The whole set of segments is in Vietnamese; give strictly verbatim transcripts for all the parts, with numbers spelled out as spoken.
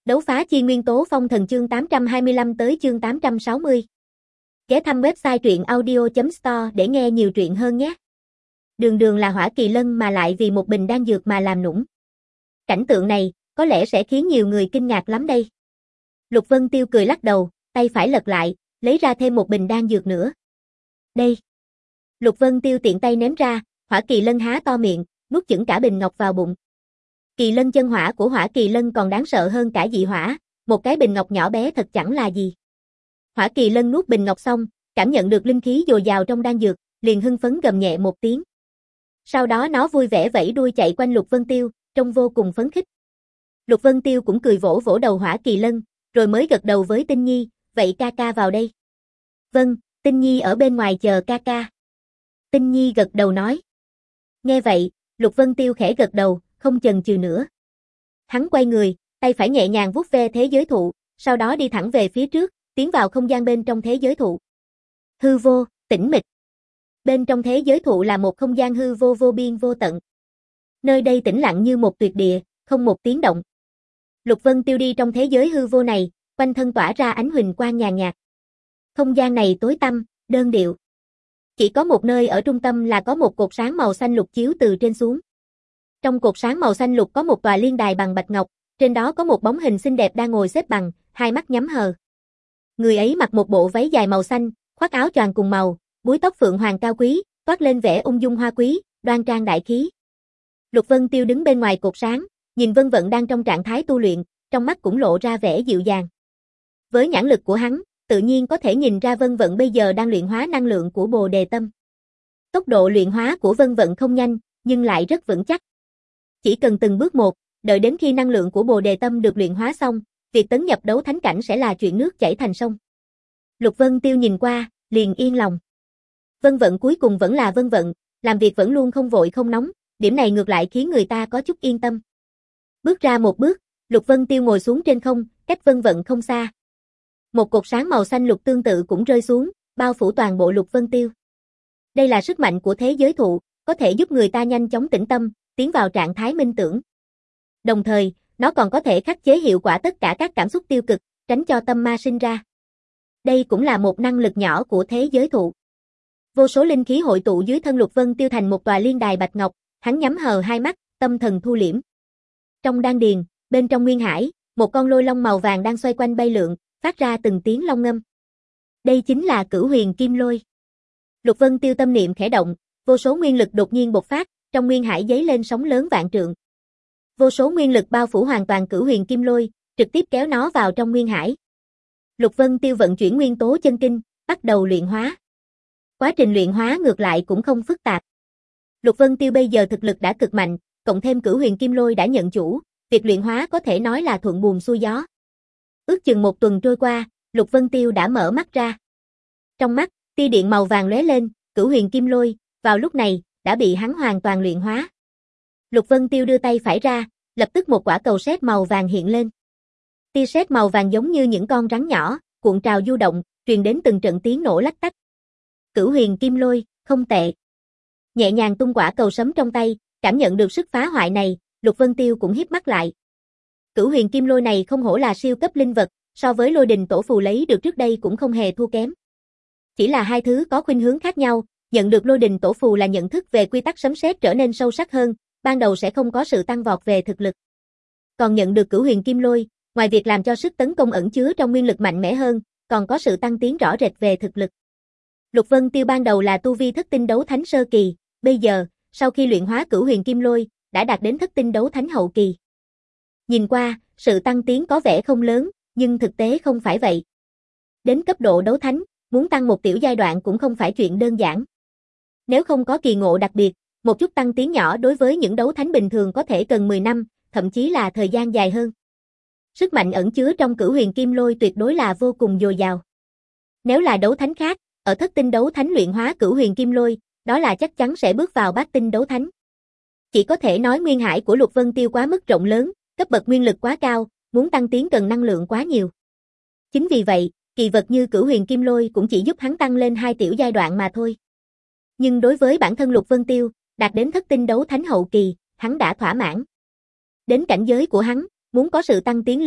Đấu phá chi nguyên tố phong thần chương tám trăm hai mươi lăm tới chương tám trăm sáu mươi. Ghé thăm website truyện audio chấm store để nghe nhiều truyện hơn nhé. Đường đường là hỏa kỳ lân mà lại vì một bình đan dược mà làm nũng. Cảnh tượng này, có lẽ sẽ khiến nhiều người kinh ngạc lắm đây. Lục Vân Tiêu cười lắc đầu, tay phải lật lại, lấy ra thêm một bình đan dược nữa. Đây. Lục Vân Tiêu tiện tay ném ra, hỏa kỳ lân há to miệng, nuốt chửng cả bình ngọc vào bụng. Kỳ lân chân hỏa của hỏa kỳ lân còn đáng sợ hơn cả dị hỏa, một cái bình ngọc nhỏ bé thật chẳng là gì. Hỏa kỳ lân nuốt bình ngọc xong, cảm nhận được linh khí dồi dào trong đan dược, liền hưng phấn gầm nhẹ một tiếng. Sau đó nó vui vẻ vẫy đuôi chạy quanh Lục Vân Tiêu, trông vô cùng phấn khích. Lục Vân Tiêu cũng cười vỗ vỗ đầu hỏa kỳ lân, rồi mới gật đầu với Tinh Nhi, vậy ca ca vào đây. Vâng, Tinh Nhi ở bên ngoài chờ ca ca. Tinh Nhi gật đầu nói. Nghe vậy, Lục Vân Tiêu khẽ gật đầu, không chần chừ nữa. Hắn quay người, tay phải nhẹ nhàng vuốt ve thế giới thụ, sau đó đi thẳng về phía trước, tiến vào không gian bên trong thế giới thụ. Hư vô, tĩnh mịch. Bên trong thế giới thụ là một không gian hư vô vô biên vô tận. Nơi đây tĩnh lặng như một tuyệt địa, không một tiếng động. Lục Vân Tiêu đi trong thế giới hư vô này, quanh thân tỏa ra ánh huỳnh quang nhàn nhạt. Không gian này tối tăm, đơn điệu. Chỉ có một nơi ở trung tâm là có một cột sáng màu xanh lục chiếu từ trên xuống. Trong cột sáng màu xanh lục có một tòa liên đài bằng bạch ngọc, trên đó có một bóng hình xinh đẹp đang ngồi xếp bằng, hai mắt nhắm hờ. Người ấy mặc một bộ váy dài màu xanh, khoác áo choàng cùng màu, búi tóc phượng hoàng cao quý, toát lên vẻ ung dung hoa quý, đoan trang đại khí. Lục Vân Tiêu đứng bên ngoài cột sáng, nhìn Vân Vận đang trong trạng thái tu luyện, trong mắt cũng lộ ra vẻ dịu dàng. Với nhãn lực của hắn, tự nhiên có thể nhìn ra Vân Vận bây giờ đang luyện hóa năng lượng của Bồ Đề Tâm. Tốc độ luyện hóa của Vân Vận không nhanh, nhưng lại rất vững chắc. Chỉ cần từng bước một, đợi đến khi năng lượng của Bồ Đề Tâm được luyện hóa xong, việc tấn nhập đấu thánh cảnh sẽ là chuyện nước chảy thành sông. Lục Vân Tiêu nhìn qua, liền yên lòng. Vân Vận cuối cùng vẫn là Vân Vận, làm việc vẫn luôn không vội không nóng, điểm này ngược lại khiến người ta có chút yên tâm. Bước ra một bước, Lục Vân Tiêu ngồi xuống trên không, cách Vân Vận không xa. Một cột sáng màu xanh lục tương tự cũng rơi xuống, bao phủ toàn bộ Lục Vân Tiêu. Đây là sức mạnh của thế giới thụ, có thể giúp người ta nhanh chóng tĩnh tâm, tiến vào trạng thái minh tưởng. Đồng thời, nó còn có thể khắc chế hiệu quả tất cả các cảm xúc tiêu cực, tránh cho tâm ma sinh ra. Đây cũng là một năng lực nhỏ của thế giới thụ. Vô số linh khí hội tụ dưới thân Lục Vân Tiêu thành một tòa liên đài bạch ngọc, hắn nhắm hờ hai mắt, tâm thần thu liễm. Trong đan điền, bên trong nguyên hải, một con lôi long màu vàng đang xoay quanh bay lượn, phát ra từng tiếng long ngâm. Đây chính là Cửu Huyền Kim Lôi. Lục Vân Tiêu tâm niệm khẽ động, vô số nguyên lực đột nhiên bộc phát, trong nguyên hải giấy lên sóng lớn vạn trượng. Vô số nguyên lực bao phủ hoàn toàn Cửu Huyền Kim Lôi, trực tiếp kéo nó vào trong nguyên hải. Lục Vân Tiêu vận chuyển nguyên tố chân kinh, bắt đầu luyện hóa. Quá trình luyện hóa ngược lại cũng không phức tạp. Lục Vân Tiêu bây giờ thực lực đã cực mạnh, cộng thêm Cửu Huyền Kim Lôi đã nhận chủ, việc luyện hóa có thể nói là thuận buồm xuôi gió. Ước chừng một tuần trôi qua, Lục Vân Tiêu đã mở mắt ra. Trong mắt, tia điện màu vàng lóe lên, Cửu Huyền Kim Lôi, vào lúc này, đã bị hắn hoàn toàn luyện hóa. Lục Vân Tiêu đưa tay phải ra, lập tức một quả cầu sét màu vàng hiện lên. Tia sét màu vàng giống như những con rắn nhỏ, cuộn trào du động, truyền đến từng trận tiếng nổ lách tách. Cửu Huyền Kim Lôi, không tệ. Nhẹ nhàng tung quả cầu sấm trong tay, cảm nhận được sức phá hoại này, Lục Vân Tiêu cũng híp mắt lại. Cửu Huyền Kim Lôi này không hổ là siêu cấp linh vật, so với Lôi Đình Tổ Phù lấy được trước đây cũng không hề thua kém. Chỉ là hai thứ có khuynh hướng khác nhau, nhận được Lôi Đình Tổ Phù là nhận thức về quy tắc sấm sét trở nên sâu sắc hơn, ban đầu sẽ không có sự tăng vọt về thực lực. Còn nhận được Cửu Huyền Kim Lôi, ngoài việc làm cho sức tấn công ẩn chứa trong nguyên lực mạnh mẽ hơn, còn có sự tăng tiến rõ rệt về thực lực. Lục Vân Tiêu ban đầu là tu vi thất tinh đấu thánh sơ kỳ, bây giờ, sau khi luyện hóa Cửu Huyền Kim Lôi, đã đạt đến thất tinh đấu thánh hậu kỳ. Nhìn qua, sự tăng tiến có vẻ không lớn, nhưng thực tế không phải vậy. Đến cấp độ đấu thánh, muốn tăng một tiểu giai đoạn cũng không phải chuyện đơn giản. Nếu không có kỳ ngộ đặc biệt, một chút tăng tiến nhỏ đối với những đấu thánh bình thường có thể cần mười năm, thậm chí là thời gian dài hơn. Sức mạnh ẩn chứa trong Cửu Huyền Kim Lôi tuyệt đối là vô cùng dồi dào. Nếu là đấu thánh khác, ở thất tinh đấu thánh luyện hóa Cửu Huyền Kim Lôi, đó là chắc chắn sẽ bước vào bát tinh đấu thánh. Chỉ có thể nói nguyên hải của Lục Vân Tiêu quá mức rộng lớn, cấp bậc nguyên lực quá cao, muốn tăng tiến cần năng lượng quá nhiều. Chính vì vậy, kỳ vật như Cửu Huyền Kim Lôi cũng chỉ giúp hắn tăng lên hai tiểu giai đoạn mà thôi. Nhưng đối với bản thân Lục Vân Tiêu, đạt đến thất tinh đấu thánh hậu kỳ, hắn đã thỏa mãn. Đến cảnh giới của hắn, muốn có sự tăng tiến lớn,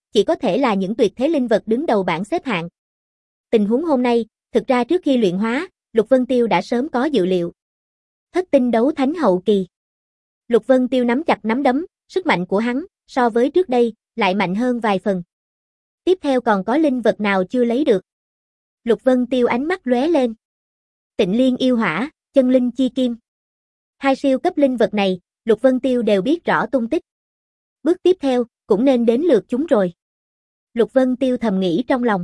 chỉ có thể là những tuyệt thế linh vật đứng đầu bảng xếp hạng. Tình huống hôm nay, thực ra trước khi luyện hóa, Lục Vân Tiêu đã sớm có dự liệu. Thất tinh đấu thánh hậu kỳ. Lục Vân Tiêu nắm chặt nắm đấm, sức mạnh của hắn, so với trước đây, lại mạnh hơn vài phần. Tiếp theo còn có linh vật nào chưa lấy được? Lục Vân Tiêu ánh mắt lóe lên. Tịnh Liên yêu hỏa, chân linh chi kim. Hai siêu cấp linh vật này, Lục Vân Tiêu đều biết rõ tung tích. Bước tiếp theo, cũng nên đến lượt chúng rồi. Lục Vân Tiêu thầm nghĩ trong lòng.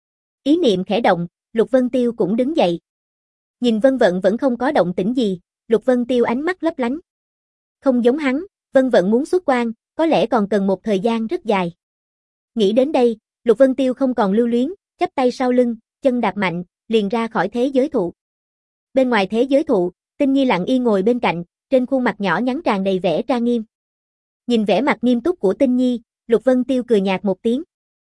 Ý niệm khẽ động, Lục Vân Tiêu cũng đứng dậy. Nhìn Vân Vận vẫn không có động tĩnh gì, Lục Vân Tiêu ánh mắt lấp lánh. Không giống hắn, Vân Vận muốn xuất quan, có lẽ còn cần một thời gian rất dài. Nghĩ đến đây, Lục Vân Tiêu không còn lưu luyến, chắp tay sau lưng, chân đạp mạnh, liền ra khỏi thế giới thụ. Bên ngoài thế giới thụ, Tinh Nhi lặng yên ngồi bên cạnh, trên khuôn mặt nhỏ nhắn tràn đầy vẻ trang nghiêm. Nhìn vẻ mặt nghiêm túc của Tinh Nhi, Lục Vân Tiêu cười nhạt một tiếng.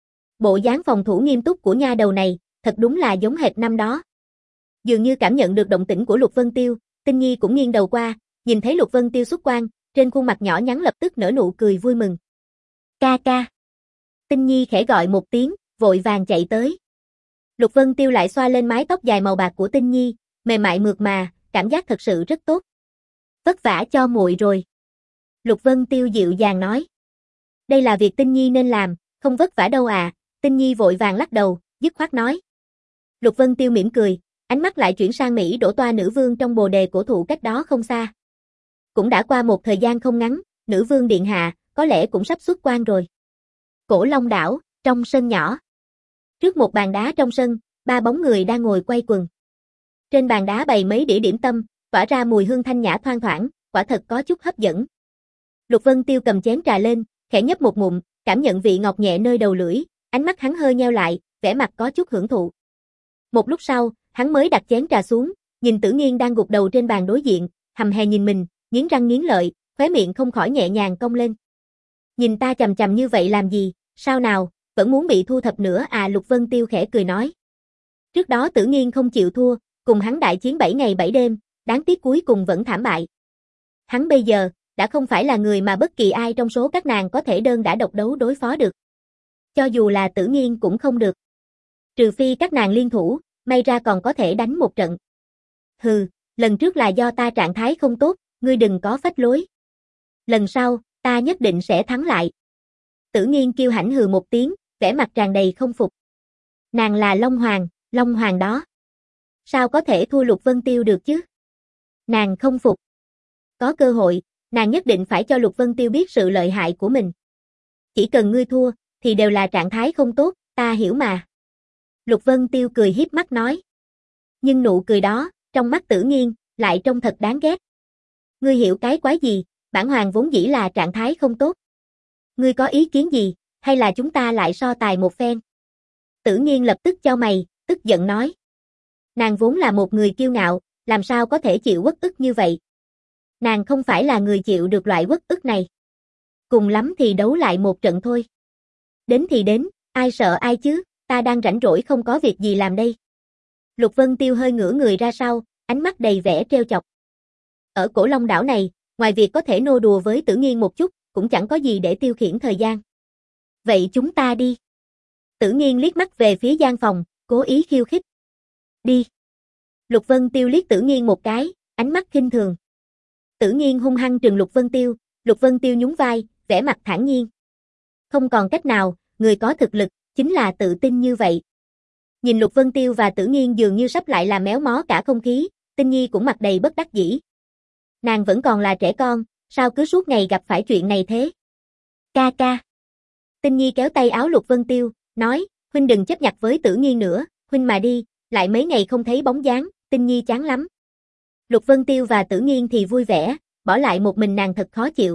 Bộ dáng phòng thủ nghiêm túc của nha đầu này, thật đúng là giống hệt năm đó. Dường như cảm nhận được động tĩnh của Lục Vân Tiêu, Tinh Nhi cũng nghiêng đầu qua, nhìn thấy Lục Vân Tiêu xuất quan, trên khuôn mặt nhỏ nhắn lập tức nở nụ cười vui mừng. Ca ca. Tinh Nhi khẽ gọi một tiếng, vội vàng chạy tới. Lục Vân Tiêu lại xoa lên mái tóc dài màu bạc của Tinh Nhi, mềm mại mượt mà, cảm giác thật sự rất tốt. Vất vả cho muội rồi. Lục Vân Tiêu dịu dàng nói. Đây là việc Tinh Nhi nên làm, không vất vả đâu à, Tinh Nhi vội vàng lắc đầu, dứt khoát nói. Lục Vân Tiêu mỉm cười, ánh mắt lại chuyển sang Mỹ Đỗ Toa nữ vương trong bồ đề cổ thụ cách đó không xa. Cũng đã qua một thời gian không ngắn, nữ vương điện hạ, có lẽ cũng sắp xuất quan rồi. Cổ Long đảo, trong sân nhỏ. Trước một bàn đá trong sân, ba bóng người đang ngồi quay quần. Trên bàn đá bày mấy đĩa điểm tâm, tỏa ra mùi hương thanh nhã thoang thoảng, quả thật có chút hấp dẫn. Lục Vân Tiêu cầm chén trà lên, khẽ nhấp một ngụm, cảm nhận vị ngọt nhẹ nơi đầu lưỡi, ánh mắt hắn hơi nheo lại, vẻ mặt có chút hưởng thụ. Một lúc sau, hắn mới đặt chén trà xuống, nhìn Tử Nghiên đang gục đầu trên bàn đối diện, hầm hè nhìn mình, nghiến răng nghiến lợi, khóe miệng không khỏi nhẹ nhàng cong lên. Nhìn ta chằm chằm như vậy làm gì, sao nào, vẫn muốn bị thu thập nữa à? Lục Vân Tiêu khẽ cười nói. Trước đó Tử Nghiên không chịu thua, cùng hắn đại chiến bảy ngày bảy đêm, đáng tiếc cuối cùng vẫn thảm bại. Hắn bây giờ, đã không phải là người mà bất kỳ ai trong số các nàng có thể đơn đả độc đấu đối phó được. Cho dù là Tử Nghiên cũng không được. Trừ phi các nàng liên thủ, may ra còn có thể đánh một trận. Hừ, lần trước là do ta trạng thái không tốt, ngươi đừng có phách lối. Lần sau, ta nhất định sẽ thắng lại. Tử Nghiên kiêu hãnh hừ một tiếng, vẻ mặt tràn đầy không phục. Nàng là Long Hoàng, Long Hoàng đó. Sao có thể thua Lục Vân Tiêu được chứ? Nàng không phục. Có cơ hội, nàng nhất định phải cho Lục Vân Tiêu biết sự lợi hại của mình. Chỉ cần ngươi thua, thì đều là trạng thái không tốt, ta hiểu mà. Lục Vân Tiêu cười hiếp mắt nói. Nhưng nụ cười đó, trong mắt Tử Nghiên, lại trông thật đáng ghét. Ngươi hiểu cái quái gì, bản hoàng vốn dĩ là trạng thái không tốt. Ngươi có ý kiến gì, hay là chúng ta lại so tài một phen? Tử Nghiên lập tức chau mày, tức giận nói. Nàng vốn là một người kiêu ngạo, làm sao có thể chịu uất ức như vậy? Nàng không phải là người chịu được loại uất ức này. Cùng lắm thì đấu lại một trận thôi. Đến thì đến, ai sợ ai chứ, ta đang rảnh rỗi không có việc gì làm đây. Lục Vân Tiêu hơi ngửa người ra sau, ánh mắt đầy vẻ trêu chọc. Ở Cổ Long đảo này, ngoài việc có thể nô đùa với Tử Nghiên một chút, cũng chẳng có gì để tiêu khiển thời gian. Vậy chúng ta đi. Tử Nghiên liếc mắt về phía gian phòng, cố ý khiêu khích. Đi. Lục Vân Tiêu liếc Tử Nghiên một cái, ánh mắt khinh thường. Tử Nghiên hung hăng trừng Lục Vân Tiêu, Lục Vân Tiêu nhún vai, vẻ mặt thản nhiên. Không còn cách nào, người có thực lực, chính là tự tin như vậy. Nhìn Lục Vân Tiêu và Tử Nghiên dường như sắp lại làm méo mó cả không khí, Tinh Nhi cũng mặt đầy bất đắc dĩ. Nàng vẫn còn là trẻ con, sao cứ suốt ngày gặp phải chuyện này thế? Ca ca. Tinh Nhi kéo tay áo Lục Vân Tiêu, nói, huynh đừng chấp nhặt với Tử Nghiên nữa, huynh mà đi, lại mấy ngày không thấy bóng dáng, Tinh Nhi chán lắm. Lục Vân Tiêu và Tử Nghiên thì vui vẻ, bỏ lại một mình nàng thật khó chịu.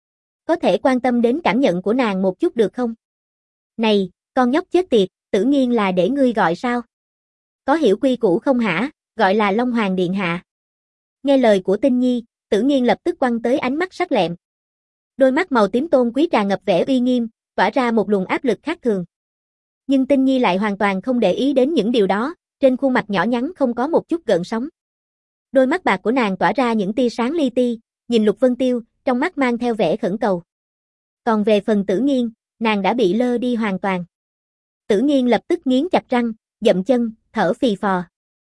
Có thể quan tâm đến cảm nhận của nàng một chút được không? Này, con nhóc chết tiệt, Tử Nghiên là để ngươi gọi sao? Có hiểu quy củ không hả, gọi là Long Hoàng điện hạ. Nghe lời của Tinh Nhi, Tử Nghiên lập tức quăng tới ánh mắt sắc lẹm. Đôi mắt màu tím tôn quý tràn ngập vẻ uy nghiêm, tỏa ra một luồng áp lực khác thường. Nhưng Tinh Nhi lại hoàn toàn không để ý đến những điều đó, trên khuôn mặt nhỏ nhắn không có một chút gợn sóng. Đôi mắt bạc của nàng tỏa ra những tia sáng li ti, nhìn Lục Vân Tiêu, trong mắt mang theo vẻ khẩn cầu. Còn về phần Tử Nghiên, nàng đã bị lơ đi hoàn toàn. Tử Nghiên lập tức nghiến chặt răng, dậm chân, thở phì phò.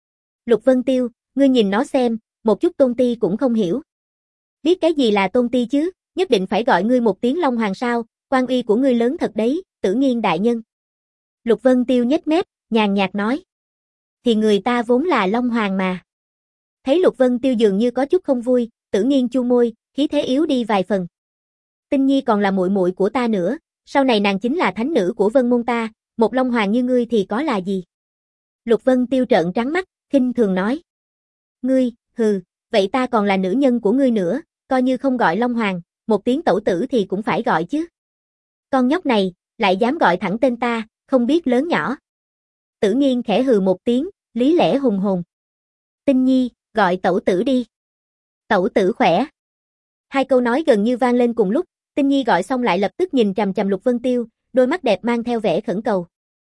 Lục Vân Tiêu, ngươi nhìn nó xem, một chút tôn ti cũng không hiểu. Biết cái gì là tôn ti chứ, nhất định phải gọi ngươi một tiếng Long Hoàng sao, quan uy của ngươi lớn thật đấy, Tử Nghiên đại nhân. Lục Vân Tiêu nhếch mép, nhàn nhạt nói. Thì người ta vốn là Long Hoàng mà. Thấy Lục Vân Tiêu dường như có chút không vui, Tử Nghiên chu môi, khí thế yếu đi vài phần. Tinh Nhi còn là muội muội của ta nữa, sau này nàng chính là thánh nữ của Vân môn ta, một Long Hoàng như ngươi thì có là gì? Lục Vân Tiêu trợn trắng mắt, khinh thường nói. Ngươi, hừ, vậy ta còn là nữ nhân của ngươi nữa, coi như không gọi Long Hoàng, một tiếng tẩu tử thì cũng phải gọi chứ. Con nhóc này, lại dám gọi thẳng tên ta, không biết lớn nhỏ. Tử Nghiên khẽ hừ một tiếng, lý lẽ hùng hồn. Tinh Nhi, gọi tẩu tử đi. Tẩu tử khỏe. Hai câu nói gần như vang lên cùng lúc, Tinh Nhi gọi xong lại lập tức nhìn chằm chằm Lục Vân Tiêu, đôi mắt đẹp mang theo vẻ khẩn cầu.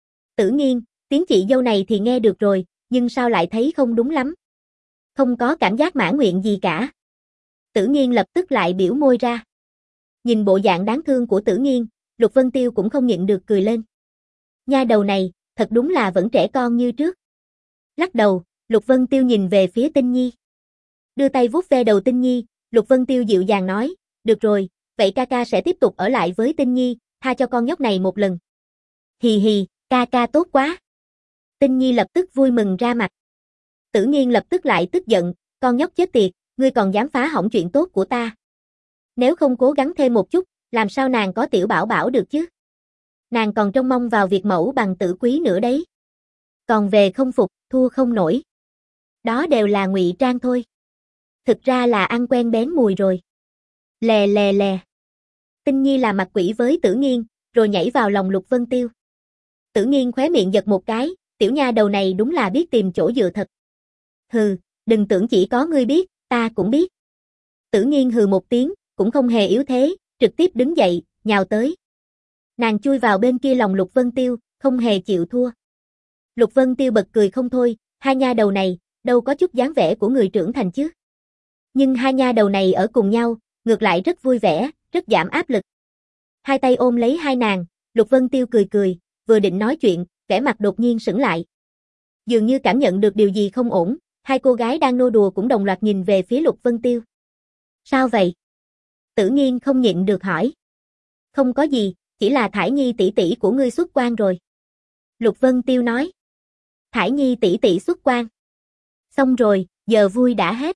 Tử Nghiên, tiếng chị dâu này thì nghe được rồi, nhưng sao lại thấy không đúng lắm? Không có cảm giác mãn nguyện gì cả. Tử Nghiên lập tức lại biểu môi ra. Nhìn bộ dạng đáng thương của Tử Nghiên, Lục Vân Tiêu cũng không nhịn được cười lên. Nha đầu này, thật đúng là vẫn trẻ con như trước. Lắc đầu, Lục Vân Tiêu nhìn về phía Tinh Nhi. Đưa tay vuốt ve đầu Tinh Nhi, Lục Vân Tiêu dịu dàng nói, được rồi, vậy ca ca sẽ tiếp tục ở lại với Tinh Nhi, tha cho con nhóc này một lần. Hì hì, ca ca tốt quá. Tinh Nhi lập tức vui mừng ra mặt. Tử Nghiên lập tức lại tức giận, con nhóc chết tiệt, ngươi còn dám phá hỏng chuyện tốt của ta. Nếu không cố gắng thêm một chút, làm sao nàng có tiểu bảo bảo được chứ? Nàng còn trông mong vào việc mẫu bằng tử quý nữa đấy. Còn về không phục, thua không nổi. Đó đều là ngụy trang thôi. Thực ra là ăn quen bén mùi rồi. Lè lè lè. Tinh Nhi là mặt quỷ với Tử Nghiên, rồi nhảy vào lòng Lục Vân Tiêu. Tử Nghiên khóe miệng giật một cái, tiểu nha đầu này đúng là biết tìm chỗ dựa thật. Hừ, đừng tưởng chỉ có ngươi biết, ta cũng biết. Tử Nghiên hừ một tiếng, cũng không hề yếu thế, trực tiếp đứng dậy, nhào tới. Nàng chui vào bên kia lòng Lục Vân Tiêu, không hề chịu thua. Lục Vân Tiêu bật cười không thôi, hai nha đầu này, đâu có chút dáng vẻ của người trưởng thành chứ. Nhưng hai nha đầu này ở cùng nhau, ngược lại rất vui vẻ, rất giảm áp lực. Hai tay ôm lấy hai nàng, Lục Vân Tiêu cười cười, vừa định nói chuyện, vẻ mặt đột nhiên sững lại. Dường như cảm nhận được điều gì không ổn, hai cô gái đang nô đùa cũng đồng loạt nhìn về phía Lục Vân Tiêu. Sao vậy? Tử Nghiên không nhịn được hỏi. Không có gì, chỉ là Thải Nhi tỷ tỷ của ngươi xuất quan rồi. Lục Vân Tiêu nói. Thải Nhi tỷ tỷ xuất quan. Xong rồi, giờ vui đã hết.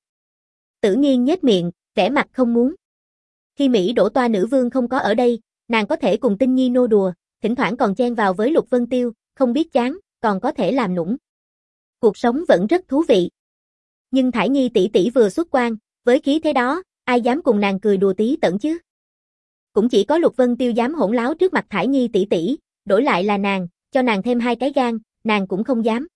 Tử Nghiên nhếch miệng, vẻ mặt không muốn. Khi Mỹ Đỗ Toa nữ vương không có ở đây, nàng có thể cùng Tinh Nhi nô đùa, thỉnh thoảng còn chen vào với Lục Vân Tiêu, không biết chán, còn có thể làm nũng. Cuộc sống vẫn rất thú vị. Nhưng Thải Nhi tỷ tỷ vừa xuất quan, với khí thế đó, ai dám cùng nàng cười đùa tí tận chứ? Cũng chỉ có Lục Vân Tiêu dám hỗn láo trước mặt Thải Nhi tỷ tỷ, đổi lại là nàng, cho nàng thêm hai cái gan, nàng cũng không dám.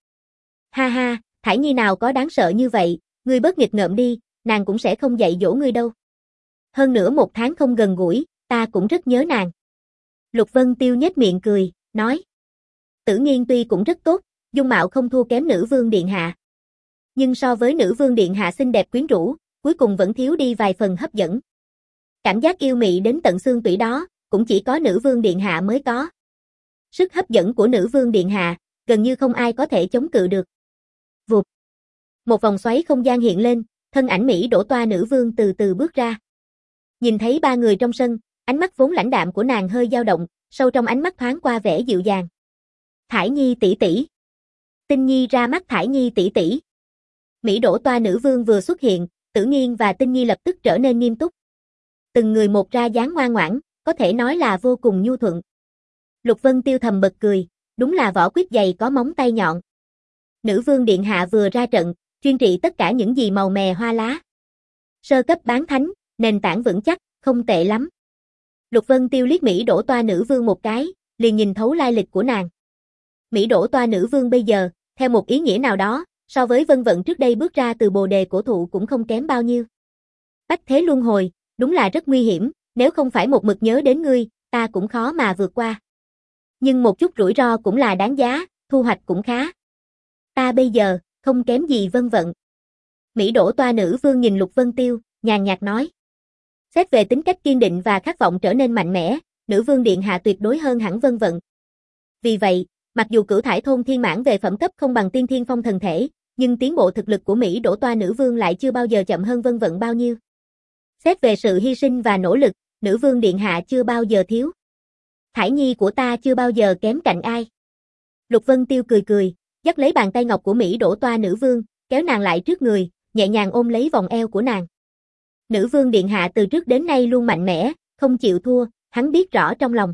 Ha ha, Thải Nhi nào có đáng sợ như vậy, ngươi bớt nghịch ngợm đi, nàng cũng sẽ không dạy dỗ ngươi đâu. Hơn nữa một tháng không gần gũi, ta cũng rất nhớ nàng. Lục Vân Tiêu nhếch miệng cười, nói. Tử Nghiên tuy cũng rất tốt, dung mạo không thua kém nữ vương điện hạ. Nhưng so với nữ vương điện hạ xinh đẹp quyến rũ, cuối cùng vẫn thiếu đi vài phần hấp dẫn. Cảm giác yêu mị đến tận xương tủy đó, cũng chỉ có nữ vương điện hạ mới có. Sức hấp dẫn của nữ vương điện hạ, gần như không ai có thể chống cự được. Vụt. Một vòng xoáy không gian hiện lên, thân ảnh Mỹ Đỗ Toa nữ vương từ từ bước ra. Nhìn thấy ba người trong sân, ánh mắt vốn lãnh đạm của nàng hơi dao động, sâu trong ánh mắt thoáng qua vẻ dịu dàng. Thải Nhi tỷ tỷ. Tinh Nhi ra mắt Thải Nhi tỷ tỷ. Mỹ Đỗ Toa nữ vương vừa xuất hiện, Tử Nghiên và Tinh Nhi lập tức trở nên nghiêm túc. Từng người một ra dáng ngoan ngoãn, có thể nói là vô cùng nhu thuận. Lục Vân Tiêu thầm bật cười, đúng là vỏ quýt dày có móng tay nhọn. Nữ vương điện hạ vừa ra trận, chuyên trị tất cả những gì màu mè hoa lá. Sơ cấp bán thánh, nền tảng vững chắc, không tệ lắm. Lục Vân Tiêu liếc Mỹ Đỗ Toa nữ vương một cái, liền nhìn thấu lai lịch của nàng. Mỹ Đỗ Toa nữ vương bây giờ, theo một ý nghĩa nào đó, so với Vân Vận trước đây bước ra từ bồ đề cổ thụ cũng không kém bao nhiêu. Bách thế luân hồi, đúng là rất nguy hiểm, nếu không phải một mực nhớ đến ngươi, ta cũng khó mà vượt qua. Nhưng một chút rủi ro cũng là đáng giá, thu hoạch cũng khá. Ta bây giờ, không kém gì Vân Vận. Mỹ Đỗ Toa nữ vương nhìn Lục Vân Tiêu, nhàn nhạt nói. Xét về tính cách kiên định và khát vọng trở nên mạnh mẽ, nữ vương điện hạ tuyệt đối hơn hẳn Vân Vận. Vì vậy, mặc dù Cửu Thải thôn thiên mãn về phẩm cấp không bằng tiên thiên phong thần thể, nhưng tiến bộ thực lực của Mỹ Đỗ Toa nữ vương lại chưa bao giờ chậm hơn Vân Vận bao nhiêu. Xét về sự hy sinh và nỗ lực, nữ vương điện hạ chưa bao giờ thiếu. Thải nhi của ta chưa bao giờ kém cạnh ai. Lục Vân Tiêu cười cười, dắt lấy bàn tay ngọc của Mỹ Đỗ Toa nữ vương, kéo nàng lại trước người, nhẹ nhàng ôm lấy vòng eo của nàng. Nữ vương điện hạ từ trước đến nay luôn mạnh mẽ, không chịu thua, hắn biết rõ trong lòng.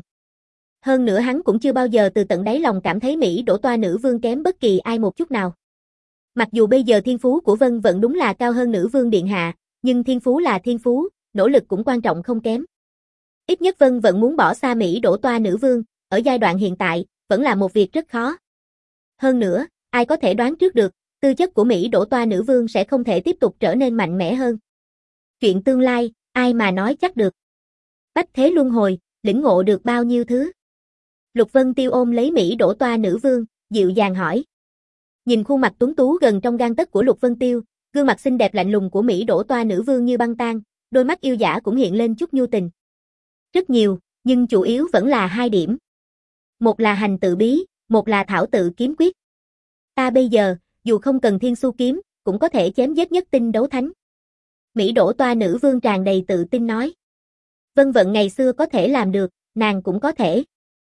Hơn nữa hắn cũng chưa bao giờ từ tận đáy lòng cảm thấy Mỹ Đỗ Toa nữ vương kém bất kỳ ai một chút nào. Mặc dù bây giờ thiên phú của Vân Vận đúng là cao hơn nữ vương điện hạ, nhưng thiên phú là thiên phú, nỗ lực cũng quan trọng không kém. Ít nhất Vân Vận muốn bỏ xa Mỹ Đỗ Toa nữ vương, ở giai đoạn hiện tại, vẫn là một việc rất khó. Hơn nữa, ai có thể đoán trước được, tư chất của Mỹ Đỗ Toa nữ vương sẽ không thể tiếp tục trở nên mạnh mẽ hơn. Chuyện tương lai, ai mà nói chắc được. Bách thế luân hồi, lĩnh ngộ được bao nhiêu thứ. Lục Vân Tiêu ôm lấy Mỹ Đỗ Toa nữ vương, dịu dàng hỏi. Nhìn khuôn mặt tuấn tú gần trong gang tấc của Lục Vân Tiêu, gương mặt xinh đẹp lạnh lùng của Mỹ Đỗ Toa nữ vương như băng tan, đôi mắt yêu dã cũng hiện lên chút nhu tình. Rất nhiều, nhưng chủ yếu vẫn là hai điểm. Một là hành tự bí, một là thảo tự kiếm quyết. Ta bây giờ, dù không cần thiên su kiếm, cũng có thể chém giết nhất tinh đấu thánh. Mỹ Đỗ Toa nữ vương tràn đầy tự tin nói. Vân Vận ngày xưa có thể làm được, nàng cũng có thể.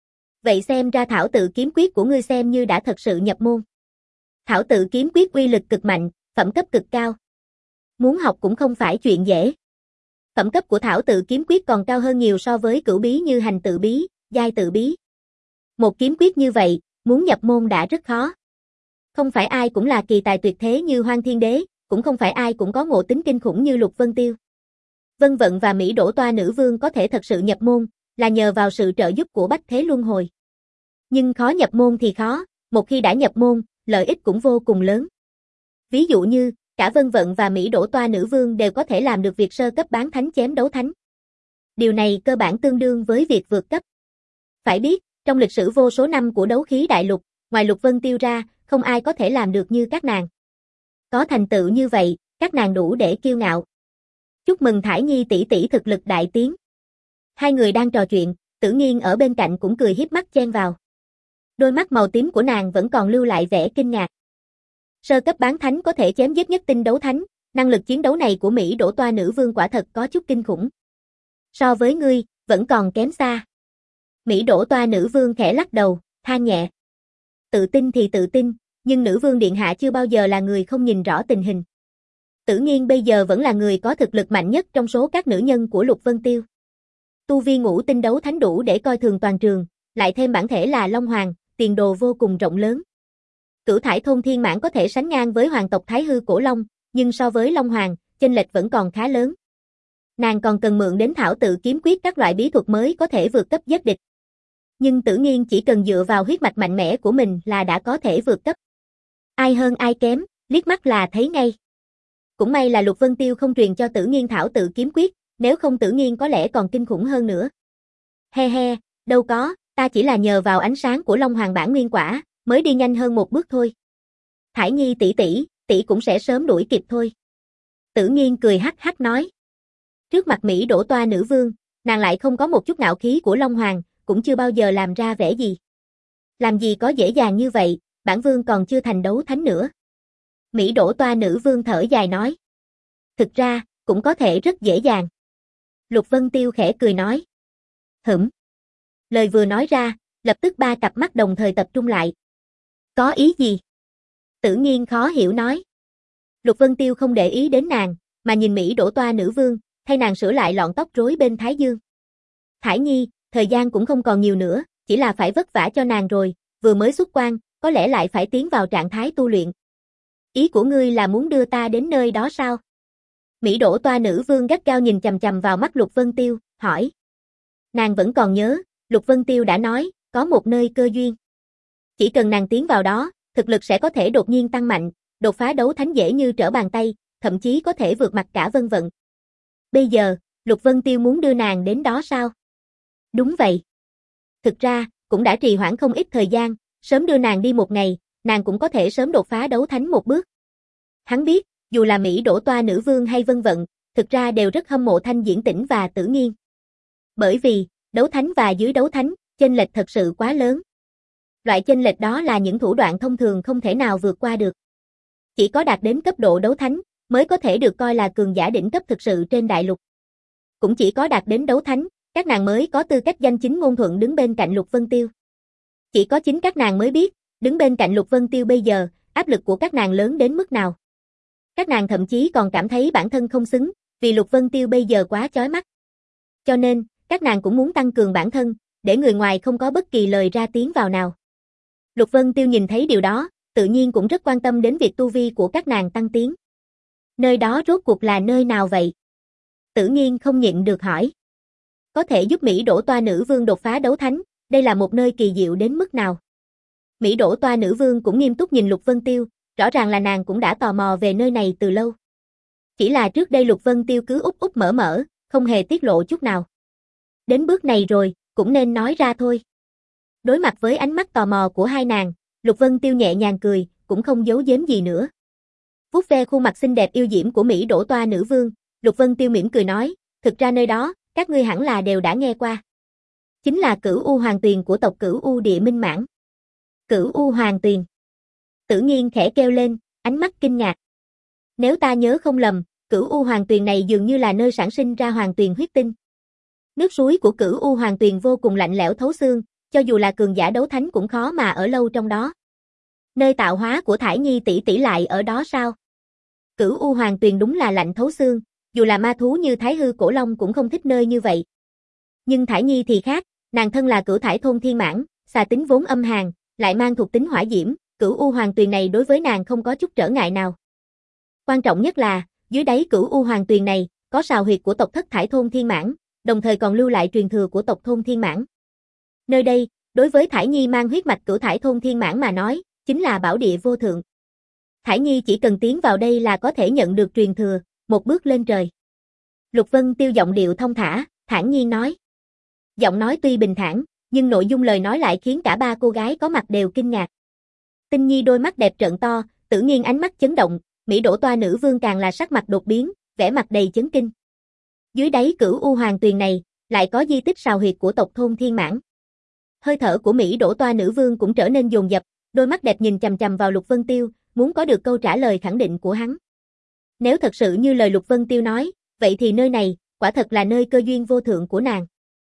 Vậy xem ra thảo tự kiếm quyết của ngươi xem như đã thật sự nhập môn. Thảo tự kiếm quyết uy lực cực mạnh, phẩm cấp cực cao. Muốn học cũng không phải chuyện dễ. Phẩm cấp của thảo tự kiếm quyết còn cao hơn nhiều so với cửu bí như hành tự bí, giai tự bí. Một kiếm quyết như vậy, muốn nhập môn đã rất khó. Không phải ai cũng là kỳ tài tuyệt thế như Hoang Thiên Đế, cũng không phải ai cũng có ngộ tính kinh khủng như Lục Vân Tiêu. Vân Vận và Mỹ Đỗ Toa nữ vương có thể thật sự nhập môn, là nhờ vào sự trợ giúp của Bách Thế Luân Hồi. Nhưng khó nhập môn thì khó, một khi đã nhập môn, lợi ích cũng vô cùng lớn. Ví dụ như, cả Vân Vận và Mỹ Đỗ Toa nữ vương đều có thể làm được việc sơ cấp bán thánh chém đấu thánh. Điều này cơ bản tương đương với việc vượt cấp. Phải biết, trong lịch sử vô số năm của đấu khí đại lục, ngoài Lục Vân Tiêu ra, không ai có thể làm được như các nàng. Có thành tựu như vậy, các nàng đủ để kiêu ngạo. Chúc mừng Thải Nhi tỷ tỷ thực lực đại tiến. Hai người đang trò chuyện, Tử Nghiên ở bên cạnh cũng cười hiếp mắt chen vào. Đôi mắt màu tím của nàng vẫn còn lưu lại vẻ kinh ngạc. Sơ cấp bán thánh có thể chém giết nhất tinh đấu thánh, năng lực chiến đấu này của Mỹ Đỗ Toa nữ vương quả thật có chút kinh khủng. So với ngươi, vẫn còn kém xa. Mỹ Đỗ Toa nữ vương khẽ lắc đầu, than nhẹ. Tự tin thì tự tin, nhưng nữ vương điện hạ chưa bao giờ là người không nhìn rõ tình hình. Tử Nghiên bây giờ vẫn là người có thực lực mạnh nhất trong số các nữ nhân của Lục Vân Tiêu. Tu vi ngũ tinh đấu thánh đủ để coi thường toàn trường, lại thêm bản thể là Long Hoàng, tiền đồ vô cùng rộng lớn. Cửu Thải thôn thiên mãn có thể sánh ngang với hoàng tộc Thái Hư Cổ Long, nhưng so với Long Hoàng, chênh lệch vẫn còn khá lớn. Nàng còn cần mượn đến thảo tự kiếm quyết các loại bí thuật mới có thể vượt cấp giết địch. Nhưng Tử Nghiên chỉ cần dựa vào huyết mạch mạnh mẽ của mình là đã có thể vượt cấp. Ai hơn ai kém, liếc mắt là thấy ngay. Cũng may là Lục Vân Tiêu không truyền cho Tử Nghiên thảo tự kiếm quyết, nếu không Tử Nghiên có lẽ còn kinh khủng hơn nữa. He he, đâu có, ta chỉ là nhờ vào ánh sáng của Long Hoàng bản nguyên quả, mới đi nhanh hơn một bước thôi. Thải Nhi tỷ tỷ, tỷ cũng sẽ sớm đuổi kịp thôi. Tử Nghiên cười hắc hắc nói. Trước mặt Mỹ Đỗ Toa nữ vương, nàng lại không có một chút ngạo khí của Long Hoàng, cũng chưa bao giờ làm ra vẻ gì. Làm gì có dễ dàng như vậy, bản vương còn chưa thành đấu thánh nữa. Mỹ Đỗ Toa nữ vương thở dài nói. Thực ra, cũng có thể rất dễ dàng. Lục Vân Tiêu khẽ cười nói. Hửm. Lời vừa nói ra, lập tức ba cặp mắt đồng thời tập trung lại. Có ý gì? Tử Nghiên khó hiểu nói. Lục Vân Tiêu không để ý đến nàng, mà nhìn Mỹ Đỗ Toa nữ vương, thay nàng sửa lại lọn tóc rối bên thái dương. Thải Nhi, thời gian cũng không còn nhiều nữa, chỉ là phải vất vả cho nàng rồi, vừa mới xuất quan, có lẽ lại phải tiến vào trạng thái tu luyện. Ý của ngươi là muốn đưa ta đến nơi đó sao? Mỹ Đỗ Toa nữ vương gắt gao nhìn chằm chằm vào mắt Lục Vân Tiêu, hỏi. Nàng vẫn còn nhớ, Lục Vân Tiêu đã nói, có một nơi cơ duyên. Chỉ cần nàng tiến vào đó, thực lực sẽ có thể đột nhiên tăng mạnh, đột phá đấu thánh dễ như trở bàn tay, thậm chí có thể vượt mặt cả Vân Vận. Bây giờ, Lục Vân Tiêu muốn đưa nàng đến đó sao? Đúng vậy. Thực ra, cũng đã trì hoãn không ít thời gian, sớm đưa nàng đi một ngày, nàng cũng có thể sớm đột phá đấu thánh một bước. Hắn biết, dù là Mỹ Đỗ Toa nữ vương hay Vân Vận, thực ra đều rất hâm mộ Thanh Diễn Tĩnh và Tử Nghiên. Bởi vì, đấu thánh và dưới đấu thánh, chênh lệch thật sự quá lớn. Loại chênh lệch đó là những thủ đoạn thông thường không thể nào vượt qua được. Chỉ có đạt đến cấp độ đấu thánh, mới có thể được coi là cường giả đỉnh cấp thực sự trên đại lục. Cũng chỉ có đạt đến đấu thánh, các nàng mới có tư cách danh chính ngôn thuận đứng bên cạnh Lục Vân Tiêu. Chỉ có chính các nàng mới biết, đứng bên cạnh Lục Vân Tiêu bây giờ, áp lực của các nàng lớn đến mức nào. Các nàng thậm chí còn cảm thấy bản thân không xứng, vì Lục Vân Tiêu bây giờ quá chói mắt. Cho nên, các nàng cũng muốn tăng cường bản thân, để người ngoài không có bất kỳ lời ra tiếng vào nào. Lục Vân Tiêu nhìn thấy điều đó, tự nhiên cũng rất quan tâm đến việc tu vi của các nàng tăng tiến. Nơi đó rốt cuộc là nơi nào vậy? Tử Nghiên không nhịn được hỏi. Có thể giúp Mỹ Đỗ Toa Nữ Vương đột phá đấu thánh, đây là một nơi kỳ diệu đến mức nào? Mỹ Đỗ Toa Nữ Vương cũng nghiêm túc nhìn Lục Vân Tiêu, rõ ràng là nàng cũng đã tò mò về nơi này từ lâu. Chỉ là trước đây Lục Vân Tiêu cứ úp úp mở mở, không hề tiết lộ chút nào. Đến bước này rồi, cũng nên nói ra thôi. Đối mặt với ánh mắt tò mò của hai nàng, Lục Vân Tiêu nhẹ nhàng cười, cũng không giấu giếm gì nữa. Vuốt ve khuôn mặt xinh đẹp yêu diễm của Mỹ Đỗ Toa Nữ Vương, Lục Vân Tiêu mỉm cười nói, thực ra nơi đó, các ngươi hẳn là đều đã nghe qua. Chính là Cửu U Hoàng Tuyền của tộc Cửu U Địa Minh Mãn. Cửu U Hoàng Tuyền. Tử Nghiên khẽ kêu lên, ánh mắt kinh ngạc. Nếu ta nhớ không lầm, Cửu U Hoàng Tuyền này dường như là nơi sản sinh ra Hoàng Tuyền huyết tinh. Nước suối của Cửu U Hoàng Tuyền vô cùng lạnh lẽo thấu xương, cho dù là cường giả đấu thánh cũng khó mà ở lâu trong đó. Nơi tạo hóa của Thải Nhi tỷ tỷ lại ở đó sao? Cửu U Hoàng Tuyền đúng là lạnh thấu xương, dù là ma thú như Thái Hư Cổ Long cũng không thích nơi như vậy. Nhưng Thải Nhi thì khác, nàng thân là Cửu Thải thôn thiên mãn, xà tính vốn âm hàn, lại mang thuộc tính hỏa diễm, Cửu U Hoàng Tuyền này đối với nàng không có chút trở ngại nào. Quan trọng nhất là, dưới đáy Cửu U Hoàng Tuyền này, có sào huyệt của tộc Thất Thải thôn thiên mãn, đồng thời còn lưu lại truyền thừa của tộc thôn thiên mãn. Nơi đây, đối với Thải Nhi mang huyết mạch Cửu Thải thôn thiên mãn mà nói, chính là bảo địa vô thượng. Thải Nhi chỉ cần tiến vào đây là có thể nhận được truyền thừa, một bước lên trời. Lục Vân Tiêu giọng điệu thông thả, thản nhiên nói. Giọng nói tuy bình thản, nhưng nội dung lời nói lại khiến cả ba cô gái có mặt đều kinh ngạc. Tinh Nhi đôi mắt đẹp trợn to, Tử Nghiên ánh mắt chấn động, Mỹ Đỗ Toa Nữ Vương càng là sắc mặt đột biến, vẻ mặt đầy chấn kinh. Dưới đáy Cửu U Hoàng Tuyền này, lại có di tích sào huyệt của tộc thôn thiên mãn. Hơi thở của Mỹ Đỗ Toa Nữ Vương cũng trở nên dồn dập, đôi mắt đẹp nhìn chằm chằm vào Lục Vân Tiêu, muốn có được câu trả lời khẳng định của hắn. Nếu thật sự như lời Lục Vân Tiêu nói, vậy thì nơi này, quả thật là nơi cơ duyên vô thượng của nàng.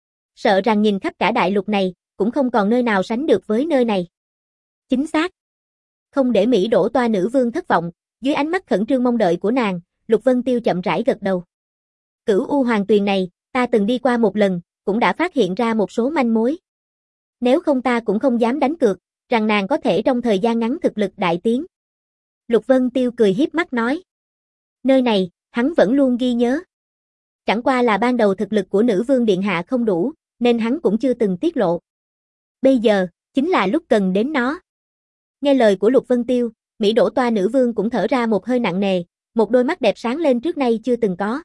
Sợ rằng nhìn khắp cả đại lục này, cũng không còn nơi nào sánh được với nơi này. Chính xác. Không để Mỹ Đỗ Toa Nữ Vương thất vọng, dưới ánh mắt khẩn trương mong đợi của nàng, Lục Vân Tiêu chậm rãi gật đầu. Cửu U Hoàng Tuyền này, ta từng đi qua một lần, cũng đã phát hiện ra một số manh mối. Nếu không ta cũng không dám đánh cược, rằng nàng có thể trong thời gian ngắn thực lực đại tiến. Lục Vân Tiêu cười hiếp mắt nói. Nơi này, hắn vẫn luôn ghi nhớ. Chẳng qua là ban đầu thực lực của nữ vương điện hạ không đủ, nên hắn cũng chưa từng tiết lộ. Bây giờ, chính là lúc cần đến nó. Nghe lời của Lục Vân Tiêu, Mỹ Đỗ Toa Nữ Vương cũng thở ra một hơi nặng nề, một đôi mắt đẹp sáng lên trước nay chưa từng có.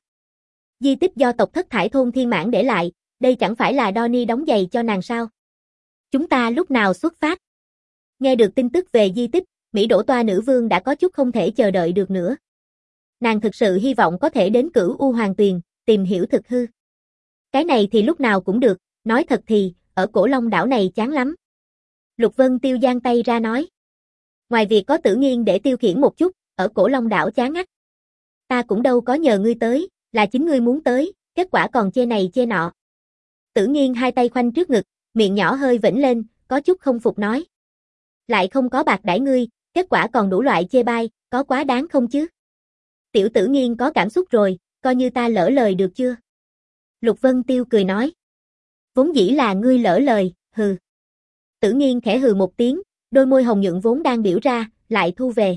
Di tích do tộc Thất Thải thôn thiên mãn để lại, đây chẳng phải là đo ni đóng giày cho nàng sao? Chúng ta lúc nào xuất phát? Nghe được tin tức về di tích, Mỹ Đỗ Toa Nữ Vương đã có chút không thể chờ đợi được nữa. Nàng thực sự hy vọng có thể đến Cửu U Hoàng Tuyền, tìm hiểu thực hư. Cái này thì lúc nào cũng được, nói thật thì, ở Cổ Long đảo này chán lắm. Lục Vân Tiêu giang tay ra nói. Ngoài việc có Tử Nghiên để tiêu khiển một chút, ở Cổ Long đảo chán ngắt. Ta cũng đâu có nhờ ngươi tới, là chính ngươi muốn tới, kết quả còn chê này chê nọ. Tử Nghiên hai tay khoanh trước ngực, miệng nhỏ hơi vểnh lên, có chút không phục nói. Lại không có bạc đãi ngươi, kết quả còn đủ loại chê bai, có quá đáng không chứ? Tiểu Tử Nghiên có cảm xúc rồi, coi như ta lỡ lời được chưa? Lục Vân Tiêu cười nói. Vốn dĩ là ngươi lỡ lời, hừ. Tử Nghiên khẽ hừ một tiếng, đôi môi hồng nhuận vốn đang biểu ra, lại thu về.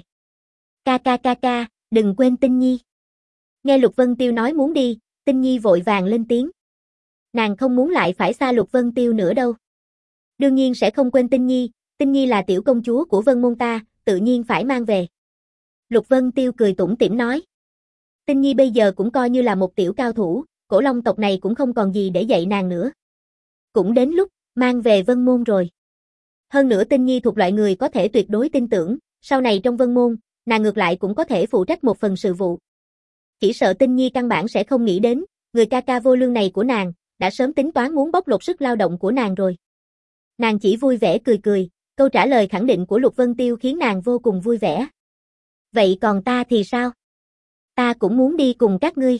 Ca ca ca ca, đừng quên Tinh Nhi. Nghe Lục Vân Tiêu nói muốn đi, Tinh Nhi vội vàng lên tiếng. Nàng không muốn lại phải xa Lục Vân Tiêu nữa đâu. Đương nhiên sẽ không quên Tinh Nhi, Tinh Nhi là tiểu công chúa của Vân Môn ta, tự nhiên phải mang về. Lục Vân Tiêu cười tủm tỉm nói. Tinh Nhi bây giờ cũng coi như là một tiểu cao thủ, Cổ Long tộc này cũng không còn gì để dạy nàng nữa. Cũng đến lúc, mang về Vân Môn rồi. Hơn nữa Tinh Nhi thuộc loại người có thể tuyệt đối tin tưởng, sau này trong Vân Môn, nàng ngược lại cũng có thể phụ trách một phần sự vụ. Chỉ sợ Tinh Nhi căn bản sẽ không nghĩ đến, người ca ca vô lương này của nàng, đã sớm tính toán muốn bóc lột sức lao động của nàng rồi. Nàng chỉ vui vẻ cười cười, câu trả lời khẳng định của Lục Vân Tiêu khiến nàng vô cùng vui vẻ. Vậy còn ta thì sao? Ta cũng muốn đi cùng các ngươi.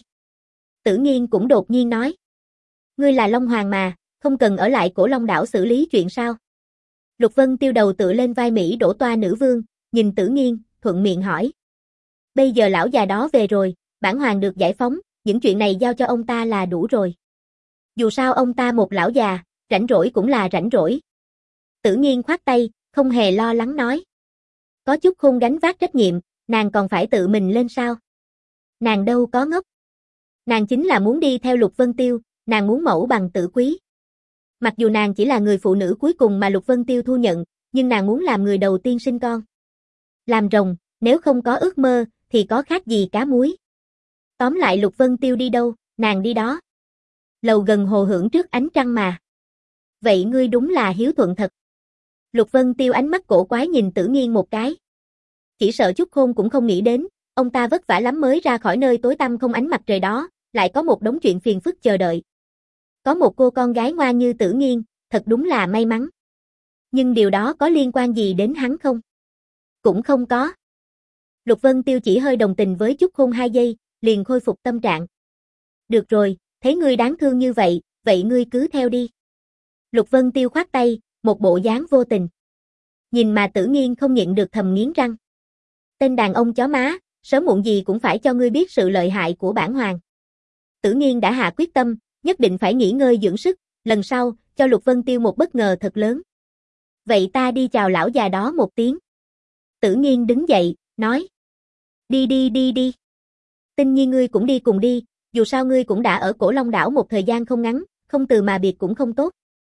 Tử Nghiên cũng đột nhiên nói. Ngươi là Long Hoàng mà, không cần ở lại Cổ Long đảo xử lý chuyện sao? Lục Vân Tiêu đầu tựa lên vai Mỹ đổ toa nữ vương, nhìn Tử Nghiên, thuận miệng hỏi. Bây giờ lão già đó về rồi, bản hoàng được giải phóng, những chuyện này giao cho ông ta là đủ rồi. Dù sao ông ta một lão già, rảnh rỗi cũng là rảnh rỗi. Tử Nghiên khoát tay, không hề lo lắng nói. Có chút khôn gánh vác trách nhiệm, nàng còn phải tự mình lên sao? Nàng đâu có ngốc. Nàng chính là muốn đi theo Lục Vân Tiêu, nàng muốn mẫu bằng tử quý. Mặc dù nàng chỉ là người phụ nữ cuối cùng mà Lục Vân Tiêu thu nhận, nhưng nàng muốn làm người đầu tiên sinh con. Làm rồng, nếu không có ước mơ, thì có khác gì cá muối. Tóm lại Lục Vân Tiêu đi đâu, nàng đi đó. Lầu gần hồ hưởng trước ánh trăng mà. Vậy ngươi đúng là hiếu thuận thật. Lục Vân Tiêu ánh mắt cổ quái nhìn Tử Nghiên một cái. Chỉ sợ chút khôn cũng không nghĩ đến, ông ta vất vả lắm mới ra khỏi nơi tối tăm không ánh mặt trời đó, lại có một đống chuyện phiền phức chờ đợi. Có một cô con gái ngoan như Tử Nghiên, thật đúng là may mắn. Nhưng điều đó có liên quan gì đến hắn không? Cũng không có. Lục Vân Tiêu chỉ hơi đồng tình với chút khôn hai giây, liền khôi phục tâm trạng. Được rồi, thấy ngươi đáng thương như vậy, vậy ngươi cứ theo đi. Lục Vân Tiêu khoát tay, một bộ dáng vô tình. Nhìn mà Tử Nghiên không nhịn được thầm nghiến răng. Tên đàn ông chó má, sớm muộn gì cũng phải cho ngươi biết sự lợi hại của bản hoàng. Tử Nghiên đã hạ quyết tâm, nhất định phải nghỉ ngơi dưỡng sức, lần sau, cho Lục Vân Tiêu một bất ngờ thật lớn. Vậy ta đi chào lão già đó một tiếng. Tử Nghiên đứng dậy, nói. Đi đi đi đi. Tinh Nhi ngươi cũng đi cùng đi, dù sao ngươi cũng đã ở Cổ Long đảo một thời gian không ngắn, không từ mà biệt cũng không tốt.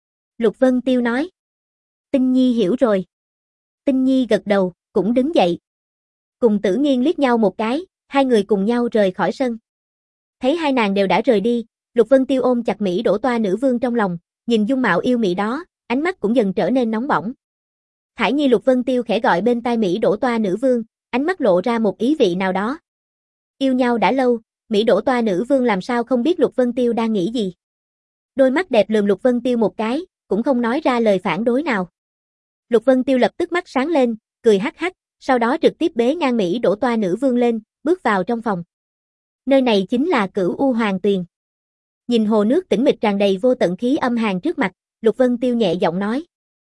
Lục Vân Tiêu nói. Tinh Nhi hiểu rồi. Tinh Nhi gật đầu, cũng đứng dậy. Cùng Tử Nghiên liếc nhau một cái, hai người cùng nhau rời khỏi sân. Thấy hai nàng đều đã rời đi, Lục Vân Tiêu ôm chặt Mỹ đổ toa nữ vương trong lòng, nhìn dung mạo yêu mị đó, ánh mắt cũng dần trở nên nóng bỏng. Thải Nhi Lục Vân Tiêu khẽ gọi bên tai Mỹ đổ toa nữ vương, ánh mắt lộ ra một ý vị nào đó. Yêu nhau đã lâu, Mỹ đổ toa nữ vương làm sao không biết Lục Vân Tiêu đang nghĩ gì. Đôi mắt đẹp lườm Lục Vân Tiêu một cái, cũng không nói ra lời phản đối nào. Lục Vân Tiêu lập tức mắt sáng lên, cười hắc hắc, sau đó trực tiếp bế ngang Mỹ đổ toa nữ vương lên, bước vào trong phòng. Nơi này chính là Cửu U Hoàng Tuyền. Nhìn hồ nước tĩnh mịch tràn đầy vô tận khí âm hàn trước mặt, Lục Vân Tiêu nhẹ giọng nói.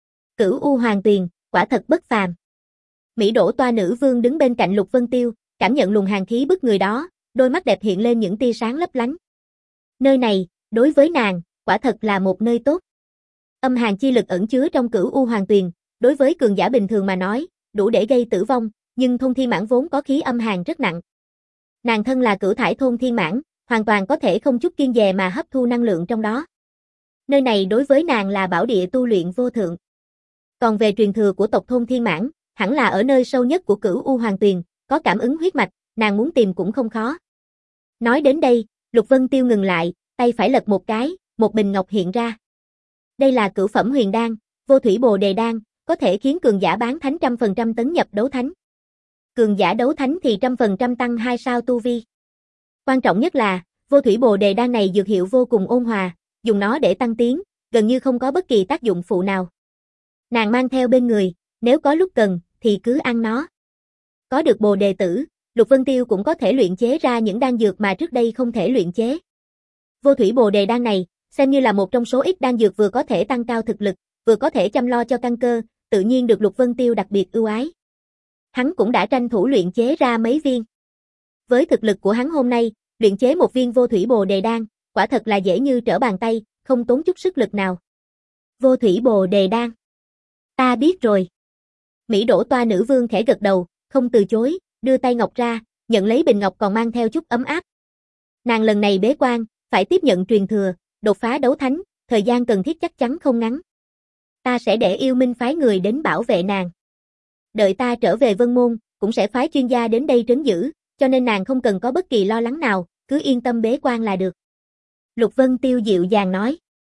Cửu U Hoàng Tuyền, quả thật bất phàm. Mỹ đổ toa nữ vương đứng bên cạnh Lục Vân Tiêu, cảm nhận luồng hàn khí bức người đó, đôi mắt đẹp hiện lên những tia sáng lấp lánh. Nơi này, đối với nàng, quả thật là một nơi tốt. Âm hàn chi lực ẩn chứa trong Cửu U Hoàng Tuyền, đối với cường giả bình thường mà nói, đủ để gây tử vong, nhưng Thôn Thiên Mãn vốn có khí âm hàn rất nặng. Nàng thân là cửu thải Thôn Thiên Mãn, hoàn toàn có thể không chút kiêng dè mà hấp thu năng lượng trong đó. Nơi này đối với nàng là bảo địa tu luyện vô thượng. Còn về truyền thừa của tộc Thôn Thiên Mãn, hẳn là ở nơi sâu nhất của Cửu U Hoàng Tuyền, có cảm ứng huyết mạch, nàng muốn tìm cũng không khó. Nói đến đây, Lục Vân Tiêu ngừng lại, tay phải lật một cái, một bình ngọc hiện ra. Đây là cửu phẩm huyền đan, vô thủy bồ đề đan, có thể khiến cường giả bán thánh trăm phần trăm tấn nhập đấu thánh. Cường giả đấu thánh thì trăm phần trăm tăng hai sao tu vi. Quan trọng nhất là, vô thủy bồ đề đan này dược hiệu vô cùng ôn hòa, dùng nó để tăng tiến, gần như không có bất kỳ tác dụng phụ nào. Nàng mang theo bên người, nếu có lúc cần, thì cứ ăn nó. Có được bồ đề tử, Lục Vân Tiêu cũng có thể luyện chế ra những đan dược mà trước đây không thể luyện chế. Vô thủy bồ đề đan này, xem như là một trong số ít đan dược vừa có thể tăng cao thực lực, vừa có thể chăm lo cho căn cơ, tự nhiên được Lục Vân Tiêu đặc biệt ưu ái. Hắn cũng đã tranh thủ luyện chế ra mấy viên. Với thực lực của hắn hôm nay, luyện chế một viên vô thủy bồ đề đan, quả thật là dễ như trở bàn tay, không tốn chút sức lực nào. Vô thủy bồ đề đan. Ta biết rồi. Mỹ đổ toa nữ vương khẽ gật đầu, không từ chối, đưa tay ngọc ra, nhận lấy bình ngọc còn mang theo chút ấm áp. Nàng lần này bế quan, phải tiếp nhận truyền thừa, đột phá đấu thánh, thời gian cần thiết chắc chắn không ngắn. Ta sẽ để Yêu Minh phái người đến bảo vệ nàng. Đợi ta trở về Vân Môn, cũng sẽ phái chuyên gia đến đây trấn giữ, cho nên nàng không cần có bất kỳ lo lắng nào, cứ yên tâm bế quan là được. Lục Vân Tiêu dịu dàng nói.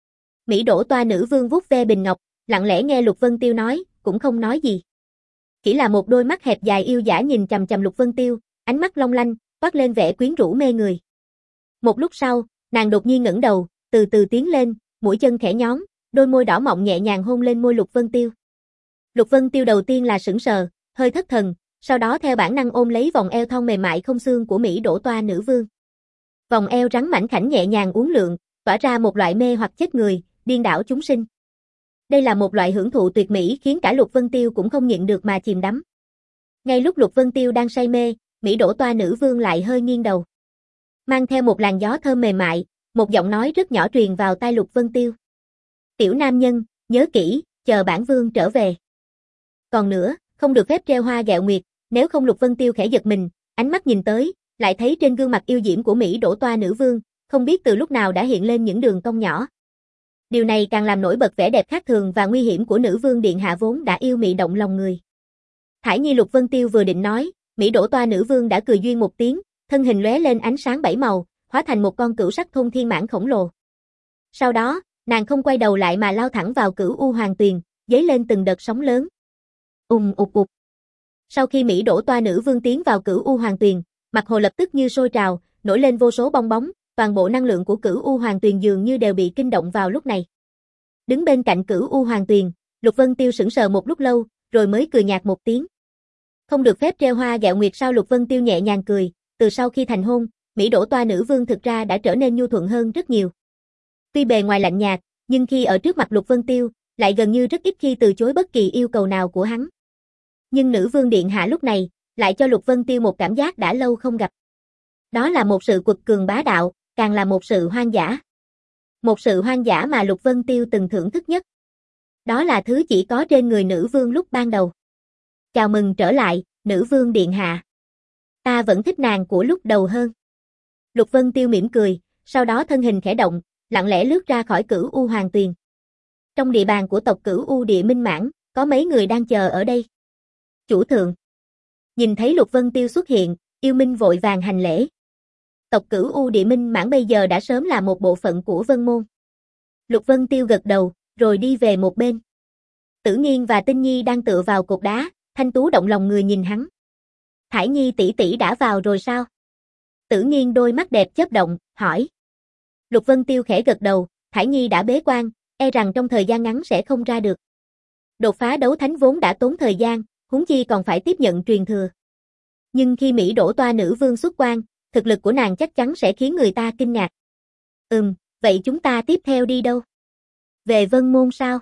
Mỹ đổ toa nữ vương vuốt ve bình ngọc, lặng lẽ nghe Lục Vân Tiêu nói, cũng không nói gì. Chỉ là một đôi mắt hẹp dài yêu dã nhìn chằm chằm Lục Vân Tiêu, ánh mắt long lanh, toát lên vẻ quyến rũ mê người. Một lúc sau, nàng đột nhiên ngẩng đầu, từ từ tiến lên, mũi chân khẽ nhón, đôi môi đỏ mọng nhẹ nhàng hôn lên môi Lục Vân Tiêu. Lục Vân Tiêu đầu tiên là sững sờ, hơi thất thần, sau đó theo bản năng ôm lấy vòng eo thon mềm mại không xương của Mỹ đổ toa nữ vương. Vòng eo rắn mảnh khảnh nhẹ nhàng uốn lượn, tỏa ra một loại mê hoặc chết người, điên đảo chúng sinh. Đây là một loại hưởng thụ tuyệt mỹ khiến cả Lục Vân Tiêu cũng không nhịn được mà chìm đắm. Ngay lúc Lục Vân Tiêu đang say mê, Mỹ đổ toa nữ vương lại hơi nghiêng đầu. Mang theo một làn gió thơm mềm mại, một giọng nói rất nhỏ truyền vào tai Lục Vân Tiêu. Tiểu nam nhân, nhớ kỹ, chờ bản vương trở về. Còn nữa, không được phép treo hoa gẹo nguyệt, nếu không Lục Vân Tiêu khẽ giật mình, ánh mắt nhìn tới, lại thấy trên gương mặt yêu diễm của Mỹ đổ toa nữ vương, không biết từ lúc nào đã hiện lên những đường cong nhỏ. Điều này càng làm nổi bật vẻ đẹp khác thường và nguy hiểm của nữ vương điện hạ vốn đã yêu mị động lòng người. Thải Nhi Lục Vân Tiêu vừa định nói, Mỹ đổ toa nữ vương đã cười duyên một tiếng, thân hình lóe lên ánh sáng bảy màu, hóa thành một con cửu sắc thôn thiên mãng khổng lồ. Sau đó, nàng không quay đầu lại mà lao thẳng vào Cửu U Hoàng Tuyền, dấy lên từng đợt sóng lớn. Ùng ục ục. Sau khi Mỹ đổ toa nữ vương tiến vào Cửu U Hoàng Tuyền, mặt hồ lập tức như sôi trào, nổi lên vô số bong bóng, toàn bộ năng lượng của Cửu U Hoàng Tuyền dường như đều bị kinh động vào lúc này. Đứng bên cạnh Cửu U Hoàng Tuyền, Lục Vân Tiêu sững sờ một lúc lâu, rồi mới cười nhạt một tiếng. Không được phép treo hoa gẹo nguyệt sao? Lục Vân Tiêu nhẹ nhàng cười, từ sau khi thành hôn, Mỹ đổ toa nữ vương thực ra đã trở nên nhu thuận hơn rất nhiều. Tuy bề ngoài lạnh nhạt, nhưng khi ở trước mặt Lục Vân Tiêu, lại gần như rất ít khi từ chối bất kỳ yêu cầu nào của hắn. Nhưng nữ vương điện hạ lúc này, lại cho Lục Vân Tiêu một cảm giác đã lâu không gặp. Đó là một sự quật cường bá đạo, càng là một sự hoang dã. Một sự hoang dã mà Lục Vân Tiêu từng thưởng thức nhất. Đó là thứ chỉ có trên người nữ vương lúc ban đầu. Chào mừng trở lại, nữ vương điện hạ. Ta vẫn thích nàng của lúc đầu hơn. Lục Vân Tiêu mỉm cười, sau đó thân hình khẽ động, lặng lẽ lướt ra khỏi Cửu U Hoàng Tuyền. Trong địa bàn của tộc Cửu U Địa Minh Mãng, có mấy người đang chờ ở đây. Chủ thượng. Nhìn thấy Lục Vân Tiêu xuất hiện, Yêu Minh vội vàng hành lễ. Tộc Cửu U Địa Minh Mãng bây giờ đã sớm là một bộ phận của Vân Môn. Lục Vân Tiêu gật đầu, rồi đi về một bên. Tử Nghiên và Tinh Nhi đang tựa vào cột đá, thanh tú động lòng người nhìn hắn. Thải Nhi tỷ tỷ đã vào rồi sao? Tử Nghiên đôi mắt đẹp chớp động, hỏi. Lục Vân Tiêu khẽ gật đầu, Thải Nhi đã bế quan, e rằng trong thời gian ngắn sẽ không ra được. Đột phá đấu thánh vốn đã tốn thời gian, huống chi còn phải tiếp nhận truyền thừa. Nhưng khi Mỹ đổ toa nữ vương xuất quan, thực lực của nàng chắc chắn sẽ khiến người ta kinh ngạc. Ừm, vậy chúng ta tiếp theo đi đâu? Về Vân Môn sao?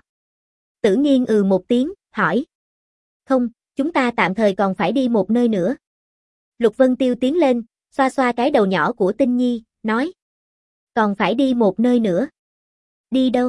Tử Nghiên ừ một tiếng, hỏi. Không, chúng ta tạm thời còn phải đi một nơi nữa. Lục Vân Tiêu tiến lên, xoa xoa cái đầu nhỏ của Tinh Nhi, nói. Còn phải đi một nơi nữa. Đi đâu?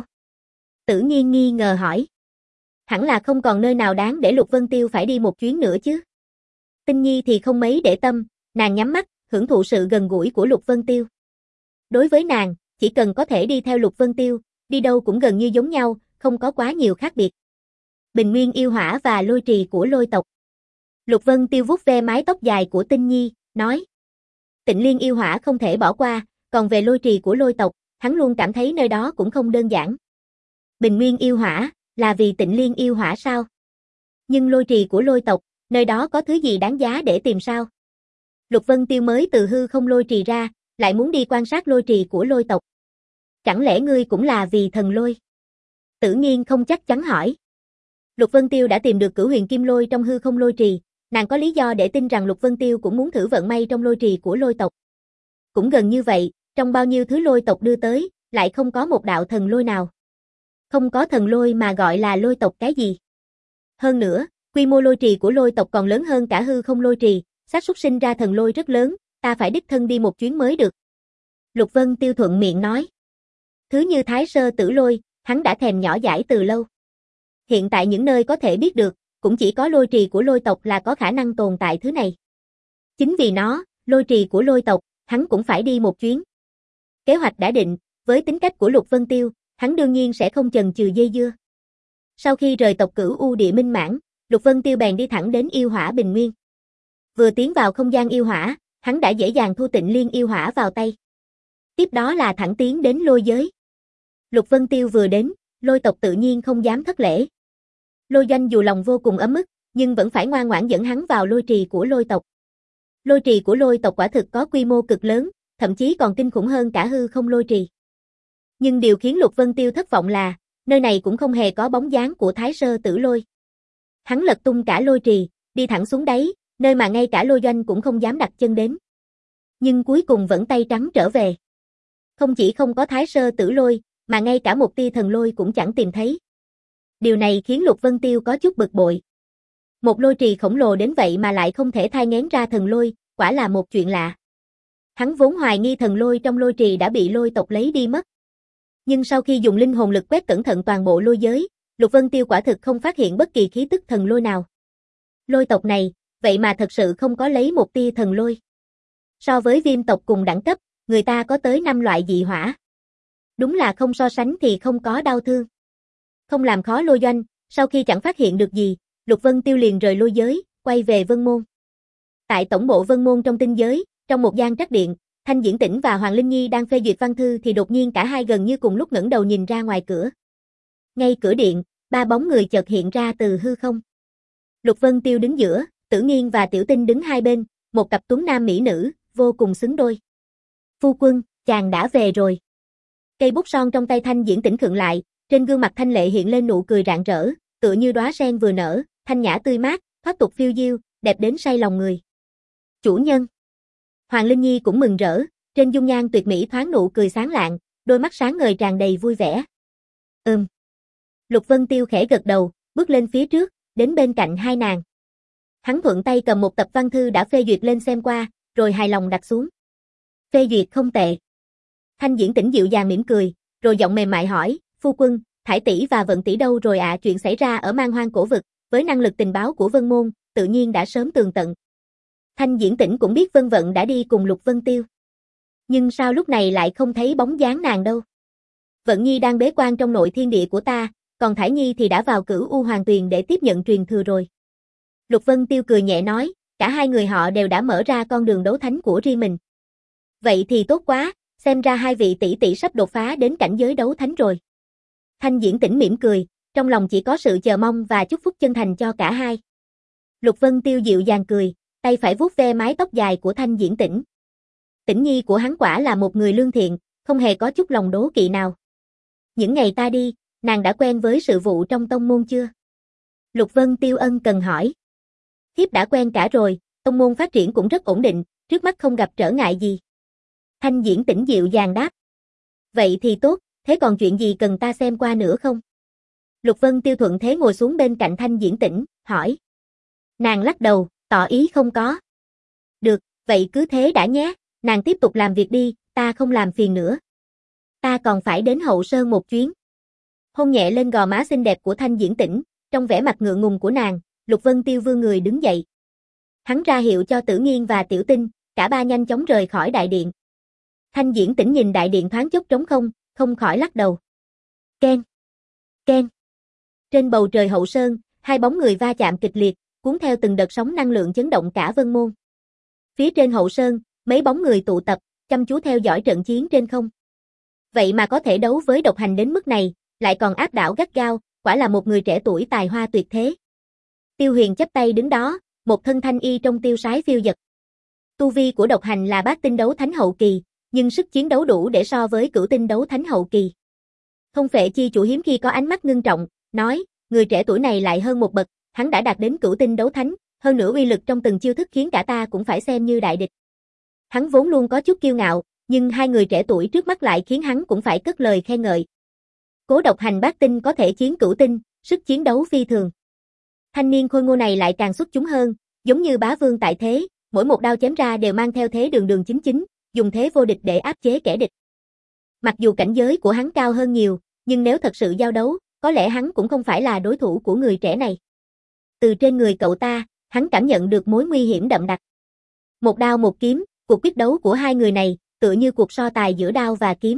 Tử Nghiên nghi ngờ hỏi. Hẳn là không còn nơi nào đáng để Lục Vân Tiêu phải đi một chuyến nữa chứ. Tinh Nhi thì không mấy để tâm, nàng nhắm mắt, hưởng thụ sự gần gũi của Lục Vân Tiêu. Đối với nàng, chỉ cần có thể đi theo Lục Vân Tiêu, đi đâu cũng gần như giống nhau, không có quá nhiều khác biệt. Bình Nguyên yêu hỏa và lôi trì của lôi tộc. Lục Vân Tiêu vuốt ve mái tóc dài của Tinh Nhi, nói. Tịnh Liên yêu hỏa không thể bỏ qua, còn về lôi trì của lôi tộc, hắn luôn cảm thấy nơi đó cũng không đơn giản. Bình Nguyên yêu hỏa, là vì Tịnh Liên yêu hỏa sao? Nhưng lôi trì của lôi tộc, nơi đó có thứ gì đáng giá để tìm sao? Lục Vân Tiêu mới từ hư không lôi trì ra, lại muốn đi quan sát lôi trì của lôi tộc. Chẳng lẽ ngươi cũng là vì thần lôi? Tử Nghiên không chắc chắn hỏi. Lục Vân Tiêu đã tìm được Cửu Huyền Kim Lôi trong hư không lôi trì, nàng có lý do để tin rằng Lục Vân Tiêu cũng muốn thử vận may trong lôi trì của lôi tộc. Cũng gần như vậy, trong bao nhiêu thứ lôi tộc đưa tới, lại không có một đạo thần lôi nào. Không có thần lôi mà gọi là lôi tộc cái gì? Hơn nữa, quy mô lôi trì của lôi tộc còn lớn hơn cả hư không lôi trì, xác suất sinh ra thần lôi rất lớn, ta phải đích thân đi một chuyến mới được. Lục Vân Tiêu thuận miệng nói. Thứ như Thái Sơ Tử Lôi, hắn đã thèm nhỏ dãi từ lâu. Hiện tại những nơi có thể biết được, cũng chỉ có lôi trì của lôi tộc là có khả năng tồn tại thứ này. Chính vì nó, lôi trì của lôi tộc, hắn cũng phải đi một chuyến. Kế hoạch đã định, với tính cách của Lục Vân Tiêu, hắn đương nhiên sẽ không chần chừ dây dưa. Sau khi rời tộc Cửu U Địa Minh Mãng, Lục Vân Tiêu bèn đi thẳng đến yêu hỏa Bình Nguyên. Vừa tiến vào không gian yêu hỏa, hắn đã dễ dàng thu Tịnh Liên yêu hỏa vào tay. Tiếp đó là thẳng tiến đến lôi giới. Lục Vân Tiêu vừa đến, lôi tộc tự nhiên không dám thất lễ. Lôi Doanh dù lòng vô cùng ấm ức, nhưng vẫn phải ngoan ngoãn dẫn hắn vào lôi trì của lôi tộc. Lôi trì của lôi tộc quả thực có quy mô cực lớn, thậm chí còn kinh khủng hơn cả hư không lôi trì. Nhưng điều khiến Lục Vân Tiêu thất vọng là, nơi này cũng không hề có bóng dáng của Thái Sơ Tử Lôi. Hắn lật tung cả lôi trì, đi thẳng xuống đáy, nơi mà ngay cả lôi doanh cũng không dám đặt chân đến. Nhưng cuối cùng vẫn tay trắng trở về. Không chỉ không có Thái Sơ Tử Lôi, mà ngay cả một tia thần lôi cũng chẳng tìm thấy. Điều này khiến Lục Vân Tiêu có chút bực bội. Một lôi trì khổng lồ đến vậy mà lại không thể thai nghén ra thần lôi, quả là một chuyện lạ. Hắn vốn hoài nghi thần lôi trong lôi trì đã bị lôi tộc lấy đi mất. Nhưng sau khi dùng linh hồn lực quét cẩn thận toàn bộ lôi giới, Lục Vân Tiêu quả thực không phát hiện bất kỳ khí tức thần lôi nào. Lôi tộc này, vậy mà thật sự không có lấy một tia thần lôi. So với viêm tộc cùng đẳng cấp, người ta có tới năm loại dị hỏa. Đúng là không so sánh thì không có đau thương. Không làm khó lôi doanh, sau khi chẳng phát hiện được gì, Lục Vân Tiêu liền rời lôi giới, quay về Vân Môn. Tại tổng bộ Vân Môn trong tinh giới, trong một gian trắc điện, Thanh Diễn Tĩnh và Hoàng Linh Nhi đang phê duyệt văn thư thì đột nhiên cả hai gần như cùng lúc ngẩng đầu nhìn ra ngoài cửa. Ngay cửa điện, ba bóng người chợt hiện ra từ hư không. Lục Vân Tiêu đứng giữa, Tử Nghiên và Tiểu Tinh đứng hai bên, một cặp tuấn nam mỹ nữ, vô cùng xứng đôi. Phu quân, chàng đã về rồi. Cây bút son trong tay Thanh Diễn Tĩnh khựng lại, trên gương mặt thanh lệ hiện lên nụ cười rạng rỡ, tựa như đóa sen vừa nở, thanh nhã tươi mát, thoát tục phiêu diêu, đẹp đến say lòng người. Chủ nhân. Hoàng Linh Nhi cũng mừng rỡ, trên dung nhan tuyệt mỹ thoáng nụ cười sáng lạng, đôi mắt sáng ngời tràn đầy vui vẻ. Ừm. Lục Vân Tiêu khẽ gật đầu, bước lên phía trước, đến bên cạnh hai nàng. Hắn thuận tay cầm một tập văn thư đã phê duyệt lên xem qua, rồi hài lòng đặt xuống. Phê duyệt không tệ. Thanh Diễn Tĩnh dịu dàng mỉm cười, rồi giọng mềm mại hỏi, phu quân, Thải tỷ và Vận tỷ đâu rồi ạ? À? Chuyện xảy ra ở Man Hoang cổ vực, với năng lực tình báo của Vân Môn, tự nhiên đã sớm tường tận. Thanh Diễn Tĩnh cũng biết Vân Vận đã đi cùng Lục Vân Tiêu. Nhưng sao lúc này lại không thấy bóng dáng nàng đâu? Vận Nhi đang bế quan trong nội thiên địa của ta, còn Thải Nhi thì đã vào Cửu U Hoàng Tuyền để tiếp nhận truyền thừa rồi. Lục Vân Tiêu cười nhẹ nói, cả hai người họ đều đã mở ra con đường đấu thánh của riêng mình. Vậy thì tốt quá, xem ra hai vị tỷ tỷ sắp đột phá đến cảnh giới đấu thánh rồi. Thanh Diễn Tĩnh mỉm cười, trong lòng chỉ có sự chờ mong và chúc phúc chân thành cho cả hai. Lục Vân Tiêu dịu dàng cười, tay phải vuốt ve mái tóc dài của Thanh Diễn Tĩnh. Tĩnh Nhi của hắn quả là một người lương thiện, không hề có chút lòng đố kỵ nào. Những ngày ta đi, nàng đã quen với sự vụ trong tông môn chưa? Lục Vân Tiêu ân cần hỏi. Thiếp đã quen cả rồi, tông môn phát triển cũng rất ổn định, trước mắt không gặp trở ngại gì. Thanh Diễn Tĩnh dịu dàng đáp. Vậy thì tốt, thế còn chuyện gì cần ta xem qua nữa không? Lục Vân Tiêu thuận thế ngồi xuống bên cạnh Thanh Diễn Tĩnh, hỏi. Nàng lắc đầu, tỏ ý không có. Được, vậy cứ thế đã nhé, nàng tiếp tục làm việc đi, ta không làm phiền nữa. Ta còn phải đến Hậu Sơn một chuyến. Hôn nhẹ lên gò má xinh đẹp của Thanh Diễn Tĩnh, trong vẻ mặt ngượng ngùng của nàng, Lục Vân Tiêu vươn người đứng dậy. Hắn ra hiệu cho Tử Nghiên và Tiểu Tinh, cả ba nhanh chóng rời khỏi đại điện. Thanh Diễn Tĩnh nhìn đại điện thoáng chốc trống không, không khỏi lắc đầu. Ken, ken. Trên bầu trời Hậu Sơn, hai bóng người va chạm kịch liệt, cuốn theo từng đợt sóng năng lượng chấn động cả Vân Môn. Phía trên Hậu Sơn, mấy bóng người tụ tập, chăm chú theo dõi trận chiến trên không. Vậy mà có thể đấu với độc hành đến mức này, lại còn áp đảo gắt gao, quả là một người trẻ tuổi tài hoa tuyệt thế. Tiêu Huyền chắp tay đứng đó, một thân thanh y trong tiêu sái phiêu dật. Tu vi của độc hành là bát tinh đấu thánh hậu kỳ, nhưng sức chiến đấu đủ để so với cửu tinh đấu thánh hậu kỳ. Thông Phệ chi chủ hiếm khi có ánh mắt ngưng trọng, nói, người trẻ tuổi này lại hơn một bậc, hắn đã đạt đến cửu tinh đấu thánh, hơn nữa uy lực trong từng chiêu thức khiến cả ta cũng phải xem như đại địch. Hắn vốn luôn có chút kiêu ngạo, nhưng hai người trẻ tuổi trước mắt lại khiến hắn cũng phải cất lời khen ngợi. Cố độc hành bát tinh có thể chiến cửu tinh, sức chiến đấu phi thường. Thanh niên khôi ngô này lại càng xuất chúng hơn, giống như bá vương tại thế, mỗi một đao chém ra đều mang theo thế đường đường chính chính, dùng thế vô địch để áp chế kẻ địch. Mặc dù cảnh giới của hắn cao hơn nhiều, nhưng nếu thật sự giao đấu, có lẽ hắn cũng không phải là đối thủ của người trẻ này. Từ trên người cậu ta, hắn cảm nhận được mối nguy hiểm đậm đặc. Một đao một kiếm, cuộc quyết đấu của hai người này, tựa như cuộc so tài giữa đao và kiếm.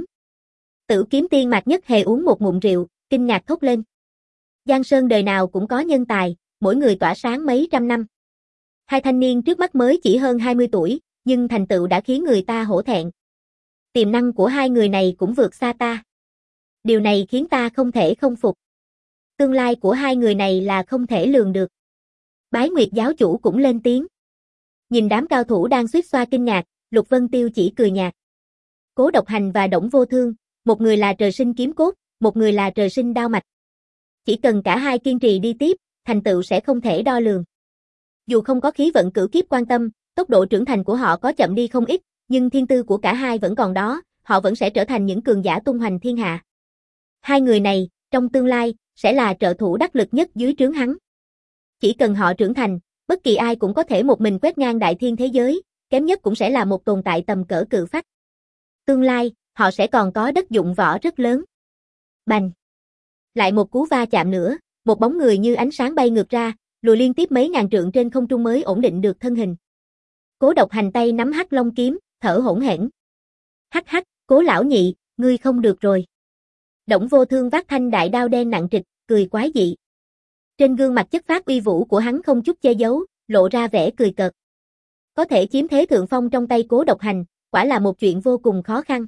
Tử Kiếm Tiên Mạc Nhất Hề uống một ngụm rượu, kinh ngạc thốt lên. Giang Sơn đời nào cũng có nhân tài, mỗi người tỏa sáng mấy trăm năm. Hai thanh niên trước mắt mới chỉ hơn hai mươi tuổi, nhưng thành tựu đã khiến người ta hổ thẹn. Tiềm năng của hai người này cũng vượt xa ta. Điều này khiến ta không thể không phục. Tương lai của hai người này là không thể lường được. Bái Nguyệt giáo chủ cũng lên tiếng. Nhìn đám cao thủ đang suýt xoa kinh ngạc, Lục Vân Tiêu chỉ cười nhạt. Cố Độc Hành và Đổng Vô Thương, một người là trời sinh kiếm cốt, một người là trời sinh đao mạch. Chỉ cần cả hai kiên trì đi tiếp, thành tựu sẽ không thể đo lường. Dù không có khí vận cửu kiếp quan tâm, tốc độ trưởng thành của họ có chậm đi không ít, nhưng thiên tư của cả hai vẫn còn đó, họ vẫn sẽ trở thành những cường giả tung hoành thiên hạ. Hai người này, trong tương lai, sẽ là trợ thủ đắc lực nhất dưới trướng hắn. Chỉ cần họ trưởng thành, bất kỳ ai cũng có thể một mình quét ngang đại thiên thế giới, kém nhất cũng sẽ là một tồn tại tầm cỡ cự phách. Tương lai, họ sẽ còn có đất dụng võ rất lớn. Bành! Lại một cú va chạm nữa, một bóng người như ánh sáng bay ngược ra, lùi liên tiếp mấy ngàn trượng trên không trung mới ổn định được thân hình. Cố Độc Hành tay nắm hắc long kiếm, thở hổn hển. Hắc hắc, Cố lão nhị, ngươi không được rồi. Đổng Vô Thương vác thanh đại đao đen nặng trịch, cười quái dị. Trên gương mặt chất phác uy vũ của hắn không chút che giấu, lộ ra vẻ cười cợt. Có thể chiếm thế thượng phong trong tay Cố Độc Hành, quả là một chuyện vô cùng khó khăn.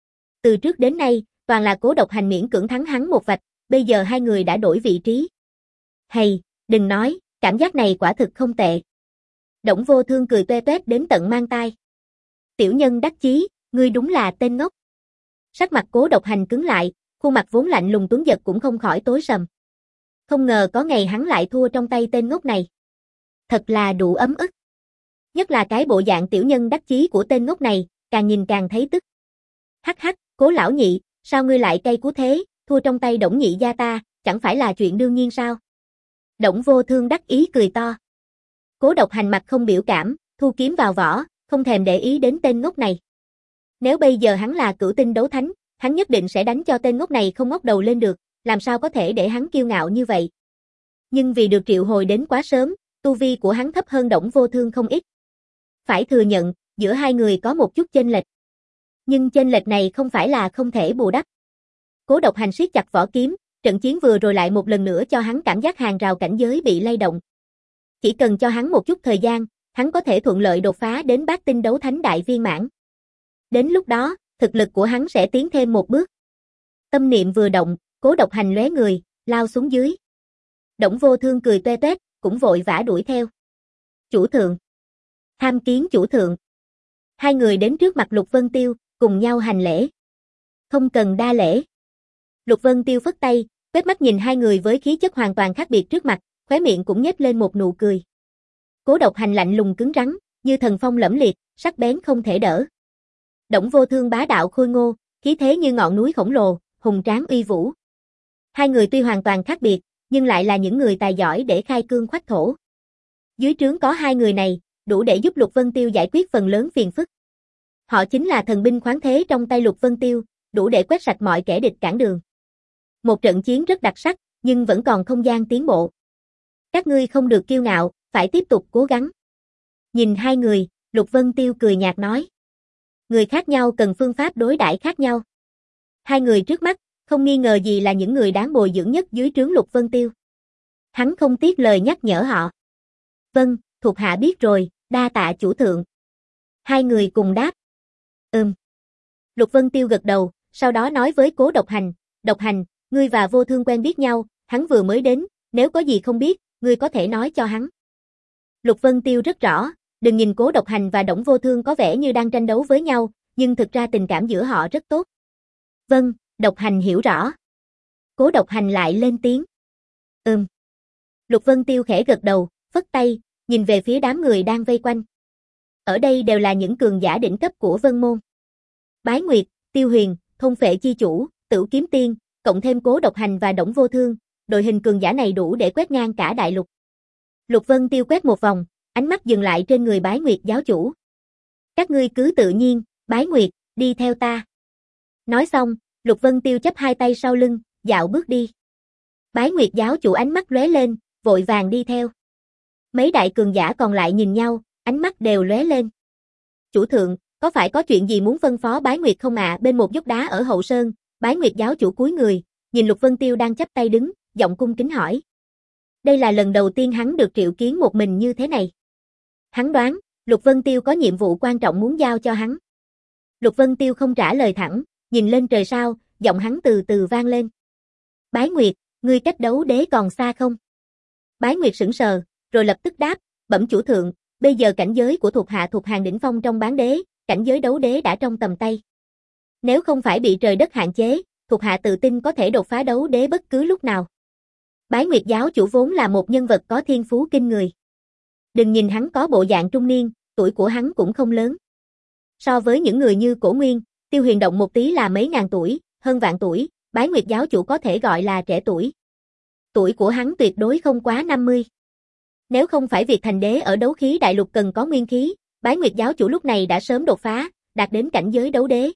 Từ trước đến nay, toàn là Cố Độc Hành miễn cưỡng thắng hắn một vạch, bây giờ hai người đã đổi vị trí. Hay, đừng nói, cảm giác này quả thực không tệ. Đổng Vô Thương cười toe toét đến tận mang tai. Tiểu nhân đắc chí, ngươi đúng là tên ngốc. Sắc mặt Cố Độc Hành cứng lại, khuôn mặt vốn lạnh lùng tuấn giật cũng không khỏi tối sầm. Không ngờ có ngày hắn lại thua trong tay tên ngốc này. Thật là đủ ấm ức. Nhất là cái bộ dạng tiểu nhân đắc chí của tên ngốc này, càng nhìn càng thấy tức. Hắc hắc, Cố lão nhị, sao ngươi lại cay cú thế, thua trong tay Đổng nhị gia ta, chẳng phải là chuyện đương nhiên sao? Đổng Vô Thương đắc ý cười to. Cố Độc Hành mặt không biểu cảm, thu kiếm vào vỏ, không thèm để ý đến tên ngốc này. Nếu bây giờ hắn là cửu tinh đấu thánh, hắn nhất định sẽ đánh cho tên ngốc này không ngóc đầu lên được, làm sao có thể để hắn kiêu ngạo như vậy. Nhưng vì được triệu hồi đến quá sớm, tu vi của hắn thấp hơn Đổng Vô Thương không ít. Phải thừa nhận, giữa hai người có một chút chênh lệch. Nhưng chênh lệch này không phải là không thể bù đắp. Cố Độc Hành siết chặt vỏ kiếm, trận chiến vừa rồi lại một lần nữa cho hắn cảm giác hàng rào cảnh giới bị lay động. Chỉ cần cho hắn một chút thời gian, hắn có thể thuận lợi đột phá đến bát tinh đấu thánh đại viên mãn. Đến lúc đó, thực lực của hắn sẽ tiến thêm một bước. Tâm niệm vừa động, Cố Độc Hành lóe người, lao xuống dưới. Đổng Vô Thương cười toe toét, cũng vội vã đuổi theo. Chủ thượng. Tham kiến chủ thượng. Hai người đến trước mặt Lục Vân Tiêu, cùng nhau hành lễ. Không cần đa lễ. Lục Vân Tiêu phất tay, quét mắt nhìn hai người với khí chất hoàn toàn khác biệt trước mặt, khóe miệng cũng nhếch lên một nụ cười. Cố Độc Hành lạnh lùng cứng rắn, như thần phong lẫm liệt, sắc bén không thể đỡ. Đổng Vô Thương bá đạo khôi ngô, khí thế như ngọn núi khổng lồ, hùng tráng uy vũ. Hai người tuy hoàn toàn khác biệt, nhưng lại là những người tài giỏi để khai cương khoách thổ. Dưới trướng có hai người này, đủ để giúp Lục Vân Tiêu giải quyết phần lớn phiền phức. Họ chính là thần binh khoáng thế trong tay Lục Vân Tiêu, đủ để quét sạch mọi kẻ địch cản đường. Một trận chiến rất đặc sắc, nhưng vẫn còn không gian tiến bộ. Các ngươi không được kiêu ngạo, phải tiếp tục cố gắng. Nhìn hai người, Lục Vân Tiêu cười nhạt nói. Người khác nhau cần phương pháp đối đãi khác nhau. Hai người trước mắt, không nghi ngờ gì là những người đáng bồi dưỡng nhất dưới trướng Lục Vân Tiêu. Hắn không tiếc lời nhắc nhở họ. Vâng, thuộc hạ biết rồi, đa tạ chủ thượng. Hai người cùng đáp. Ừm. Lục Vân Tiêu gật đầu, sau đó nói với Cố Độc Hành, Độc Hành, ngươi và Vô Thương quen biết nhau, hắn vừa mới đến, nếu có gì không biết, ngươi có thể nói cho hắn. Lục Vân Tiêu rất rõ, đừng nhìn Cố Độc Hành và Đổng Vô Thương có vẻ như đang tranh đấu với nhau, nhưng thực ra tình cảm giữa họ rất tốt. Vâng, Độc Hành hiểu rõ. Cố Độc Hành lại lên tiếng. Ừm. Lục Vân Tiêu khẽ gật đầu, phất tay, nhìn về phía đám người đang vây quanh. Ở đây đều là những cường giả đỉnh cấp của Vân Môn. Bái Nguyệt, Tiêu Huyền, Thôn Phệ Chi Chủ, Tửu Kiếm Tiên, cộng thêm Cố Độc Hành và Đổng Vô Thương, đội hình cường giả này đủ để quét ngang cả đại lục. Lục Vân Tiêu quét một vòng, ánh mắt dừng lại trên người Bái Nguyệt giáo chủ. Các ngươi cứ tự nhiên, Bái Nguyệt, đi theo ta. Nói xong, Lục Vân Tiêu chắp hai tay sau lưng, dạo bước đi. Bái Nguyệt giáo chủ ánh mắt lóe lên, vội vàng đi theo. Mấy đại cường giả còn lại nhìn nhau, ánh mắt đều lóe lên. Chủ thượng, có phải có chuyện gì muốn phân phó Bái Nguyệt không ạ? À? Bên một dốc đá ở hậu sơn, Bái Nguyệt giáo chủ cúi người, nhìn Lục Vân Tiêu đang chắp tay đứng, giọng cung kính hỏi. Đây là lần đầu tiên hắn được triệu kiến một mình như thế này. Hắn đoán, Lục Vân Tiêu có nhiệm vụ quan trọng muốn giao cho hắn. Lục Vân Tiêu không trả lời thẳng, nhìn lên trời sao, giọng hắn từ từ vang lên. Bái Nguyệt, ngươi cách đấu đế còn xa không? Bái Nguyệt sững sờ, rồi lập tức đáp, bẩm chủ thượng, bây giờ cảnh giới của thuộc hạ thuộc hàng đỉnh phong trong bán đế, cảnh giới đấu đế đã trong tầm tay. Nếu không phải bị trời đất hạn chế, thuộc hạ tự tin có thể đột phá đấu đế bất cứ lúc nào. Bái Nguyệt giáo chủ vốn là một nhân vật có thiên phú kinh người. Đừng nhìn hắn có bộ dạng trung niên, tuổi của hắn cũng không lớn. So với những người như Cổ Nguyên, Tiêu Huyền động một tí là mấy ngàn tuổi, hơn vạn tuổi, Bái Nguyệt giáo chủ có thể gọi là trẻ tuổi. Tuổi của hắn tuyệt đối không quá năm mươi. Nếu không phải việc thành đế ở đấu khí đại lục cần có nguyên khí, Bái Nguyệt giáo chủ lúc này đã sớm đột phá, đạt đến cảnh giới đấu đế.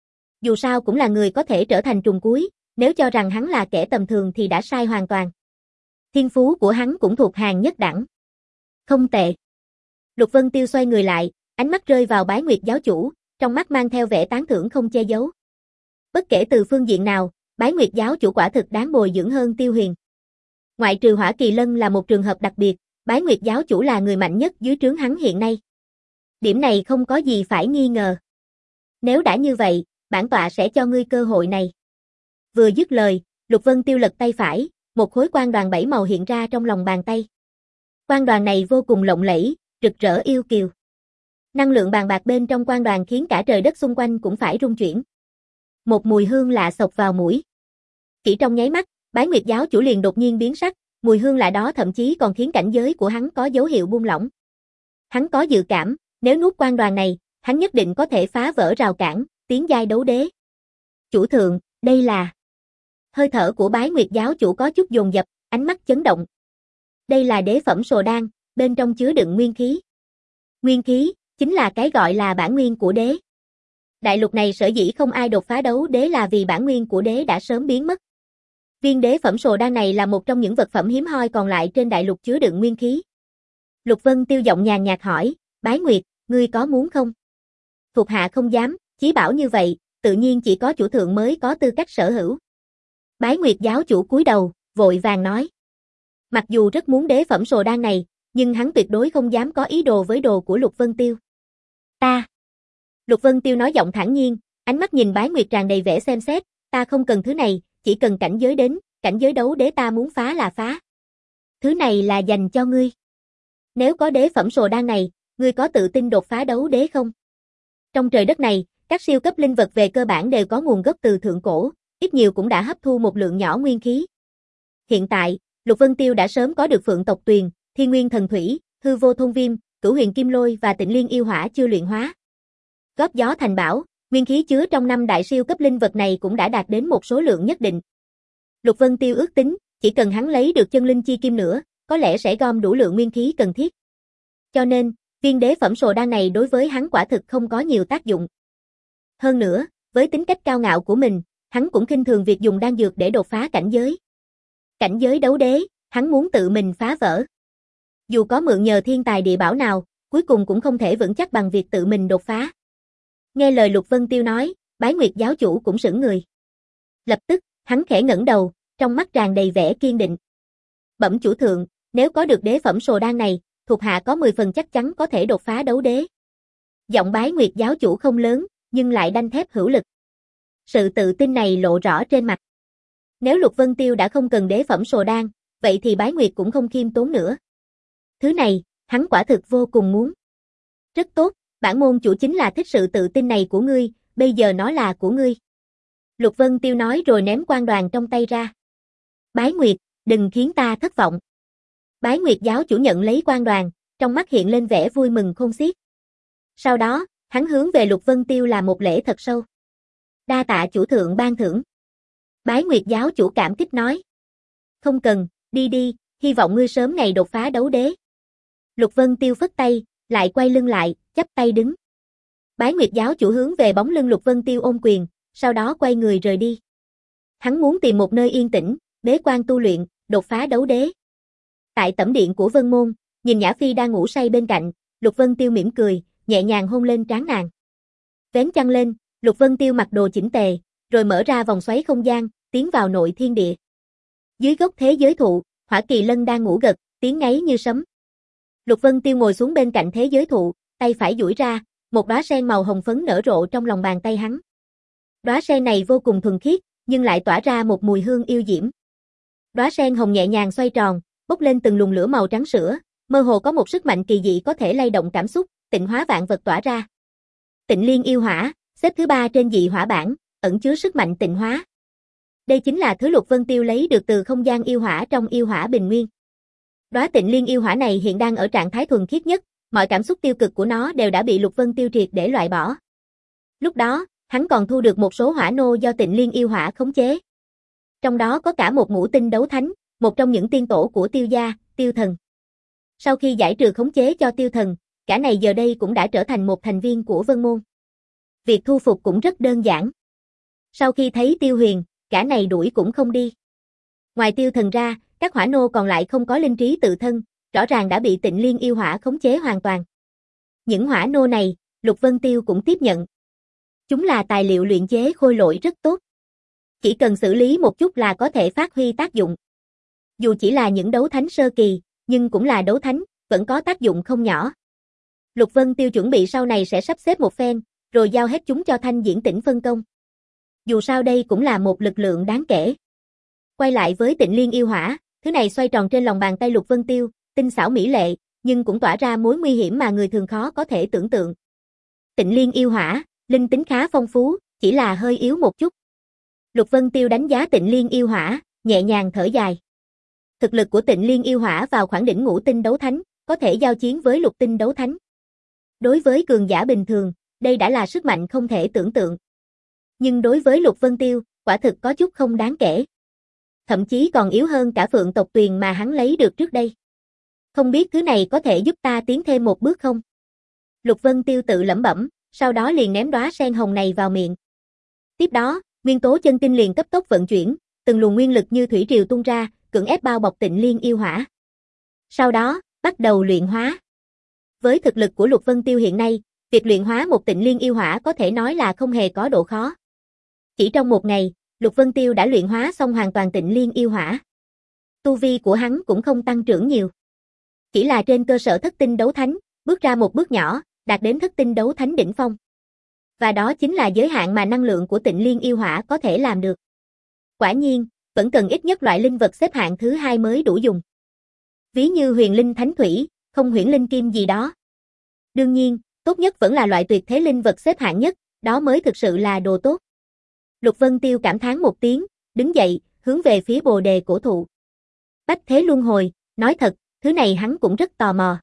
Dù sao cũng là người có thể trở thành trùng cuối, nếu cho rằng hắn là kẻ tầm thường thì đã sai hoàn toàn. Thiên phú của hắn cũng thuộc hàng nhất đẳng. Không tệ. Lục Vân Tiêu xoay người lại, ánh mắt rơi vào Bái Nguyệt giáo chủ, trong mắt mang theo vẻ tán thưởng không che giấu. Bất kể từ phương diện nào, Bái Nguyệt giáo chủ quả thực đáng bồi dưỡng hơn Tiêu Huyền. Ngoại trừ Hỏa Kỳ Lân là một trường hợp đặc biệt, Bái Nguyệt giáo chủ là người mạnh nhất dưới trướng hắn hiện nay. Điểm này không có gì phải nghi ngờ. Nếu đã như vậy, bản tọa sẽ cho ngươi cơ hội này. Vừa dứt lời, Lục Vân Tiêu lật tay phải, một khối quang đoàn bảy màu hiện ra trong lòng bàn tay. Quang đoàn này vô cùng lộng lẫy, rực rỡ yêu kiều. Năng lượng bàn bạc bên trong quang đoàn khiến cả trời đất xung quanh cũng phải rung chuyển. Một mùi hương lạ xộc vào mũi. Chỉ trong nháy mắt, Bái Nguyệt giáo chủ liền đột nhiên biến sắc, mùi hương lạ đó thậm chí còn khiến cảnh giới của hắn có dấu hiệu buông lỏng. Hắn có dự cảm, nếu nuốt quang đoàn này, hắn nhất định có thể phá vỡ rào cản, tiến giai đấu đế. Chủ thượng, đây là... Hơi thở của Bái Nguyệt giáo chủ có chút dồn dập, ánh mắt chấn động. Đây là đế phẩm sồ đan, bên trong chứa đựng nguyên khí. Nguyên khí, chính là cái gọi là bản nguyên của đế. Đại lục này sở dĩ không ai đột phá đấu đế là vì bản nguyên của đế đã sớm biến mất. Viên đế phẩm sồ đan này là một trong những vật phẩm hiếm hoi còn lại trên đại lục chứa đựng nguyên khí. Lục Vân Tiêu giọng nhàn nhạt hỏi, Bái Nguyệt, ngươi có muốn không? Thuộc hạ không dám, chí bảo như vậy, tự nhiên chỉ có chủ thượng mới có tư cách sở hữu. Bái Nguyệt giáo chủ cúi đầu, vội vàng nói. Mặc dù rất muốn đế phẩm sồ đan này, nhưng hắn tuyệt đối không dám có ý đồ với đồ của Lục Vân Tiêu. Ta. Lục Vân Tiêu nói giọng thản nhiên, ánh mắt nhìn Bái Nguyệt tràn đầy vẻ xem xét, ta không cần thứ này, chỉ cần cảnh giới đến, cảnh giới đấu đế ta muốn phá là phá. Thứ này là dành cho ngươi. Nếu có đế phẩm sồ đan này, ngươi có tự tin đột phá đấu đế không? Trong trời đất này, các siêu cấp linh vật về cơ bản đều có nguồn gốc từ thượng cổ, ít nhiều cũng đã hấp thu một lượng nhỏ nguyên khí. Hiện tại, Lục Vân Tiêu đã sớm có được Phượng tộc Tuyền, Thiên Nguyên thần thủy, Hư Vô thôn viêm, Cửu Huyền kim lôi và Tịnh Liên yêu hỏa chưa luyện hóa. Góp gió thành bão, nguyên khí chứa trong năm đại siêu cấp linh vật này cũng đã đạt đến một số lượng nhất định. Lục Vân Tiêu ước tính, chỉ cần hắn lấy được chân linh chi kim nữa, có lẽ sẽ gom đủ lượng nguyên khí cần thiết. Cho nên, viên đế phẩm sồ đan này đối với hắn quả thực không có nhiều tác dụng. Hơn nữa, với tính cách cao ngạo của mình, hắn cũng khinh thường việc dùng đan dược để đột phá cảnh giới. Cảnh giới đấu đế, hắn muốn tự mình phá vỡ. Dù có mượn nhờ thiên tài địa bảo nào, cuối cùng cũng không thể vững chắc bằng việc tự mình đột phá. Nghe lời Lục Vân Tiêu nói, Bái Nguyệt giáo chủ cũng sững người. Lập tức, hắn khẽ ngẩng đầu, trong mắt tràn đầy vẻ kiên định. Bẩm chủ thượng, nếu có được đế phẩm sồ đan này, thuộc hạ có mười phần chắc chắn có thể đột phá đấu đế. Giọng Bái Nguyệt giáo chủ không lớn, nhưng lại đanh thép hữu lực. Sự tự tin này lộ rõ trên mặt. Nếu Lục Vân Tiêu đã không cần đế phẩm sồ đan, vậy thì Bái Nguyệt cũng không khiêm tốn nữa. Thứ này, hắn quả thực vô cùng muốn. Rất tốt, bản môn chủ chính là thích sự tự tin này của ngươi, bây giờ nó là của ngươi. Lục Vân Tiêu nói rồi ném quang đoàn trong tay ra. Bái Nguyệt, đừng khiến ta thất vọng. Bái Nguyệt giáo chủ nhận lấy quang đoàn, trong mắt hiện lên vẻ vui mừng khôn xiết. Sau đó, hắn hướng về Lục Vân Tiêu là một lễ thật sâu. Đa tạ chủ thượng ban thưởng. Bái Nguyệt giáo chủ cảm kích nói. Không cần, đi đi, hy vọng ngươi sớm ngày đột phá đấu đế. Lục Vân Tiêu phất tay, lại quay lưng lại, chắp tay đứng. Bái Nguyệt giáo chủ hướng về bóng lưng Lục Vân Tiêu ôm quyền, sau đó quay người rời đi. Hắn muốn tìm một nơi yên tĩnh, bế quan tu luyện, đột phá đấu đế. Tại tẩm điện của Vân Môn, nhìn Nhã Phi đang ngủ say bên cạnh, Lục Vân Tiêu mỉm cười, nhẹ nhàng hôn lên trán nàng. Vén chăn lên, Lục Vân Tiêu mặc đồ chỉnh tề, rồi mở ra vòng xoáy không gian, tiến vào nội thiên địa. Dưới gốc thế giới thụ, Hỏa Kỳ Lân đang ngủ gật, tiếng ngáy như sấm. Lục Vân Tiêu ngồi xuống bên cạnh thế giới thụ, tay phải duỗi ra, một đóa sen màu hồng phấn nở rộ trong lòng bàn tay hắn. Đóa sen này vô cùng thuần khiết, nhưng lại tỏa ra một mùi hương yêu diễm. Đóa sen hồng nhẹ nhàng xoay tròn, bốc lên từng luồng lửa màu trắng sữa, mơ hồ có một sức mạnh kỳ dị có thể lay động cảm xúc, tịnh hóa vạn vật tỏa ra. Tịnh Liên yêu hỏa, xếp thứ ba trên dị hỏa bảng, ẩn chứa sức mạnh tịnh hóa. Đây chính là thứ Lục Vân Tiêu lấy được từ không gian yêu hỏa trong yêu hỏa bình nguyên. Đóa Tịnh Liên yêu hỏa này hiện đang ở trạng thái thuần khiết nhất, mọi cảm xúc tiêu cực của nó đều đã bị Lục Vân Tiêu triệt để loại bỏ. Lúc đó, hắn còn thu được một số hỏa nô do Tịnh Liên yêu hỏa khống chế. Trong đó có cả một ngũ tinh đấu thánh, một trong những tiên tổ của Tiêu gia, Tiêu Thần. Sau khi giải trừ khống chế cho Tiêu Thần, cả này giờ đây cũng đã trở thành một thành viên của Vân Môn. Việc thu phục cũng rất đơn giản. Sau khi thấy Tiêu Huyền, cả này đuổi cũng không đi. Ngoài Tiêu Thần ra, các hỏa nô còn lại không có linh trí tự thân, rõ ràng đã bị Tịnh Liên yêu hỏa khống chế hoàn toàn. Những hỏa nô này, Lục Vân Tiêu cũng tiếp nhận. Chúng là tài liệu luyện chế khôi lỗi rất tốt. Chỉ cần xử lý một chút là có thể phát huy tác dụng. Dù chỉ là những đấu thánh sơ kỳ, nhưng cũng là đấu thánh, vẫn có tác dụng không nhỏ. Lục Vân Tiêu chuẩn bị sau này sẽ sắp xếp một phen, rồi giao hết chúng cho Thanh Diễn Tỉnh phân công. Dù sao đây cũng là một lực lượng đáng kể. Quay lại với Tịnh Liên yêu hỏa, thứ này xoay tròn trên lòng bàn tay Lục Vân Tiêu, tinh xảo mỹ lệ, nhưng cũng tỏa ra mối nguy hiểm mà người thường khó có thể tưởng tượng. Tịnh Liên yêu hỏa, linh tính khá phong phú, chỉ là hơi yếu một chút. Lục Vân Tiêu đánh giá Tịnh Liên yêu hỏa, nhẹ nhàng thở dài. Thực lực của Tịnh Liên yêu hỏa vào khoảng đỉnh ngũ tinh đấu thánh, có thể giao chiến với lục tinh đấu thánh. Đối với cường giả bình thường, đây đã là sức mạnh không thể tưởng tượng. Nhưng đối với Lục Vân Tiêu, quả thực có chút không đáng kể. Thậm chí còn yếu hơn cả Phượng tộc Tuyền mà hắn lấy được trước đây. Không biết thứ này có thể giúp ta tiến thêm một bước không? Lục Vân Tiêu tự lẩm bẩm, sau đó liền ném đóa sen hồng này vào miệng. Tiếp đó, nguyên tố chân tinh liền cấp tốc vận chuyển, từng luồng nguyên lực như thủy triều tung ra, cưỡng ép bao bọc Tịnh Liên yêu hỏa. Sau đó, bắt đầu luyện hóa. Với thực lực của Lục Vân Tiêu hiện nay, việc luyện hóa một Tịnh Liên yêu hỏa có thể nói là không hề có độ khó. Chỉ trong một ngày, Lục Vân Tiêu đã luyện hóa xong hoàn toàn Tịnh Liên yêu hỏa. Tu vi của hắn cũng không tăng trưởng nhiều. Chỉ là trên cơ sở thất tinh đấu thánh, bước ra một bước nhỏ, đạt đến thất tinh đấu thánh đỉnh phong. Và đó chính là giới hạn mà năng lượng của Tịnh Liên yêu hỏa có thể làm được. Quả nhiên, vẫn cần ít nhất loại linh vật xếp hạng thứ hai mới đủ dùng. Ví như huyền linh thánh thủy, không huyễn linh kim gì đó. Đương nhiên, tốt nhất vẫn là loại tuyệt thế linh vật xếp hạng nhất, đó mới thực sự là đồ tốt. Lục Vân Tiêu cảm thán một tiếng, đứng dậy, hướng về phía bồ đề cổ thụ. Bách thế luân hồi, nói thật, thứ này hắn cũng rất tò mò.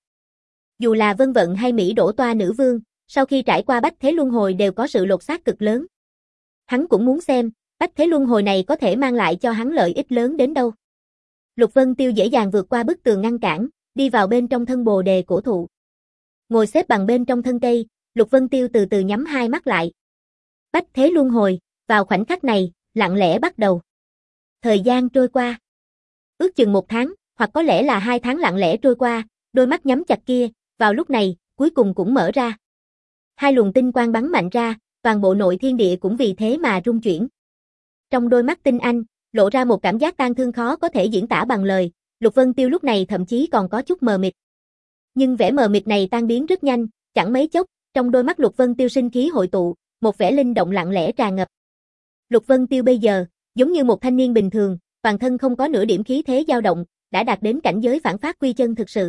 Dù là Vân Vận hay Mỹ Đỗ Toa nữ vương, sau khi trải qua bách thế luân hồi đều có sự lột xác cực lớn. Hắn cũng muốn xem, bách thế luân hồi này có thể mang lại cho hắn lợi ích lớn đến đâu. Lục Vân Tiêu dễ dàng vượt qua bức tường ngăn cản, đi vào bên trong thân bồ đề cổ thụ. Ngồi xếp bằng bên trong thân cây, Lục Vân Tiêu từ từ nhắm hai mắt lại. Bách thế luân hồi, vào khoảnh khắc này, lặng lẽ bắt đầu. Thời gian trôi qua. Ước chừng một tháng, hoặc có lẽ là hai tháng lặng lẽ trôi qua, đôi mắt nhắm chặt kia, vào lúc này, cuối cùng cũng mở ra. Hai luồng tinh quang bắn mạnh ra, toàn bộ nội thiên địa cũng vì thế mà rung chuyển. Trong đôi mắt tinh anh, lộ ra một cảm giác tang thương khó có thể diễn tả bằng lời, Lục Vân Tiêu lúc này thậm chí còn có chút mờ mịt. Nhưng vẻ mờ mịt này tan biến rất nhanh, chẳng mấy chốc, trong đôi mắt Lục Vân Tiêu sinh khí hội tụ, một vẻ linh động lặng lẽ tràn ngập. Lục Vân Tiêu bây giờ, giống như một thanh niên bình thường, toàn thân không có nửa điểm khí thế dao động, đã đạt đến cảnh giới phản phát quy chân thực sự.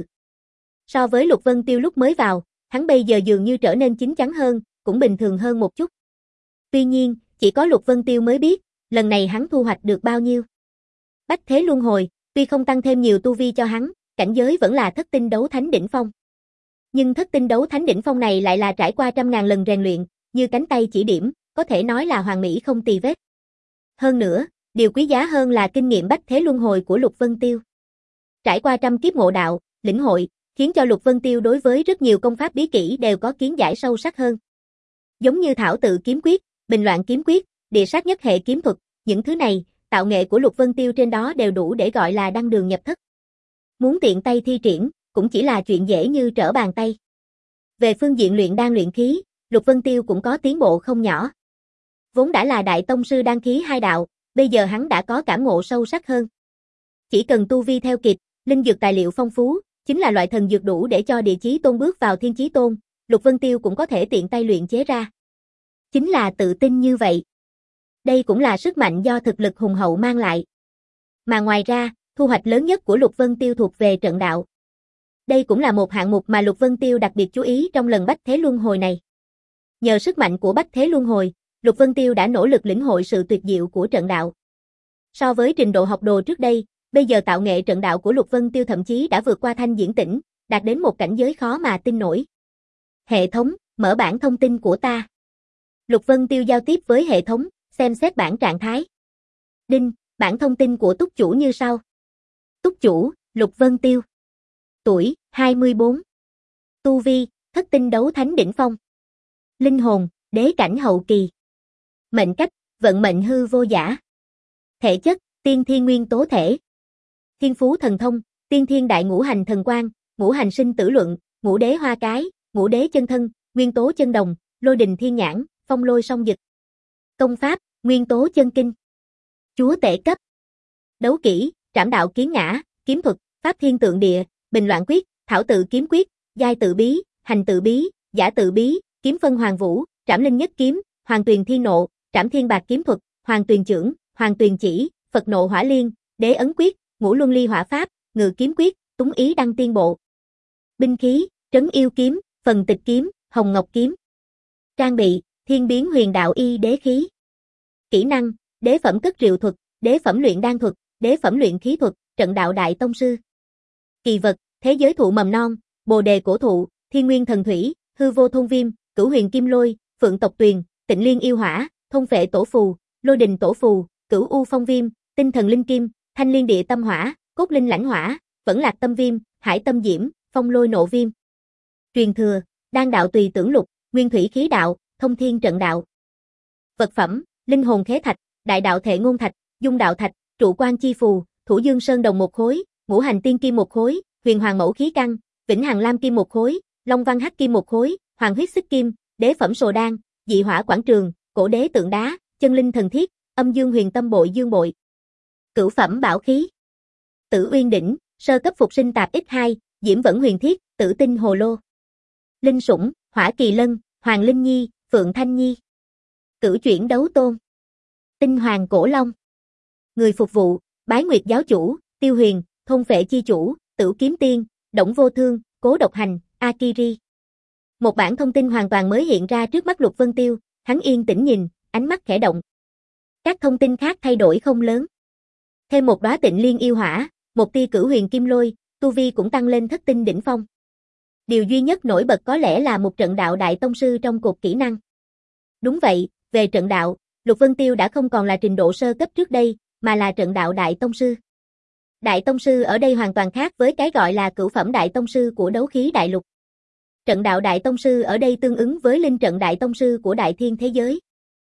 So với Lục Vân Tiêu lúc mới vào, hắn bây giờ dường như trở nên chín chắn hơn, cũng bình thường hơn một chút. Tuy nhiên, chỉ có Lục Vân Tiêu mới biết, lần này hắn thu hoạch được bao nhiêu. Bách thế luân hồi, tuy không tăng thêm nhiều tu vi cho hắn, cảnh giới vẫn là thất tinh đấu thánh đỉnh phong. Nhưng thất tinh đấu thánh đỉnh phong này lại là trải qua trăm ngàn lần rèn luyện, như cánh tay chỉ điểm, có thể nói là hoàn mỹ không tì vết. Hơn nữa, điều quý giá hơn là kinh nghiệm bách thế luân hồi của Lục Vân Tiêu. Trải qua trăm kiếp ngộ đạo, lĩnh hội, khiến cho Lục Vân Tiêu đối với rất nhiều công pháp bí kỹ đều có kiến giải sâu sắc hơn. Giống như thảo tự kiếm quyết, bình loạn kiếm quyết, địa sát nhất hệ kiếm thuật, những thứ này, tạo nghệ của Lục Vân Tiêu trên đó đều đủ để gọi là đăng đường nhập thất. Muốn tiện tay thi triển, cũng chỉ là chuyện dễ như trở bàn tay. Về phương diện luyện đan luyện khí, Lục Vân Tiêu cũng có tiến bộ không nhỏ. Vốn đã là đại tông sư đan khí hai đạo, bây giờ hắn đã có cảm ngộ sâu sắc hơn. Chỉ cần tu vi theo kịp, linh dược tài liệu phong phú, chính là loại thần dược đủ để cho địa chí tôn bước vào thiên chí tôn, Lục Vân Tiêu cũng có thể tiện tay luyện chế ra. Chính là tự tin như vậy. Đây cũng là sức mạnh do thực lực hùng hậu mang lại. Mà ngoài ra, thu hoạch lớn nhất của Lục Vân Tiêu thuộc về trận đạo. Đây cũng là một hạng mục mà Lục Vân Tiêu đặc biệt chú ý trong lần bách thế luân hồi này. Nhờ sức mạnh của Bách Thế Luân Hồi, Lục Vân Tiêu đã nỗ lực lĩnh hội sự tuyệt diệu của trận đạo. So với trình độ học đồ trước đây, bây giờ tạo nghệ trận đạo của Lục Vân Tiêu thậm chí đã vượt qua Thanh Diễn Tĩnh, đạt đến một cảnh giới khó mà tin nổi. Hệ thống, mở bảng thông tin của ta. Lục Vân Tiêu giao tiếp với hệ thống, xem xét bảng trạng thái. Đinh, bảng thông tin của túc chủ như sau. Túc chủ, Lục Vân Tiêu. Tuổi, hai mươi bốn. Tu vi, thất tinh đấu thánh đỉnh phong. Linh hồn, đế cảnh hậu kỳ. Mệnh cách, vận mệnh hư vô giả. Thể chất, tiên thiên nguyên tố thể. Thiên phú thần thông, tiên thiên đại ngũ hành thần quang, ngũ hành sinh tử luận, ngũ đế hoa cái, ngũ đế chân thân, nguyên tố chân đồng, lôi đình thiên nhãn, phong lôi song dực. Công pháp, nguyên tố chân kinh. Chúa tể cấp. Đấu kỹ, trảm đạo kiếm ngã, kiếm thuật, pháp thiên tượng địa, bình loạn quyết, thảo tự kiếm quyết, giai tự bí, hành tự bí, giả tự bí, kiếm phân hoàng vũ, trảm linh nhất kiếm, hoàng tuyền thiên nộ, trảm thiên bạc kiếm thuật, hoàng tuyền chưởng, hoàng tuyền chỉ, Phật nộ hỏa liên, đế ấn quyết, ngũ luân ly hỏa pháp, ngự kiếm quyết, túng ý đăng tiên bộ. Binh khí, trấn yêu kiếm, phần tịch kiếm, hồng ngọc kiếm. Trang bị, thiên biến huyền đạo y đế khí. Kỹ năng, đế phẩm cất rượu thuật, đế phẩm luyện đan thuật, đế phẩm luyện khí thuật, trận đạo đại tông sư. Kỳ vật, thế giới thụ mầm non, bồ đề cổ thụ, thiên nguyên thần thủy, hư vô thôn viêm, cửu huyền kim lôi, phượng tộc tuyền, tịnh liên yêu hỏa, thôn phệ tổ phù, lôi đình tổ phù, cửu u phong viêm, tinh thần linh kim, thanh liên địa tâm hỏa, cốt linh lãnh hỏa, vẫn lạc tâm viêm, hải tâm diễm, phong lôi nộ viêm. Truyền thừa, đan đạo tùy tưởng lục, nguyên thủy khí đạo, thông thiên trận đạo. Vật phẩm, linh hồn khế thạch, đại đạo thể ngôn thạch, dung đạo thạch, trụ quan chi phù, thủ dương sơn đồng một khối, ngũ hành tiên kim một khối, huyền hoàng mẫu khí căn, vĩnh hằng lam kim một khối, long văn hắc kim một khối, hoàng huyết xích kim, đế phẩm sồ đan, dị hỏa quảng trường, cổ đế tượng đá, chân linh thần thiết, âm dương huyền tâm bội dương bội. Cửu phẩm bảo khí. Tử Uyên đỉnh, sơ cấp phục sinh tạp x hai, diễm vẫn huyền thiết, tử tinh hồ lô. Linh sủng, hỏa kỳ lân, hoàng linh nhi, phượng thanh nhi. Cửu chuyển đấu tôn. Tinh hoàng cổ long. Người phục vụ, bái nguyệt giáo chủ, tiêu huyền, thôn phệ chi chủ, tử kiếm tiên, đổng vô thương, cố độc hành, Akiri. Một bản thông tin hoàn toàn mới hiện ra trước mắt Lục Vân Tiêu, hắn yên tĩnh nhìn, ánh mắt khẽ động. Các thông tin khác thay đổi không lớn. Thêm một đóa tịnh liên yêu hỏa, một tia cửu huyền kim lôi, tu vi cũng tăng lên thất tinh đỉnh phong. Điều duy nhất nổi bật có lẽ là một trận đạo đại tông sư trong cột kỹ năng. Đúng vậy, về trận đạo, Lục Vân Tiêu đã không còn là trình độ sơ cấp trước đây, mà là trận đạo đại tông sư. Đại tông sư ở đây hoàn toàn khác với cái gọi là cửu phẩm đại tông sư của đấu khí đại lục. Trận đạo đại tông sư ở đây tương ứng với linh trận đại tông sư của đại thiên thế giới.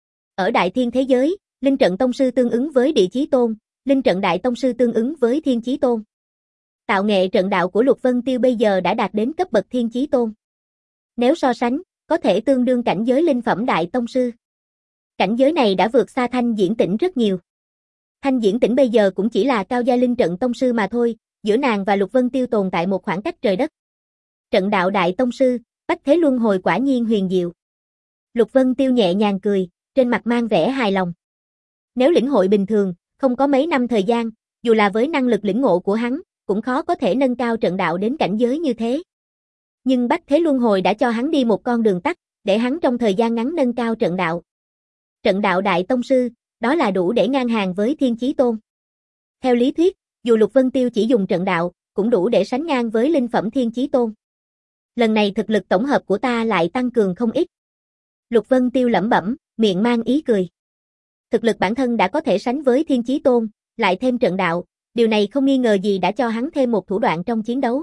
Ở đại thiên thế giới, linh trận tông sư tương ứng với địa chí tôn, linh trận đại tông sư tương ứng với thiên chí tôn. Tạo nghệ trận đạo của Lục Vân Tiêu bây giờ đã đạt đến cấp bậc thiên chí tôn. Nếu so sánh, có thể tương đương cảnh giới linh phẩm đại tông sư. Cảnh giới này đã vượt xa Thanh Diễn Tĩnh rất nhiều. Thanh Diễn Tĩnh bây giờ cũng chỉ là cao giai linh trận tông sư mà thôi, giữa nàng và Lục Vân Tiêu tồn tại một khoảng cách trời đất. Trận đạo đại tông sư, Bách Thế Luân Hồi quả nhiên huyền diệu. Lục Vân Tiêu nhẹ nhàng cười, trên mặt mang vẻ hài lòng. Nếu lĩnh hội bình thường, không có mấy năm thời gian, dù là với năng lực lĩnh ngộ của hắn, cũng khó có thể nâng cao trận đạo đến cảnh giới như thế. Nhưng Bách Thế Luân Hồi đã cho hắn đi một con đường tắt, để hắn trong thời gian ngắn nâng cao trận đạo. Trận đạo đại tông sư, đó là đủ để ngang hàng với thiên chí tôn. Theo lý thuyết, dù Lục Vân Tiêu chỉ dùng trận đạo, cũng đủ để sánh ngang với linh phẩm thiên chí tôn. Lần này thực lực tổng hợp của ta lại tăng cường không ít. Lục Vân Tiêu lẩm bẩm, miệng mang ý cười. Thực lực bản thân đã có thể sánh với thiên chí tôn, lại thêm trận đạo, điều này không nghi ngờ gì đã cho hắn thêm một thủ đoạn trong chiến đấu.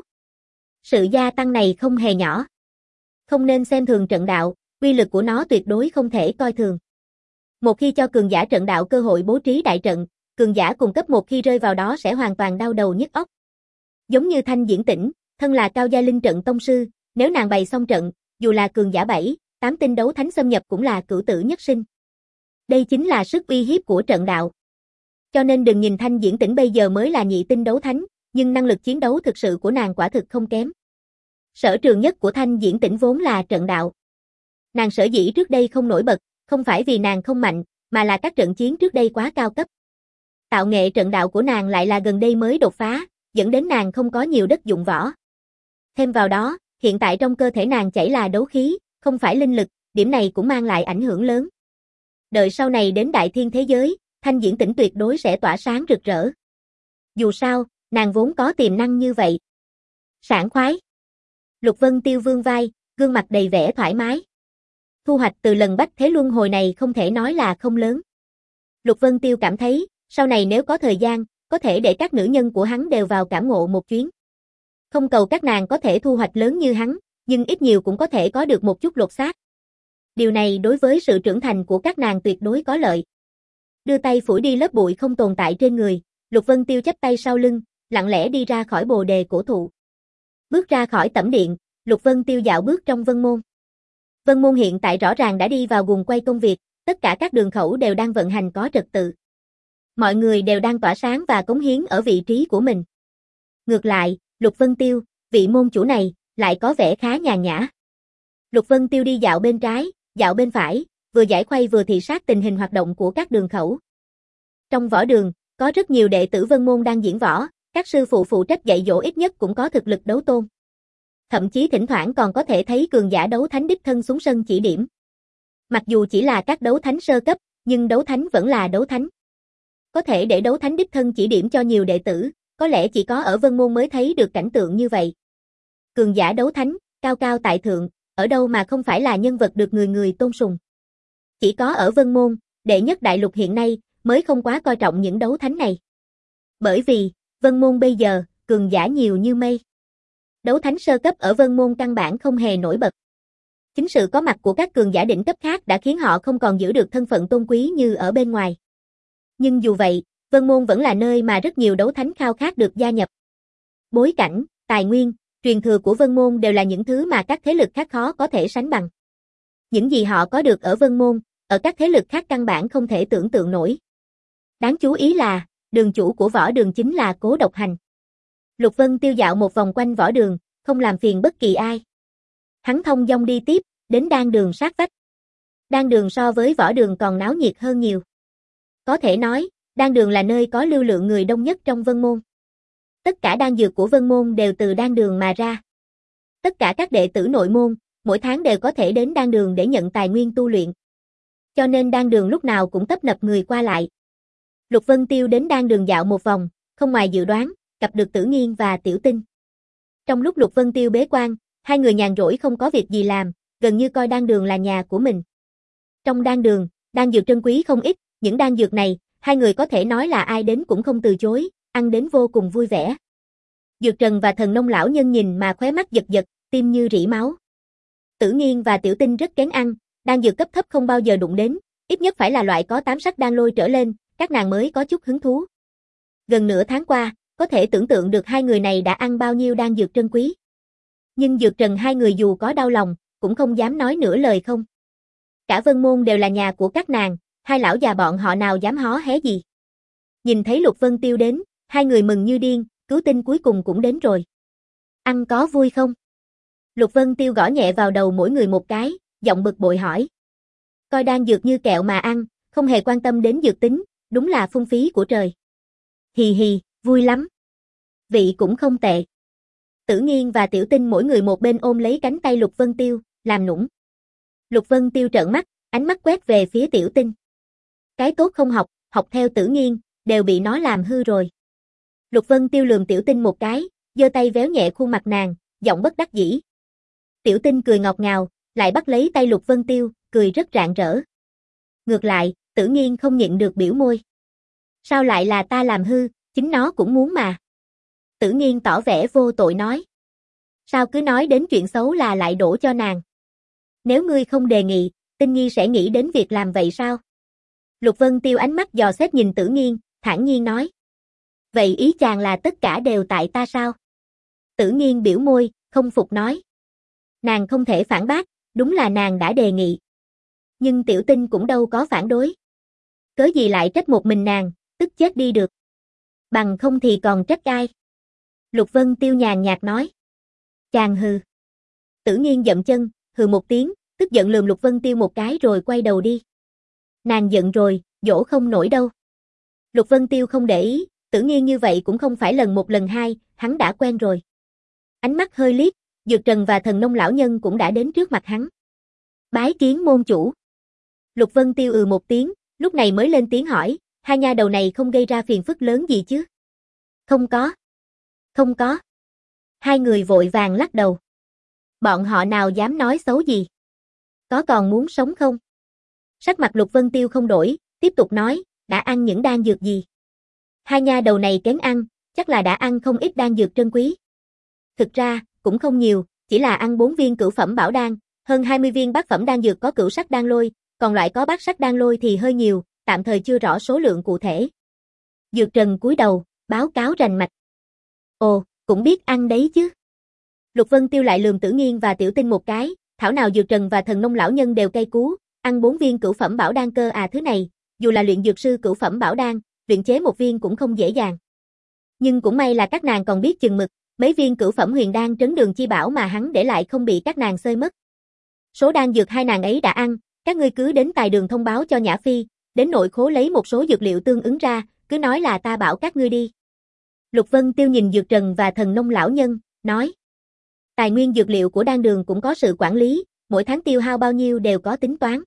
Sự gia tăng này không hề nhỏ. Không nên xem thường trận đạo, uy lực của nó tuyệt đối không thể coi thường. Một khi cho cường giả trận đạo cơ hội bố trí đại trận, cường giả cùng cấp một khi rơi vào đó sẽ hoàn toàn đau đầu nhức óc. Giống như Thanh Diễn Tĩnh, thân là cao giai linh trận tông sư, nếu nàng bày xong trận, dù là cường giả bảy, tám tinh đấu thánh xâm nhập cũng là cửu tử nhất sinh. Đây chính là sức uy hiếp của trận đạo. Cho nên đừng nhìn Thanh Diễn Tĩnh bây giờ mới là nhị tinh đấu thánh, nhưng năng lực chiến đấu thực sự của nàng quả thực không kém. Sở trường nhất của Thanh Diễn Tĩnh vốn là trận đạo. Nàng sở dĩ trước đây không nổi bật, không phải vì nàng không mạnh, mà là các trận chiến trước đây quá cao cấp. Tạo nghệ trận đạo của nàng lại là gần đây mới đột phá, dẫn đến nàng không có nhiều đất dụng võ. Thêm vào đó, hiện tại trong cơ thể nàng chảy là đấu khí, không phải linh lực, điểm này cũng mang lại ảnh hưởng lớn. Đợi sau này đến đại thiên thế giới, Thanh Diễn Tỉnh tuyệt đối sẽ tỏa sáng rực rỡ. Dù sao, nàng vốn có tiềm năng như vậy. Sảng khoái. Lục Vân Tiêu vươn vai, gương mặt đầy vẻ thoải mái. Thu hoạch từ lần bách thế luân hồi này không thể nói là không lớn. Lục Vân Tiêu cảm thấy, sau này nếu có thời gian, có thể để các nữ nhân của hắn đều vào cảm ngộ một chuyến. Không cầu các nàng có thể thu hoạch lớn như hắn, nhưng ít nhiều cũng có thể có được một chút lột xác. Điều này đối với sự trưởng thành của các nàng tuyệt đối có lợi. Đưa tay phủi đi lớp bụi không tồn tại trên người, Lục Vân Tiêu chắp tay sau lưng, lặng lẽ đi ra khỏi bồ đề cổ thụ. Bước ra khỏi tẩm điện, Lục Vân Tiêu dạo bước trong Vân Môn. Vân Môn hiện tại rõ ràng đã đi vào guồng quay công việc, tất cả các đường khẩu đều đang vận hành có trật tự. Mọi người đều đang tỏa sáng và cống hiến ở vị trí của mình. Ngược lại, Lục Vân Tiêu, vị môn chủ này, lại có vẻ khá nhàn nhã. Lục Vân Tiêu đi dạo bên trái, dạo bên phải, vừa giải khuây vừa thị sát tình hình hoạt động của các đường khẩu. Trong võ đường, có rất nhiều đệ tử Vân Môn đang diễn võ, các sư phụ phụ trách dạy dỗ ít nhất cũng có thực lực đấu tôn. Thậm chí thỉnh thoảng còn có thể thấy cường giả đấu thánh đích thân xuống sân chỉ điểm. Mặc dù chỉ là các đấu thánh sơ cấp, nhưng đấu thánh vẫn là đấu thánh. Có thể để đấu thánh đích thân chỉ điểm cho nhiều đệ tử, có lẽ chỉ có ở Vân Môn mới thấy được cảnh tượng như vậy. Cường giả đấu thánh, cao cao tại thượng, ở đâu mà không phải là nhân vật được người người tôn sùng. Chỉ có ở Vân Môn, đệ nhất đại lục hiện nay, mới không quá coi trọng những đấu thánh này. Bởi vì, Vân Môn bây giờ, cường giả nhiều như mây. Đấu thánh sơ cấp ở Vân Môn căn bản không hề nổi bật. Chính sự có mặt của các cường giả đỉnh cấp khác đã khiến họ không còn giữ được thân phận tôn quý như ở bên ngoài. Nhưng dù vậy, Vân Môn vẫn là nơi mà rất nhiều đấu thánh khao khát được gia nhập. Bối cảnh, tài nguyên, truyền thừa của Vân Môn đều là những thứ mà các thế lực khác khó có thể sánh bằng. Những gì họ có được ở Vân Môn, ở các thế lực khác căn bản không thể tưởng tượng nổi. Đáng chú ý là, đường chủ của võ đường chính là Cố Độc Hành. Lục Vân Tiêu dạo một vòng quanh võ đường, không làm phiền bất kỳ ai. Hắn thông dong đi tiếp, đến đan đường sát vách. Đan đường so với võ đường còn náo nhiệt hơn nhiều. Có thể nói, đan đường là nơi có lưu lượng người đông nhất trong Vân Môn. Tất cả đan dược của Vân Môn đều từ đan đường mà ra. Tất cả các đệ tử nội môn, mỗi tháng đều có thể đến đan đường để nhận tài nguyên tu luyện. Cho nên đan đường lúc nào cũng tấp nập người qua lại. Lục Vân Tiêu đến đan đường dạo một vòng, không ngoài dự đoán, gặp được Tử Nghiên và Tiểu Tinh. Trong lúc Lục Vân Tiêu bế quan, hai người nhàn rỗi không có việc gì làm, gần như coi đan đường là nhà của mình. Trong đan đường, đan dược trân quý không ít, những đan dược này, hai người có thể nói là ai đến cũng không từ chối, ăn đến vô cùng vui vẻ. Dược Trần và Thần Nông lão nhân nhìn mà khóe mắt giật giật, tim như rỉ máu. Tử Nghiên và Tiểu Tinh rất kén ăn, đan dược cấp thấp không bao giờ đụng đến, ít nhất phải là loại có tám sắc đan lôi trở lên, các nàng mới có chút hứng thú. Gần nửa tháng qua, có thể tưởng tượng được hai người này đã ăn bao nhiêu đan dược trân quý. Nhưng Dược Trần hai người dù có đau lòng, cũng không dám nói nửa lời không. Cả Vân Môn đều là nhà của các nàng, hai lão già bọn họ nào dám hó hé gì. Nhìn thấy Lục Vân Tiêu đến, hai người mừng như điên, Cứu Tinh cuối cùng cũng đến rồi. Ăn có vui không? Lục Vân Tiêu gõ nhẹ vào đầu mỗi người một cái, giọng bực bội hỏi. Coi đan dược như kẹo mà ăn, không hề quan tâm đến dược tính, đúng là phung phí của trời. Hì hì, vui lắm. Vị cũng không tệ. Tử Nghiên và Tiểu Tinh mỗi người một bên ôm lấy cánh tay Lục Vân Tiêu, làm nũng. Lục Vân Tiêu trợn mắt, ánh mắt quét về phía Tiểu Tinh. Cái tốt không học, học theo Tử Nghiên, đều bị nó làm hư rồi. Lục Vân Tiêu lườm Tiểu Tinh một cái, giơ tay véo nhẹ khuôn mặt nàng, giọng bất đắc dĩ. Tiểu Tinh cười ngọt ngào, lại bắt lấy tay Lục Vân Tiêu, cười rất rạng rỡ. Ngược lại, Tử Nghiên không nhịn được biểu môi. Sao lại là ta làm hư, chính nó cũng muốn mà. Tử Nghiên tỏ vẻ vô tội nói. Sao cứ nói đến chuyện xấu là lại đổ cho nàng. Nếu ngươi không đề nghị, Tinh Nhi sẽ nghĩ đến việc làm vậy sao? Lục Vân Tiêu ánh mắt dò xét nhìn Tử Nghiên, thản nhiên nói. Vậy ý chàng là tất cả đều tại ta sao? Tử Nghiên biểu môi, không phục nói. Nàng không thể phản bác, đúng là nàng đã đề nghị. Nhưng Tiểu Tinh cũng đâu có phản đối. Cớ gì lại trách một mình nàng, tức chết đi được. Bằng không thì còn trách ai? Lục Vân Tiêu nhàn nhạt nói. Chàng hừ. Tử Nghiên dậm chân, hừ một tiếng, tức giận lườm Lục Vân Tiêu một cái rồi quay đầu đi. Nàng giận rồi, dỗ không nổi đâu. Lục Vân Tiêu không để ý, Tử Nghiên như vậy cũng không phải lần một lần hai, hắn đã quen rồi. Ánh mắt hơi liếc, Dược Trần và Thần Nông lão nhân cũng đã đến trước mặt hắn. Bái kiến môn chủ. Lục Vân Tiêu ừ một tiếng, lúc này mới lên tiếng hỏi, hai nha đầu này không gây ra phiền phức lớn gì chứ? Không có. Không có. Hai người vội vàng lắc đầu. Bọn họ nào dám nói xấu gì? Có còn muốn sống không? Sắc mặt Lục Vân Tiêu không đổi, tiếp tục nói, đã ăn những đan dược gì? Hai nha đầu này kén ăn, chắc là đã ăn không ít đan dược trân quý. Thực ra, cũng không nhiều, chỉ là ăn bốn viên cửu phẩm bảo đan, hơn hai mươi viên bát phẩm đan dược có cửu sắc đan lôi, còn loại có bát sắc đan lôi thì hơi nhiều, tạm thời chưa rõ số lượng cụ thể. Dược Trần cúi đầu, báo cáo rành mạch. Ồ, cũng biết ăn đấy chứ. Lục Vân Tiêu lại lườm Tử Nghiên và Tiểu Tinh một cái, thảo nào Dược Trần và Thần Nông lão nhân đều cay cú, ăn bốn viên cửu phẩm bảo đan cơ à, thứ này, dù là luyện dược sư cửu phẩm bảo đan, luyện chế một viên cũng không dễ dàng. Nhưng cũng may là các nàng còn biết chừng mực, mấy viên cửu phẩm huyền đan trấn đường chi bảo mà hắn để lại không bị các nàng xơi mất. Số đan dược hai nàng ấy đã ăn, các ngươi cứ đến tài đường thông báo cho Nhã Phi, đến nội khố lấy một số dược liệu tương ứng ra, cứ nói là ta bảo các ngươi đi. Lục Vân Tiêu nhìn Dược Trần và Thần Nông lão nhân, nói. Tài nguyên dược liệu của đan đường cũng có sự quản lý, mỗi tháng tiêu hao bao nhiêu đều có tính toán.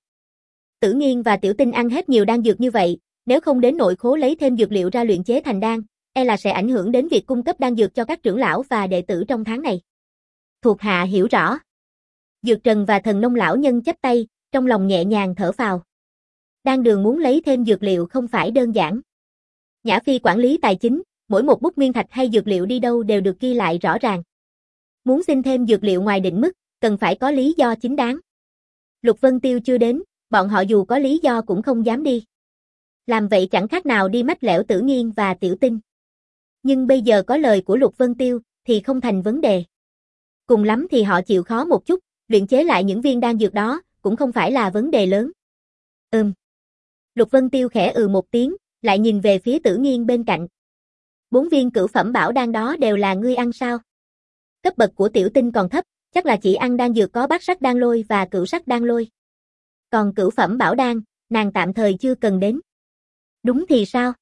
Tử Nghiên và Tiểu Tinh ăn hết nhiều đan dược như vậy, nếu không đến nội khố lấy thêm dược liệu ra luyện chế thành đan, e là sẽ ảnh hưởng đến việc cung cấp đan dược cho các trưởng lão và đệ tử trong tháng này. Thuộc hạ hiểu rõ. Dược Trần và Thần Nông lão nhân chắp tay, trong lòng nhẹ nhàng thở phào. Đan đường muốn lấy thêm dược liệu không phải đơn giản. Nhã Phi quản lý tài chính, mỗi một bút nguyên thạch hay dược liệu đi đâu đều được ghi lại rõ ràng. Muốn xin thêm dược liệu ngoài định mức, cần phải có lý do chính đáng. Lục Vân Tiêu chưa đến, bọn họ dù có lý do cũng không dám đi. Làm vậy chẳng khác nào đi mách lẻo Tử Nghiên và Tiểu Tinh. Nhưng bây giờ có lời của Lục Vân Tiêu, thì không thành vấn đề. Cùng lắm thì họ chịu khó một chút, luyện chế lại những viên đan dược đó, cũng không phải là vấn đề lớn. Ừm. Lục Vân Tiêu khẽ ừ một tiếng, lại nhìn về phía Tử Nghiên bên cạnh. Bốn viên cửu phẩm bảo đan đó đều là ngươi ăn sao? Cấp bậc của Tiểu Tinh còn thấp, chắc là chỉ ăn đan dược có bát sắc đan lôi và cửu sắc đan lôi. Còn cửu phẩm bảo đan, nàng tạm thời chưa cần đến. Đúng thì sao?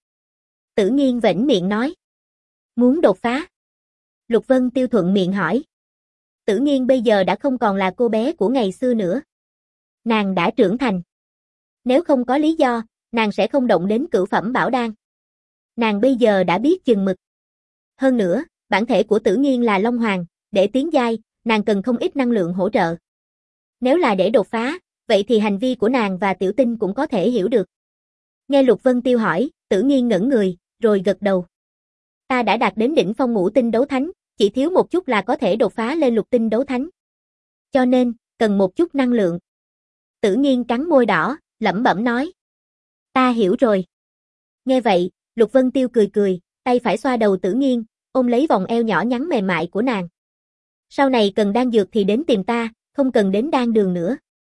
Tử Nghiên vểnh miệng nói. Muốn đột phá? Lục Vân Tiêu thuận miệng hỏi. Tử Nghiên bây giờ đã không còn là cô bé của ngày xưa nữa. Nàng đã trưởng thành. Nếu không có lý do, nàng sẽ không động đến cửu phẩm bảo đan. Nàng bây giờ đã biết chừng mực. Hơn nữa, bản thể của Tử Nghiên là Long Hoàng, để tiến giai, nàng cần không ít năng lượng hỗ trợ. Nếu là để đột phá, vậy thì hành vi của nàng và Tiểu Tinh cũng có thể hiểu được. Nghe Lục Vân Tiêu hỏi, Tử Nghiên ngẩn người, rồi gật đầu. Ta đã đạt đến đỉnh phong ngũ tinh đấu thánh, chỉ thiếu một chút là có thể đột phá lên lục tinh đấu thánh. Cho nên, cần một chút năng lượng. Tử Nghiên cắn môi đỏ, lẩm bẩm nói. Ta hiểu rồi. Nghe vậy, Lục Vân Tiêu cười cười, tay phải xoa đầu Tử Nghiên, ôm lấy vòng eo nhỏ nhắn mềm mại của nàng. Sau này cần đan dược thì đến tìm ta, không cần đến đan đường nữa.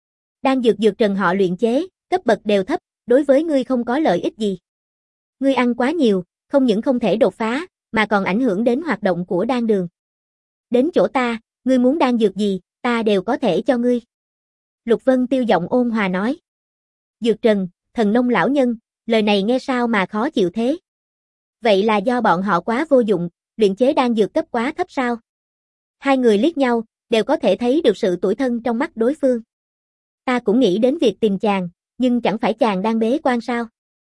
Đan dược Dược Trần họ luyện chế, cấp bậc đều thấp, đối với ngươi không có lợi ích gì. Ngươi ăn quá nhiều, không những không thể đột phá, mà còn ảnh hưởng đến hoạt động của đan đường. Đến chỗ ta, ngươi muốn đan dược gì, ta đều có thể cho ngươi. Lục Vân Tiêu giọng ôn hòa nói. Dược Trần, Thần Nông lão nhân, lời này nghe sao mà khó chịu thế? Vậy là do bọn họ quá vô dụng, luyện chế đan dược cấp quá thấp sao? Hai người liếc nhau, đều có thể thấy được sự tủi thân trong mắt đối phương. Ta cũng nghĩ đến việc tìm chàng, nhưng chẳng phải chàng đang bế quan sao?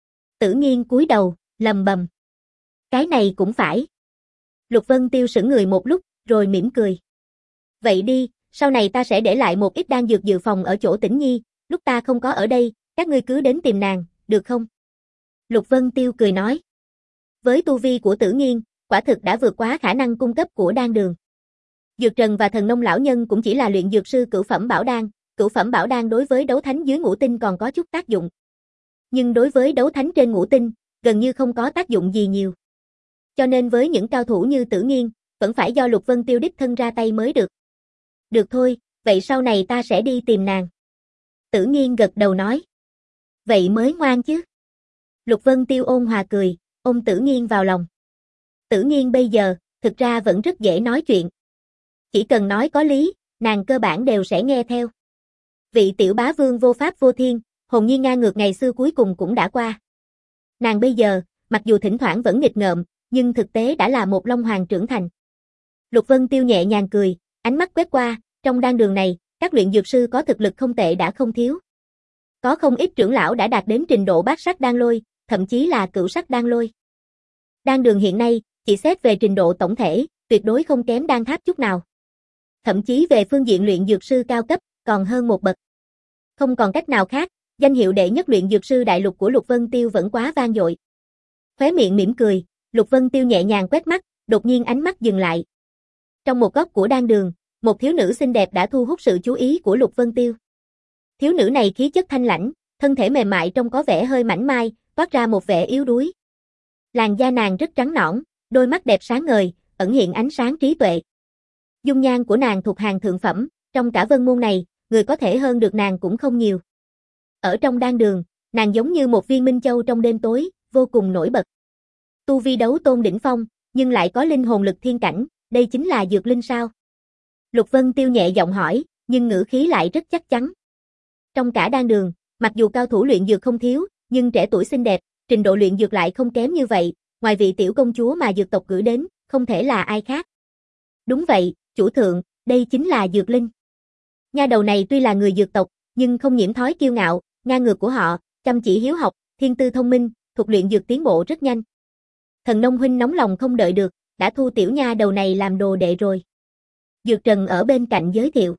Tử Nghiên cúi đầu, lầm bầm. Cái này cũng phải. Lục Vân Tiêu sững người một lúc, rồi mỉm cười. Vậy đi, sau này ta sẽ để lại một ít đan dược dự phòng ở chỗ Tĩnh Nhi, lúc ta không có ở đây, các ngươi cứ đến tìm nàng, được không? Lục Vân Tiêu cười nói. Với tu vi của Tử Nghiên, quả thực đã vượt quá khả năng cung cấp của đan đường. Dược Trần và Thần Nông lão nhân cũng chỉ là luyện dược sư cửu phẩm bảo đan, cửu phẩm bảo đan đối với đấu thánh dưới ngũ tinh còn có chút tác dụng. Nhưng đối với đấu thánh trên ngũ tinh, gần như không có tác dụng gì nhiều. Cho nên với những cao thủ như Tử Nghiên, vẫn phải do Lục Vân Tiêu đích thân ra tay mới được. Được thôi, vậy sau này ta sẽ đi tìm nàng. Tử Nghiên gật đầu nói. Vậy mới ngoan chứ. Lục Vân Tiêu ôn hòa cười, ôm Tử Nghiên vào lòng. Tử Nghiên bây giờ, thực ra vẫn rất dễ nói chuyện. Chỉ cần nói có lý, nàng cơ bản đều sẽ nghe theo. Vị tiểu bá vương vô pháp vô thiên, hồn nhiên ngang ngược ngày xưa cuối cùng cũng đã qua. Nàng bây giờ, mặc dù thỉnh thoảng vẫn nghịch ngợm, nhưng thực tế đã là một Long Hoàng trưởng thành. Lục Vân Tiêu nhẹ nhàng cười, ánh mắt quét qua, trong đan đường này, các luyện dược sư có thực lực không tệ đã không thiếu. Có không ít trưởng lão đã đạt đến trình độ bát sắc đan lôi, thậm chí là cửu sắc đan lôi. Đan đường hiện nay, chỉ xét về trình độ tổng thể, tuyệt đối không kém đan tháp chút nào. Thậm chí về phương diện luyện dược sư cao cấp, còn hơn một bậc. Không còn cách nào khác, danh hiệu đệ nhất luyện dược sư đại lục của Lục Vân Tiêu vẫn quá vang dội. Khóe miệng mỉm cười, Lục Vân Tiêu nhẹ nhàng quét mắt, đột nhiên ánh mắt dừng lại. Trong một góc của đan đường, một thiếu nữ xinh đẹp đã thu hút sự chú ý của Lục Vân Tiêu. Thiếu nữ này khí chất thanh lãnh, thân thể mềm mại trông có vẻ hơi mảnh mai, toát ra một vẻ yếu đuối. Làn da nàng rất trắng nõn, đôi mắt đẹp sáng ngời, ẩn hiện ánh sáng trí tuệ. Dung nhan của nàng thuộc hàng thượng phẩm, trong cả Vân Môn này, người có thể hơn được nàng cũng không nhiều. Ở trong đan đường, nàng giống như một viên minh châu trong đêm tối, vô cùng nổi bật. Tu vi đấu tôn đỉnh phong, nhưng lại có linh hồn lực thiên cảnh, đây chính là dược linh sao? Lục Vân Tiêu nhẹ giọng hỏi, nhưng ngữ khí lại rất chắc chắn. Trong cả đan đường, mặc dù cao thủ luyện dược không thiếu, nhưng trẻ tuổi xinh đẹp, trình độ luyện dược lại không kém như vậy, ngoài vị tiểu công chúa mà dược tộc cử đến, không thể là ai khác. Đúng vậy, chủ thượng, đây chính là dược linh. Nha đầu này tuy là người dược tộc, nhưng không nhiễm thói kiêu ngạo, ngang ngược của họ, chăm chỉ hiếu học, thiên tư thông minh, thuộc luyện dược tiến bộ rất nhanh. Thần Nông huynh nóng lòng không đợi được, đã thu tiểu nha đầu này làm đồ đệ rồi. Dược Trần ở bên cạnh giới thiệu.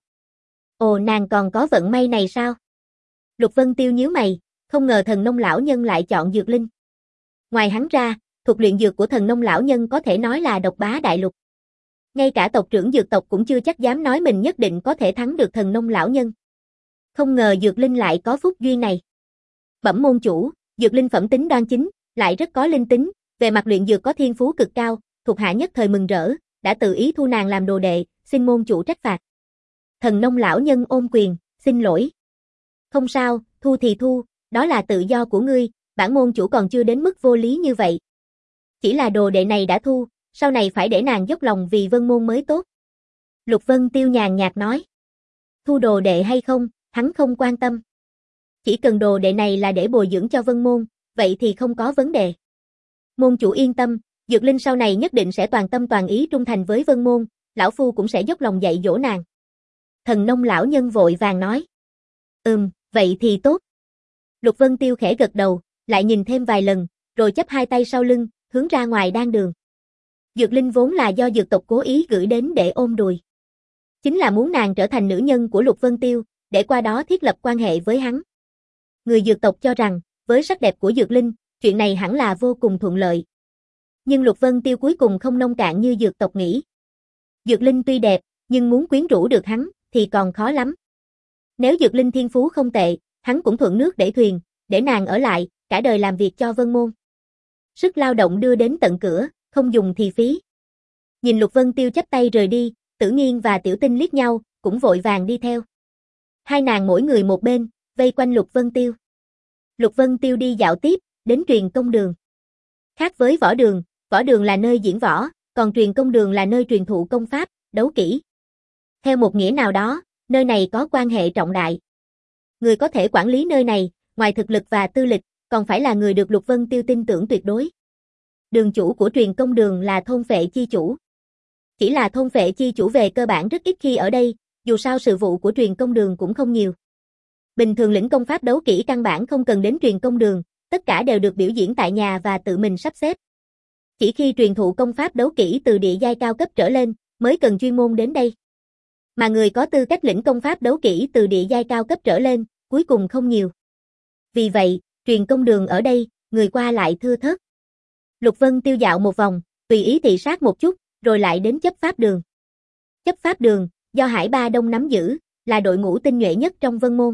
Ồ, nàng còn có vận may này sao? Lục Vân Tiêu nhíu mày, không ngờ Thần Nông lão nhân lại chọn dược linh. Ngoài hắn ra, thuộc luyện dược của Thần Nông lão nhân có thể nói là độc bá đại lục. Ngay cả tộc trưởng dược tộc cũng chưa chắc dám nói mình nhất định có thể thắng được Thần Nông lão nhân. Không ngờ dược linh lại có phúc duyên này. Bẩm môn chủ, dược linh phẩm tính đoan chính, lại rất có linh tính, về mặt luyện dược có thiên phú cực cao, thuộc hạ nhất thời mừng rỡ, đã tự ý thu nàng làm đồ đệ, xin môn chủ trách phạt. Thần Nông lão nhân ôm quyền, xin lỗi. Không sao, thu thì thu, đó là tự do của ngươi, bản môn chủ còn chưa đến mức vô lý như vậy. Chỉ là đồ đệ này đã thu, sau này phải để nàng dốc lòng vì Vân Môn mới tốt. Lục Vân Tiêu nhàn nhạt nói. Thu đồ đệ hay không, hắn không quan tâm. Chỉ cần đồ đệ này là để bồi dưỡng cho Vân Môn, vậy thì không có vấn đề. Môn chủ yên tâm, dược linh sau này nhất định sẽ toàn tâm toàn ý trung thành với Vân Môn, lão phu cũng sẽ dốc lòng dạy dỗ nàng. Thần Nông lão nhân vội vàng nói. Ừm, vậy thì tốt. Lục Vân Tiêu khẽ gật đầu, lại nhìn thêm vài lần, rồi chắp hai tay sau lưng, hướng ra ngoài đan đường. Dược linh vốn là do dược tộc cố ý gửi đến để ôm đùi. Chính là muốn nàng trở thành nữ nhân của Lục Vân Tiêu, để qua đó thiết lập quan hệ với hắn. Người dược tộc cho rằng, với sắc đẹp của dược linh, chuyện này hẳn là vô cùng thuận lợi. Nhưng Lục Vân Tiêu cuối cùng không nông cạn như dược tộc nghĩ. Dược linh tuy đẹp, nhưng muốn quyến rũ được hắn, thì còn khó lắm. Nếu dược linh thiên phú không tệ, hắn cũng thuận nước đẩy thuyền, để nàng ở lại, cả đời làm việc cho Vân Môn. Sức lao động đưa đến tận cửa, không dùng thì phí. Nhìn Lục Vân Tiêu chắp tay rời đi, Tử Nghiên và Tiểu Tinh liếc nhau, cũng vội vàng đi theo. Hai nàng mỗi người một bên, vây quanh Lục Vân Tiêu. Lục Vân Tiêu đi dạo tiếp, đến truyền công đường. Khác với võ đường, võ đường là nơi diễn võ, còn truyền công đường là nơi truyền thụ công pháp, đấu kỹ. Theo một nghĩa nào đó, nơi này có quan hệ trọng đại. Người có thể quản lý nơi này, ngoài thực lực và tư lịch, còn phải là người được Lục Vân Tiêu tin tưởng tuyệt đối. Đường chủ của truyền công đường là thôn phệ chi chủ. Chỉ là thôn phệ chi chủ về cơ bản rất ít khi ở đây, dù sao sự vụ của truyền công đường cũng không nhiều. Bình thường lĩnh công pháp đấu kỹ căn bản không cần đến truyền công đường, tất cả đều được biểu diễn tại nhà và tự mình sắp xếp. Chỉ khi truyền thụ công pháp đấu kỹ từ địa giai cao cấp trở lên, mới cần chuyên môn đến đây. Mà người có tư cách lĩnh công pháp đấu kỹ từ địa giai cao cấp trở lên, cuối cùng không nhiều. Vì vậy, truyền công đường ở đây, người qua lại thưa thớt. Lục Vân Tiêu dạo một vòng, tùy ý thị sát một chút, rồi lại đến chấp pháp đường. Chấp pháp đường, do Hải Ba Đông nắm giữ, là đội ngũ tinh nhuệ nhất trong Vân Môn.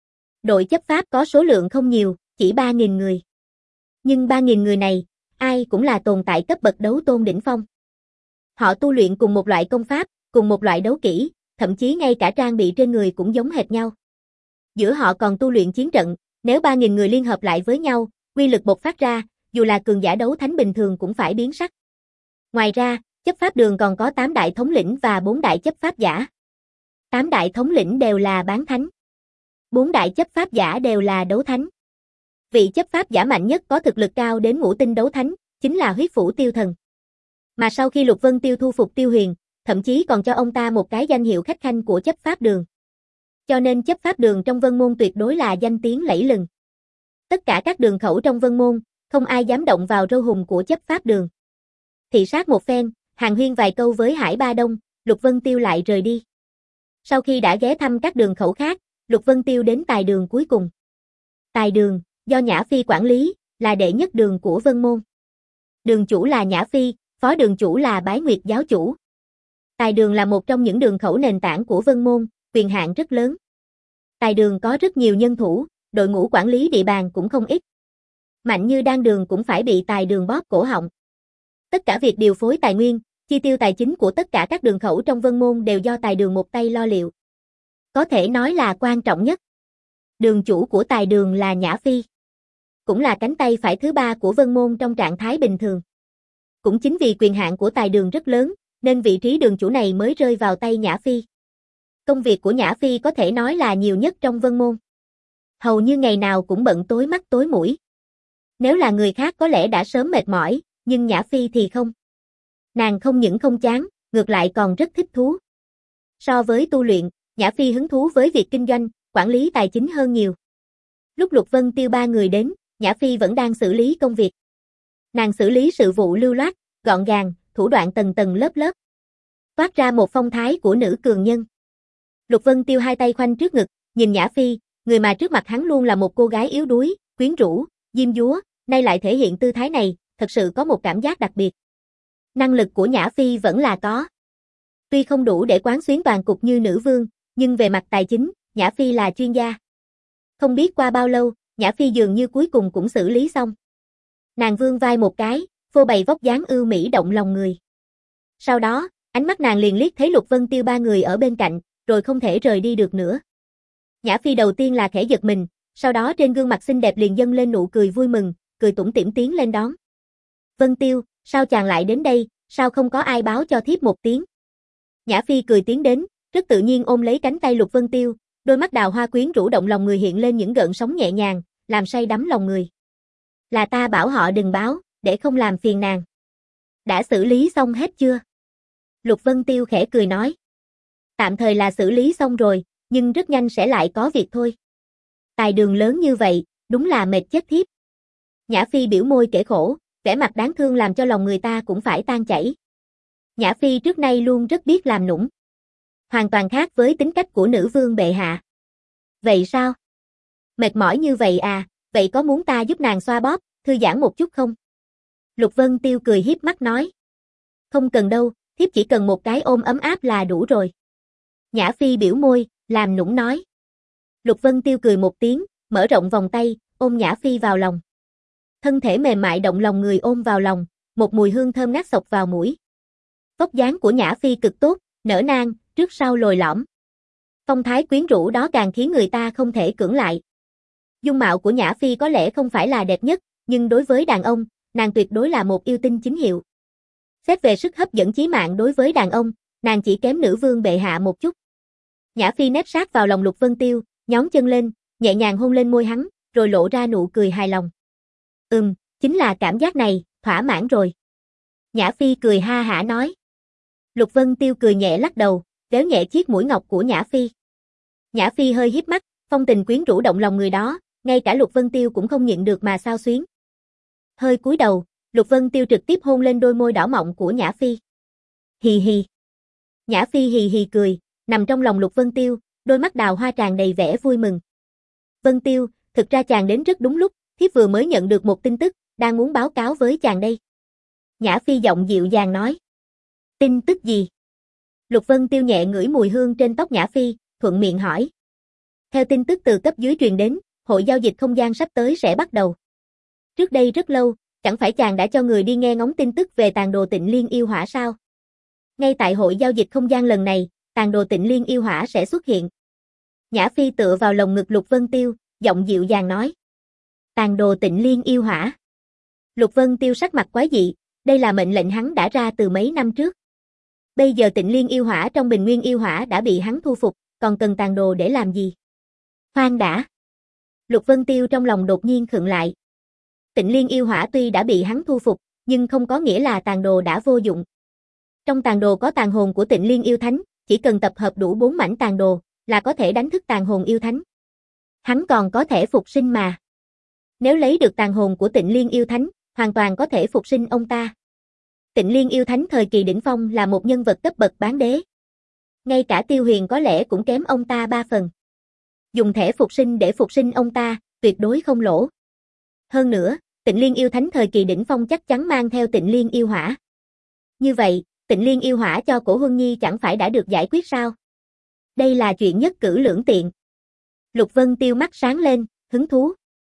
Đội chấp pháp có số lượng không nhiều, chỉ ba nghìn người. Nhưng ba nghìn người này, ai cũng là tồn tại cấp bậc đấu tôn đỉnh phong. Họ tu luyện cùng một loại công pháp, cùng một loại đấu kỹ, thậm chí ngay cả trang bị trên người cũng giống hệt nhau. Giữa họ còn tu luyện chiến trận, nếu ba nghìn người liên hợp lại với nhau, uy lực bộc phát ra, dù là cường giả đấu thánh bình thường cũng phải biến sắc. Ngoài ra, chấp pháp đường còn có tám đại thống lĩnh và bốn đại chấp pháp giả. tám đại thống lĩnh đều là bán thánh. bốn đại chấp pháp giả đều là đấu thánh. Vị chấp pháp giả mạnh nhất có thực lực cao đến ngũ tinh đấu thánh, chính là Huyết Phủ Tiêu Thần. Mà sau khi Lục Vân Tiêu thu phục Tiêu Huyền, thậm chí còn cho ông ta một cái danh hiệu khách khanh của chấp pháp đường. Cho nên chấp pháp đường trong Vân Môn tuyệt đối là danh tiếng lẫy lừng. Tất cả các đường khẩu trong Vân Môn, không ai dám động vào râu hùng của chấp pháp đường. Thị sát một phen, hàn huyên vài câu với Hải Ba Đông, Lục Vân Tiêu lại rời đi. Sau khi đã ghé thăm các đường khẩu khác, Lục Vân Tiêu đến Tài Đường cuối cùng. Tài Đường, do Nhã Phi quản lý, là đệ nhất đường của Vân Môn. Đường chủ là Nhã Phi, phó đường chủ là Bái Nguyệt giáo chủ. Tài Đường là một trong những đường khẩu nền tảng của Vân Môn, quyền hạn rất lớn. Tài Đường có rất nhiều nhân thủ, đội ngũ quản lý địa bàn cũng không ít. Mạnh như Đan Đường cũng phải bị Tài Đường bóp cổ họng. Tất cả việc điều phối tài nguyên, chi tiêu tài chính của tất cả các đường khẩu trong Vân Môn đều do Tài Đường một tay lo liệu. Có thể nói là quan trọng nhất. Đường chủ của Tài Đường là Nhã Phi. Cũng là cánh tay phải thứ ba của Vân Môn trong trạng thái bình thường. Cũng chính vì quyền hạn của Tài Đường rất lớn, nên vị trí đường chủ này mới rơi vào tay Nhã Phi. Công việc của Nhã Phi có thể nói là nhiều nhất trong Vân Môn. Hầu như ngày nào cũng bận tối mắt tối mũi. Nếu là người khác có lẽ đã sớm mệt mỏi, nhưng Nhã Phi thì không. Nàng không những không chán, ngược lại còn rất thích thú. So với tu luyện, Nhã Phi hứng thú với việc kinh doanh, quản lý tài chính hơn nhiều. Lúc Lục Vân Tiêu ba người đến, Nhã Phi vẫn đang xử lý công việc. Nàng xử lý sự vụ lưu loát, gọn gàng, thủ đoạn tầng tầng lớp lớp. Toát ra một phong thái của nữ cường nhân. Lục Vân Tiêu hai tay khoanh trước ngực, nhìn Nhã Phi, người mà trước mặt hắn luôn là một cô gái yếu đuối, quyến rũ, diêm dúa, nay lại thể hiện tư thái này, thật sự có một cảm giác đặc biệt. Năng lực của Nhã Phi vẫn là có. Tuy không đủ để quán xuyến toàn cục như nữ vương, nhưng về mặt tài chính, Nhã Phi là chuyên gia. Không biết qua bao lâu, Nhã Phi dường như cuối cùng cũng xử lý xong. Nàng vươn vai một cái, phô bày vóc dáng ưu mỹ động lòng người. Sau đó, ánh mắt nàng liền liếc thấy Lục Vân Tiêu ba người ở bên cạnh, rồi không thể rời đi được nữa. Nhã Phi đầu tiên là khẽ giật mình, sau đó trên gương mặt xinh đẹp liền dâng lên nụ cười vui mừng, cười tủm tỉm tiến lên đón. Vân Tiêu, sao chàng lại đến đây, sao không có ai báo cho thiếp một tiếng? Nhã Phi cười tiến đến, rất tự nhiên ôm lấy cánh tay Lục Vân Tiêu, đôi mắt đào hoa quyến rũ động lòng người hiện lên những gợn sóng nhẹ nhàng, làm say đắm lòng người. Là ta bảo họ đừng báo, để không làm phiền nàng. Đã xử lý xong hết chưa? Lục Vân Tiêu khẽ cười nói. Tạm thời là xử lý xong rồi, nhưng rất nhanh sẽ lại có việc thôi. Tài đường lớn như vậy, đúng là mệt chết thiếp. Nhã Phi biểu môi kể khổ, vẻ mặt đáng thương làm cho lòng người ta cũng phải tan chảy. Nhã Phi trước nay luôn rất biết làm nũng. Hoàn toàn khác với tính cách của nữ vương bệ hạ. Vậy sao? Mệt mỏi như vậy à, vậy có muốn ta giúp nàng xoa bóp, thư giãn một chút không? Lục Vân Tiêu cười hiếp mắt nói. Không cần đâu, thiếp chỉ cần một cái ôm ấm áp là đủ rồi. Nhã Phi biểu môi, làm nũng nói. Lục Vân Tiêu cười một tiếng, mở rộng vòng tay, ôm Nhã Phi vào lòng. Thân thể mềm mại động lòng người ôm vào lòng, một mùi hương thơm ngát xộc vào mũi. Vóc dáng của Nhã Phi cực tốt, nở nang, trước sau lồi lõm. Phong thái quyến rũ đó càng khiến người ta không thể cưỡng lại. Dung mạo của Nhã Phi có lẽ không phải là đẹp nhất, nhưng đối với đàn ông, nàng tuyệt đối là một yêu tinh chính hiệu. Xét về sức hấp dẫn chí mạng đối với đàn ông, nàng chỉ kém nữ vương bệ hạ một chút. Nhã Phi nép sát vào lòng Lục Vân Tiêu, nhón chân lên, nhẹ nhàng hôn lên môi hắn, rồi lộ ra nụ cười hài lòng. Ừm, chính là cảm giác này, thỏa mãn rồi. Nhã Phi cười ha hả nói. Lục Vân Tiêu cười nhẹ lắc đầu, véo nhẹ chiếc mũi ngọc của Nhã Phi. Nhã Phi hơi híp mắt, phong tình quyến rũ động lòng người đó, ngay cả Lục Vân Tiêu cũng không nhịn được mà xao xuyến. Hơi cúi đầu, Lục Vân Tiêu trực tiếp hôn lên đôi môi đỏ mọng của Nhã Phi. Hì hì. Nhã Phi hì hì cười, nằm trong lòng Lục Vân Tiêu, đôi mắt đào hoa tràn đầy vẻ vui mừng. Vân Tiêu, thực ra chàng đến rất đúng lúc, thiếp vừa mới nhận được một tin tức, đang muốn báo cáo với chàng đây. Nhã Phi giọng dịu dàng nói. Tin tức gì? Lục Vân Tiêu nhẹ ngửi mùi hương trên tóc Nhã Phi, thuận miệng hỏi. Theo tin tức từ cấp dưới truyền đến, hội giao dịch không gian sắp tới sẽ bắt đầu. Trước đây rất lâu, chẳng phải chàng đã cho người đi nghe ngóng tin tức về tàn đồ Tịnh Liên yêu hỏa sao? Ngay tại hội giao dịch không gian lần này, tàn đồ Tịnh Liên yêu hỏa sẽ xuất hiện. Nhã Phi tựa vào lồng ngực Lục Vân Tiêu, giọng dịu dàng nói. Tàn đồ Tịnh Liên yêu hỏa. Lục Vân Tiêu sắc mặt quái dị, đây là mệnh lệnh hắn đã ra từ mấy năm trước. Bây giờ Tịnh Liên yêu hỏa trong Bình Nguyên yêu hỏa đã bị hắn thu phục, còn cần tàn đồ để làm gì? Khoan đã. Lục Vân Tiêu trong lòng đột nhiên khựng lại. Tịnh Liên yêu hỏa tuy đã bị hắn thu phục, nhưng không có nghĩa là tàn đồ đã vô dụng. Trong tàn đồ có tàn hồn của Tịnh Liên yêu thánh, chỉ cần tập hợp đủ bốn mảnh tàn đồ, là có thể đánh thức tàn hồn yêu thánh. Hắn còn có thể phục sinh mà. Nếu lấy được tàn hồn của Tịnh Liên yêu thánh, hoàn toàn có thể phục sinh ông ta. Tịnh Liên yêu thánh thời kỳ đỉnh phong là một nhân vật cấp bậc bán đế. Ngay cả Tiêu Huyền có lẽ cũng kém ông ta ba phần. Dùng thẻ phục sinh để phục sinh ông ta, tuyệt đối không lỗ. Hơn nữa, Tịnh Liên yêu thánh thời kỳ đỉnh phong chắc chắn mang theo Tịnh Liên yêu hỏa. Như vậy, Tịnh Liên yêu hỏa cho Cổ Huân Nhi chẳng phải đã được giải quyết sao? Đây là chuyện nhất cử lưỡng tiện. Lục Vân Tiêu mắt sáng lên, hứng thú.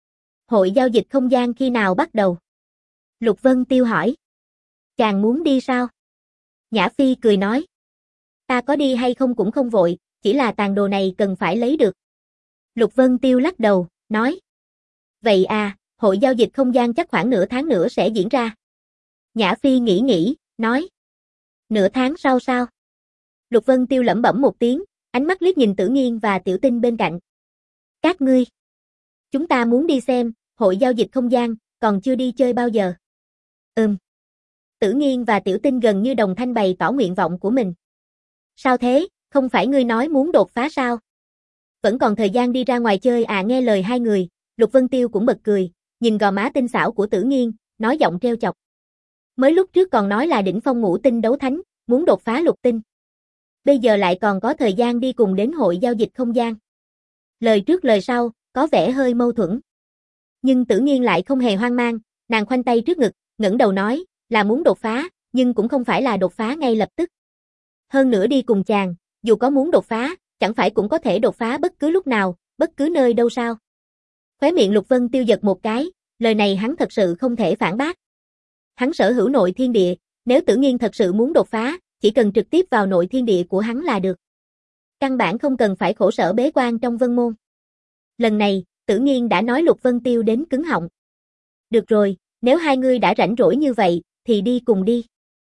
Hội giao dịch không gian khi nào bắt đầu? Lục Vân Tiêu hỏi. Chàng muốn đi sao? Nhã Phi cười nói. Ta có đi hay không cũng không vội, chỉ là tàn đồ này cần phải lấy được. Lục Vân Tiêu lắc đầu, nói. Vậy à, hội giao dịch không gian chắc khoảng nửa tháng nữa sẽ diễn ra. Nhã Phi nghĩ nghĩ, nói. Nửa tháng sau sao? Lục Vân Tiêu lẩm bẩm một tiếng, ánh mắt liếc nhìn Tử Nghiên và Tiểu Tinh bên cạnh. Các ngươi. Chúng ta muốn đi xem, hội giao dịch không gian, còn chưa đi chơi bao giờ. Ừm. Tử Nghiên và Tiểu Tinh gần như đồng thanh bày tỏ nguyện vọng của mình. Sao thế, không phải ngươi nói muốn đột phá sao? Vẫn còn thời gian đi ra ngoài chơi à? Nghe lời hai người, Lục Vân Tiêu cũng bật cười, nhìn gò má tinh xảo của Tử Nghiên, nói giọng trêu chọc. Mới lúc trước còn nói là đỉnh phong ngũ tinh đấu thánh, muốn đột phá lục tinh. Bây giờ lại còn có thời gian đi cùng đến hội giao dịch không gian. Lời trước lời sau, có vẻ hơi mâu thuẫn. Nhưng Tử Nghiên lại không hề hoang mang, nàng khoanh tay trước ngực, ngẩng đầu nói, là muốn đột phá, nhưng cũng không phải là đột phá ngay lập tức. Hơn nữa đi cùng chàng, dù có muốn đột phá, chẳng phải cũng có thể đột phá bất cứ lúc nào, bất cứ nơi đâu sao? Khóe miệng Lục Vân Tiêu giật một cái, lời này hắn thật sự không thể phản bác. Hắn sở hữu nội thiên địa, nếu Tử Nghiên thật sự muốn đột phá, chỉ cần trực tiếp vào nội thiên địa của hắn là được. Căn bản không cần phải khổ sở bế quan trong Vân Môn. Lần này, Tử Nghiên đã nói Lục Vân Tiêu đến cứng họng. Được rồi, nếu hai người đã rảnh rỗi như vậy, thì đi cùng đi.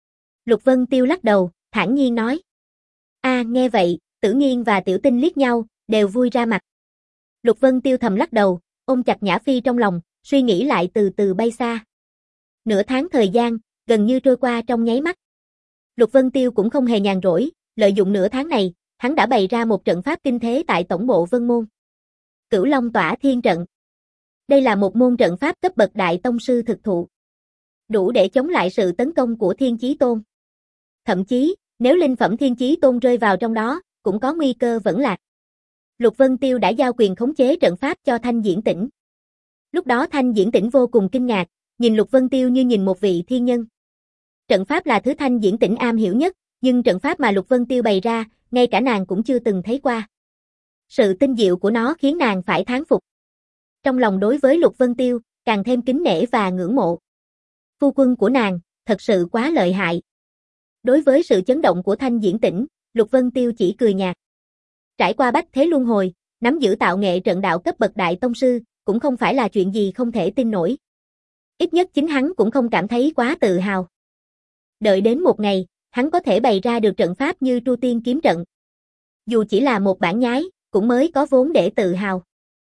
Lục Vân Tiêu lắc đầu, thản nhiên nói. A à, nghe vậy, Tử Nghiên và Tiểu Tinh liếc nhau, đều vui ra mặt. Lục Vân Tiêu thầm lắc đầu, ôm chặt Nhã Phi trong lòng, suy nghĩ lại từ từ bay xa. Nửa tháng thời gian, gần như trôi qua trong nháy mắt. Lục Vân Tiêu cũng không hề nhàn rỗi, lợi dụng nửa tháng này, hắn đã bày ra một trận pháp kinh thế tại tổng bộ Vân Môn. Cửu Long Tỏa Thiên Trận. Đây là một môn trận pháp cấp bậc đại tông sư thực thụ. Đủ để chống lại sự tấn công của Thiên Chí Tôn. Thậm chí, nếu linh phẩm Thiên Chí Tôn rơi vào trong đó, cũng có nguy cơ vẫn lạc. Lục Vân Tiêu đã giao quyền khống chế trận pháp cho Thanh Diễn Tĩnh. Lúc đó Thanh Diễn Tĩnh vô cùng kinh ngạc, nhìn Lục Vân Tiêu như nhìn một vị thiên nhân. Trận pháp là thứ Thanh Diễn Tĩnh am hiểu nhất, nhưng trận pháp mà Lục Vân Tiêu bày ra, ngay cả nàng cũng chưa từng thấy qua. Sự tinh diệu của nó khiến nàng phải thán phục. Trong lòng đối với Lục Vân Tiêu, càng thêm kính nể và ngưỡng mộ. Phu quân của nàng, thật sự quá lợi hại. Đối với sự chấn động của Thanh Diễn Tĩnh, Lục Vân Tiêu chỉ cười nhạt. Trải qua bách thế luân hồi, nắm giữ tạo nghệ trận đạo cấp bậc đại tông sư, cũng không phải là chuyện gì không thể tin nổi. Ít nhất chính hắn cũng không cảm thấy quá tự hào. Đợi đến một ngày, hắn có thể bày ra được trận pháp như Tru Tiên kiếm trận. Dù chỉ là một bản nhái, cũng mới có vốn để tự hào.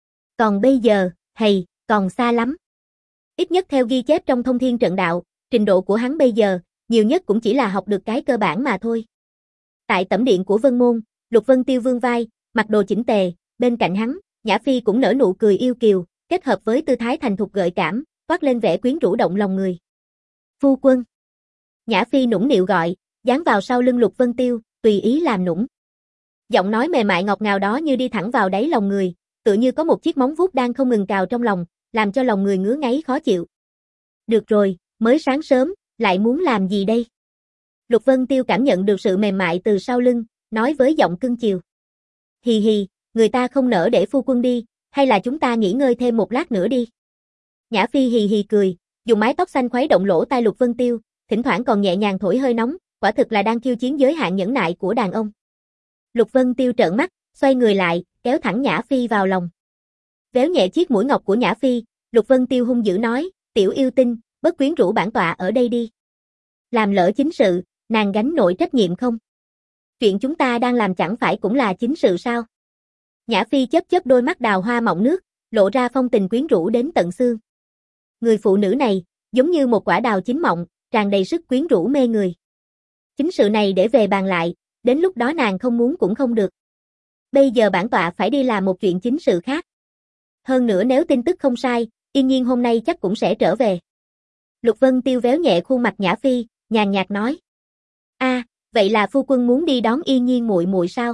Còn bây giờ, hầy, còn xa lắm. Ít nhất theo ghi chép trong thông thiên trận đạo, trình độ của hắn bây giờ, nhiều nhất cũng chỉ là học được cái cơ bản mà thôi. Tại tẩm điện của Vân Môn, Lục Vân Tiêu vươn vai, mặc đồ chỉnh tề, bên cạnh hắn, Nhã Phi cũng nở nụ cười yêu kiều, kết hợp với tư thái thành thục gợi cảm, toát lên vẻ quyến rũ động lòng người. Phu quân. Nhã Phi nũng nịu gọi, dán vào sau lưng Lục Vân Tiêu, tùy ý làm nũng. Giọng nói mềm mại ngọt ngào đó như đi thẳng vào đáy lòng người, tựa như có một chiếc móng vuốt đang không ngừng cào trong lòng, làm cho lòng người ngứa ngáy khó chịu. Được rồi, mới sáng sớm, lại muốn làm gì đây? Lục Vân Tiêu cảm nhận được sự mềm mại từ sau lưng, nói với giọng cưng chiều. Hì hì, người ta không nỡ để phu quân đi, hay là chúng ta nghỉ ngơi thêm một lát nữa đi. Nhã Phi hì hì cười, dùng mái tóc xanh khuấy động lỗ tai Lục Vân Tiêu, thỉnh thoảng còn nhẹ nhàng thổi hơi nóng, quả thực là đang khiêu chiến giới hạn nhẫn nại của đàn ông. Lục Vân Tiêu trợn mắt, xoay người lại, kéo thẳng Nhã Phi vào lòng. Véo nhẹ chiếc mũi ngọc của Nhã Phi, Lục Vân Tiêu hung dữ nói, tiểu yêu tinh, bất quyến rũ bản tọa ở đây đi. Làm lỡ chính sự, nàng gánh nổi trách nhiệm không? Chuyện chúng ta đang làm chẳng phải cũng là chính sự sao? Nhã Phi chớp chớp đôi mắt đào hoa mọng nước, lộ ra phong tình quyến rũ đến tận xương. Người phụ nữ này, giống như một quả đào chín mọng, tràn đầy sức quyến rũ mê người. Chính sự này để về bàn lại, đến lúc đó nàng không muốn cũng không được. Bây giờ bản tọa phải đi làm một chuyện chính sự khác. Hơn nữa nếu tin tức không sai, Yên Nhiên hôm nay chắc cũng sẽ trở về. Lục Vân Tiêu véo nhẹ khuôn mặt Nhã Phi, nhàn nhạt nói. A, à, vậy là phu quân muốn đi đón Yên Nhiên muội muội sao?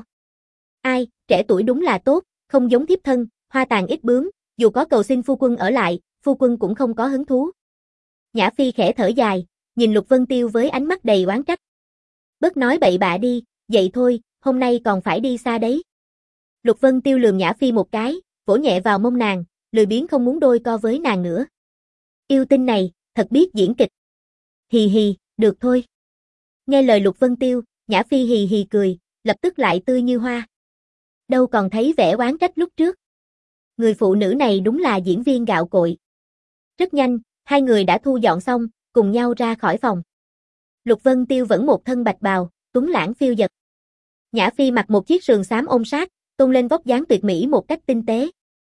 Ai, trẻ tuổi đúng là tốt, không giống thiếp thân, hoa tàn ít bướm, dù có cầu xin phu quân ở lại, phu quân cũng không có hứng thú. Nhã Phi khẽ thở dài, nhìn Lục Vân Tiêu với ánh mắt đầy oán trách. Bớt nói bậy bạ đi, vậy thôi, hôm nay còn phải đi xa đấy. Lục Vân Tiêu lườm Nhã Phi một cái, vỗ nhẹ vào mông nàng, lười biếng không muốn đôi co với nàng nữa. Yêu tinh này, thật biết diễn kịch. Hì hì, được thôi. Nghe lời Lục Vân Tiêu, Nhã Phi hì hì cười, lập tức lại tươi như hoa. Đâu còn thấy vẻ oán trách lúc trước. Người phụ nữ này đúng là diễn viên gạo cội. Rất nhanh, hai người đã thu dọn xong, cùng nhau ra khỏi phòng. Lục Vân Tiêu vẫn một thân bạch bào, tuấn lãng phiêu dật. Nhã Phi mặc một chiếc sườn xám ôm sát, tôn lên vóc dáng tuyệt mỹ một cách tinh tế.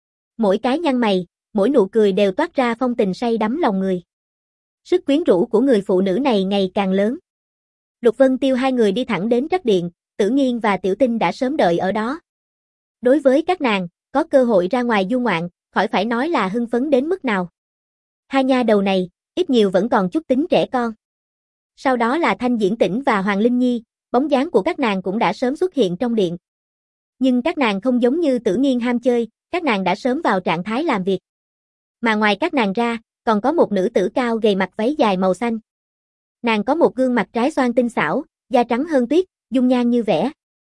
Mỗi cái nhăn mày, mỗi nụ cười đều toát ra phong tình say đắm lòng người. Sức quyến rũ của người phụ nữ này ngày càng lớn. Lục Vân Tiêu hai người đi thẳng đến trắc điện, Tử Nghiên và Tiểu Tinh đã sớm đợi ở đó. Đối với các nàng, có cơ hội ra ngoài du ngoạn, khỏi phải nói là hưng phấn đến mức nào. Hai nha đầu này, ít nhiều vẫn còn chút tính trẻ con. Sau đó là Thanh Diễn Tĩnh và Hoàng Linh Nhi, bóng dáng của các nàng cũng đã sớm xuất hiện trong điện. Nhưng các nàng không giống như Tử Nghiên ham chơi, các nàng đã sớm vào trạng thái làm việc. Mà ngoài các nàng ra, còn có một nữ tử cao gầy mặc váy dài màu xanh. Nàng có một gương mặt trái xoan tinh xảo, da trắng hơn tuyết, dung nhan như vẽ.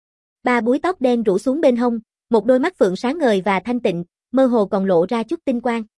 Ba búi tóc đen rủ xuống bên hông, một đôi mắt phượng sáng ngời và thanh tịnh, mơ hồ còn lộ ra chút tinh quang.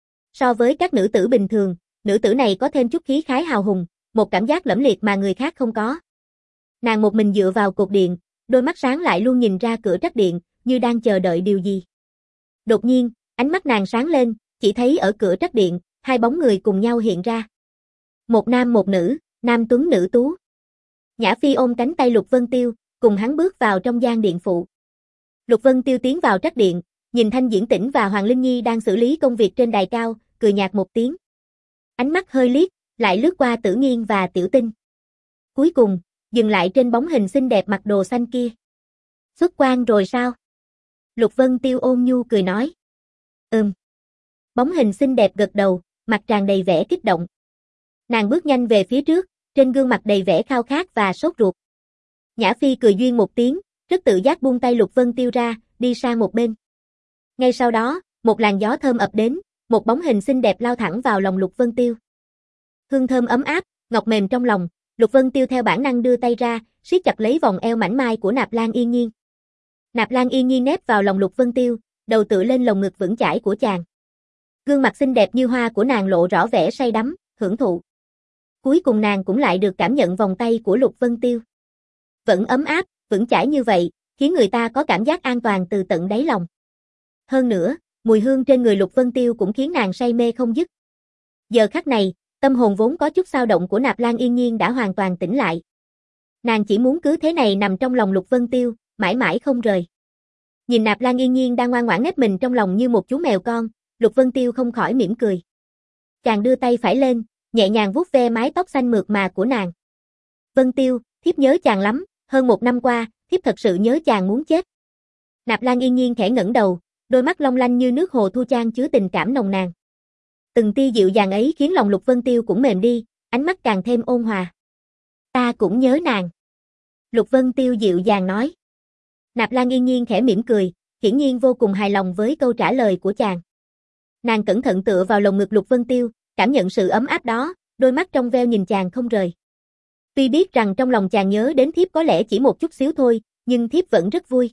So với các nữ tử bình thường, nữ tử này có thêm chút khí khái hào hùng, một cảm giác lẫm liệt mà người khác không có. Nàng một mình dựa vào cột điện, đôi mắt sáng lại luôn nhìn ra cửa trắc điện, như đang chờ đợi điều gì. Đột nhiên, ánh mắt nàng sáng lên, chỉ thấy ở cửa trắc điện, hai bóng người cùng nhau hiện ra. Một nam một nữ, nam tuấn nữ tú. Nhã Phi ôm cánh tay Lục Vân Tiêu, cùng hắn bước vào trong gian điện phụ. Lục Vân Tiêu tiến vào trắc điện, nhìn Thanh Diễn Tĩnh và Hoàng Linh Nhi đang xử lý công việc trên đài cao, cười nhạt một tiếng. Ánh mắt hơi liếc, lại lướt qua Tử Nghiên và Tiểu Tinh. Cuối cùng, dừng lại trên bóng hình xinh đẹp mặc đồ xanh kia. Xuất quan rồi sao? Lục Vân Tiêu ôn nhu cười nói. Ừm. Bóng hình xinh đẹp gật đầu, mặt tràn đầy vẻ kích động. Nàng bước nhanh về phía trước, trên gương mặt đầy vẻ khao khát và sốt ruột. Nhã Phi cười duyên một tiếng, rất tự giác buông tay Lục Vân Tiêu ra, đi sang một bên. Ngay sau đó, một làn gió thơm ập đến, một bóng hình xinh đẹp lao thẳng vào lòng Lục Vân Tiêu. Hương thơm ấm áp, ngọt mềm trong lòng, Lục Vân Tiêu theo bản năng đưa tay ra, siết chặt lấy vòng eo mảnh mai của Nạp Lan Yên Nhiên. Nạp Lan Yên Nhiên nép vào lòng Lục Vân Tiêu, đầu tựa lên lồng ngực vững chãi của chàng. Gương mặt xinh đẹp như hoa của nàng lộ rõ vẻ say đắm, hưởng thụ. Cuối cùng nàng cũng lại được cảm nhận vòng tay của Lục Vân Tiêu. Vẫn ấm áp, vững chãi như vậy, khiến người ta có cảm giác an toàn từ tận đáy lòng. Hơn nữa, mùi hương trên người Lục Vân Tiêu cũng khiến nàng say mê không dứt. Giờ khắc này, tâm hồn vốn có chút dao động của Nạp Lan Yên Nhiên đã hoàn toàn tỉnh lại. Nàng chỉ muốn cứ thế này nằm trong lòng Lục Vân Tiêu, mãi mãi không rời. Nhìn Nạp Lan Yên Nhiên đang ngoan ngoãn nép mình trong lòng như một chú mèo con, Lục Vân Tiêu không khỏi mỉm cười. Chàng đưa tay phải lên, nhẹ nhàng vuốt ve mái tóc xanh mượt mà của nàng. Vân Tiêu, thiếp nhớ chàng lắm, hơn một năm qua, thiếp thật sự nhớ chàng muốn chết. Nạp Lan Yên Nhiên khẽ ngẩng đầu, đôi mắt long lanh như nước hồ thu chan chứa tình cảm nồng nàn. Từng tia dịu dàng ấy khiến lòng Lục Vân Tiêu cũng mềm đi, ánh mắt càng thêm ôn hòa. Ta cũng nhớ nàng. Lục Vân Tiêu dịu dàng nói. Nạp Lan Yên Nhiên khẽ mỉm cười, hiển nhiên vô cùng hài lòng với câu trả lời của chàng. Nàng cẩn thận tựa vào lồng ngực Lục Vân Tiêu, cảm nhận sự ấm áp đó, đôi mắt trong veo nhìn chàng không rời. Tuy biết rằng trong lòng chàng nhớ đến thiếp có lẽ chỉ một chút xíu thôi, nhưng thiếp vẫn rất vui.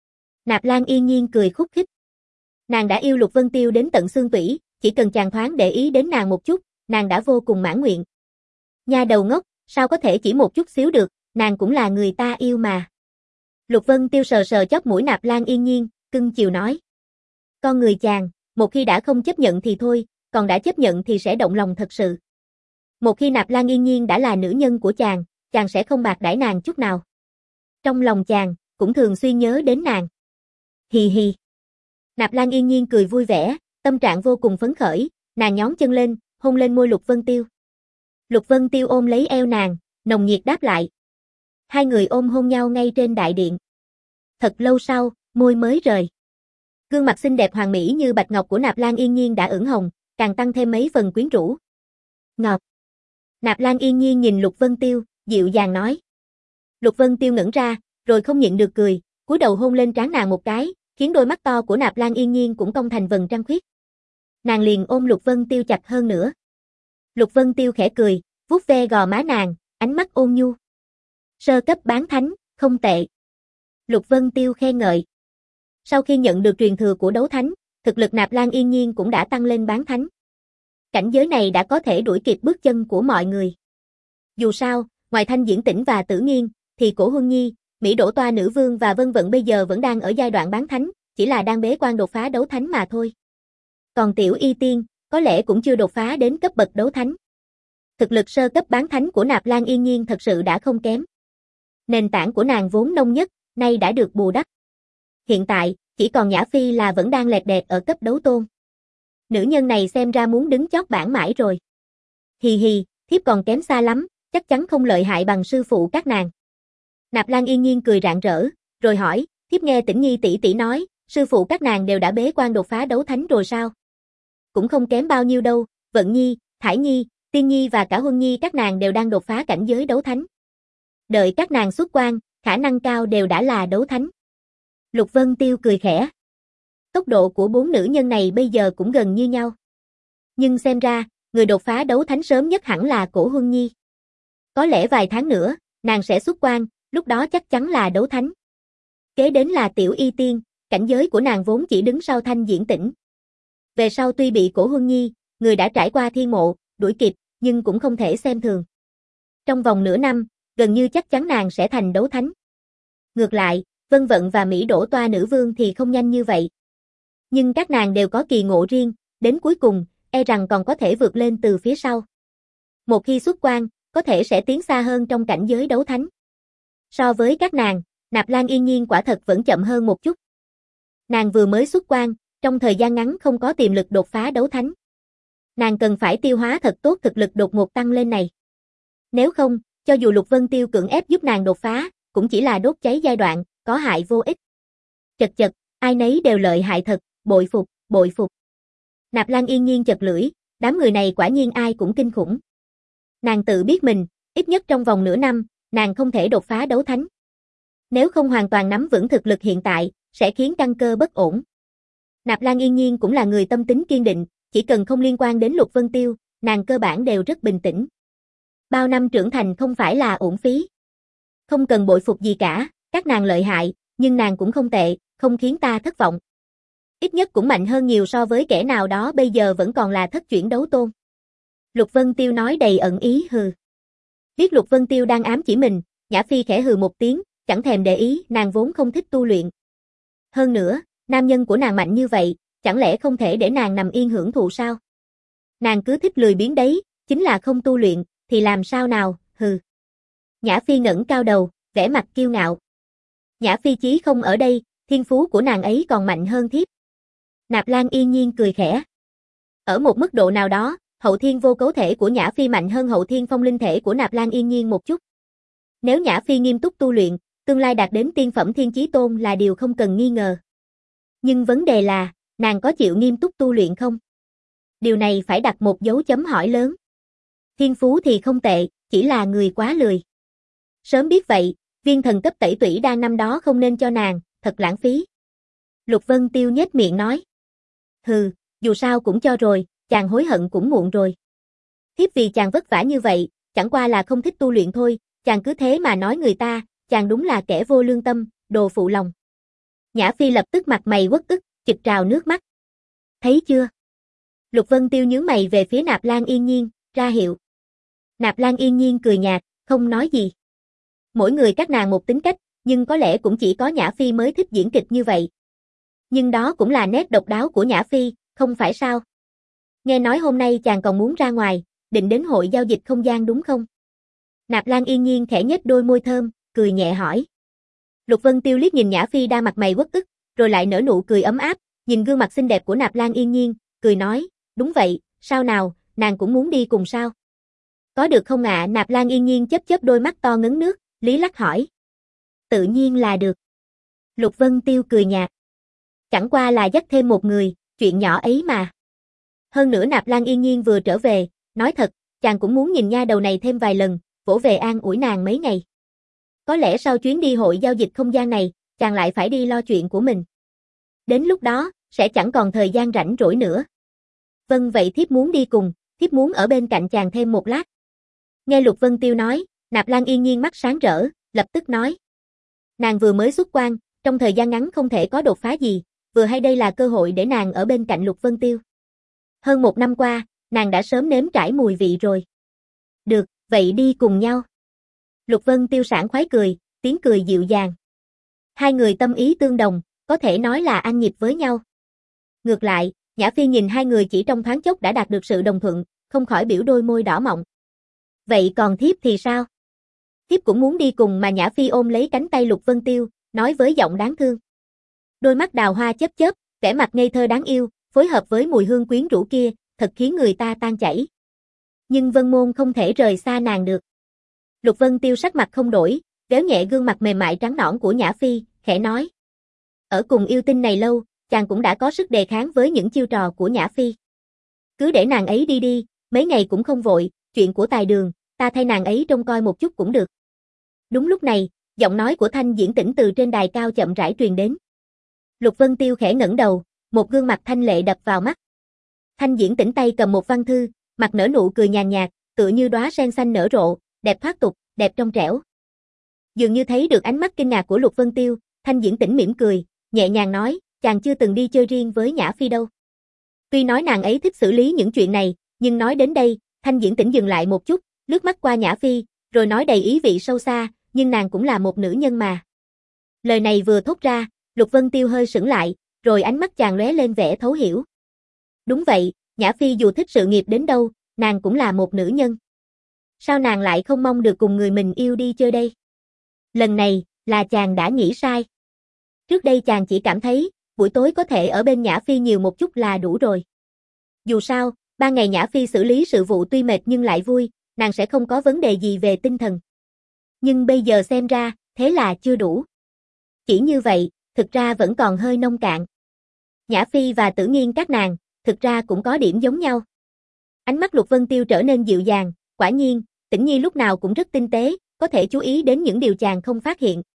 Nạp Lan Yên Nhiên cười khúc khích. Nàng đã yêu Lục Vân Tiêu đến tận xương tủy, chỉ cần chàng thoáng để ý đến nàng một chút, nàng đã vô cùng mãn nguyện. Nha đầu ngốc, sao có thể chỉ một chút xíu được, nàng cũng là người ta yêu mà. Lục Vân Tiêu sờ sờ chóp mũi Nạp Lan Yên Nhiên, cưng chiều nói. Con người chàng, một khi đã không chấp nhận thì thôi, còn đã chấp nhận thì sẽ động lòng thật sự. Một khi Nạp Lan Yên Nhiên đã là nữ nhân của chàng, chàng sẽ không bạc đãi nàng chút nào. Trong lòng chàng, cũng thường xuyên nhớ đến nàng. Hì hì. Nạp Lan Yên Nhiên cười vui vẻ, tâm trạng vô cùng phấn khởi, nàng nhón chân lên, hôn lên môi Lục Vân Tiêu. Lục Vân Tiêu ôm lấy eo nàng, nồng nhiệt đáp lại. Hai người ôm hôn nhau ngay trên đại điện. Thật lâu sau, môi mới rời. Gương mặt xinh đẹp hoàn mỹ như bạch ngọc của Nạp Lan Yên Nhiên đã ửng hồng, càng tăng thêm mấy phần quyến rũ. Ngọt. Nạp Lan Yên Nhiên nhìn Lục Vân Tiêu, dịu dàng nói. Lục Vân Tiêu ngẩn ra, rồi không nhịn được cười, cúi đầu hôn lên trán nàng một cái, khiến đôi mắt to của Nạp Lan Yên Nhiên cũng cong thành vầng trăng khuyết. Nàng liền ôm Lục Vân Tiêu chặt hơn nữa. Lục Vân Tiêu khẽ cười, vuốt ve gò má nàng, ánh mắt ôn nhu. Sơ cấp bán thánh, không tệ. Lục Vân Tiêu khen ngợi. Sau khi nhận được truyền thừa của đấu thánh, thực lực Nạp Lan Yên Nhiên cũng đã tăng lên bán thánh. Cảnh giới này đã có thể đuổi kịp bước chân của mọi người. Dù sao, ngoài Thanh Diễn Tĩnh và Tử Nghiên, thì Cổ Huân Nhi, Mỹ Đỗ Toa Nữ Vương và Vân Vận bây giờ vẫn đang ở giai đoạn bán thánh, chỉ là đang bế quan đột phá đấu thánh mà thôi. Còn Tiểu Y Tiên, có lẽ cũng chưa đột phá đến cấp bậc đấu thánh. Thực lực sơ cấp bán thánh của Nạp Lan Yên Nhiên thật sự đã không kém. Nền tảng của nàng vốn nông nhất, nay đã được bù đắp. Hiện tại, chỉ còn Nhã Phi là vẫn đang lẹt đẹt ở cấp đấu tôn. Nữ nhân này xem ra muốn đứng chót bảng mãi rồi. Hì hì, thiếp còn kém xa lắm, chắc chắn không lợi hại bằng sư phụ các nàng. Nạp Lan Yên Nhiên cười rạng rỡ, rồi hỏi, thiếp nghe Tĩnh Nhi tỷ tỷ nói, sư phụ các nàng đều đã bế quan đột phá đấu thánh rồi sao? Cũng không kém bao nhiêu đâu, Vận Nhi, Thải Nhi, Tiên Nhi và cả Huân Nhi các nàng đều đang đột phá cảnh giới đấu thánh. Đợi các nàng xuất quan, khả năng cao đều đã là đấu thánh. Lục Vân Tiêu cười khẽ. Tốc độ của bốn nữ nhân này bây giờ cũng gần như nhau. Nhưng xem ra, người đột phá đấu thánh sớm nhất hẳn là Cổ Huân Nhi. Có lẽ vài tháng nữa, nàng sẽ xuất quan, lúc đó chắc chắn là đấu thánh. Kế đến là Tiểu Y Tiên, cảnh giới của nàng vốn chỉ đứng sau Thanh Diễn Tĩnh. Về sau tuy bị Cổ Huân Nhi, người đã trải qua thiên mộ, đuổi kịp, nhưng cũng không thể xem thường. Trong vòng nửa năm, gần như chắc chắn nàng sẽ thành đấu thánh. Ngược lại, Vân Vận và Mỹ Đỗ Toa Nữ Vương thì không nhanh như vậy. Nhưng các nàng đều có kỳ ngộ riêng, đến cuối cùng, e rằng còn có thể vượt lên từ phía sau. Một khi xuất quan, có thể sẽ tiến xa hơn trong cảnh giới đấu thánh. So với các nàng, Nạp Lan Yên Nhiên quả thật vẫn chậm hơn một chút. Nàng vừa mới xuất quan, trong thời gian ngắn không có tiềm lực đột phá đấu thánh. Nàng cần phải tiêu hóa thật tốt thực lực đột ngột tăng lên này. Nếu không, cho dù Lục Vân Tiêu cưỡng ép giúp nàng đột phá, cũng chỉ là đốt cháy giai đoạn, có hại vô ích. Chật chật, ai nấy đều lợi hại thật, bội phục, bội phục. Nạp Lan Yên Nhiên chật lưỡi, đám người này quả nhiên ai cũng kinh khủng. Nàng tự biết mình, ít nhất trong vòng nửa năm, nàng không thể đột phá đấu thánh. Nếu không hoàn toàn nắm vững thực lực hiện tại, sẽ khiến căn cơ bất ổn. Nạp Lan Yên Nhiên cũng là người tâm tính kiên định, chỉ cần không liên quan đến Lục Vân Tiêu, nàng cơ bản đều rất bình tĩnh. Bao năm trưởng thành không phải là uổng phí. Không cần bội phục gì cả, các nàng lợi hại, nhưng nàng cũng không tệ, không khiến ta thất vọng. Ít nhất cũng mạnh hơn nhiều so với kẻ nào đó bây giờ vẫn còn là thất chuyển đấu tôn. Lục Vân Tiêu nói đầy ẩn ý hừ. Biết Lục Vân Tiêu đang ám chỉ mình, Nhã Phi khẽ hừ một tiếng, chẳng thèm để ý, nàng vốn không thích tu luyện. Hơn nữa, nam nhân của nàng mạnh như vậy, chẳng lẽ không thể để nàng nằm yên hưởng thụ sao? Nàng cứ thích lười biếng đấy, chính là không tu luyện, thì làm sao nào, hừ. Nhã Phi ngẩng cao đầu, vẻ mặt kiêu ngạo. Nhã Phi chí không ở đây, thiên phú của nàng ấy còn mạnh hơn thiếp. Nạp Lan Yên Nhiên cười khẽ. Ở một mức độ nào đó, hậu thiên vô cấu thể của Nhã Phi mạnh hơn hậu thiên phong linh thể của Nạp Lan Yên Nhiên một chút. Nếu Nhã Phi nghiêm túc tu luyện, tương lai đạt đến tiên phẩm thiên chí tôn là điều không cần nghi ngờ. Nhưng vấn đề là, nàng có chịu nghiêm túc tu luyện không? Điều này phải đặt một dấu chấm hỏi lớn. Thiên phú thì không tệ, chỉ là người quá lười. Sớm biết vậy, viên thần cấp tẩy tủy đan năm đó không nên cho nàng, thật lãng phí. Lục Vân Tiêu nhếch miệng nói. Hừ, dù sao cũng cho rồi, chàng hối hận cũng muộn rồi. Thiếp vì chàng vất vả như vậy, chẳng qua là không thích tu luyện thôi, chàng cứ thế mà nói người ta, chàng đúng là kẻ vô lương tâm, đồ phụ lòng. Nhã Phi lập tức mặt mày uất ức, chực trào nước mắt. Thấy chưa? Lục Vân Tiêu nhướng mày về phía Nạp Lan Yên Nhiên, ra hiệu. Nạp Lan Yên Nhiên cười nhạt, không nói gì. Mỗi người các nàng một tính cách, nhưng có lẽ cũng chỉ có Nhã Phi mới thích diễn kịch như vậy. Nhưng đó cũng là nét độc đáo của Nhã Phi, không phải sao? Nghe nói hôm nay chàng còn muốn ra ngoài, định đến hội giao dịch không gian đúng không? Nạp Lan Yên Nhiên khẽ nhếch đôi môi thơm, cười nhẹ hỏi. Lục Vân Tiêu liếc nhìn Nhã Phi đa mặt mày uất ức, rồi lại nở nụ cười ấm áp, nhìn gương mặt xinh đẹp của Nạp Lan Yên Nhiên, cười nói, đúng vậy, sao nào, nàng cũng muốn đi cùng sao? Có được không ạ? À? Nạp Lan Yên Nhiên chớp chớp đôi mắt to ngấn nước, Lý Lắc hỏi. Tự nhiên là được. Lục Vân Tiêu cười nhạt. Chẳng qua là dắt thêm một người, chuyện nhỏ ấy mà. Hơn nữa Nạp Lan Yên Nhiên vừa trở về, nói thật, chàng cũng muốn nhìn nha đầu này thêm vài lần, vỗ về an ủi nàng mấy ngày. Có lẽ sau chuyến đi hội giao dịch không gian này, chàng lại phải đi lo chuyện của mình. Đến lúc đó, sẽ chẳng còn thời gian rảnh rỗi nữa. Vâng vậy thiếp muốn đi cùng, thiếp muốn ở bên cạnh chàng thêm một lát. Nghe Lục Vân Tiêu nói, Nạp Lan Yên Nhiên mắt sáng rỡ, lập tức nói. Nàng vừa mới xuất quan, trong thời gian ngắn không thể có đột phá gì, vừa hay đây là cơ hội để nàng ở bên cạnh Lục Vân Tiêu. Hơn một năm qua, nàng đã sớm nếm trải mùi vị rồi. Được, vậy đi cùng nhau. Lục Vân Tiêu sảng khoái cười, tiếng cười dịu dàng. Hai người tâm ý tương đồng, có thể nói là ăn nhịp với nhau. Ngược lại, Nhã Phi nhìn hai người chỉ trong thoáng chốc đã đạt được sự đồng thuận, không khỏi biểu đôi môi đỏ mọng. Vậy còn thiếp thì sao? Thiếp cũng muốn đi cùng mà Nhã Phi ôm lấy cánh tay Lục Vân Tiêu, nói với giọng đáng thương. Đôi mắt đào hoa chớp chớp, vẻ mặt ngây thơ đáng yêu, phối hợp với mùi hương quyến rũ kia, thật khiến người ta tan chảy. Nhưng Vân Môn không thể rời xa nàng được. Lục Vân Tiêu sắc mặt không đổi, véo nhẹ gương mặt mềm mại trắng nõn của Nhã Phi, khẽ nói. Ở cùng yêu tinh này lâu, chàng cũng đã có sức đề kháng với những chiêu trò của Nhã Phi. Cứ để nàng ấy đi đi, mấy ngày cũng không vội, chuyện của Tài Đường, ta thay nàng ấy trông coi một chút cũng được. Đúng lúc này, giọng nói của Thanh Diễn Tĩnh từ trên đài cao chậm rãi truyền đến. Lục Vân Tiêu khẽ ngẩng đầu, một gương mặt thanh lệ đập vào mắt. Thanh Diễn Tĩnh tay cầm một văn thư, mặt nở nụ cười nhàn nhạt, tựa như đóa sen xanh nở rộ, đẹp thoát tục, đẹp trong trẻo. Dường như thấy được ánh mắt kinh ngạc của Lục Vân Tiêu, Thanh Diễn Tĩnh mỉm cười, nhẹ nhàng nói, chàng chưa từng đi chơi riêng với Nhã Phi đâu. Tuy nói nàng ấy thích xử lý những chuyện này, nhưng nói đến đây, Thanh Diễn Tĩnh dừng lại một chút, lướt mắt qua Nhã Phi, rồi nói đầy ý vị sâu xa, nhưng nàng cũng là một nữ nhân mà. Lời này vừa thốt ra, Lục Vân Tiêu hơi sững lại, rồi ánh mắt chàng lóe lên vẻ thấu hiểu. Đúng vậy, Nhã Phi dù thích sự nghiệp đến đâu, nàng cũng là một nữ nhân. Sao nàng lại không mong được cùng người mình yêu đi chơi đây? Lần này, là chàng đã nghĩ sai. Trước đây chàng chỉ cảm thấy, buổi tối có thể ở bên Nhã Phi nhiều một chút là đủ rồi. Dù sao, ba ngày Nhã Phi xử lý sự vụ tuy mệt nhưng lại vui, nàng sẽ không có vấn đề gì về tinh thần. Nhưng bây giờ xem ra, thế là chưa đủ. Chỉ như vậy, thực ra vẫn còn hơi nông cạn. Nhã Phi và Tử Nghiên các nàng, thực ra cũng có điểm giống nhau. Ánh mắt Lục Vân Tiêu trở nên dịu dàng, quả nhiên, Tĩnh Nhi lúc nào cũng rất tinh tế, có thể chú ý đến những điều chàng không phát hiện.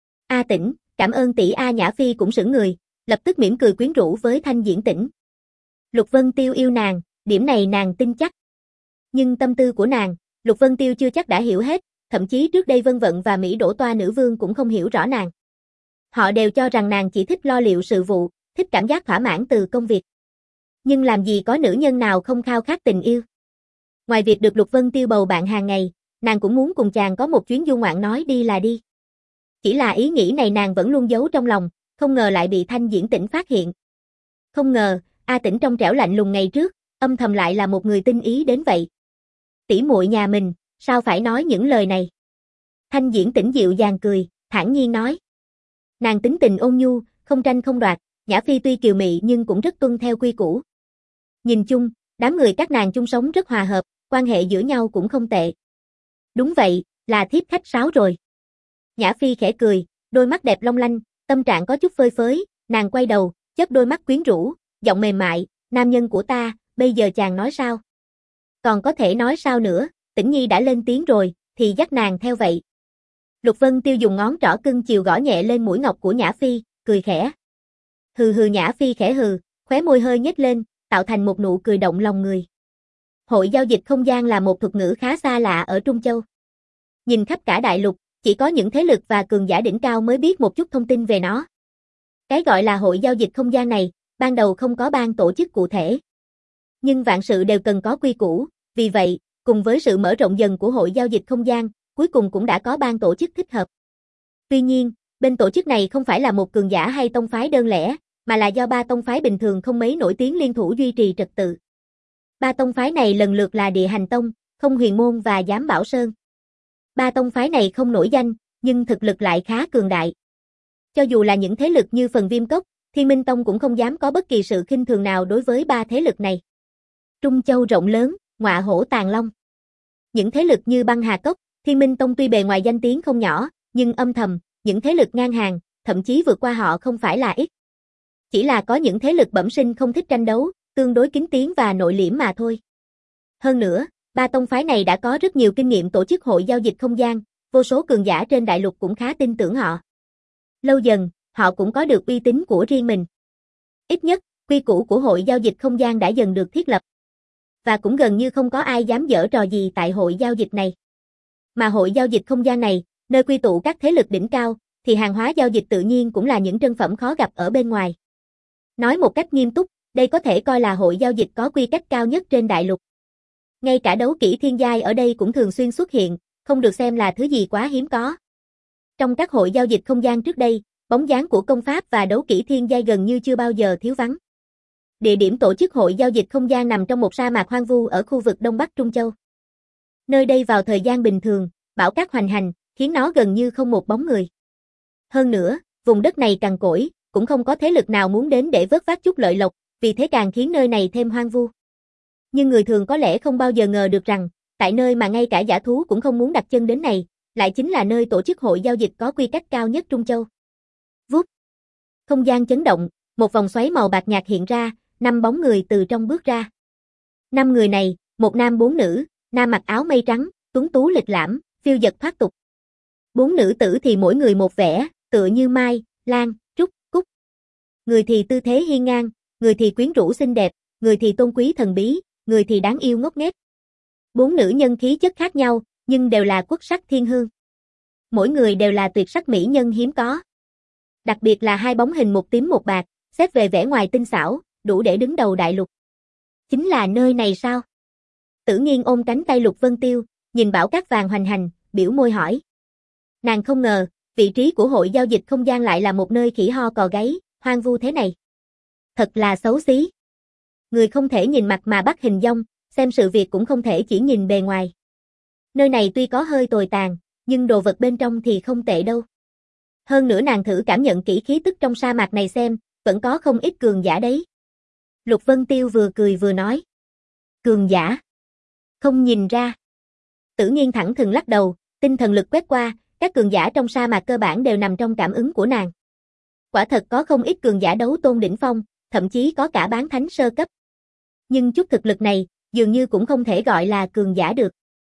A Tĩnh, cảm ơn tỷ A. Nhã Phi cũng sững người, lập tức mỉm cười quyến rũ với Thanh Diễn Tĩnh. Lục Vân Tiêu yêu nàng, điểm này nàng tin chắc. Nhưng tâm tư của nàng, Lục Vân Tiêu chưa chắc đã hiểu hết, thậm chí trước đây Vân Vận và Mỹ Đỗ Toa nữ vương cũng không hiểu rõ nàng. Họ đều cho rằng nàng chỉ thích lo liệu sự vụ, thích cảm giác thỏa mãn từ công việc. Nhưng làm gì có nữ nhân nào không khao khát tình yêu. Ngoài việc được Lục Vân Tiêu bầu bạn hàng ngày, nàng cũng muốn cùng chàng có một chuyến du ngoạn nói đi là đi. Chỉ là ý nghĩ này nàng vẫn luôn giấu trong lòng, không ngờ lại bị Thanh Diễn Tĩnh phát hiện. Không ngờ, A Tĩnh trong trẻo lạnh lùng ngày trước, âm thầm lại là một người tinh ý đến vậy. Tỷ muội nhà mình, sao phải nói những lời này? Thanh Diễn Tĩnh dịu dàng cười, thản nhiên nói. Nàng tính tình ôn nhu, không tranh không đoạt, Nhã Phi tuy kiều mị nhưng cũng rất tuân theo quy củ. Nhìn chung, đám người các nàng chung sống rất hòa hợp, quan hệ giữa nhau cũng không tệ. Đúng vậy, là thiếp khách sáo rồi. Nhã Phi khẽ cười, đôi mắt đẹp long lanh, tâm trạng có chút phơi phới, nàng quay đầu, chớp đôi mắt quyến rũ, giọng mềm mại, nam nhân của ta, bây giờ chàng nói sao? Còn có thể nói sao nữa, Tĩnh Nhi đã lên tiếng rồi, thì dắt nàng theo vậy. Lục Vân Tiêu dùng ngón trỏ cưng chiều gõ nhẹ lên mũi ngọc của Nhã Phi, cười khẽ. Hừ hừ Nhã Phi khẽ hừ, khóe môi hơi nhếch lên, tạo thành một nụ cười động lòng người. Hội giao dịch không gian là một thuật ngữ khá xa lạ ở Trung Châu. Nhìn khắp cả đại lục, chỉ có những thế lực và cường giả đỉnh cao mới biết một chút thông tin về nó. Cái gọi là hội giao dịch không gian này, ban đầu không có ban tổ chức cụ thể. Nhưng vạn sự đều cần có quy củ, vì vậy, cùng với sự mở rộng dần của hội giao dịch không gian, cuối cùng cũng đã có ban tổ chức thích hợp. Tuy nhiên, bên tổ chức này không phải là một cường giả hay tông phái đơn lẻ, mà là do ba tông phái bình thường không mấy nổi tiếng liên thủ duy trì trật tự. Ba tông phái này lần lượt là Địa Hành Tông, Không Huyền Môn và Giám Bảo Sơn. Ba tông phái này không nổi danh, nhưng thực lực lại khá cường đại. Cho dù là những thế lực như Phần Viêm Cốc, Thiên Minh Tông cũng không dám có bất kỳ sự khinh thường nào đối với ba thế lực này. Trung Châu rộng lớn, ngọa hổ tàng long. Những thế lực như Băng Hà Cốc, Thiên Minh Tông tuy bề ngoài danh tiếng không nhỏ, nhưng âm thầm, những thế lực ngang hàng, thậm chí vượt qua họ không phải là ít. Chỉ là có những thế lực bẩm sinh không thích tranh đấu, tương đối kín tiếng và nội liễm mà thôi. Hơn nữa, ba tông phái này đã có rất nhiều kinh nghiệm tổ chức hội giao dịch không gian, vô số cường giả trên đại lục cũng khá tin tưởng họ. Lâu dần, họ cũng có được uy tín của riêng mình. Ít nhất, quy củ của hội giao dịch không gian đã dần được thiết lập. Và cũng gần như không có ai dám giở trò gì tại hội giao dịch này. Mà hội giao dịch không gian này, nơi quy tụ các thế lực đỉnh cao, thì hàng hóa giao dịch tự nhiên cũng là những trân phẩm khó gặp ở bên ngoài. Nói một cách nghiêm túc, đây có thể coi là hội giao dịch có quy cách cao nhất trên đại lục. Ngay cả đấu kỹ thiên giai ở đây cũng thường xuyên xuất hiện, không được xem là thứ gì quá hiếm có. Trong các hội giao dịch không gian trước đây, bóng dáng của công pháp và đấu kỹ thiên giai gần như chưa bao giờ thiếu vắng. Địa điểm tổ chức hội giao dịch không gian nằm trong một sa mạc hoang vu ở khu vực Đông Bắc Trung Châu. Nơi đây vào thời gian bình thường, bão cát hoành hành, khiến nó gần như không một bóng người. Hơn nữa, vùng đất này cằn cỗi, cũng không có thế lực nào muốn đến để vớt vát chút lợi lộc, vì thế càng khiến nơi này thêm hoang vu. Nhưng người thường có lẽ không bao giờ ngờ được rằng, tại nơi mà ngay cả dã thú cũng không muốn đặt chân đến này, lại chính là nơi tổ chức hội giao dịch có quy cách cao nhất Trung Châu. Vút. Không gian chấn động, một vòng xoáy màu bạc nhạt hiện ra, năm bóng người từ trong bước ra. Năm người này, một nam bốn nữ, nam mặc áo mây trắng, tuấn tú lịch lãm, phiêu dật thoát tục. Bốn nữ tử thì mỗi người một vẻ, tựa như mai, lan, trúc, cúc. Người thì tư thế hiên ngang, người thì quyến rũ xinh đẹp, người thì tôn quý thần bí, người thì đáng yêu ngốc nghếch. Bốn nữ nhân khí chất khác nhau, nhưng đều là quốc sắc thiên hương. Mỗi người đều là tuyệt sắc mỹ nhân hiếm có. Đặc biệt là hai bóng hình một tím một bạc, xét về vẻ ngoài tinh xảo, đủ để đứng đầu đại lục. Chính là nơi này sao? Tử Nghiên ôm cánh tay Lục Vân Tiêu, nhìn bão cát vàng hoành hành, biểu môi hỏi. Nàng không ngờ, vị trí của hội giao dịch không gian lại là một nơi khỉ ho cò gáy, hoang vu thế này. Thật là xấu xí. Người không thể nhìn mặt mà bắt hình dong, xem sự việc cũng không thể chỉ nhìn bề ngoài. Nơi này tuy có hơi tồi tàn, nhưng đồ vật bên trong thì không tệ đâu. Hơn nữa nàng thử cảm nhận kỹ khí tức trong sa mạc này xem, vẫn có không ít cường giả đấy. Lục Vân Tiêu vừa cười vừa nói. Cường giả? Không nhìn ra. Tử Nghiên thẳng thừng lắc đầu, tinh thần lực quét qua, các cường giả trong sa mạc cơ bản đều nằm trong cảm ứng của nàng. Quả thật có không ít cường giả đấu tôn đỉnh phong, thậm chí có cả bán thánh sơ cấp. Nhưng chút thực lực này, dường như cũng không thể gọi là cường giả được.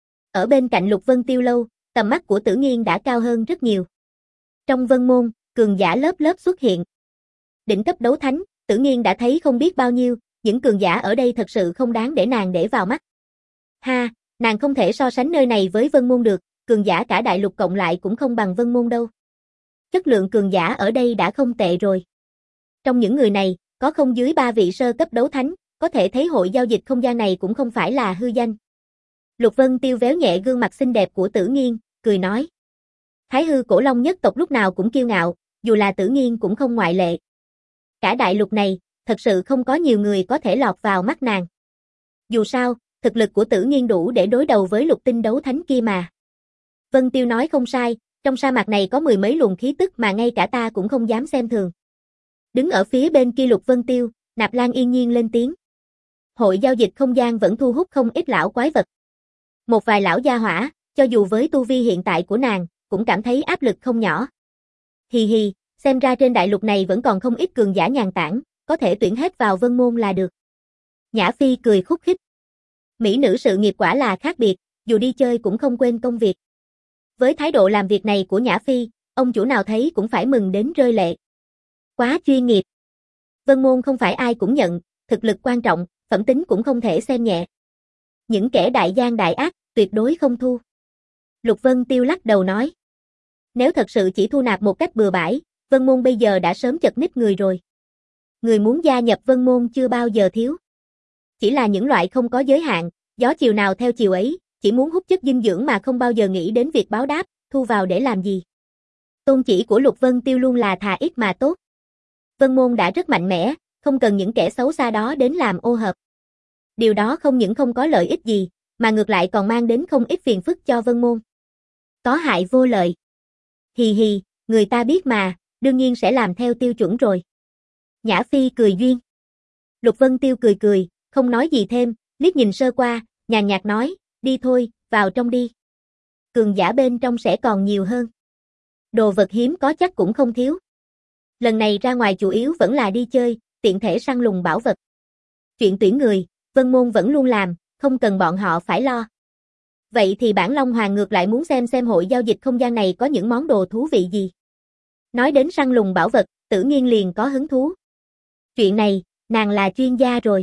Ở bên cạnh Lục Vân Tiêu lâu, tầm mắt của Tử Nghiên đã cao hơn rất nhiều. Trong vân môn, cường giả lớp lớp xuất hiện. Đỉnh cấp đấu thánh, Tử Nghiên đã thấy không biết bao nhiêu, những cường giả ở đây thật sự không đáng để nàng để vào mắt. Ha, nàng không thể so sánh nơi này với vân môn được, cường giả cả đại lục cộng lại cũng không bằng vân môn đâu. Chất lượng cường giả ở đây đã không tệ rồi. Trong những người này, có không dưới ba vị sơ cấp đấu thánh, có thể thấy hội giao dịch không gian này cũng không phải là hư danh. Lục Vân Tiêu véo nhẹ gương mặt xinh đẹp của Tử Nghiên, cười nói. Thái hư cổ long nhất tộc lúc nào cũng kiêu ngạo, dù là Tử Nghiên cũng không ngoại lệ. Cả đại lục này, thật sự không có nhiều người có thể lọt vào mắt nàng. Dù sao, thực lực của Tử Nghiên đủ để đối đầu với lục tinh đấu thánh kia mà. Vân Tiêu nói không sai, trong sa mạc này có mười mấy luồng khí tức mà ngay cả ta cũng không dám xem thường. Đứng ở phía bên kia Lục Vân Tiêu, Nạp Lan yên nhiên lên tiếng. Hội giao dịch không gian vẫn thu hút không ít lão quái vật. Một vài lão gia hỏa, cho dù với tu vi hiện tại của nàng, cũng cảm thấy áp lực không nhỏ. Hì hì, xem ra trên đại lục này vẫn còn không ít cường giả nhàn tản, có thể tuyển hết vào vân môn là được. Nhã Phi cười khúc khích. Mỹ nữ sự nghiệp quả là khác biệt, dù đi chơi cũng không quên công việc. Với thái độ làm việc này của Nhã Phi, ông chủ nào thấy cũng phải mừng đến rơi lệ. Quá chuyên nghiệp. Vân môn không phải ai cũng nhận, thực lực quan trọng, phẩm tính cũng không thể xem nhẹ. Những kẻ đại gian đại ác, tuyệt đối không thu. Lục Vân Tiêu lắc đầu nói. Nếu thật sự chỉ thu nạp một cách bừa bãi, Vân môn bây giờ đã sớm chật ních người rồi. Người muốn gia nhập Vân môn chưa bao giờ thiếu. Chỉ là những loại không có giới hạn, gió chiều nào theo chiều ấy, chỉ muốn hút chất dinh dưỡng mà không bao giờ nghĩ đến việc báo đáp, thu vào để làm gì. Tôn chỉ của Lục Vân Tiêu luôn là thà ít mà tốt. Vân môn đã rất mạnh mẽ, không cần những kẻ xấu xa đó đến làm ô hợp. Điều đó không những không có lợi ích gì, mà ngược lại còn mang đến không ít phiền phức cho Vân môn. Có hại vô lợi. Hì hì, người ta biết mà, đương nhiên sẽ làm theo tiêu chuẩn rồi. Nhã Phi cười duyên. Lục Vân Tiêu cười cười, không nói gì thêm, liếc nhìn sơ qua, nhàn nhạt nói, đi thôi, vào trong đi. Cường giả bên trong sẽ còn nhiều hơn. Đồ vật hiếm có chắc cũng không thiếu. Lần này ra ngoài chủ yếu vẫn là đi chơi, tiện thể săn lùng bảo vật. Chuyện tuyển người, Vân Môn vẫn luôn làm, không cần bọn họ phải lo. Vậy thì bản Long Hoàng ngược lại muốn xem xem hội giao dịch không gian này có những món đồ thú vị gì. Nói đến săn lùng bảo vật, Tử Nghiên liền có hứng thú. Chuyện này, nàng là chuyên gia rồi.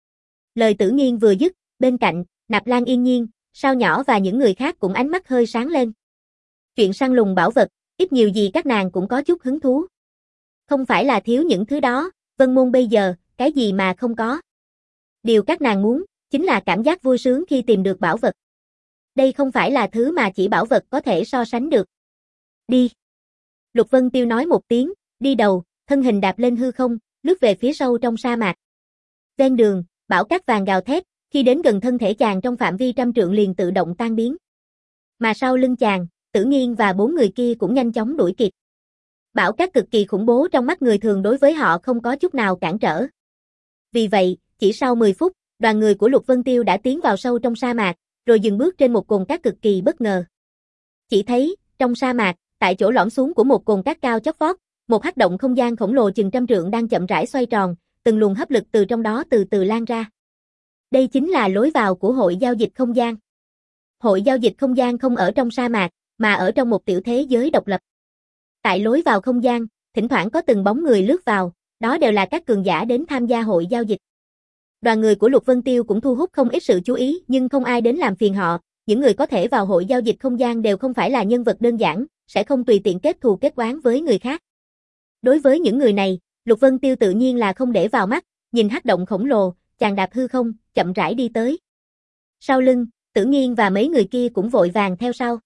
Lời Tử Nghiên vừa dứt, bên cạnh, Nạp Lan Yên Nhiên, Sao Nhỏ và những người khác cũng ánh mắt hơi sáng lên. Chuyện săn lùng bảo vật, ít nhiều gì các nàng cũng có chút hứng thú. Không phải là thiếu những thứ đó, Vân Môn bây giờ, cái gì mà không có. Điều các nàng muốn, chính là cảm giác vui sướng khi tìm được bảo vật. Đây không phải là thứ mà chỉ bảo vật có thể so sánh được. Đi. Lục Vân Tiêu nói một tiếng, đi đầu, thân hình đạp lên hư không, lướt về phía sâu trong sa mạc. Ven đường, bão cát vàng gào thét, khi đến gần thân thể chàng trong phạm vi trăm trượng liền tự động tan biến. Mà sau lưng chàng, Tử Nghiên và bốn người kia cũng nhanh chóng đuổi kịp. Bão cát cực kỳ khủng bố trong mắt người thường đối với họ không có chút nào cản trở. Vì vậy, chỉ sau mười phút, đoàn người của Lục Vân Tiêu đã tiến vào sâu trong sa mạc, rồi dừng bước trên một cồn cát cực kỳ bất ngờ. Chỉ thấy, trong sa mạc, tại chỗ lõm xuống của một cồn cát cao chót vót, một hắc động không gian khổng lồ chừng trăm trượng đang chậm rãi xoay tròn, từng luồng hấp lực từ trong đó từ từ lan ra. Đây chính là lối vào của hội giao dịch không gian. Hội giao dịch không gian không ở trong sa mạc, mà ở trong một tiểu thế giới độc lập. Tại lối vào không gian, thỉnh thoảng có từng bóng người lướt vào, đó đều là các cường giả đến tham gia hội giao dịch. Đoàn người của Lục Vân Tiêu cũng thu hút không ít sự chú ý, nhưng không ai đến làm phiền họ, những người có thể vào hội giao dịch không gian đều không phải là nhân vật đơn giản, sẽ không tùy tiện kết thù kết oán với người khác. Đối với những người này, Lục Vân Tiêu tự nhiên là không để vào mắt, nhìn hắc động khổng lồ, chàng đạp hư không, chậm rãi đi tới. Sau lưng, Tử Nghiên và mấy người kia cũng vội vàng theo sau.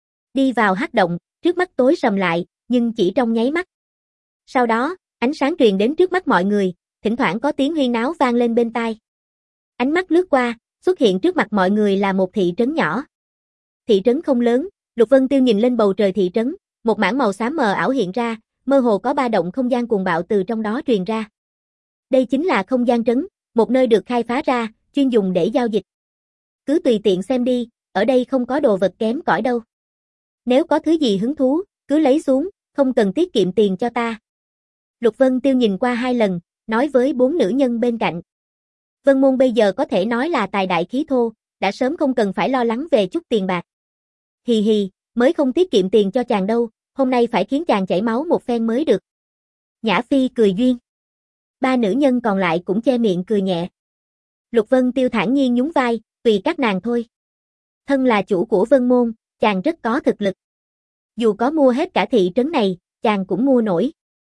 Đi vào hắc động, trước mắt tối sầm lại, nhưng chỉ trong nháy mắt. Sau đó, ánh sáng truyền đến trước mắt mọi người, thỉnh thoảng có tiếng huyên náo vang lên bên tai. Ánh mắt lướt qua, xuất hiện trước mặt mọi người là một thị trấn nhỏ. Thị trấn không lớn, Lục Vân Tiêu nhìn lên bầu trời thị trấn, một mảng màu xám mờ ảo hiện ra, mơ hồ có ba động không gian cuồng bạo từ trong đó truyền ra. Đây chính là không gian trấn, một nơi được khai phá ra, chuyên dùng để giao dịch. Cứ tùy tiện xem đi, ở đây không có đồ vật kém cỏi đâu. Nếu có thứ gì hứng thú, cứ lấy xuống, không cần tiết kiệm tiền cho ta. Lục Vân Tiêu nhìn qua hai lần, nói với bốn nữ nhân bên cạnh. Vân Môn bây giờ có thể nói là tài đại khí thô, đã sớm không cần phải lo lắng về chút tiền bạc. Hì hì, mới không tiết kiệm tiền cho chàng đâu, hôm nay phải khiến chàng chảy máu một phen mới được. Nhã Phi cười duyên. Ba nữ nhân còn lại cũng che miệng cười nhẹ. Lục Vân Tiêu thản nhiên nhún vai, tùy các nàng thôi. Thân là chủ của Vân Môn, chàng rất có thực lực. Dù có mua hết cả thị trấn này, chàng cũng mua nổi.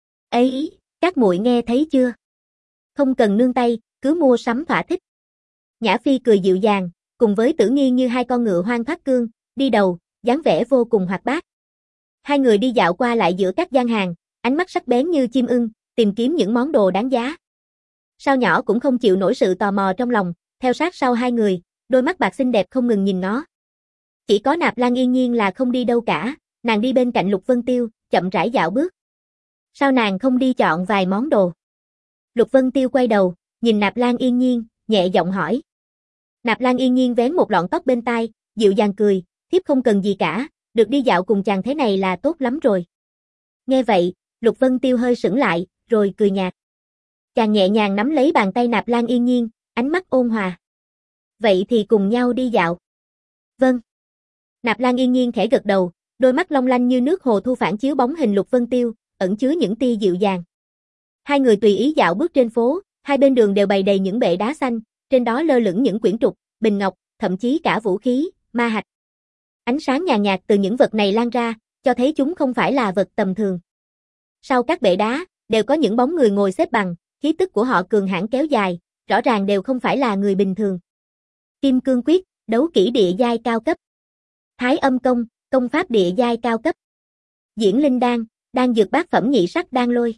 Ấy, các muội nghe thấy chưa? Không cần nương tay, cứ mua sắm thỏa thích. Nhã Phi cười dịu dàng, cùng với Tử Nghiên như hai con ngựa hoang thoát cương, đi đầu, dáng vẻ vô cùng hoạt bát. Hai người đi dạo qua lại giữa các gian hàng, ánh mắt sắc bén như chim ưng, tìm kiếm những món đồ đáng giá. Sao Nhỏ cũng không chịu nổi sự tò mò trong lòng, theo sát sau hai người, đôi mắt bạc xinh đẹp không ngừng nhìn nó. Chỉ có Nạp Lan Yên Nhiên là không đi đâu cả, nàng đi bên cạnh Lục Vân Tiêu, chậm rãi dạo bước. Sao nàng không đi chọn vài món đồ? Lục Vân Tiêu quay đầu, nhìn Nạp Lan Yên Nhiên, nhẹ giọng hỏi. Nạp Lan Yên Nhiên vén một lọn tóc bên tai, dịu dàng cười, thiếp không cần gì cả, được đi dạo cùng chàng thế này là tốt lắm rồi. Nghe vậy, Lục Vân Tiêu hơi sững lại, rồi cười nhạt. Chàng nhẹ nhàng nắm lấy bàn tay Nạp Lan Yên Nhiên, ánh mắt ôn hòa. Vậy thì cùng nhau đi dạo. Vâng. Nạp Lan Yên Nhiên khẽ gật đầu, đôi mắt long lanh như nước hồ thu phản chiếu bóng hình Lục Vân Tiêu, ẩn chứa những tia dịu dàng. Hai người tùy ý dạo bước trên phố, hai bên đường đều bày đầy những bệ đá xanh, trên đó lơ lửng những quyển trục, bình ngọc, thậm chí cả vũ khí, ma hạch. Ánh sáng nhàn nhạt từ những vật này lan ra, cho thấy chúng không phải là vật tầm thường. Sau các bệ đá, đều có những bóng người ngồi xếp bằng, khí tức của họ cường hãn kéo dài, rõ ràng đều không phải là người bình thường. Kim Cương Quyết, đấu kỹ địa giai cao cấp. Thái Âm Công, công pháp địa giai cao cấp. Diễn Linh Đan, đan dược bát phẩm nhị sắc đan lôi.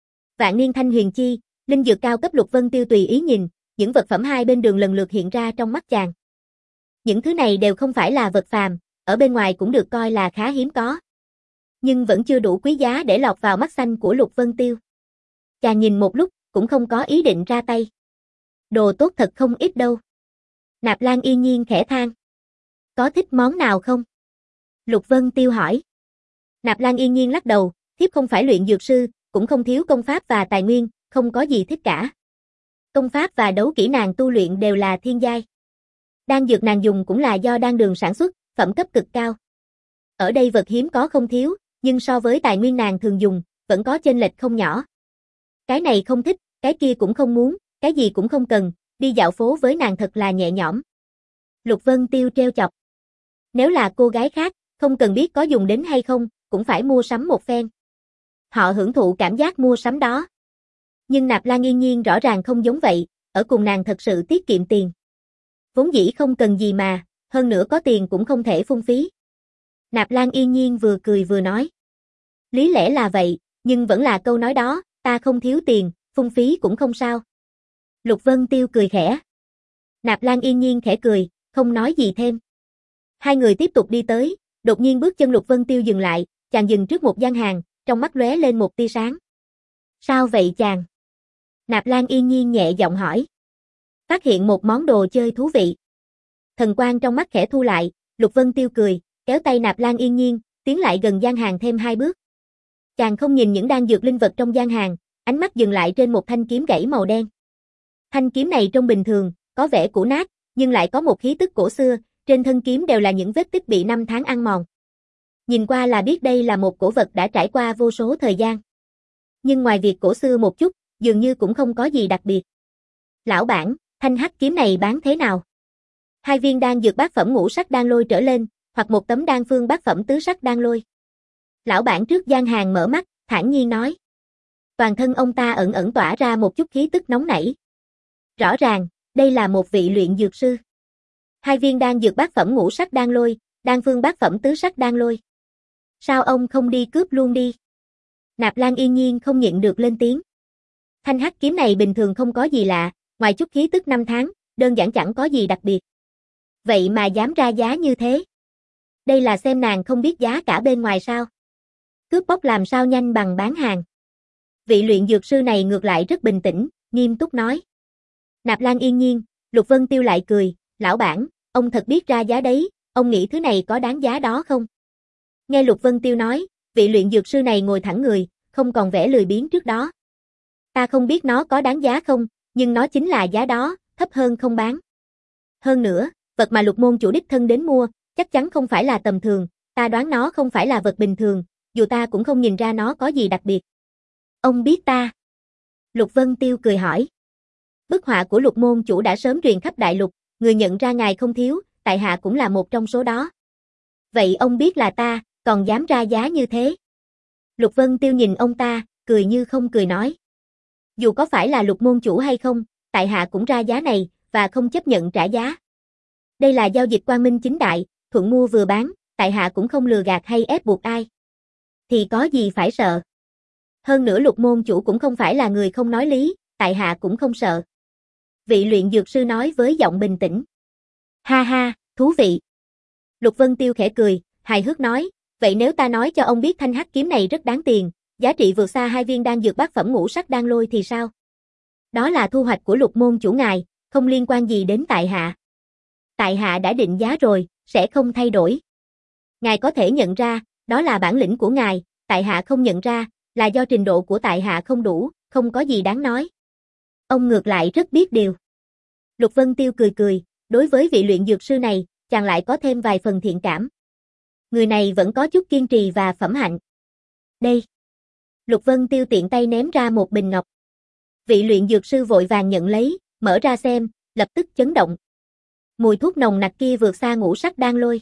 Vạn Niên Thanh Huyền Chi, linh dược cao cấp. Lục Vân Tiêu tùy ý nhìn, những vật phẩm hai bên đường lần lượt hiện ra trong mắt chàng. Những thứ này đều không phải là vật phàm, ở bên ngoài cũng được coi là khá hiếm có. Nhưng vẫn chưa đủ quý giá để lọt vào mắt xanh của Lục Vân Tiêu. Chàng nhìn một lúc, cũng không có ý định ra tay. Đồ tốt thật không ít đâu. Nạp Lan Yên Nhiên khẽ than. Có thích món nào không? Lục Vân Tiêu hỏi. Nạp Lan Yên Nhiên lắc đầu, thiếp không phải luyện dược sư, cũng không thiếu công pháp và tài nguyên, không có gì thích cả. Công pháp và đấu kỹ nàng tu luyện đều là thiên giai. Đan dược nàng dùng cũng là do đan đường sản xuất, phẩm cấp cực cao. Ở đây vật hiếm có không thiếu, nhưng so với tài nguyên nàng thường dùng, vẫn có chênh lệch không nhỏ. Cái này không thích, cái kia cũng không muốn, cái gì cũng không cần, đi dạo phố với nàng thật là nhẹ nhõm. Lục Vân Tiêu trêu chọc. Nếu là cô gái khác, không cần biết có dùng đến hay không, cũng phải mua sắm một phen. Họ hưởng thụ cảm giác mua sắm đó. Nhưng Nạp Lan Yên Nhiên rõ ràng không giống vậy, ở cùng nàng thật sự tiết kiệm tiền. Vốn dĩ không cần gì mà, hơn nữa có tiền cũng không thể phung phí. Nạp Lan Yên Nhiên vừa cười vừa nói. Lý lẽ là vậy, nhưng vẫn là câu nói đó, ta không thiếu tiền, phung phí cũng không sao. Lục Vân Tiêu cười khẽ. Nạp Lan Yên Nhiên khẽ cười, không nói gì thêm. Hai người tiếp tục đi tới, đột nhiên bước chân Lục Vân Tiêu dừng lại, chàng dừng trước một gian hàng, trong mắt lóe lên một tia sáng. Sao vậy chàng? Nạp Lan Yên Nhiên nhẹ giọng hỏi. Phát hiện một món đồ chơi thú vị. Thần quang trong mắt khẽ thu lại, Lục Vân Tiêu cười, kéo tay Nạp Lan Yên Nhiên, tiến lại gần gian hàng thêm hai bước. Chàng không nhìn những đan dược linh vật trong gian hàng, ánh mắt dừng lại trên một thanh kiếm gãy màu đen. Thanh kiếm này trông bình thường, có vẻ cũ nát, nhưng lại có một khí tức cổ xưa, trên thân kiếm đều là những vết tích bị năm tháng ăn mòn. Nhìn qua là biết đây là một cổ vật đã trải qua vô số thời gian. Nhưng ngoài việc cổ xưa một chút, dường như cũng không có gì đặc biệt. Lão bản, thanh hắc kiếm này bán thế nào? Hai viên đan dược bát phẩm ngũ sắc đan lôi trở lên, hoặc một tấm đan phương bát phẩm tứ sắc đan lôi. Lão bản trước gian hàng mở mắt, thản nhiên nói. Toàn thân ông ta ẩn ẩn tỏa ra một chút khí tức nóng nảy. Rõ ràng, đây là một vị luyện dược sư. Hai viên đan dược bát phẩm ngũ sắc đan lôi, đan phương bát phẩm tứ sắc đan lôi. Sao ông không đi cướp luôn đi? Nạp Lan Yên Nhiên không nhịn được lên tiếng. Thanh hắc kiếm này bình thường không có gì lạ, ngoài chút khí tức năm tháng, đơn giản chẳng có gì đặc biệt. Vậy mà dám ra giá như thế. Đây là xem nàng không biết giá cả bên ngoài sao? Cướp bóc làm sao nhanh bằng bán hàng. Vị luyện dược sư này ngược lại rất bình tĩnh, nghiêm túc nói. Nạp Lan Yên Nhiên, Lục Vân Tiêu lại cười, lão bản, ông thật biết ra giá đấy, ông nghĩ thứ này có đáng giá đó không? Nghe Lục Vân Tiêu nói, vị luyện dược sư này ngồi thẳng người, không còn vẻ lười biếng trước đó. Ta không biết nó có đáng giá không, nhưng nó chính là giá đó, thấp hơn không bán. Hơn nữa, vật mà Lục môn chủ đích thân đến mua, chắc chắn không phải là tầm thường, ta đoán nó không phải là vật bình thường, dù ta cũng không nhìn ra nó có gì đặc biệt. Ông biết ta? Lục Vân Tiêu cười hỏi. Bức họa của Lục môn chủ đã sớm truyền khắp đại lục, người nhận ra ngài không thiếu, tại hạ cũng là một trong số đó. Vậy ông biết là ta, còn dám ra giá như thế? Lục Vân Tiêu nhìn ông ta, cười như không cười nói. Dù có phải là Lục môn chủ hay không, tại hạ cũng ra giá này, và không chấp nhận trả giá. Đây là giao dịch quang minh chính đại, thuận mua vừa bán, tại hạ cũng không lừa gạt hay ép buộc ai. Thì có gì phải sợ. Hơn nữa Lục môn chủ cũng không phải là người không nói lý, tại hạ cũng không sợ. Vị luyện dược sư nói với giọng bình tĩnh. Ha ha, thú vị. Lục Vân Tiêu khẽ cười, hài hước nói, vậy nếu ta nói cho ông biết thanh hắc kiếm này rất đáng tiền, giá trị vượt xa hai viên đan dược bát phẩm ngũ sắc đan lôi thì sao? Đó là thu hoạch của Lục môn chủ ngài, không liên quan gì đến tại hạ. Tại hạ đã định giá rồi, sẽ không thay đổi. Ngài có thể nhận ra, đó là bản lĩnh của ngài, tại hạ không nhận ra, là do trình độ của tại hạ không đủ, không có gì đáng nói. Ông ngược lại rất biết điều. Lục Vân Tiêu cười cười, đối với vị luyện dược sư này, chàng lại có thêm vài phần thiện cảm. Người này vẫn có chút kiên trì và phẩm hạnh. Đây. Lục Vân Tiêu tiện tay ném ra một bình ngọc. Vị luyện dược sư vội vàng nhận lấy, mở ra xem, lập tức chấn động. Mùi thuốc nồng nặc kia vượt xa ngũ sắc đan lôi.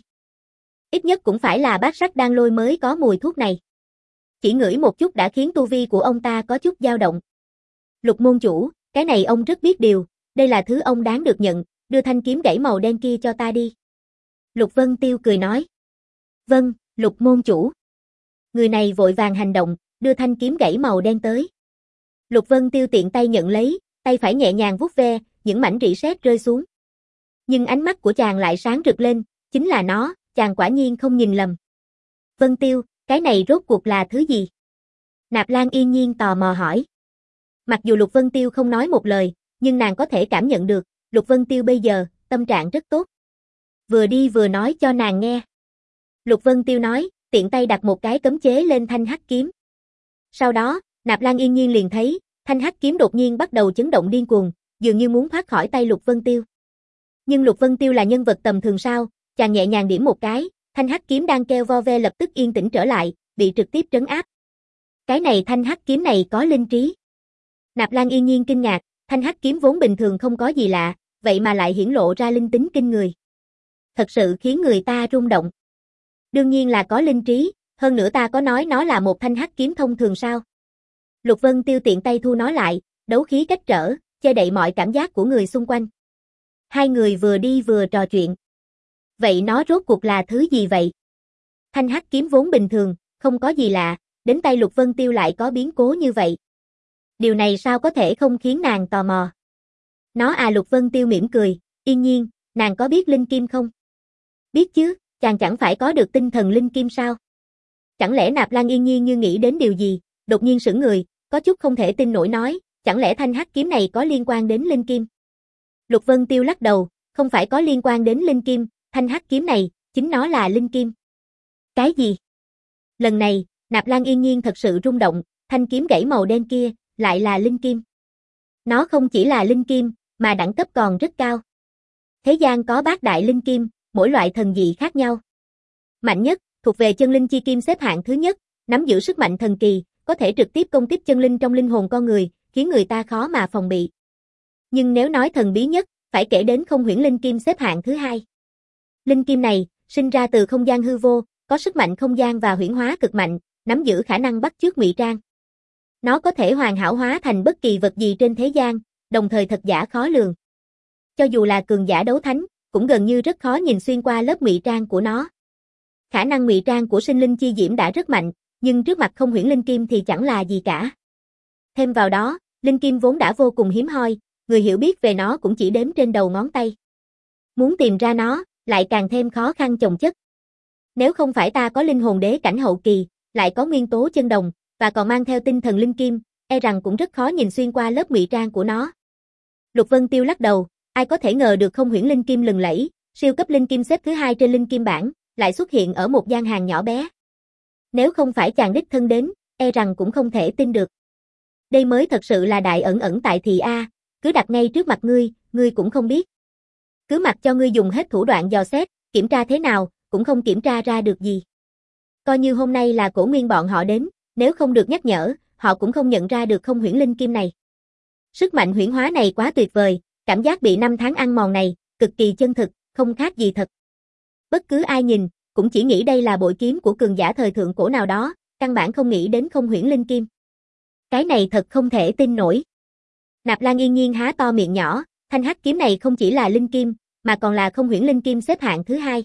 Ít nhất cũng phải là bát sắc đan lôi mới có mùi thuốc này. Chỉ ngửi một chút đã khiến tu vi của ông ta có chút dao động. Lục môn chủ, cái này ông rất biết điều, đây là thứ ông đáng được nhận, đưa thanh kiếm gãy màu đen kia cho ta đi. Lục Vân Tiêu cười nói. Vâng, Lục môn chủ. Người này vội vàng hành động, đưa thanh kiếm gãy màu đen tới. Lục Vân Tiêu tiện tay nhận lấy, tay phải nhẹ nhàng vuốt ve, những mảnh rỉ sét rơi xuống. Nhưng ánh mắt của chàng lại sáng rực lên, chính là nó, chàng quả nhiên không nhìn lầm. Vân Tiêu, cái này rốt cuộc là thứ gì? Nạp Lan Yên Nhiên tò mò hỏi. Mặc dù Lục Vân Tiêu không nói một lời, nhưng nàng có thể cảm nhận được, Lục Vân Tiêu bây giờ, tâm trạng rất tốt. Vừa đi vừa nói cho nàng nghe. Lục Vân Tiêu nói, tiện tay đặt một cái cấm chế lên thanh hắc kiếm. Sau đó, Nạp Lan Yên Nhiên liền thấy, thanh hắc kiếm đột nhiên bắt đầu chấn động điên cuồng, dường như muốn thoát khỏi tay Lục Vân Tiêu. Nhưng Lục Vân Tiêu là nhân vật tầm thường sao, chàng nhẹ nhàng điểm một cái, thanh hắc kiếm đang kêu vo ve lập tức yên tĩnh trở lại, bị trực tiếp trấn áp. Cái này thanh hắc kiếm này có linh trí. Nạp Lan Yên Nhiên kinh ngạc, thanh hắc kiếm vốn bình thường không có gì lạ, vậy mà lại hiển lộ ra linh tính kinh người. Thật sự khiến người ta rung động. Đương nhiên là có linh trí, hơn nữa ta có nói nó là một thanh hắc kiếm thông thường sao? Lục Vân Tiêu tiện tay thu nó lại, đấu khí cách trở, che đậy mọi cảm giác của người xung quanh. Hai người vừa đi vừa trò chuyện. Vậy nó rốt cuộc là thứ gì vậy? Thanh hắc kiếm vốn bình thường, không có gì lạ, đến tay Lục Vân Tiêu lại có biến cố như vậy. Điều này sao có thể không khiến nàng tò mò? Nó à Lục Vân Tiêu mỉm cười, Yên Nhiên, nàng có biết linh kim không? Biết chứ, chàng chẳng phải có được tinh thần linh kim sao? Chẳng lẽ Nạp Lan Yên Nhiên như nghĩ đến điều gì, đột nhiên sững người, có chút không thể tin nổi nói, chẳng lẽ thanh hắc kiếm này có liên quan đến linh kim? Lục Vân Tiêu lắc đầu, không phải có liên quan đến linh kim, thanh hắc kiếm này, chính nó là linh kim. Cái gì? Lần này, Nạp Lan Yên Nhiên thật sự rung động, thanh kiếm gãy màu đen kia, lại là linh kim. Nó không chỉ là linh kim, mà đẳng cấp còn rất cao. Thế gian có bát đại linh kim, mỗi loại thần dị khác nhau. Mạnh nhất, thuộc về chân linh chi kim xếp hạng thứ nhất, nắm giữ sức mạnh thần kỳ, có thể trực tiếp công kích chân linh trong linh hồn con người, khiến người ta khó mà phòng bị. Nhưng nếu nói thần bí nhất, phải kể đến không huyễn linh kim xếp hạng thứ hai. Linh kim này, sinh ra từ không gian hư vô, có sức mạnh không gian và huyễn hóa cực mạnh, nắm giữ khả năng bắt chước ngụy trang. Nó có thể hoàn hảo hóa thành bất kỳ vật gì trên thế gian, đồng thời thật giả khó lường. Cho dù là cường giả đấu thánh, cũng gần như rất khó nhìn xuyên qua lớp ngụy trang của nó. Khả năng ngụy trang của sinh linh chi diễm đã rất mạnh, nhưng trước mặt không huyễn linh kim thì chẳng là gì cả. Thêm vào đó, linh kim vốn đã vô cùng hiếm hoi, người hiểu biết về nó cũng chỉ đếm trên đầu ngón tay. Muốn tìm ra nó, lại càng thêm khó khăn chồng chất. Nếu không phải ta có linh hồn đế cảnh hậu kỳ, lại có nguyên tố chân đồng, và còn mang theo tinh thần linh kim, e rằng cũng rất khó nhìn xuyên qua lớp ngụy trang của nó. Lục Vân Tiêu lắc đầu, ai có thể ngờ được không huyễn linh kim lừng lẫy, siêu cấp linh kim xếp thứ hai trên linh kim bảng, lại xuất hiện ở một gian hàng nhỏ bé. Nếu không phải chàng đích thân đến, e rằng cũng không thể tin được. Đây mới thật sự là đại ẩn ẩn tại thị A, cứ đặt ngay trước mặt ngươi, ngươi cũng không biết. Cứ mặc cho ngươi dùng hết thủ đoạn dò xét, kiểm tra thế nào, cũng không kiểm tra ra được gì. Coi như hôm nay là Cổ Nguyên bọn họ đến, nếu không được nhắc nhở, họ cũng không nhận ra được không huyễn linh kim này. Sức mạnh huyễn hóa này quá tuyệt vời, cảm giác bị năm tháng ăn mòn này, cực kỳ chân thực, không khác gì thật. Bất cứ ai nhìn, cũng chỉ nghĩ đây là bội kiếm của cường giả thời thượng cổ nào đó, căn bản không nghĩ đến không huyễn linh kim. Cái này thật không thể tin nổi. Nạp Lan Yên Nhiên há to miệng nhỏ, thanh hắc kiếm này không chỉ là linh kim, mà còn là không huyễn linh kim xếp hạng thứ hai.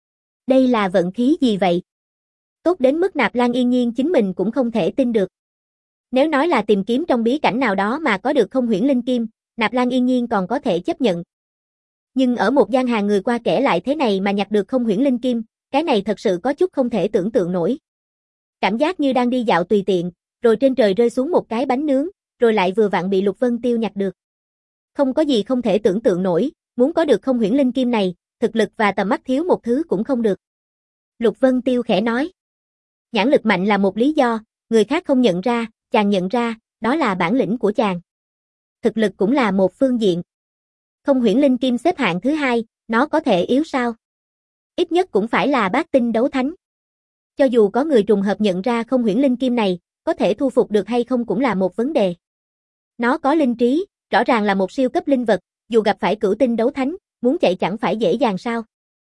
Đây là vận khí gì vậy? Tốt đến mức Nạp Lan Yên Nhiên chính mình cũng không thể tin được. Nếu nói là tìm kiếm trong bí cảnh nào đó mà có được không huyễn linh kim, Nạp Lan Yên Nhiên còn có thể chấp nhận. Nhưng ở một gian hàng người qua kẻ lại thế này mà nhặt được không huyễn linh kim, cái này thật sự có chút không thể tưởng tượng nổi. Cảm giác như đang đi dạo tùy tiện, rồi trên trời rơi xuống một cái bánh nướng, rồi lại vừa vặn bị Lục Vân Tiêu nhặt được. Không có gì không thể tưởng tượng nổi, muốn có được không huyễn linh kim này, thực lực và tầm mắt thiếu một thứ cũng không được. Lục Vân Tiêu khẽ nói. Nhãn lực mạnh là một lý do, người khác không nhận ra, chàng nhận ra, đó là bản lĩnh của chàng. Thực lực cũng là một phương diện. Không huyễn linh kim xếp hạng thứ hai, nó có thể yếu sao? Ít nhất cũng phải là bát tinh đấu thánh. Cho dù có người trùng hợp nhận ra không huyễn linh kim này, có thể thu phục được hay không cũng là một vấn đề. Nó có linh trí, rõ ràng là một siêu cấp linh vật, dù gặp phải cửu tinh đấu thánh, muốn chạy chẳng phải dễ dàng sao.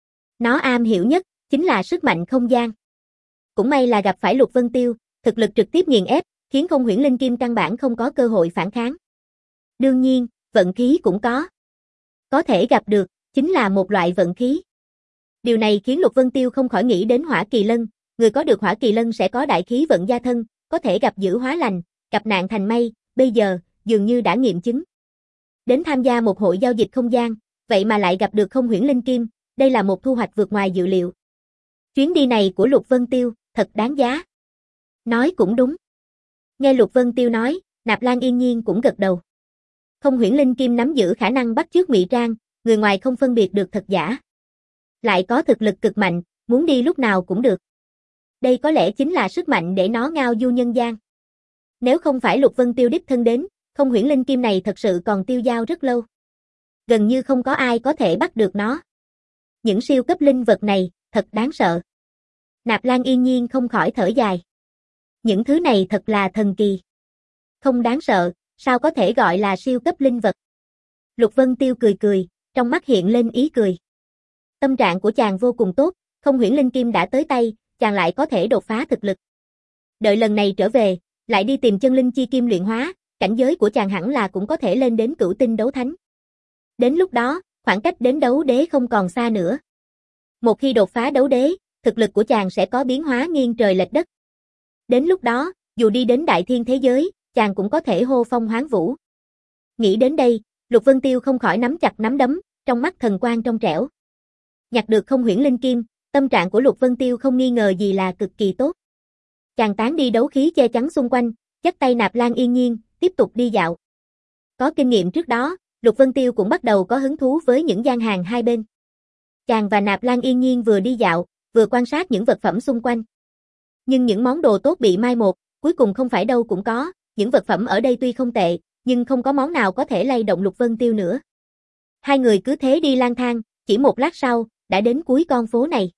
Nó am hiểu nhất, chính là sức mạnh không gian. Cũng may là gặp phải Lục Vân Tiêu, thực lực trực tiếp nghiền ép, khiến không huyễn linh kim căn bản không có cơ hội phản kháng. Đương nhiên, vận khí cũng có. Có thể gặp được, chính là một loại vận khí. Điều này khiến Lục Vân Tiêu không khỏi nghĩ đến Hỏa Kỳ Lân, người có được Hỏa Kỳ Lân sẽ có đại khí vận gia thân, có thể gặp dữ hóa lành, gặp nạn thành may, bây giờ, dường như đã nghiệm chứng. Đến tham gia một hội giao dịch không gian, vậy mà lại gặp được không huyễn linh kim, đây là một thu hoạch vượt ngoài dự liệu. Chuyến đi này của Lục Vân Tiêu, thật đáng giá. Nói cũng đúng. Nghe Lục Vân Tiêu nói, Nạp Lan Yên Nhiên cũng gật đầu. Không huyễn linh kim nắm giữ khả năng bắt chước ngụy trang, người ngoài không phân biệt được thật giả. Lại có thực lực cực mạnh, muốn đi lúc nào cũng được. Đây có lẽ chính là sức mạnh để nó ngao du nhân gian. Nếu không phải Lục Vân Tiêu đích thân đến, không huyễn linh kim này thật sự còn tiêu dao rất lâu. Gần như không có ai có thể bắt được nó. Những siêu cấp linh vật này, thật đáng sợ. Nạp Lan yên nhiên không khỏi thở dài. Những thứ này thật là thần kỳ. Không đáng sợ, sao có thể gọi là siêu cấp linh vật? Lục Vân Tiêu cười cười, trong mắt hiện lên ý cười. Tâm trạng của chàng vô cùng tốt, không huyễn linh kim đã tới tay, chàng lại có thể đột phá thực lực. Đợi lần này trở về, lại đi tìm chân linh chi kim luyện hóa, cảnh giới của chàng hẳn là cũng có thể lên đến cửu tinh đấu thánh. Đến lúc đó, khoảng cách đến đấu đế không còn xa nữa. Một khi đột phá đấu đế, thực lực của chàng sẽ có biến hóa nghiêng trời lệch đất. Đến lúc đó, dù đi đến đại thiên thế giới, chàng cũng có thể hô phong hoán vũ. Nghĩ đến đây, Lục Vân Tiêu không khỏi nắm chặt nắm đấm, trong mắt thần quang trong trẻo. Nhặt được không huyễn linh kim, tâm trạng của Lục Vân Tiêu không nghi ngờ gì là cực kỳ tốt. Chàng tán đi đấu khí che chắn xung quanh, dắt tay Nạp Lan yên nhiên, tiếp tục đi dạo. Có kinh nghiệm trước đó, Lục Vân Tiêu cũng bắt đầu có hứng thú với những gian hàng hai bên. Chàng và Nạp Lan yên nhiên vừa đi dạo, vừa quan sát những vật phẩm xung quanh. Nhưng những món đồ tốt bị mai một, cuối cùng không phải đâu cũng có, những vật phẩm ở đây tuy không tệ, nhưng không có món nào có thể lay động Lục Vân Tiêu nữa. Hai người cứ thế đi lang thang, chỉ một lát sau, đã đến cuối con phố này.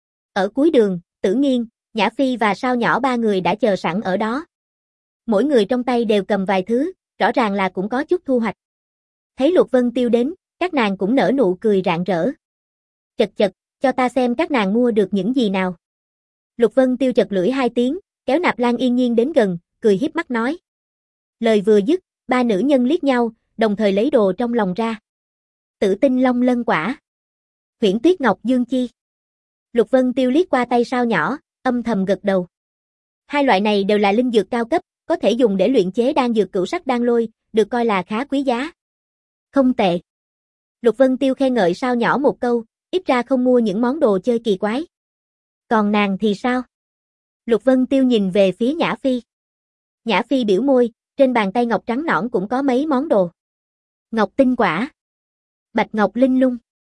Ở cuối đường, Tử Nghiên, Nhã Phi và Sao Nhỏ ba người đã chờ sẵn ở đó. Mỗi người trong tay đều cầm vài thứ, rõ ràng là cũng có chút thu hoạch. Thấy Lục Vân Tiêu đến, các nàng cũng nở nụ cười rạng rỡ. Chật chật, cho ta xem các nàng mua được những gì nào. Lục Vân Tiêu chật lưỡi hai tiếng, kéo Nạp Lan yên nhiên đến gần, cười hiếp mắt nói. Lời vừa dứt, ba nữ nhân liếc nhau, đồng thời lấy đồ trong lòng ra. Tử tinh long lân quả. Huyễn tuyết ngọc dương chi. Lục Vân Tiêu liếc qua tay Sao Nhỏ, âm thầm gật đầu. Hai loại này đều là linh dược cao cấp, có thể dùng để luyện chế đan dược cửu sắc đan lôi, được coi là khá quý giá. Không tệ. Lục Vân Tiêu khen ngợi Sao Nhỏ một câu, ít ra không mua những món đồ chơi kỳ quái. Còn nàng thì sao? Lục Vân Tiêu nhìn về phía Nhã Phi. Nhã Phi biểu môi, trên bàn tay ngọc trắng nõn cũng có mấy món đồ. Ngọc tinh quả. Bạch ngọc linh lung.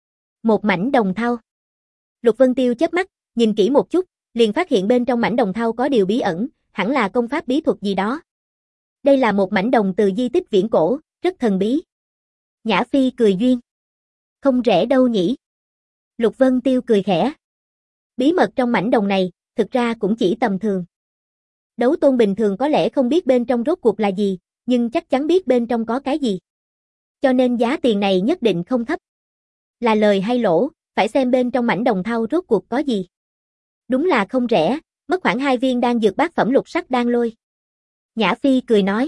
Một mảnh đồng thau. Lục Vân Tiêu chớp mắt, nhìn kỹ một chút, liền phát hiện bên trong mảnh đồng thau có điều bí ẩn, hẳn là công pháp bí thuật gì đó. Đây là một mảnh đồng từ di tích viễn cổ, rất thần bí. Nhã Phi cười duyên. Không rẻ đâu nhỉ. Lục Vân Tiêu cười khẽ. Bí mật trong mảnh đồng này, thực ra cũng chỉ tầm thường. Đấu tôn bình thường có lẽ không biết bên trong rốt cuộc là gì, nhưng chắc chắn biết bên trong có cái gì. Cho nên giá tiền này nhất định không thấp. Là lời hay lỗ, phải xem bên trong mảnh đồng thau rốt cuộc có gì. Đúng là không rẻ, mất khoảng hai viên đan dược bát phẩm lục sắc đan lôi. Nhã Phi cười nói.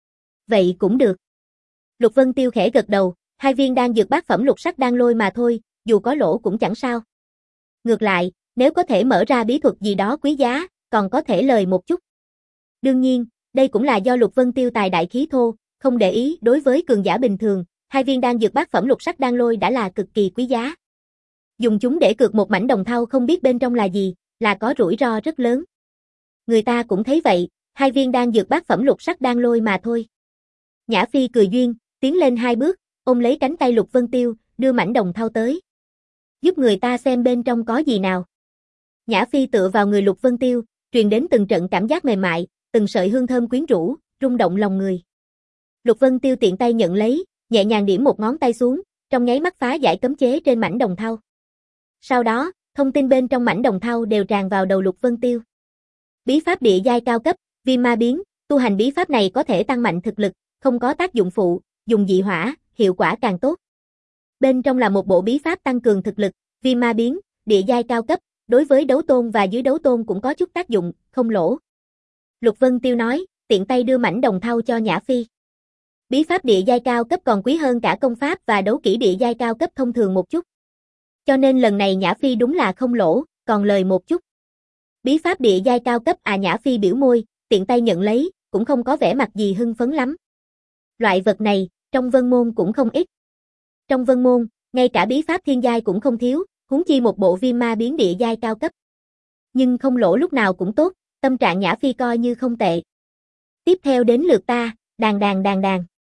Vậy cũng được. Lục Vân Tiêu khẽ gật đầu, hai viên đan dược bát phẩm lục sắc đan lôi mà thôi, dù có lỗ cũng chẳng sao. Ngược lại, nếu có thể mở ra bí thuật gì đó quý giá, còn có thể lời một chút. Đương nhiên, đây cũng là do Lục Vân Tiêu tài đại khí thô, không để ý đối với cường giả bình thường, hai viên đan dược bát phẩm lục sắc đan lôi đã là cực kỳ quý giá. Dùng chúng để cược một mảnh đồng thau không biết bên trong là gì, là có rủi ro rất lớn. Người ta cũng thấy vậy, hai viên đan dược bát phẩm lục sắc đan lôi mà thôi. Nhã Phi cười duyên, tiến lên hai bước, ôm lấy cánh tay Lục Vân Tiêu, đưa mảnh đồng thau tới. Giúp người ta xem bên trong có gì nào. Nhã Phi tựa vào người Lục Vân Tiêu, truyền đến từng trận cảm giác mềm mại, từng sợi hương thơm quyến rũ, rung động lòng người. Lục Vân Tiêu tiện tay nhận lấy, nhẹ nhàng điểm một ngón tay xuống, trong nháy mắt phá giải cấm chế trên mảnh đồng thau. Sau đó, thông tin bên trong mảnh đồng thau đều tràn vào đầu Lục Vân Tiêu. Bí pháp địa giai cao cấp, Viêm Ma biến, tu hành bí pháp này có thể tăng mạnh thực lực, không có tác dụng phụ, dùng dị hỏa, hiệu quả càng tốt. Bên trong là một bộ bí pháp tăng cường thực lực, Viêm Ma biến, địa giai cao cấp, đối với đấu tôn và dưới đấu tôn cũng có chút tác dụng, không lỗ. Lục Vân Tiêu nói, tiện tay đưa mảnh đồng thau cho Nhã Phi. Bí pháp địa giai cao cấp còn quý hơn cả công pháp và đấu kỹ địa giai cao cấp thông thường một chút. Cho nên lần này Nhã Phi đúng là không lỗ, còn lời một chút. Bí pháp địa giai cao cấp à? Nhã Phi biểu môi, tiện tay nhận lấy, cũng không có vẻ mặt gì hưng phấn lắm. Loại vật này, trong Vân Môn cũng không ít. Trong Vân Môn, ngay cả bí pháp thiên giai cũng không thiếu, huống chi một bộ Viêm Ma biến địa giai cao cấp. Nhưng không lỗ lúc nào cũng tốt, tâm trạng Nhã Phi coi như không tệ. Tiếp theo đến lượt ta, đàn đàn đàn đàn.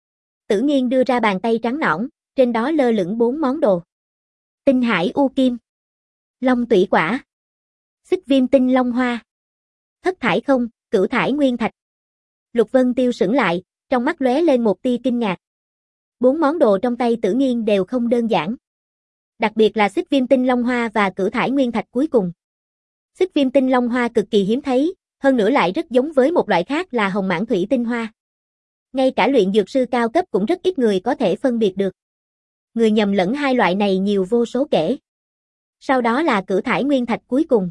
Tử Nghiên đưa ra bàn tay trắng nõn, trên đó lơ lửng bốn món đồ. Tinh hải u kim, long tủy quả, xích viêm tinh long hoa, thất thải không, cửu thải nguyên thạch. Lục Vân Tiêu sững lại, trong mắt lóe lên một tia kinh ngạc. Bốn món đồ trong tay Tử Nghiên đều không đơn giản. Đặc biệt là xích viêm tinh long hoa và cửu thải nguyên thạch cuối cùng. Xích viêm tinh long hoa cực kỳ hiếm thấy, hơn nữa lại rất giống với một loại khác là hồng mãn thủy tinh hoa. Ngay cả luyện dược sư cao cấp cũng rất ít người có thể phân biệt được. Người nhầm lẫn hai loại này nhiều vô số kể. Sau đó là cửu thải nguyên thạch cuối cùng.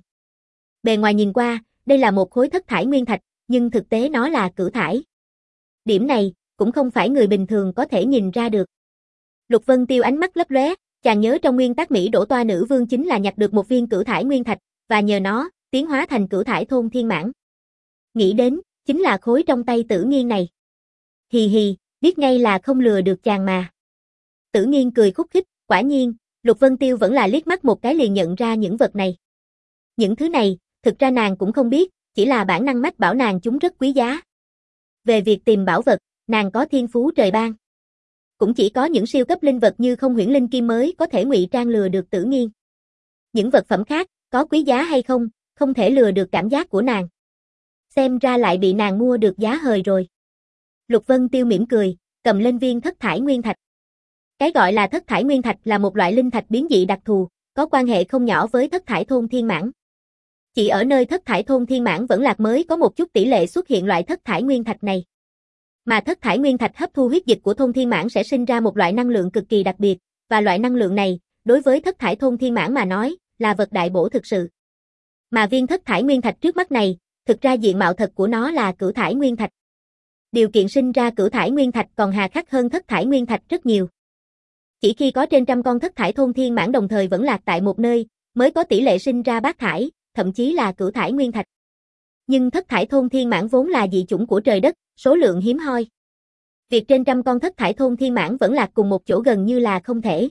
Bề ngoài nhìn qua, đây là một khối thất thải nguyên thạch, nhưng thực tế nó là cửu thải. Điểm này, cũng không phải người bình thường có thể nhìn ra được. Lục Vân Tiêu ánh mắt lấp lóe, chàng nhớ trong nguyên tắc Mỹ Đỗ Toa Nữ Vương chính là nhặt được một viên cửu thải nguyên thạch, và nhờ nó, tiến hóa thành cửu thải thôn thiên mãn. Nghĩ đến, chính là khối trong tay Tử Nghiên này. Hì hì, biết ngay là không lừa được chàng mà. Tử Nghiên cười khúc khích, quả nhiên, Lục Vân Tiêu vẫn là liếc mắt một cái liền nhận ra những vật này. Những thứ này, thực ra nàng cũng không biết, chỉ là bản năng mách bảo nàng chúng rất quý giá. Về việc tìm bảo vật, nàng có thiên phú trời ban. Cũng chỉ có những siêu cấp linh vật như không huyễn linh kim mới có thể ngụy trang lừa được Tử Nghiên. Những vật phẩm khác, có quý giá hay không, không thể lừa được cảm giác của nàng. Xem ra lại bị nàng mua được giá hời rồi. Lục Vân Tiêu mỉm cười, cầm lên viên thất thải nguyên thạch. Cái gọi là thất thải nguyên thạch là một loại linh thạch biến dị đặc thù, có quan hệ không nhỏ với thất thải thôn thiên mãn. Chỉ ở nơi thất thải thôn thiên mãn vẫn lạc mới có một chút tỷ lệ xuất hiện loại thất thải nguyên thạch này. Mà thất thải nguyên thạch hấp thu huyết dịch của thôn thiên mãn sẽ sinh ra một loại năng lượng cực kỳ đặc biệt, và loại năng lượng này, đối với thất thải thôn thiên mãn mà nói, là vật đại bổ thực sự. Mà viên thất thải nguyên thạch trước mắt này, thực ra diện mạo thật của nó là cửu thải nguyên thạch. Điều kiện sinh ra cửu thải nguyên thạch còn hà khắc hơn thất thải nguyên thạch rất nhiều. Chỉ khi có trên trăm con thất thải thôn thiên mãn đồng thời vẫn lạc tại một nơi, mới có tỷ lệ sinh ra bát thải, thậm chí là cửu thải nguyên thạch. Nhưng thất thải thôn thiên mãn vốn là dị chủng của trời đất, số lượng hiếm hoi. Việc trên trăm con thất thải thôn thiên mãn vẫn lạc cùng một chỗ gần như là không thể.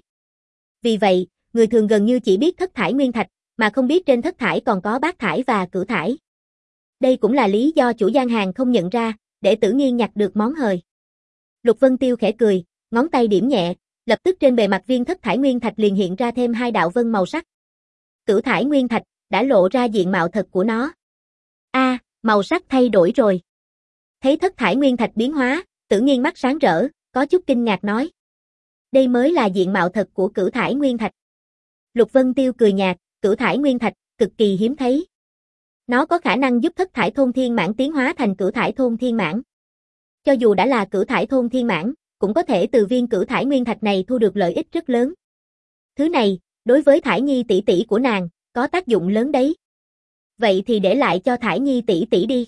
Vì vậy, người thường gần như chỉ biết thất thải nguyên thạch, mà không biết trên thất thải còn có bát thải và cửu thải. Đây cũng là lý do chủ gian hàng không nhận ra, để Tử Nghiên nhặt được món hời. Lục Vân Tiêu khẽ cười, ngón tay điểm nhẹ, lập tức trên bề mặt viên thất thải nguyên thạch liền hiện ra thêm hai đạo vân màu sắc. Cửu thải nguyên thạch đã lộ ra diện mạo thật của nó. A, à, màu sắc thay đổi rồi. Thấy thất thải nguyên thạch biến hóa, Tử Nghiên mắt sáng rỡ, có chút kinh ngạc nói. Đây mới là diện mạo thật của cửu thải nguyên thạch. Lục Vân Tiêu cười nhạt, cửu thải nguyên thạch, cực kỳ hiếm thấy. Nó có khả năng giúp thất thải thôn thiên mãn tiến hóa thành cửu thải thôn thiên mãn. Cho dù đã là cửu thải thôn thiên mãn, cũng có thể từ viên cửu thải nguyên thạch này thu được lợi ích rất lớn. Thứ này, đối với Thải Nhi tỷ tỷ của nàng, có tác dụng lớn đấy. Vậy thì để lại cho Thải Nhi tỷ tỷ đi.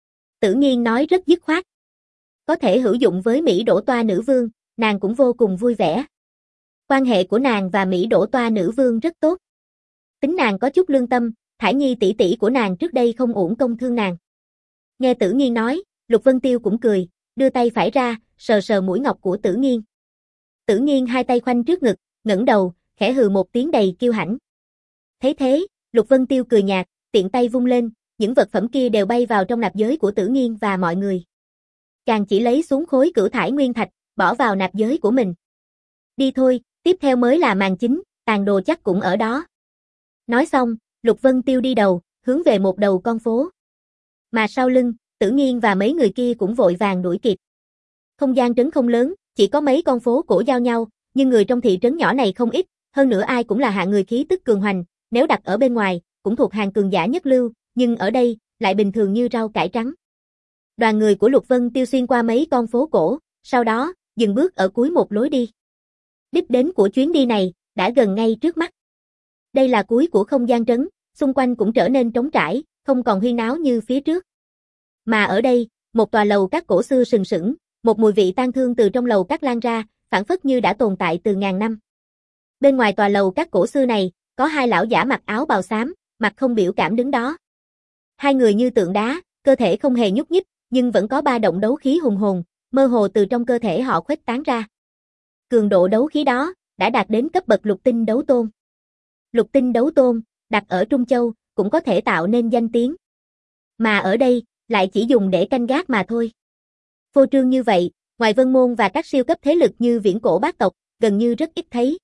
Tử Nghiên nói rất dứt khoát. Có thể hữu dụng với Mỹ Đỗ Toa Nữ Vương, nàng cũng vô cùng vui vẻ. Quan hệ của nàng và Mỹ Đỗ Toa Nữ Vương rất tốt. Tính nàng có chút lương tâm, Thải Nhi tỷ tỷ của nàng trước đây không uổng công thương nàng. Nghe Tử Nghiên nói, Lục Vân Tiêu cũng cười, đưa tay phải ra, sờ sờ mũi ngọc của Tử Nghiên. Tử Nghiên hai tay khoanh trước ngực, ngẩng đầu, khẽ hừ một tiếng đầy kiêu hãnh. Thấy thế, Lục Vân Tiêu cười nhạt, tiện tay vung lên, những vật phẩm kia đều bay vào trong nạp giới của Tử Nghiên và mọi người. Chàng chỉ lấy xuống khối cửu thải nguyên thạch, bỏ vào nạp giới của mình. Đi thôi, tiếp theo mới là màn chính, tàn đồ chắc cũng ở đó. Nói xong, Lục Vân Tiêu đi đầu, hướng về một đầu con phố. Mà sau lưng, Tử Nghiên và mấy người kia cũng vội vàng đuổi kịp. Không gian trấn không lớn, chỉ có mấy con phố cổ giao nhau, nhưng người trong thị trấn nhỏ này không ít, hơn nữa ai cũng là hạng người khí tức cường hoành, nếu đặt ở bên ngoài, cũng thuộc hàng cường giả nhất lưu, nhưng ở đây, lại bình thường như rau cải trắng. Đoàn người của Lục Vân Tiêu xuyên qua mấy con phố cổ, sau đó, dừng bước ở cuối một lối đi. Đích đến của chuyến đi này, đã gần ngay trước mắt. Đây là cuối của không gian trấn, xung quanh cũng trở nên trống trải, không còn huyên náo như phía trước. Mà ở đây, một tòa lầu các cổ xưa sừng sững, một mùi vị tang thương từ trong lầu các lan ra, phảng phất như đã tồn tại từ ngàn năm. Bên ngoài tòa lầu các cổ xưa này, có hai lão giả mặc áo bào xám, mặt không biểu cảm đứng đó. Hai người như tượng đá, cơ thể không hề nhúc nhích, nhưng vẫn có ba động đấu khí hùng hồn, mơ hồ từ trong cơ thể họ khuếch tán ra. Cường độ đấu khí đó, đã đạt đến cấp bậc lục tinh đấu tôn. Lục tinh đấu tôn, đặt ở Trung Châu, cũng có thể tạo nên danh tiếng. Mà ở đây, lại chỉ dùng để canh gác mà thôi. Phô trương như vậy, ngoài Vân Môn và các siêu cấp thế lực như Viễn Cổ Bát Tộc, gần như rất ít thấy.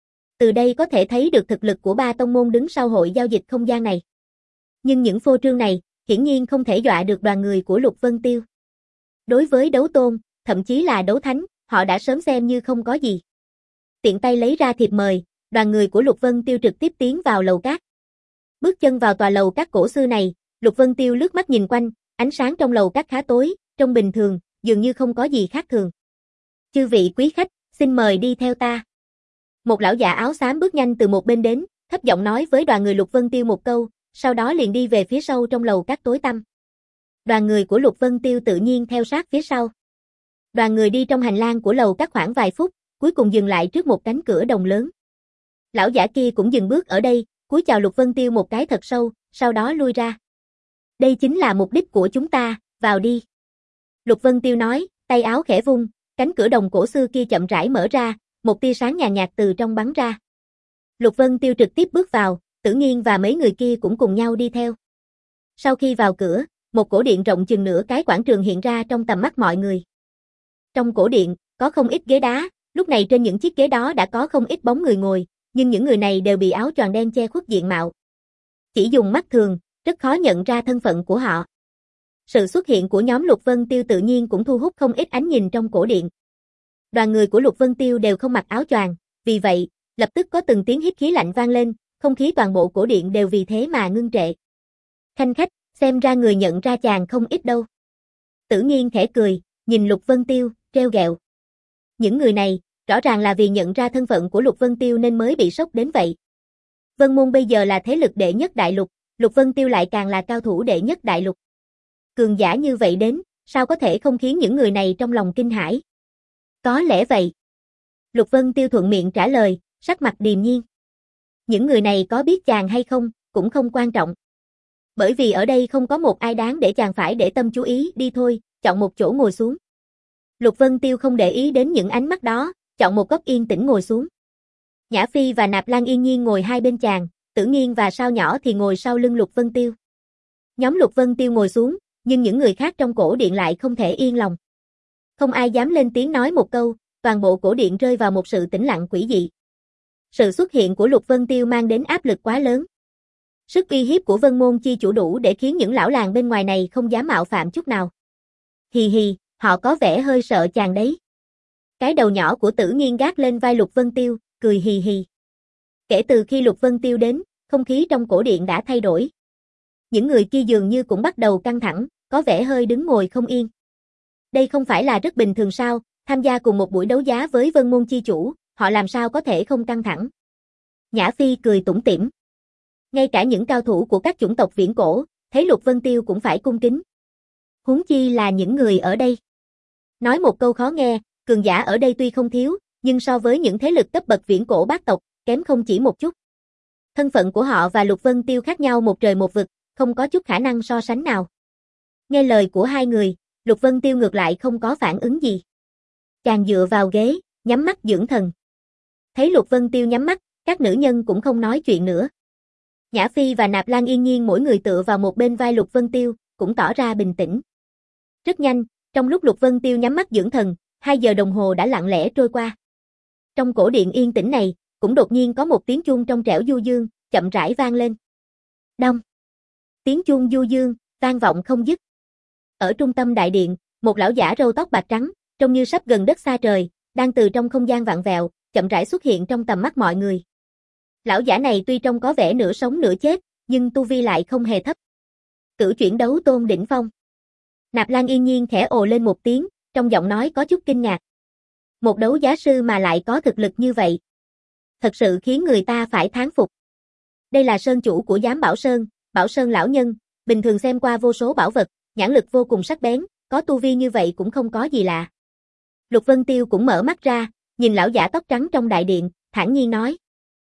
Từ đây có thể thấy được thực lực của ba tông môn đứng sau hội giao dịch không gian này. Nhưng những phô trương này, hiển nhiên không thể dọa được đoàn người của Lục Vân Tiêu. Đối với đấu tôn, thậm chí là đấu thánh, họ đã sớm xem như không có gì. Tiện tay lấy ra thiệp mời, đoàn người của Lục Vân Tiêu trực tiếp tiến vào lầu cát. Bước chân vào tòa lầu cát cổ xưa này, Lục Vân Tiêu lướt mắt nhìn quanh, ánh sáng trong lầu cát khá tối, trông bình thường, dường như không có gì khác thường. Chư vị quý khách, xin mời đi theo ta. Một lão giả áo xám bước nhanh từ một bên đến, thấp giọng nói với đoàn người Lục Vân Tiêu một câu, sau đó liền đi về phía sau trong lầu cát tối tăm. Đoàn người của Lục Vân Tiêu tự nhiên theo sát phía sau. Đoàn người đi trong hành lang của lầu cát khoảng vài phút, cuối cùng dừng lại trước một cánh cửa đồng lớn. Lão giả kia cũng dừng bước ở đây, cúi chào Lục Vân Tiêu một cái thật sâu, sau đó lui ra. Đây chính là mục đích của chúng ta, vào đi. Lục Vân Tiêu nói, tay áo khẽ vung, cánh cửa đồng cổ xưa kia chậm rãi mở ra, một tia sáng nhàn nhạt từ trong bắn ra. Lục Vân Tiêu trực tiếp bước vào, Tử Nghiên và mấy người kia cũng cùng nhau đi theo. Sau khi vào cửa, một cổ điện rộng chừng nửa cái quảng trường hiện ra trong tầm mắt mọi người. Trong cổ điện, có không ít ghế đá, lúc này trên những chiếc ghế đó đã có không ít bóng người ngồi, nhưng những người này đều bị áo choàng đen che khuất diện mạo. Chỉ dùng mắt thường, rất khó nhận ra thân phận của họ. Sự xuất hiện của nhóm Lục Vân Tiêu tự nhiên cũng thu hút không ít ánh nhìn trong cổ điện. Đoàn người của Lục Vân Tiêu đều không mặc áo choàng, vì vậy, lập tức có từng tiếng hít khí lạnh vang lên, không khí toàn bộ cổ điện đều vì thế mà ngưng trệ. Khanh khách, xem ra người nhận ra chàng không ít đâu. Tử Nghiên khẽ cười, nhìn Lục Vân Tiêu, trêu ghẹo. Những người này, rõ ràng là vì nhận ra thân phận của Lục Vân Tiêu nên mới bị sốc đến vậy. Vân Môn bây giờ là thế lực đệ nhất đại lục, Lục Vân Tiêu lại càng là cao thủ đệ nhất đại lục. Cường giả như vậy đến, sao có thể không khiến những người này trong lòng kinh hãi? Có lẽ vậy. Lục Vân Tiêu thuận miệng trả lời, sắc mặt điềm nhiên. Những người này có biết chàng hay không, cũng không quan trọng. Bởi vì ở đây không có một ai đáng để chàng phải để tâm chú ý, đi thôi, chọn một chỗ ngồi xuống. Lục Vân Tiêu không để ý đến những ánh mắt đó, chọn một góc yên tĩnh ngồi xuống. Nhã Phi và Nạp Lan yên nhiên ngồi hai bên chàng, Tử Nghiên và Sao Nhỏ thì ngồi sau lưng Lục Vân Tiêu. Nhóm Lục Vân Tiêu ngồi xuống, nhưng những người khác trong cổ điện lại không thể yên lòng. Không ai dám lên tiếng nói một câu, toàn bộ cổ điện rơi vào một sự tĩnh lặng quỷ dị. Sự xuất hiện của Lục Vân Tiêu mang đến áp lực quá lớn. Sức uy hiếp của Vân Môn chi chủ đủ để khiến những lão làng bên ngoài này không dám mạo phạm chút nào. Hì hì, họ có vẻ hơi sợ chàng đấy. Cái đầu nhỏ của Tử Nghiên gác lên vai Lục Vân Tiêu, cười hì hì. Kể từ khi Lục Vân Tiêu đến, không khí trong cổ điện đã thay đổi. Những người kia dường như cũng bắt đầu căng thẳng, có vẻ hơi đứng ngồi không yên. Đây không phải là rất bình thường sao, tham gia cùng một buổi đấu giá với Vân Môn chi chủ, họ làm sao có thể không căng thẳng. Nhã Phi cười tủm tỉm. Ngay cả những cao thủ của các chủng tộc viễn cổ, thấy Lục Vân Tiêu cũng phải cung kính. Huống chi là những người ở đây. Nói một câu khó nghe, cường giả ở đây tuy không thiếu, nhưng so với những thế lực cấp bậc viễn cổ bát tộc, kém không chỉ một chút. Thân phận của họ và Lục Vân Tiêu khác nhau một trời một vực, không có chút khả năng so sánh nào. Nghe lời của hai người, Lục Vân Tiêu ngược lại không có phản ứng gì. Chàng dựa vào ghế, nhắm mắt dưỡng thần. Thấy Lục Vân Tiêu nhắm mắt, các nữ nhân cũng không nói chuyện nữa. Nhã Phi và Nạp Lan yên nhiên mỗi người tựa vào một bên vai Lục Vân Tiêu, cũng tỏ ra bình tĩnh. Rất nhanh, trong lúc Lục Vân Tiêu nhắm mắt dưỡng thần, hai giờ đồng hồ đã lặng lẽ trôi qua. Trong cổ điện yên tĩnh này, cũng đột nhiên có một tiếng chuông trong trẻo du dương, chậm rãi vang lên. Đong. Tiếng chuông du dương, vang vọng không dứt. Ở trung tâm đại điện, một lão giả râu tóc bạc trắng, trông như sắp gần đất xa trời, đang từ trong không gian vặn vẹo, chậm rãi xuất hiện trong tầm mắt mọi người. Lão giả này tuy trông có vẻ nửa sống nửa chết, nhưng tu vi lại không hề thấp. Cửu chuyển đấu tôn đỉnh phong. Nạp Lan yên nhiên khẽ ồ lên một tiếng, trong giọng nói có chút kinh ngạc. Một đấu giá sư mà lại có thực lực như vậy. Thật sự khiến người ta phải thán phục. Đây là sơn chủ của giám Bảo Sơn, Bảo Sơn lão nhân, bình thường xem qua vô số bảo vật, nhãn lực vô cùng sắc bén, có tu vi như vậy cũng không có gì lạ. Lục Vân Tiêu cũng mở mắt ra, nhìn lão giả tóc trắng trong đại điện, thản nhiên nói.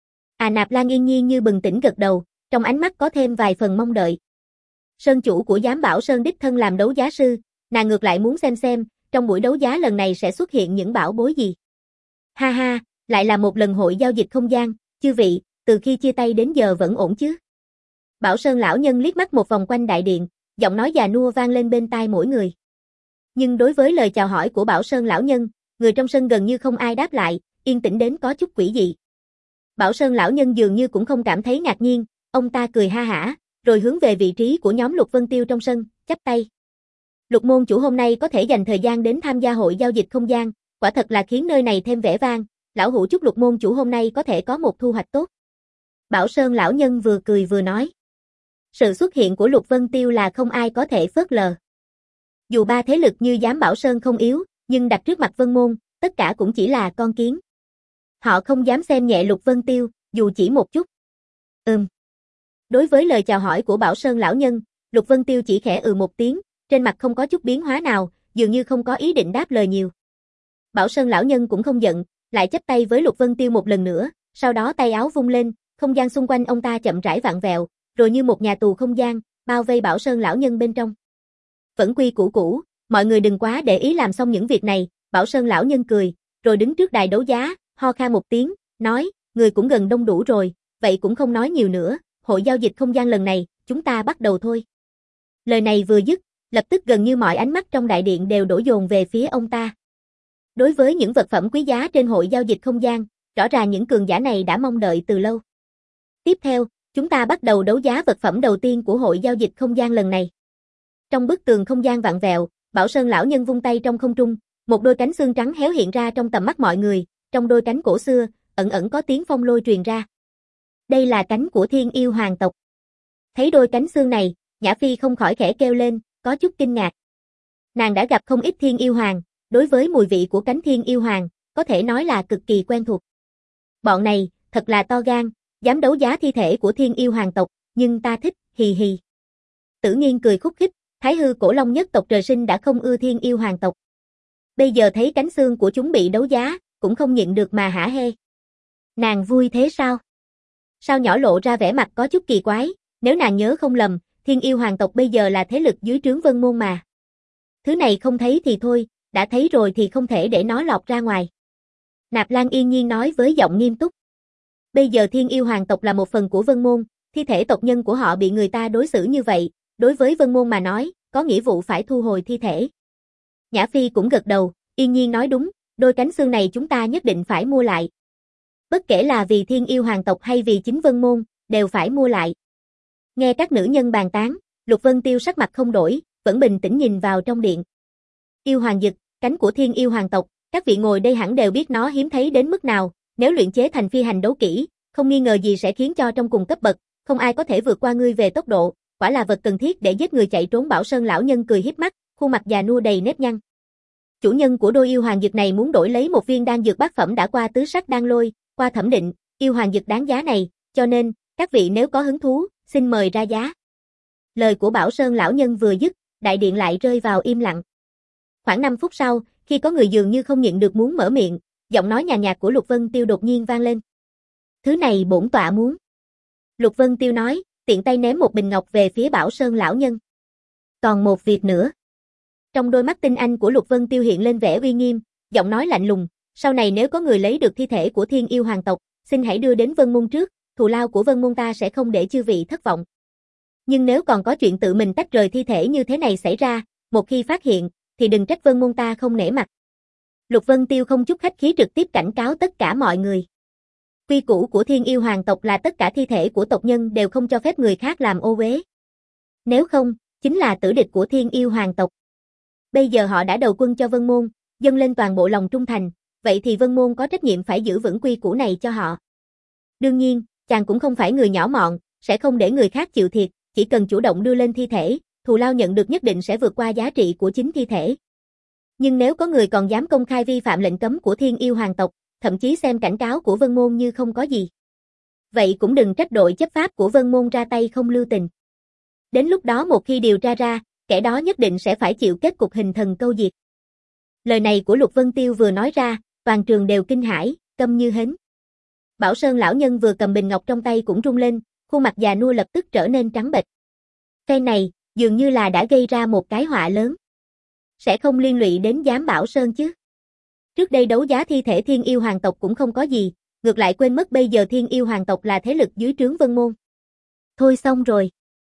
À Nạp Lan yên nhiên như bừng tỉnh gật đầu, trong ánh mắt có thêm vài phần mong đợi. Sơn chủ của giám Bảo Sơn đích thân làm đấu giá sư, nàng ngược lại muốn xem xem, trong buổi đấu giá lần này sẽ xuất hiện những bảo bối gì. Ha ha, lại là một lần hội giao dịch không gian, chư vị, từ khi chia tay đến giờ vẫn ổn chứ. Bảo Sơn lão nhân liếc mắt một vòng quanh đại điện, giọng nói già nua vang lên bên tai mỗi người. Nhưng đối với lời chào hỏi của Bảo Sơn lão nhân, người trong sân gần như không ai đáp lại, yên tĩnh đến có chút quỷ dị. Bảo Sơn lão nhân dường như cũng không cảm thấy ngạc nhiên, ông ta cười ha hả, rồi hướng về vị trí của nhóm Lục Vân Tiêu trong sân, chắp tay. Lục môn chủ hôm nay có thể dành thời gian đến tham gia hội giao dịch không gian, quả thật là khiến nơi này thêm vẻ vang, lão hữu chúc Lục môn chủ hôm nay có thể có một thu hoạch tốt. Bảo Sơn lão nhân vừa cười vừa nói. Sự xuất hiện của Lục Vân Tiêu là không ai có thể phớt lờ. Dù ba thế lực như giám Bảo Sơn không yếu, nhưng đặt trước mặt Vân Môn, tất cả cũng chỉ là con kiến. Họ không dám xem nhẹ Lục Vân Tiêu, dù chỉ một chút. Ừm. Đối với lời chào hỏi của Bảo Sơn lão nhân, Lục Vân Tiêu chỉ khẽ ừ một tiếng, trên mặt không có chút biến hóa nào, dường như không có ý định đáp lời nhiều. Bảo Sơn lão nhân cũng không giận, lại chắp tay với Lục Vân Tiêu một lần nữa, sau đó tay áo vung lên, không gian xung quanh ông ta chậm rãi vặn vẹo, rồi như một nhà tù không gian, bao vây Bảo Sơn lão nhân bên trong. Vẫn quy củ cũ, mọi người đừng quá để ý làm xong những việc này, Bảo Sơn lão nhân cười, rồi đứng trước đài đấu giá, ho khan một tiếng, nói, người cũng gần đông đủ rồi, vậy cũng không nói nhiều nữa, hội giao dịch không gian lần này, chúng ta bắt đầu thôi. Lời này vừa dứt, lập tức gần như mọi ánh mắt trong đại điện đều đổ dồn về phía ông ta. Đối với những vật phẩm quý giá trên hội giao dịch không gian, rõ ràng những cường giả này đã mong đợi từ lâu. Tiếp theo, chúng ta bắt đầu đấu giá vật phẩm đầu tiên của hội giao dịch không gian lần này. Trong bức tường không gian vặn vẹo, Bảo Sơn lão nhân vung tay trong không trung, một đôi cánh xương trắng héo hiện ra trong tầm mắt mọi người, trong đôi cánh cổ xưa, ẩn ẩn có tiếng phong lôi truyền ra. Đây là cánh của Thiên Yêu Hoàng tộc. Thấy đôi cánh xương này, Nhã Phi không khỏi khẽ kêu lên, có chút kinh ngạc. Nàng đã gặp không ít Thiên Yêu Hoàng, đối với mùi vị của cánh Thiên Yêu Hoàng, có thể nói là cực kỳ quen thuộc. Bọn này, thật là to gan, dám đấu giá thi thể của Thiên Yêu Hoàng tộc, nhưng ta thích, hì hì. Tử Nghiên cười khúc khích, Thái Hư Cổ Long nhất tộc trời sinh đã không ưa Thiên Yêu Hoàng tộc. Bây giờ thấy cánh xương của chúng bị đấu giá, cũng không nhịn được mà hả hê. Nàng vui thế sao? Sao nhỏ lộ ra vẻ mặt có chút kỳ quái, nếu nàng nhớ không lầm, Thiên Yêu Hoàng tộc bây giờ là thế lực dưới trướng Vân Môn mà. Thứ này không thấy thì thôi, đã thấy rồi thì không thể để nó lọt ra ngoài. Nạp Lan yên nhiên nói với giọng nghiêm túc. Bây giờ Thiên Yêu Hoàng tộc là một phần của Vân Môn, thi thể tộc nhân của họ bị người ta đối xử như vậy, đối với Vân Môn mà nói, có nghĩa vụ phải thu hồi thi thể. Nhã Phi cũng gật đầu, yên nhiên nói đúng, đôi cánh xương này chúng ta nhất định phải mua lại. Bất kể là vì Thiên Yêu Hoàng tộc hay vì chính Vân Môn, đều phải mua lại. Nghe các nữ nhân bàn tán, Lục Vân Tiêu sắc mặt không đổi, vẫn bình tĩnh nhìn vào trong điện. Yêu Hoàng Dực, cánh của Thiên Yêu Hoàng tộc, các vị ngồi đây hẳn đều biết nó hiếm thấy đến mức nào, nếu luyện chế thành phi hành đấu kỹ, không nghi ngờ gì sẽ khiến cho trong cùng cấp bậc, không ai có thể vượt qua ngươi về tốc độ, quả là vật cần thiết để giết người chạy trốn. Bảo Sơn lão nhân cười híp mắt, khuôn mặt già nua đầy nếp nhăn. Chủ nhân của đôi yêu hoàng dược này muốn đổi lấy một viên đan dược bát phẩm đã qua tứ sắc đan lôi, qua thẩm định, yêu hoàng dược đáng giá này, cho nên, các vị nếu có hứng thú, xin mời ra giá. Lời của Bảo Sơn lão nhân vừa dứt, đại điện lại rơi vào im lặng. Khoảng năm phút sau, khi có người dường như không nhịn được muốn mở miệng, giọng nói nhàn nhạt của Lục Vân Tiêu đột nhiên vang lên. Thứ này bổn tọa muốn. Lục Vân Tiêu nói, tiện tay ném một bình ngọc về phía Bảo Sơn lão nhân. Còn một việc nữa. Trong đôi mắt tinh anh của Lục Vân Tiêu hiện lên vẻ uy nghiêm, giọng nói lạnh lùng, sau này nếu có người lấy được thi thể của Thiên Yêu Hoàng tộc, xin hãy đưa đến Vân Môn trước, thù lao của Vân Môn ta sẽ không để chư vị thất vọng. Nhưng nếu còn có chuyện tự mình tách rời thi thể như thế này xảy ra, một khi phát hiện, thì đừng trách Vân Môn ta không nể mặt. Lục Vân Tiêu không chút khách khí trực tiếp cảnh cáo tất cả mọi người. Quy củ của Thiên Yêu Hoàng tộc là tất cả thi thể của tộc nhân đều không cho phép người khác làm ô uế. Nếu không, chính là tử địch của Thiên Yêu Hoàng tộc. Bây giờ họ đã đầu quân cho Vân Môn, dâng lên toàn bộ lòng trung thành, vậy thì Vân Môn có trách nhiệm phải giữ vững quy củ này cho họ. Đương nhiên, chàng cũng không phải người nhỏ mọn, sẽ không để người khác chịu thiệt, chỉ cần chủ động đưa lên thi thể, thù lao nhận được nhất định sẽ vượt qua giá trị của chính thi thể. Nhưng nếu có người còn dám công khai vi phạm lệnh cấm của Thiên Yêu Hoàng tộc, thậm chí xem cảnh cáo của Vân Môn như không có gì, vậy cũng đừng trách đội chấp pháp của Vân Môn ra tay không lưu tình. Đến lúc đó một khi điều tra ra, kẻ đó nhất định sẽ phải chịu kết cục hình thần câu diệt. Lời này của Lục Vân Tiêu vừa nói ra, toàn trường đều kinh hãi, câm như hến. Bảo Sơn lão nhân vừa cầm bình ngọc trong tay cũng rung lên, khuôn mặt già nua lập tức trở nên trắng bệch. Phen này, dường như là đã gây ra một cái họa lớn. Sẽ không liên lụy đến giám Bảo Sơn chứ? Trước đây đấu giá thi thể Thiên Yêu Hoàng tộc cũng không có gì, ngược lại quên mất bây giờ Thiên Yêu Hoàng tộc là thế lực dưới trướng Vân Môn. Thôi xong rồi.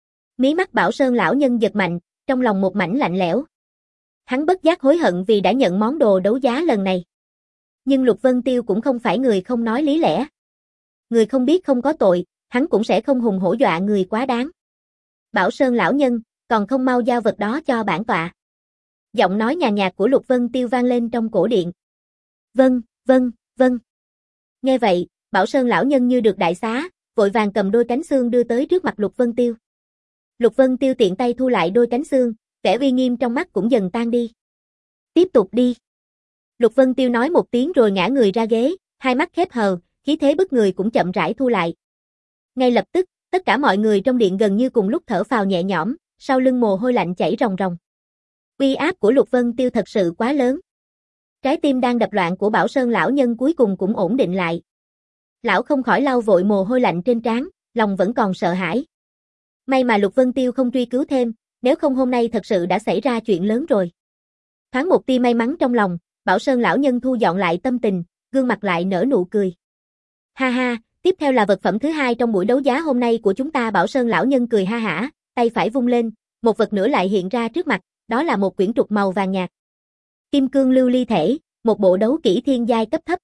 Mí mắt Bảo Sơn lão nhân giật mạnh, trong lòng một mảnh lạnh lẽo. Hắn bất giác hối hận vì đã nhận món đồ đấu giá lần này. Nhưng Lục Vân Tiêu cũng không phải người không nói lý lẽ. Người không biết không có tội, hắn cũng sẽ không hùng hổ dọa người quá đáng. Bảo Sơn lão nhân, còn không mau giao vật đó cho bản tọa. Giọng nói nhàn nhạt của Lục Vân Tiêu vang lên trong cổ điện. Vâng, vâng, vâng. Nghe vậy, Bảo Sơn lão nhân như được đại xá, vội vàng cầm đôi cánh xương đưa tới trước mặt Lục Vân Tiêu. Lục Vân Tiêu tiện tay thu lại đôi cánh xương, vẻ uy nghiêm trong mắt cũng dần tan đi. Tiếp tục đi. Lục Vân Tiêu nói một tiếng rồi ngã người ra ghế, hai mắt khép hờ, khí thế bức người cũng chậm rãi thu lại. Ngay lập tức, tất cả mọi người trong điện gần như cùng lúc thở phào nhẹ nhõm, sau lưng mồ hôi lạnh chảy ròng ròng. Uy áp của Lục Vân Tiêu thật sự quá lớn. Trái tim đang đập loạn của Bảo Sơn lão nhân cuối cùng cũng ổn định lại. Lão không khỏi lau vội mồ hôi lạnh trên trán, lòng vẫn còn sợ hãi. May mà Lục Vân Tiêu không truy cứu thêm, nếu không hôm nay thật sự đã xảy ra chuyện lớn rồi. Thoáng một tia may mắn trong lòng, Bảo Sơn lão nhân thu dọn lại tâm tình, gương mặt lại nở nụ cười. Ha ha, tiếp theo là vật phẩm thứ hai trong buổi đấu giá hôm nay của chúng ta. Bảo Sơn lão nhân cười ha hả, tay phải vung lên, một vật nữa lại hiện ra trước mặt, đó là một quyển trục màu vàng nhạt. Kim cương lưu ly thể, một bộ đấu kỹ thiên giai cấp thấp.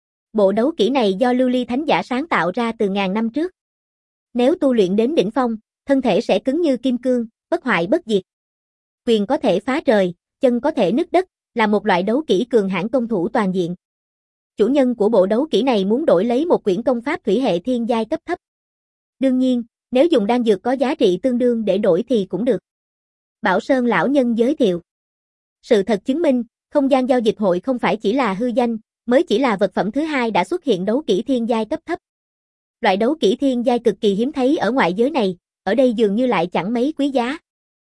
Bộ đấu kỹ này do lưu ly thánh giả sáng tạo ra từ ngàn năm trước. Nếu tu luyện đến đỉnh phong, thân thể sẽ cứng như kim cương, bất hoại bất diệt. Quyền có thể phá trời, chân có thể nứt đất, là một loại đấu kỹ cường hãn công thủ toàn diện. Chủ nhân của bộ đấu kỹ này muốn đổi lấy một quyển công pháp thủy hệ thiên giai cấp thấp. Đương nhiên, nếu dùng đan dược có giá trị tương đương để đổi thì cũng được. Bảo Sơn lão nhân giới thiệu. Sự thật chứng minh, không gian giao dịch hội không phải chỉ là hư danh, mới chỉ là vật phẩm thứ hai đã xuất hiện đấu kỹ thiên giai cấp thấp. Loại đấu kỹ thiên giai cực kỳ hiếm thấy ở ngoại giới này, ở đây dường như lại chẳng mấy quý giá.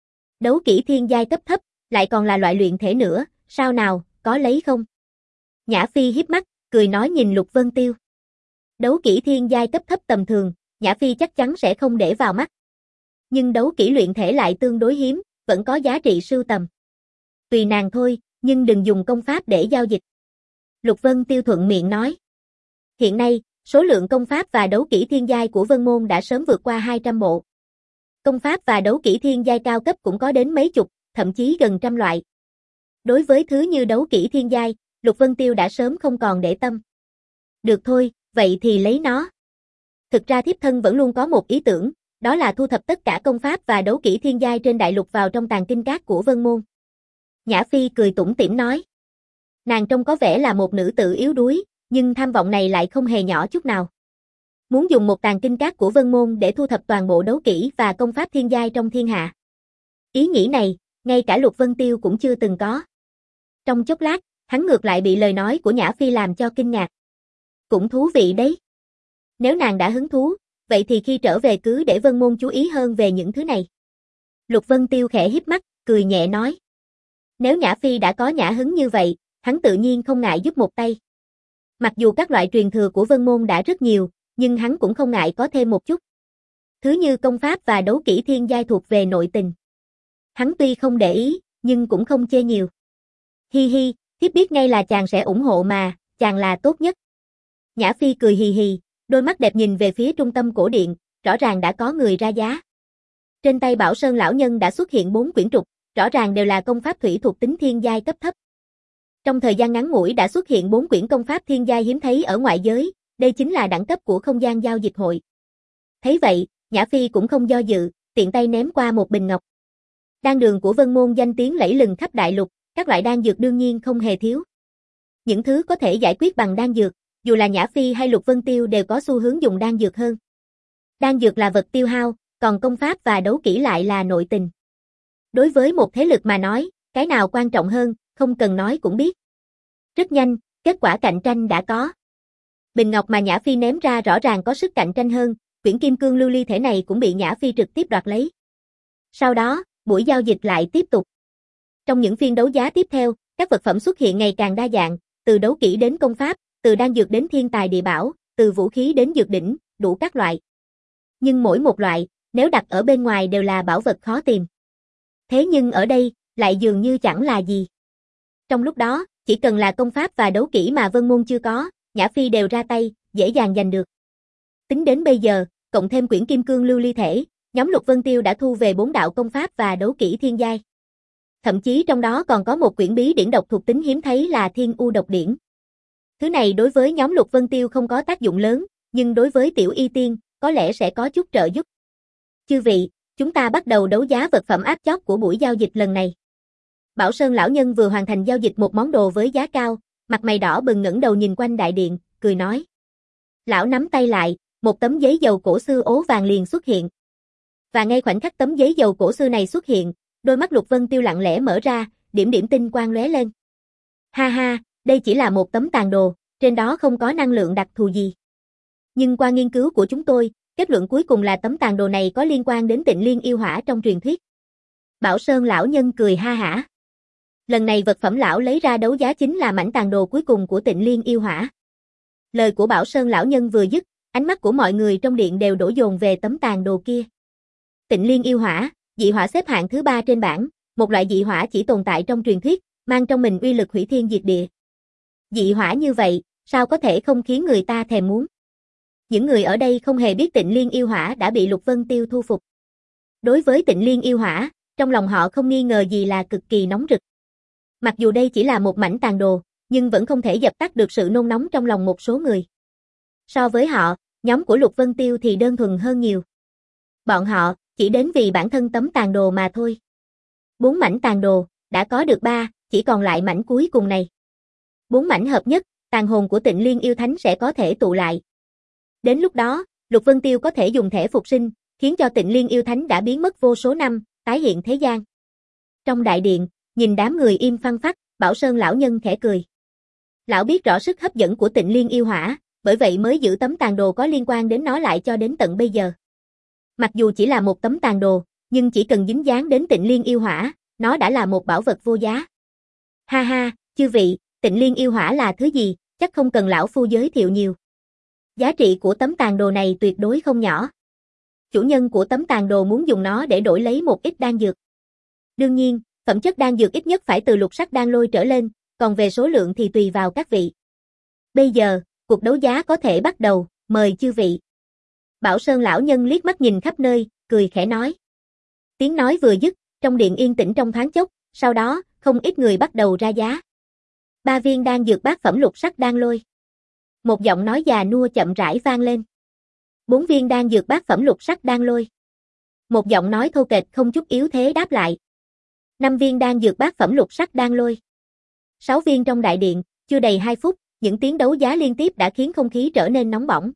Đấu kỹ thiên giai cấp thấp, lại còn là loại luyện thể nữa, sao nào, có lấy không? Nhã Phi híp mắt, cười nói nhìn Lục Vân Tiêu. Đấu kỹ thiên giai cấp thấp tầm thường, Nhã Phi chắc chắn sẽ không để vào mắt. Nhưng đấu kỹ luyện thể lại tương đối hiếm, vẫn có giá trị sưu tầm. Tùy nàng thôi, nhưng đừng dùng công pháp để giao dịch. Lục Vân Tiêu thuận miệng nói. Hiện nay, số lượng công pháp và đấu kỹ thiên giai của Vân Môn đã sớm vượt qua hai trăm bộ. Công pháp và đấu kỹ thiên giai cao cấp cũng có đến mấy chục, thậm chí gần trăm loại. Đối với thứ như đấu kỹ thiên giai, Lục Vân Tiêu đã sớm không còn để tâm. Được thôi, vậy thì lấy nó. Thực ra thiếp thân vẫn luôn có một ý tưởng, đó là thu thập tất cả công pháp và đấu kỹ thiên giai trên đại lục vào trong tàng kinh các của Vân Môn. Nhã Phi cười tủm tỉm nói. Nàng trông có vẻ là một nữ tử yếu đuối, nhưng tham vọng này lại không hề nhỏ chút nào. Muốn dùng một tàng kinh các của Vân Môn để thu thập toàn bộ đấu kỹ và công pháp thiên giai trong thiên hạ. Ý nghĩ này, ngay cả Lục Vân Tiêu cũng chưa từng có. Trong chốc lát, hắn ngược lại bị lời nói của Nhã Phi làm cho kinh ngạc. Cũng thú vị đấy. Nếu nàng đã hứng thú, vậy thì khi trở về cứ để Vân Môn chú ý hơn về những thứ này. Lục Vân Tiêu khẽ híp mắt, cười nhẹ nói. Nếu Nhã Phi đã có nhã hứng như vậy, hắn tự nhiên không ngại giúp một tay. Mặc dù các loại truyền thừa của Vân Môn đã rất nhiều, nhưng hắn cũng không ngại có thêm một chút. Thứ như công pháp và đấu kỹ thiên giai thuộc về nội tình. Hắn tuy không để ý, nhưng cũng không chê nhiều. Hi hi, thiếp biết ngay là chàng sẽ ủng hộ mà, chàng là tốt nhất. Nhã Phi cười hì hì, đôi mắt đẹp nhìn về phía trung tâm cổ điện, rõ ràng đã có người ra giá. Trên tay Bảo Sơn lão nhân đã xuất hiện bốn quyển trục, rõ ràng đều là công pháp thủy thuộc tính thiên giai cấp thấp. Trong thời gian ngắn ngủi đã xuất hiện bốn quyển công pháp thiên giai hiếm thấy ở ngoại giới, đây chính là đẳng cấp của không gian giao dịch hội. Thấy vậy, Nhã Phi cũng không do dự, tiện tay ném qua một bình ngọc. Đan đường của Vân Môn danh tiếng lẫy lừng khắp đại lục, các loại đan dược đương nhiên không hề thiếu. Những thứ có thể giải quyết bằng đan dược, dù là Nhã Phi hay Lục Vân Tiêu đều có xu hướng dùng đan dược hơn. Đan dược là vật tiêu hao, còn công pháp và đấu kỹ lại là nội tình. Đối với một thế lực mà nói, cái nào quan trọng hơn, không cần nói cũng biết. Rất nhanh, kết quả cạnh tranh đã có. Bình ngọc mà Nhã Phi ném ra rõ ràng có sức cạnh tranh hơn, quyển kim cương lưu ly thể này cũng bị Nhã Phi trực tiếp đoạt lấy. Sau đó, buổi giao dịch lại tiếp tục. Trong những phiên đấu giá tiếp theo, các vật phẩm xuất hiện ngày càng đa dạng, từ đấu kỹ đến công pháp, từ đan dược đến thiên tài địa bảo, từ vũ khí đến dược đỉnh, đủ các loại. Nhưng mỗi một loại, nếu đặt ở bên ngoài đều là bảo vật khó tìm. Thế nhưng ở đây, lại dường như chẳng là gì. Trong lúc đó, chỉ cần là công pháp và đấu kỹ mà Vân Môn chưa có, Nhã Phi đều ra tay, dễ dàng giành được. Tính đến bây giờ, cộng thêm quyển kim cương lưu ly thể, nhóm Lục Vân Tiêu đã thu về bốn đạo công pháp và đấu kỹ thiên giai. Thậm chí trong đó còn có một quyển bí điển độc thuộc tính hiếm thấy là Thiên U độc điển. Thứ này đối với nhóm Lục Vân Tiêu không có tác dụng lớn, nhưng đối với Tiểu Y Tiên, có lẽ sẽ có chút trợ giúp. Chư vị, chúng ta bắt đầu đấu giá vật phẩm áp chót của buổi giao dịch lần này. Bảo Sơn lão nhân vừa hoàn thành giao dịch một món đồ với giá cao, mặt mày đỏ bừng ngẩng đầu nhìn quanh đại điện, cười nói. Lão nắm tay lại, một tấm giấy dầu cổ xưa ố vàng liền xuất hiện. Và ngay khoảnh khắc tấm giấy dầu cổ xưa này xuất hiện, đôi mắt Lục Vân Tiêu lặng lẽ mở ra, điểm điểm tinh quang lóe lên. Ha ha, đây chỉ là một tấm tàn đồ, trên đó không có năng lượng đặc thù gì. Nhưng qua nghiên cứu của chúng tôi, kết luận cuối cùng là tấm tàn đồ này có liên quan đến Tịnh Liên yêu hỏa trong truyền thuyết. Bảo Sơn lão nhân cười ha hả. Lần này vật phẩm lão lấy ra đấu giá chính là mảnh tàn đồ cuối cùng của Tịnh Liên yêu hỏa. Lời của Bảo Sơn lão nhân vừa dứt, ánh mắt của mọi người trong điện đều đổ dồn về tấm tàn đồ kia. Tịnh Liên yêu hỏa, dị hỏa xếp hạng thứ ba trên bảng, một loại dị hỏa chỉ tồn tại trong truyền thuyết, mang trong mình uy lực hủy thiên diệt địa. Dị hỏa như vậy, sao có thể không khiến người ta thèm muốn? Những người ở đây không hề biết Tịnh Liên yêu hỏa đã bị Lục Vân Tiêu thu phục. Đối với Tịnh Liên yêu hỏa, trong lòng họ không nghi ngờ gì là cực kỳ nóng rực. Mặc dù đây chỉ là một mảnh tàn đồ, nhưng vẫn không thể dập tắt được sự nôn nóng trong lòng một số người. So với họ, nhóm của Lục Vân Tiêu thì đơn thuần hơn nhiều. Bọn họ chỉ đến vì bản thân tấm tàn đồ mà thôi. Bốn mảnh tàn đồ, đã có được ba, chỉ còn lại mảnh cuối cùng này. Bốn mảnh hợp nhất, tàn hồn của Tịnh Liên yêu thánh sẽ có thể tụ lại. Đến lúc đó, Lục Vân Tiêu có thể dùng thẻ phục sinh, khiến cho Tịnh Liên yêu thánh đã biến mất vô số năm, tái hiện thế gian. Trong đại điện, nhìn đám người im phăng phắc, Bảo Sơn lão nhân khẽ cười. Lão biết rõ sức hấp dẫn của Tịnh Liên yêu hỏa, bởi vậy mới giữ tấm tàn đồ có liên quan đến nó lại cho đến tận bây giờ. Mặc dù chỉ là một tấm tàn đồ, nhưng chỉ cần dính dáng đến Tịnh Liên yêu hỏa, nó đã là một bảo vật vô giá. Ha ha, chư vị, Tịnh Liên yêu hỏa là thứ gì, chắc không cần lão phu giới thiệu nhiều. Giá trị của tấm tàn đồ này tuyệt đối không nhỏ. Chủ nhân của tấm tàn đồ muốn dùng nó để đổi lấy một ít đan dược. Đương nhiên, phẩm chất đan dược ít nhất phải từ lục sắc đan lôi trở lên, còn về số lượng thì tùy vào các vị. Bây giờ, cuộc đấu giá có thể bắt đầu, mời chư vị. Bảo Sơn lão nhân liếc mắt nhìn khắp nơi, cười khẽ nói. Tiếng nói vừa dứt, trong điện yên tĩnh trong thoáng chốc, sau đó, không ít người bắt đầu ra giá. Ba viên đan dược bát phẩm lục sắc đan lôi. Một giọng nói già nua chậm rãi vang lên. Bốn viên đan dược bát phẩm lục sắc đan lôi. Một giọng nói thô kệch không chút yếu thế đáp lại. Năm viên đan dược bát phẩm lục sắc đan lôi. Sáu viên trong đại điện, chưa đầy hai phút, những tiếng đấu giá liên tiếp đã khiến không khí trở nên nóng bỏng.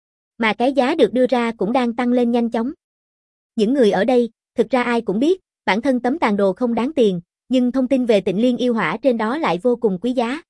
Mà cái giá được đưa ra cũng đang tăng lên nhanh chóng. Những người ở đây, thực ra ai cũng biết, bản thân tấm tàn đồ không đáng tiền, nhưng thông tin về Tịnh Liên yêu hỏa trên đó lại vô cùng quý giá.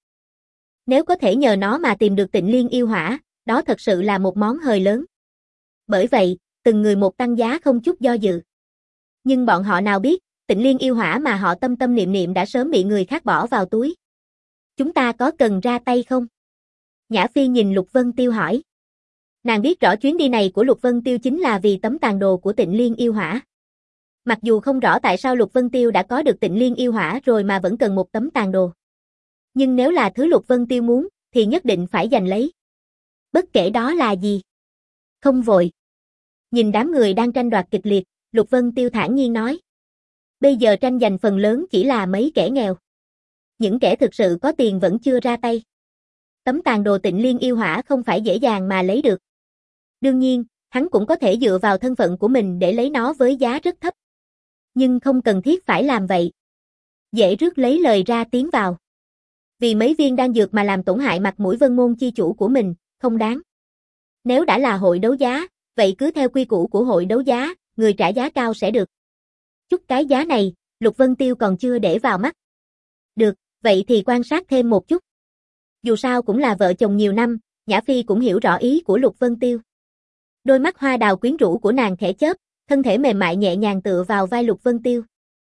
Nếu có thể nhờ nó mà tìm được Tịnh Liên yêu hỏa, đó thật sự là một món hời lớn. Bởi vậy, từng người một tăng giá không chút do dự. Nhưng bọn họ nào biết, Tịnh Liên yêu hỏa mà họ tâm tâm niệm niệm đã sớm bị người khác bỏ vào túi. Chúng ta có cần ra tay không? Nhã Phi nhìn Lục Vân Tiêu hỏi. Nàng biết rõ chuyến đi này của Lục Vân Tiêu chính là vì tấm tàn đồ của Tịnh Liên yêu hỏa. Mặc dù không rõ tại sao Lục Vân Tiêu đã có được Tịnh Liên yêu hỏa rồi mà vẫn cần một tấm tàn đồ. Nhưng nếu là thứ Lục Vân Tiêu muốn, thì nhất định phải giành lấy. Bất kể đó là gì. Không vội. Nhìn đám người đang tranh đoạt kịch liệt, Lục Vân Tiêu thản nhiên nói. Bây giờ tranh giành phần lớn chỉ là mấy kẻ nghèo. Những kẻ thực sự có tiền vẫn chưa ra tay. Tấm tàn đồ Tịnh Liên yêu hỏa không phải dễ dàng mà lấy được. Đương nhiên, hắn cũng có thể dựa vào thân phận của mình để lấy nó với giá rất thấp. Nhưng không cần thiết phải làm vậy. Dễ rước lấy lời ra tiếng vào. Vì mấy viên đan dược mà làm tổn hại mặt mũi Vân Môn chi chủ của mình, không đáng. Nếu đã là hội đấu giá, vậy cứ theo quy củ của hội đấu giá, người trả giá cao sẽ được. Chút cái giá này, Lục Vân Tiêu còn chưa để vào mắt. Được, vậy thì quan sát thêm một chút. Dù sao cũng là vợ chồng nhiều năm, Nhã Phi cũng hiểu rõ ý của Lục Vân Tiêu. Đôi mắt hoa đào quyến rũ của nàng khẽ chớp, thân thể mềm mại nhẹ nhàng tựa vào vai Lục Vân Tiêu.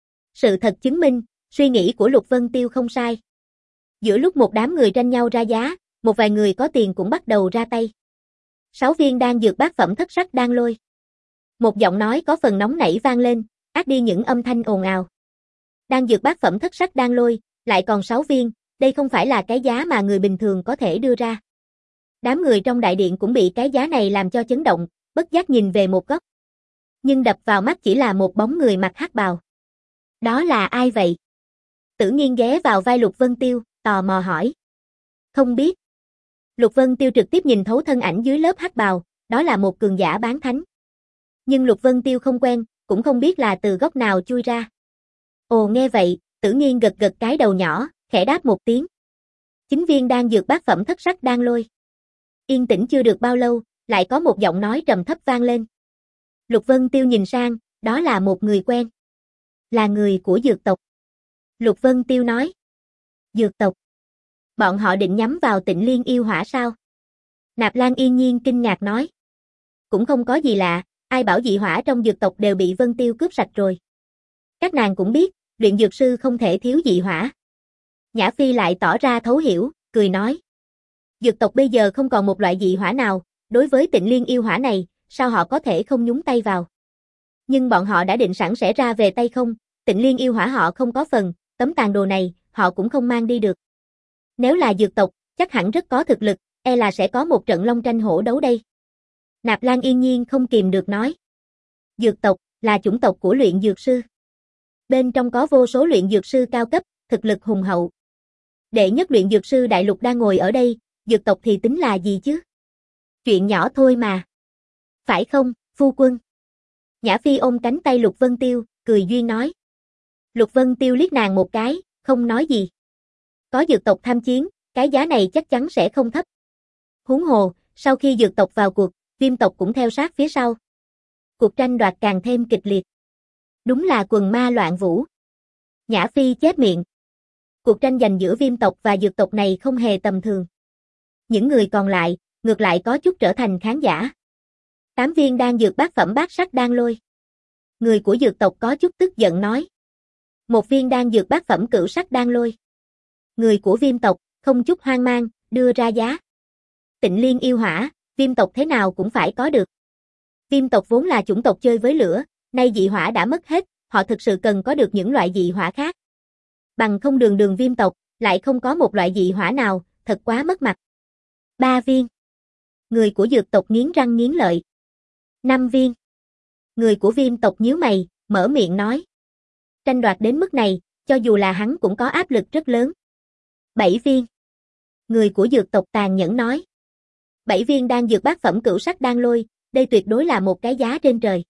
Sự thật chứng minh, suy nghĩ của Lục Vân Tiêu không sai. Giữa lúc một đám người tranh nhau ra giá, một vài người có tiền cũng bắt đầu ra tay. Sáu viên đan dược bát phẩm thất sắc đan lôi. Một giọng nói có phần nóng nảy vang lên, át đi những âm thanh ồn ào. Đan dược bát phẩm thất sắc đan lôi, lại còn sáu viên, đây không phải là cái giá mà người bình thường có thể đưa ra. Đám người trong đại điện cũng bị cái giá này làm cho chấn động, bất giác nhìn về một góc. Nhưng đập vào mắt chỉ là một bóng người mặc hắc bào. Đó là ai vậy? Tử Nghiên ghé vào vai Lục Vân Tiêu, tò mò hỏi. Không biết. Lục Vân Tiêu trực tiếp nhìn thấu thân ảnh dưới lớp hắc bào, đó là một cường giả bán thánh. Nhưng Lục Vân Tiêu không quen, cũng không biết là từ góc nào chui ra. Ồ nghe vậy, Tử Nghiên gật gật cái đầu nhỏ, khẽ đáp một tiếng. Chính viên đang dược bát phẩm thất sắc đan lôi. Yên tĩnh chưa được bao lâu, lại có một giọng nói trầm thấp vang lên. Lục Vân Tiêu nhìn sang, đó là một người quen. Là người của dược tộc. Lục Vân Tiêu nói. Dược tộc. Bọn họ định nhắm vào Tịnh Liên yêu hỏa sao? Nạp Lan Yên Nhiên kinh ngạc nói. Cũng không có gì lạ, ai bảo dị hỏa trong dược tộc đều bị Vân Tiêu cướp sạch rồi. Các nàng cũng biết, luyện dược sư không thể thiếu dị hỏa. Nhã Phi lại tỏ ra thấu hiểu, cười nói. Dược tộc bây giờ không còn một loại dị hỏa nào, đối với Tịnh Liên yêu hỏa này, sao họ có thể không nhúng tay vào? Nhưng bọn họ đã định sẵn sẽ ra về tay không, Tịnh Liên yêu hỏa họ không có phần, tấm tàn đồ này, họ cũng không mang đi được. Nếu là dược tộc, chắc hẳn rất có thực lực, e là sẽ có một trận long tranh hổ đấu đây. Nạp Lan Yên Nhiên không kìm được nói. Dược tộc, là chủng tộc của luyện dược sư. Bên trong có vô số luyện dược sư cao cấp, thực lực hùng hậu. Đệ nhất luyện dược sư đại lục đang ngồi ở đây, dược tộc thì tính là gì chứ? Chuyện nhỏ thôi mà. Phải không, phu quân? Nhã Phi ôm cánh tay Lục Vân Tiêu, cười duyên nói. Lục Vân Tiêu liếc nàng một cái, không nói gì. Có dược tộc tham chiến, cái giá này chắc chắn sẽ không thấp. Huống hồ, sau khi dược tộc vào cuộc, Viêm tộc cũng theo sát phía sau. Cuộc tranh đoạt càng thêm kịch liệt. Đúng là quần ma loạn vũ. Nhã Phi chép miệng. Cuộc tranh giành giữa Viêm tộc và dược tộc này không hề tầm thường. Những người còn lại, ngược lại có chút trở thành khán giả. Tám viên đan dược bát phẩm bát sắc đan lôi. Người của dược tộc có chút tức giận nói. Một viên đan dược bát phẩm cửu sắc đan lôi. Người của Viêm tộc, không chút hoang mang, đưa ra giá. Tịnh Liên yêu hỏa, Viêm tộc thế nào cũng phải có được. Viêm tộc vốn là chủng tộc chơi với lửa, nay dị hỏa đã mất hết, họ thực sự cần có được những loại dị hỏa khác. Bằng không đường đường Viêm tộc, lại không có một loại dị hỏa nào, thật quá mất mặt. Ba viên. Người của dược tộc nghiến răng nghiến lợi. Năm viên. Người của Viêm tộc nhíu mày, mở miệng nói. Tranh đoạt đến mức này, cho dù là hắn cũng có áp lực rất lớn. Bảy viên. Người của dược tộc tàn nhẫn nói. Bảy viên đan dược bát phẩm cửu sắc đan lôi, đây tuyệt đối là một cái giá trên trời.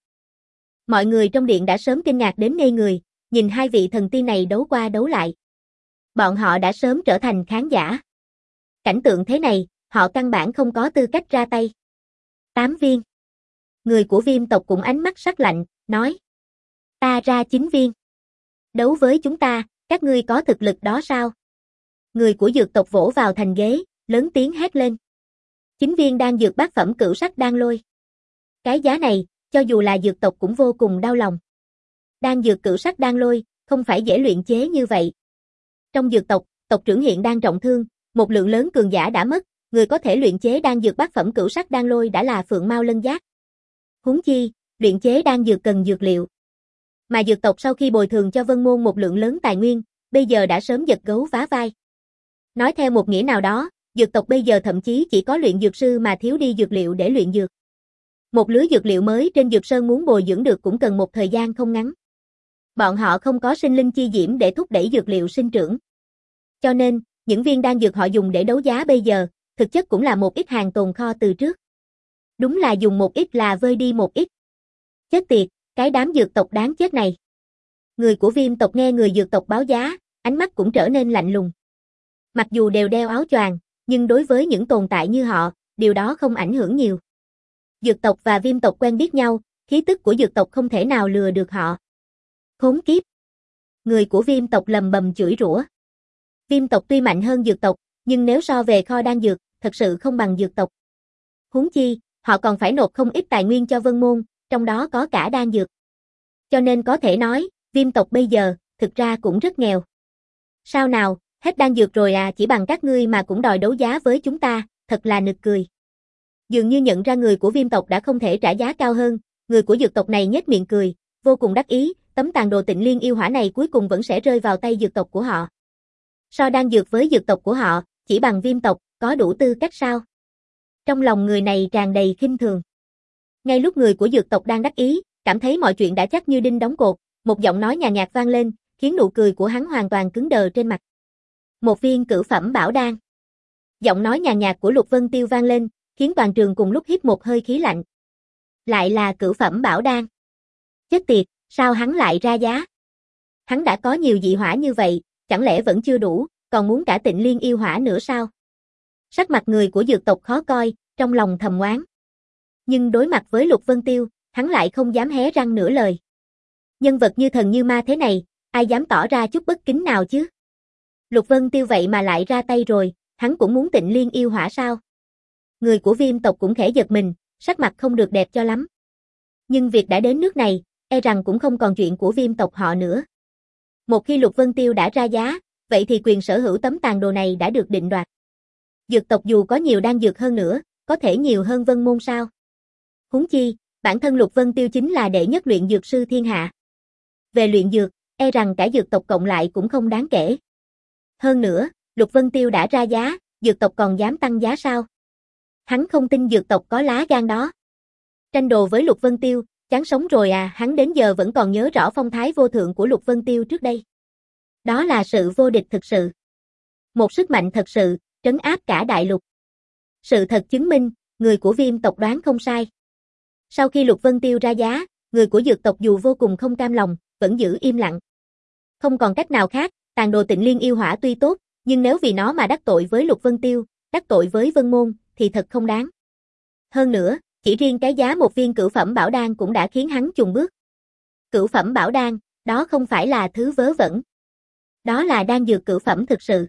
Mọi người trong điện đã sớm kinh ngạc đến ngây người, nhìn hai vị thần tiên này đấu qua đấu lại. Bọn họ đã sớm trở thành khán giả. Cảnh tượng thế này, họ căn bản không có tư cách ra tay. Tám viên. Người của Viêm tộc cũng ánh mắt sắc lạnh, nói. Ta ra chín viên. Đấu với chúng ta, các ngươi có thực lực đó sao? Người của dược tộc vỗ vào thành ghế, lớn tiếng hét lên. Chín viên đan dược bát phẩm cửu sắc đan lôi. Cái giá này, cho dù là dược tộc cũng vô cùng đau lòng. Đan dược cửu sắc đan lôi, không phải dễ luyện chế như vậy. Trong dược tộc, tộc trưởng hiện đang trọng thương, một lượng lớn cường giả đã mất, người có thể luyện chế đan dược bát phẩm cửu sắc đan lôi đã là Phượng Mao Lân Giác. Huống chi, luyện chế đan dược cần dược liệu. Mà dược tộc sau khi bồi thường cho Vân Môn một lượng lớn tài nguyên, bây giờ đã sớm giật gấu vá vai. Nói theo một nghĩa nào đó, dược tộc bây giờ thậm chí chỉ có luyện dược sư mà thiếu đi dược liệu để luyện dược. Một lứa dược liệu mới trên dược sơn muốn bồi dưỡng được cũng cần một thời gian không ngắn. Bọn họ không có sinh linh chi diễm để thúc đẩy dược liệu sinh trưởng. Cho nên, những viên đan dược họ dùng để đấu giá bây giờ, thực chất cũng là một ít hàng tồn kho từ trước. Đúng là dùng một ít là vơi đi một ít. Chết tiệt, cái đám dược tộc đáng chết này. Người của Viêm tộc nghe người dược tộc báo giá, ánh mắt cũng trở nên lạnh lùng. Mặc dù đều đeo áo choàng, nhưng đối với những tồn tại như họ, điều đó không ảnh hưởng nhiều. Dược tộc và Viêm tộc quen biết nhau, khí tức của dược tộc không thể nào lừa được họ. Khốn kiếp. Người của Viêm tộc lầm bầm chửi rủa. Viêm tộc tuy mạnh hơn dược tộc, nhưng nếu so về kho đan dược, thật sự không bằng dược tộc. Huống chi, họ còn phải nộp không ít tài nguyên cho Vân Môn, trong đó có cả đan dược. Cho nên có thể nói, Viêm tộc bây giờ, thực ra cũng rất nghèo. Sao nào, hết đan dược rồi à, chỉ bằng các ngươi mà cũng đòi đấu giá với chúng ta, thật là nực cười. Dường như nhận ra người của Viêm tộc đã không thể trả giá cao hơn, người của dược tộc này nhếch miệng cười, vô cùng đắc ý, tấm tàn đồ Tịnh Liên yêu hỏa này cuối cùng vẫn sẽ rơi vào tay dược tộc của họ. So đan dược với dược tộc của họ, chỉ bằng Viêm tộc, có đủ tư cách sao? Trong lòng người này tràn đầy khinh thường. Ngay lúc người của dược tộc đang đắc ý, cảm thấy mọi chuyện đã chắc như đinh đóng cột, một giọng nói nhàn nhạt vang lên, khiến nụ cười của hắn hoàn toàn cứng đờ trên mặt. Một viên cửu phẩm bảo đan. Giọng nói nhàn nhạt của Lục Vân Tiêu vang lên, khiến toàn trường cùng lúc hít một hơi khí lạnh. Lại là cửu phẩm bảo đan. Chết tiệt, sao hắn lại ra giá? Hắn đã có nhiều dị hỏa như vậy, chẳng lẽ vẫn chưa đủ, còn muốn cả Tịnh Liên yêu hỏa nữa sao? Sắc mặt người của dược tộc khó coi, trong lòng thầm oán. Nhưng đối mặt với Lục Vân Tiêu, hắn lại không dám hé răng nửa lời. Nhân vật như thần như ma thế này, ai dám tỏ ra chút bất kính nào chứ? Lục Vân Tiêu vậy mà lại ra tay rồi, hắn cũng muốn Tịnh Liên yêu hỏa sao? Người của Viêm tộc cũng khẽ giật mình, sắc mặt không được đẹp cho lắm. Nhưng việc đã đến nước này, e rằng cũng không còn chuyện của Viêm tộc họ nữa. Một khi Lục Vân Tiêu đã ra giá, vậy thì quyền sở hữu tấm tàn đồ này đã được định đoạt. Dược tộc dù có nhiều đan dược hơn nữa, có thể nhiều hơn Vân Môn sao? Huống chi, bản thân Lục Vân Tiêu chính là đệ nhất luyện dược sư thiên hạ. Về luyện dược, e rằng cả dược tộc cộng lại cũng không đáng kể. Hơn nữa, Lục Vân Tiêu đã ra giá, dược tộc còn dám tăng giá sao? Hắn không tin dược tộc có lá gan đó. Tranh đồ với Lục Vân Tiêu, chán sống rồi à, hắn đến giờ vẫn còn nhớ rõ phong thái vô thượng của Lục Vân Tiêu trước đây. Đó là sự vô địch thực sự. Một sức mạnh thật sự, trấn áp cả đại lục. Sự thật chứng minh, người của Viêm tộc đoán không sai. Sau khi Lục Vân Tiêu ra giá, người của dược tộc dù vô cùng không cam lòng, vẫn giữ im lặng. Không còn cách nào khác, tàn đồ Tịnh Liên yêu hỏa tuy tốt, nhưng nếu vì nó mà đắc tội với Lục Vân Tiêu, đắc tội với Vân Môn, thì thật không đáng. Hơn nữa, chỉ riêng cái giá một viên cửu phẩm bảo đan cũng đã khiến hắn chùng bước. Cửu phẩm bảo đan, đó không phải là thứ vớ vẩn. Đó là đan dược cửu phẩm thực sự.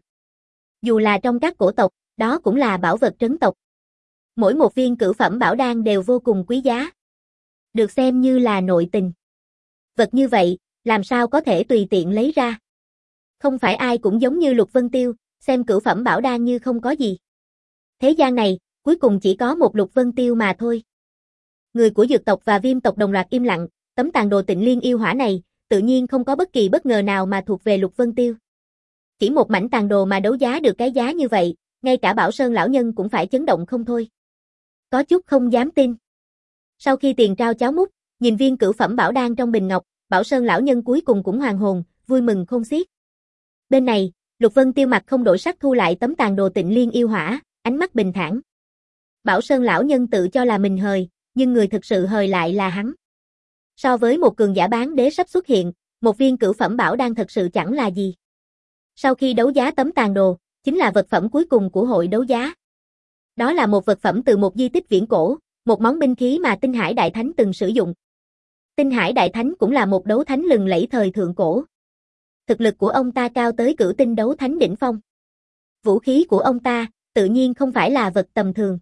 Dù là trong các cổ tộc, đó cũng là bảo vật trấn tộc. Mỗi một viên cửu phẩm bảo đan đều vô cùng quý giá. Được xem như là nội tình. Vật như vậy, làm sao có thể tùy tiện lấy ra. Không phải ai cũng giống như Lục Vân Tiêu, xem cửu phẩm bảo đan như không có gì. Thế gian này, cuối cùng chỉ có một Lục Vân Tiêu mà thôi. Người của dược tộc và Viêm tộc đồng loạt im lặng, tấm tàn đồ Tịnh Liên yêu hỏa này, tự nhiên không có bất kỳ bất ngờ nào mà thuộc về Lục Vân Tiêu. Chỉ một mảnh tàn đồ mà đấu giá được cái giá như vậy, ngay cả Bảo Sơn lão nhân cũng phải chấn động không thôi. Có chút không dám tin. Sau khi tiền trao cháo múc, nhìn viên cửu phẩm bảo đan trong bình ngọc, Bảo Sơn lão nhân cuối cùng cũng hoàn hồn, vui mừng khôn xiết. Bên này, Lục Vân Tiêu mặt không đổi sắc thu lại tấm tàn đồ Tịnh Liên yêu hỏa, ánh mắt bình thản. Bảo Sơn lão nhân tự cho là mình hời, nhưng người thực sự hời lại là hắn. So với một cường giả bán đế sắp xuất hiện, một viên cửu phẩm bảo đan thật sự chẳng là gì. Sau khi đấu giá tấm tàn đồ, chính là vật phẩm cuối cùng của hội đấu giá. Đó là một vật phẩm từ một di tích viễn cổ, một món binh khí mà Tinh Hải Đại Thánh từng sử dụng. Tinh Hải Đại Thánh cũng là một đấu thánh lừng lẫy thời thượng cổ. Thực lực của ông ta cao tới cửu tinh đấu thánh đỉnh phong. Vũ khí của ông ta, tự nhiên không phải là vật tầm thường.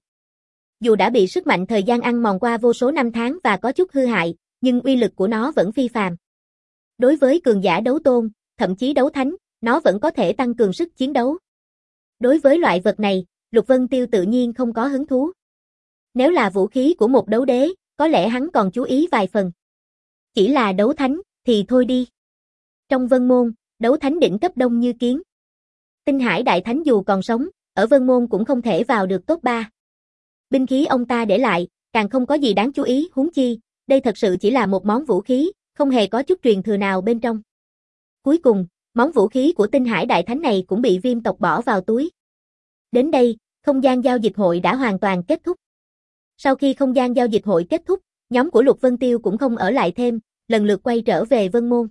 Dù đã bị sức mạnh thời gian ăn mòn qua vô số năm tháng và có chút hư hại, nhưng uy lực của nó vẫn phi phàm. Đối với cường giả đấu tôn, thậm chí đấu thánh, nó vẫn có thể tăng cường sức chiến đấu. Đối với loại vật này, Lục Vân Tiêu tự nhiên không có hứng thú. Nếu là vũ khí của một đấu đế, có lẽ hắn còn chú ý vài phần. Chỉ là đấu thánh, thì thôi đi. Trong Vân Môn, đấu thánh đỉnh cấp đông như kiến. Tinh Hải Đại Thánh dù còn sống, ở Vân Môn cũng không thể vào được top ba. Binh khí ông ta để lại, càng không có gì đáng chú ý, huống chi, đây thật sự chỉ là một món vũ khí, không hề có chút truyền thừa nào bên trong. Cuối cùng, món vũ khí của Tinh Hải Đại Thánh này cũng bị Viêm tộc bỏ vào túi. Đến đây, không gian giao dịch hội đã hoàn toàn kết thúc. Sau khi không gian giao dịch hội kết thúc, nhóm của Lục Vân Tiêu cũng không ở lại thêm, lần lượt quay trở về Vân Môn.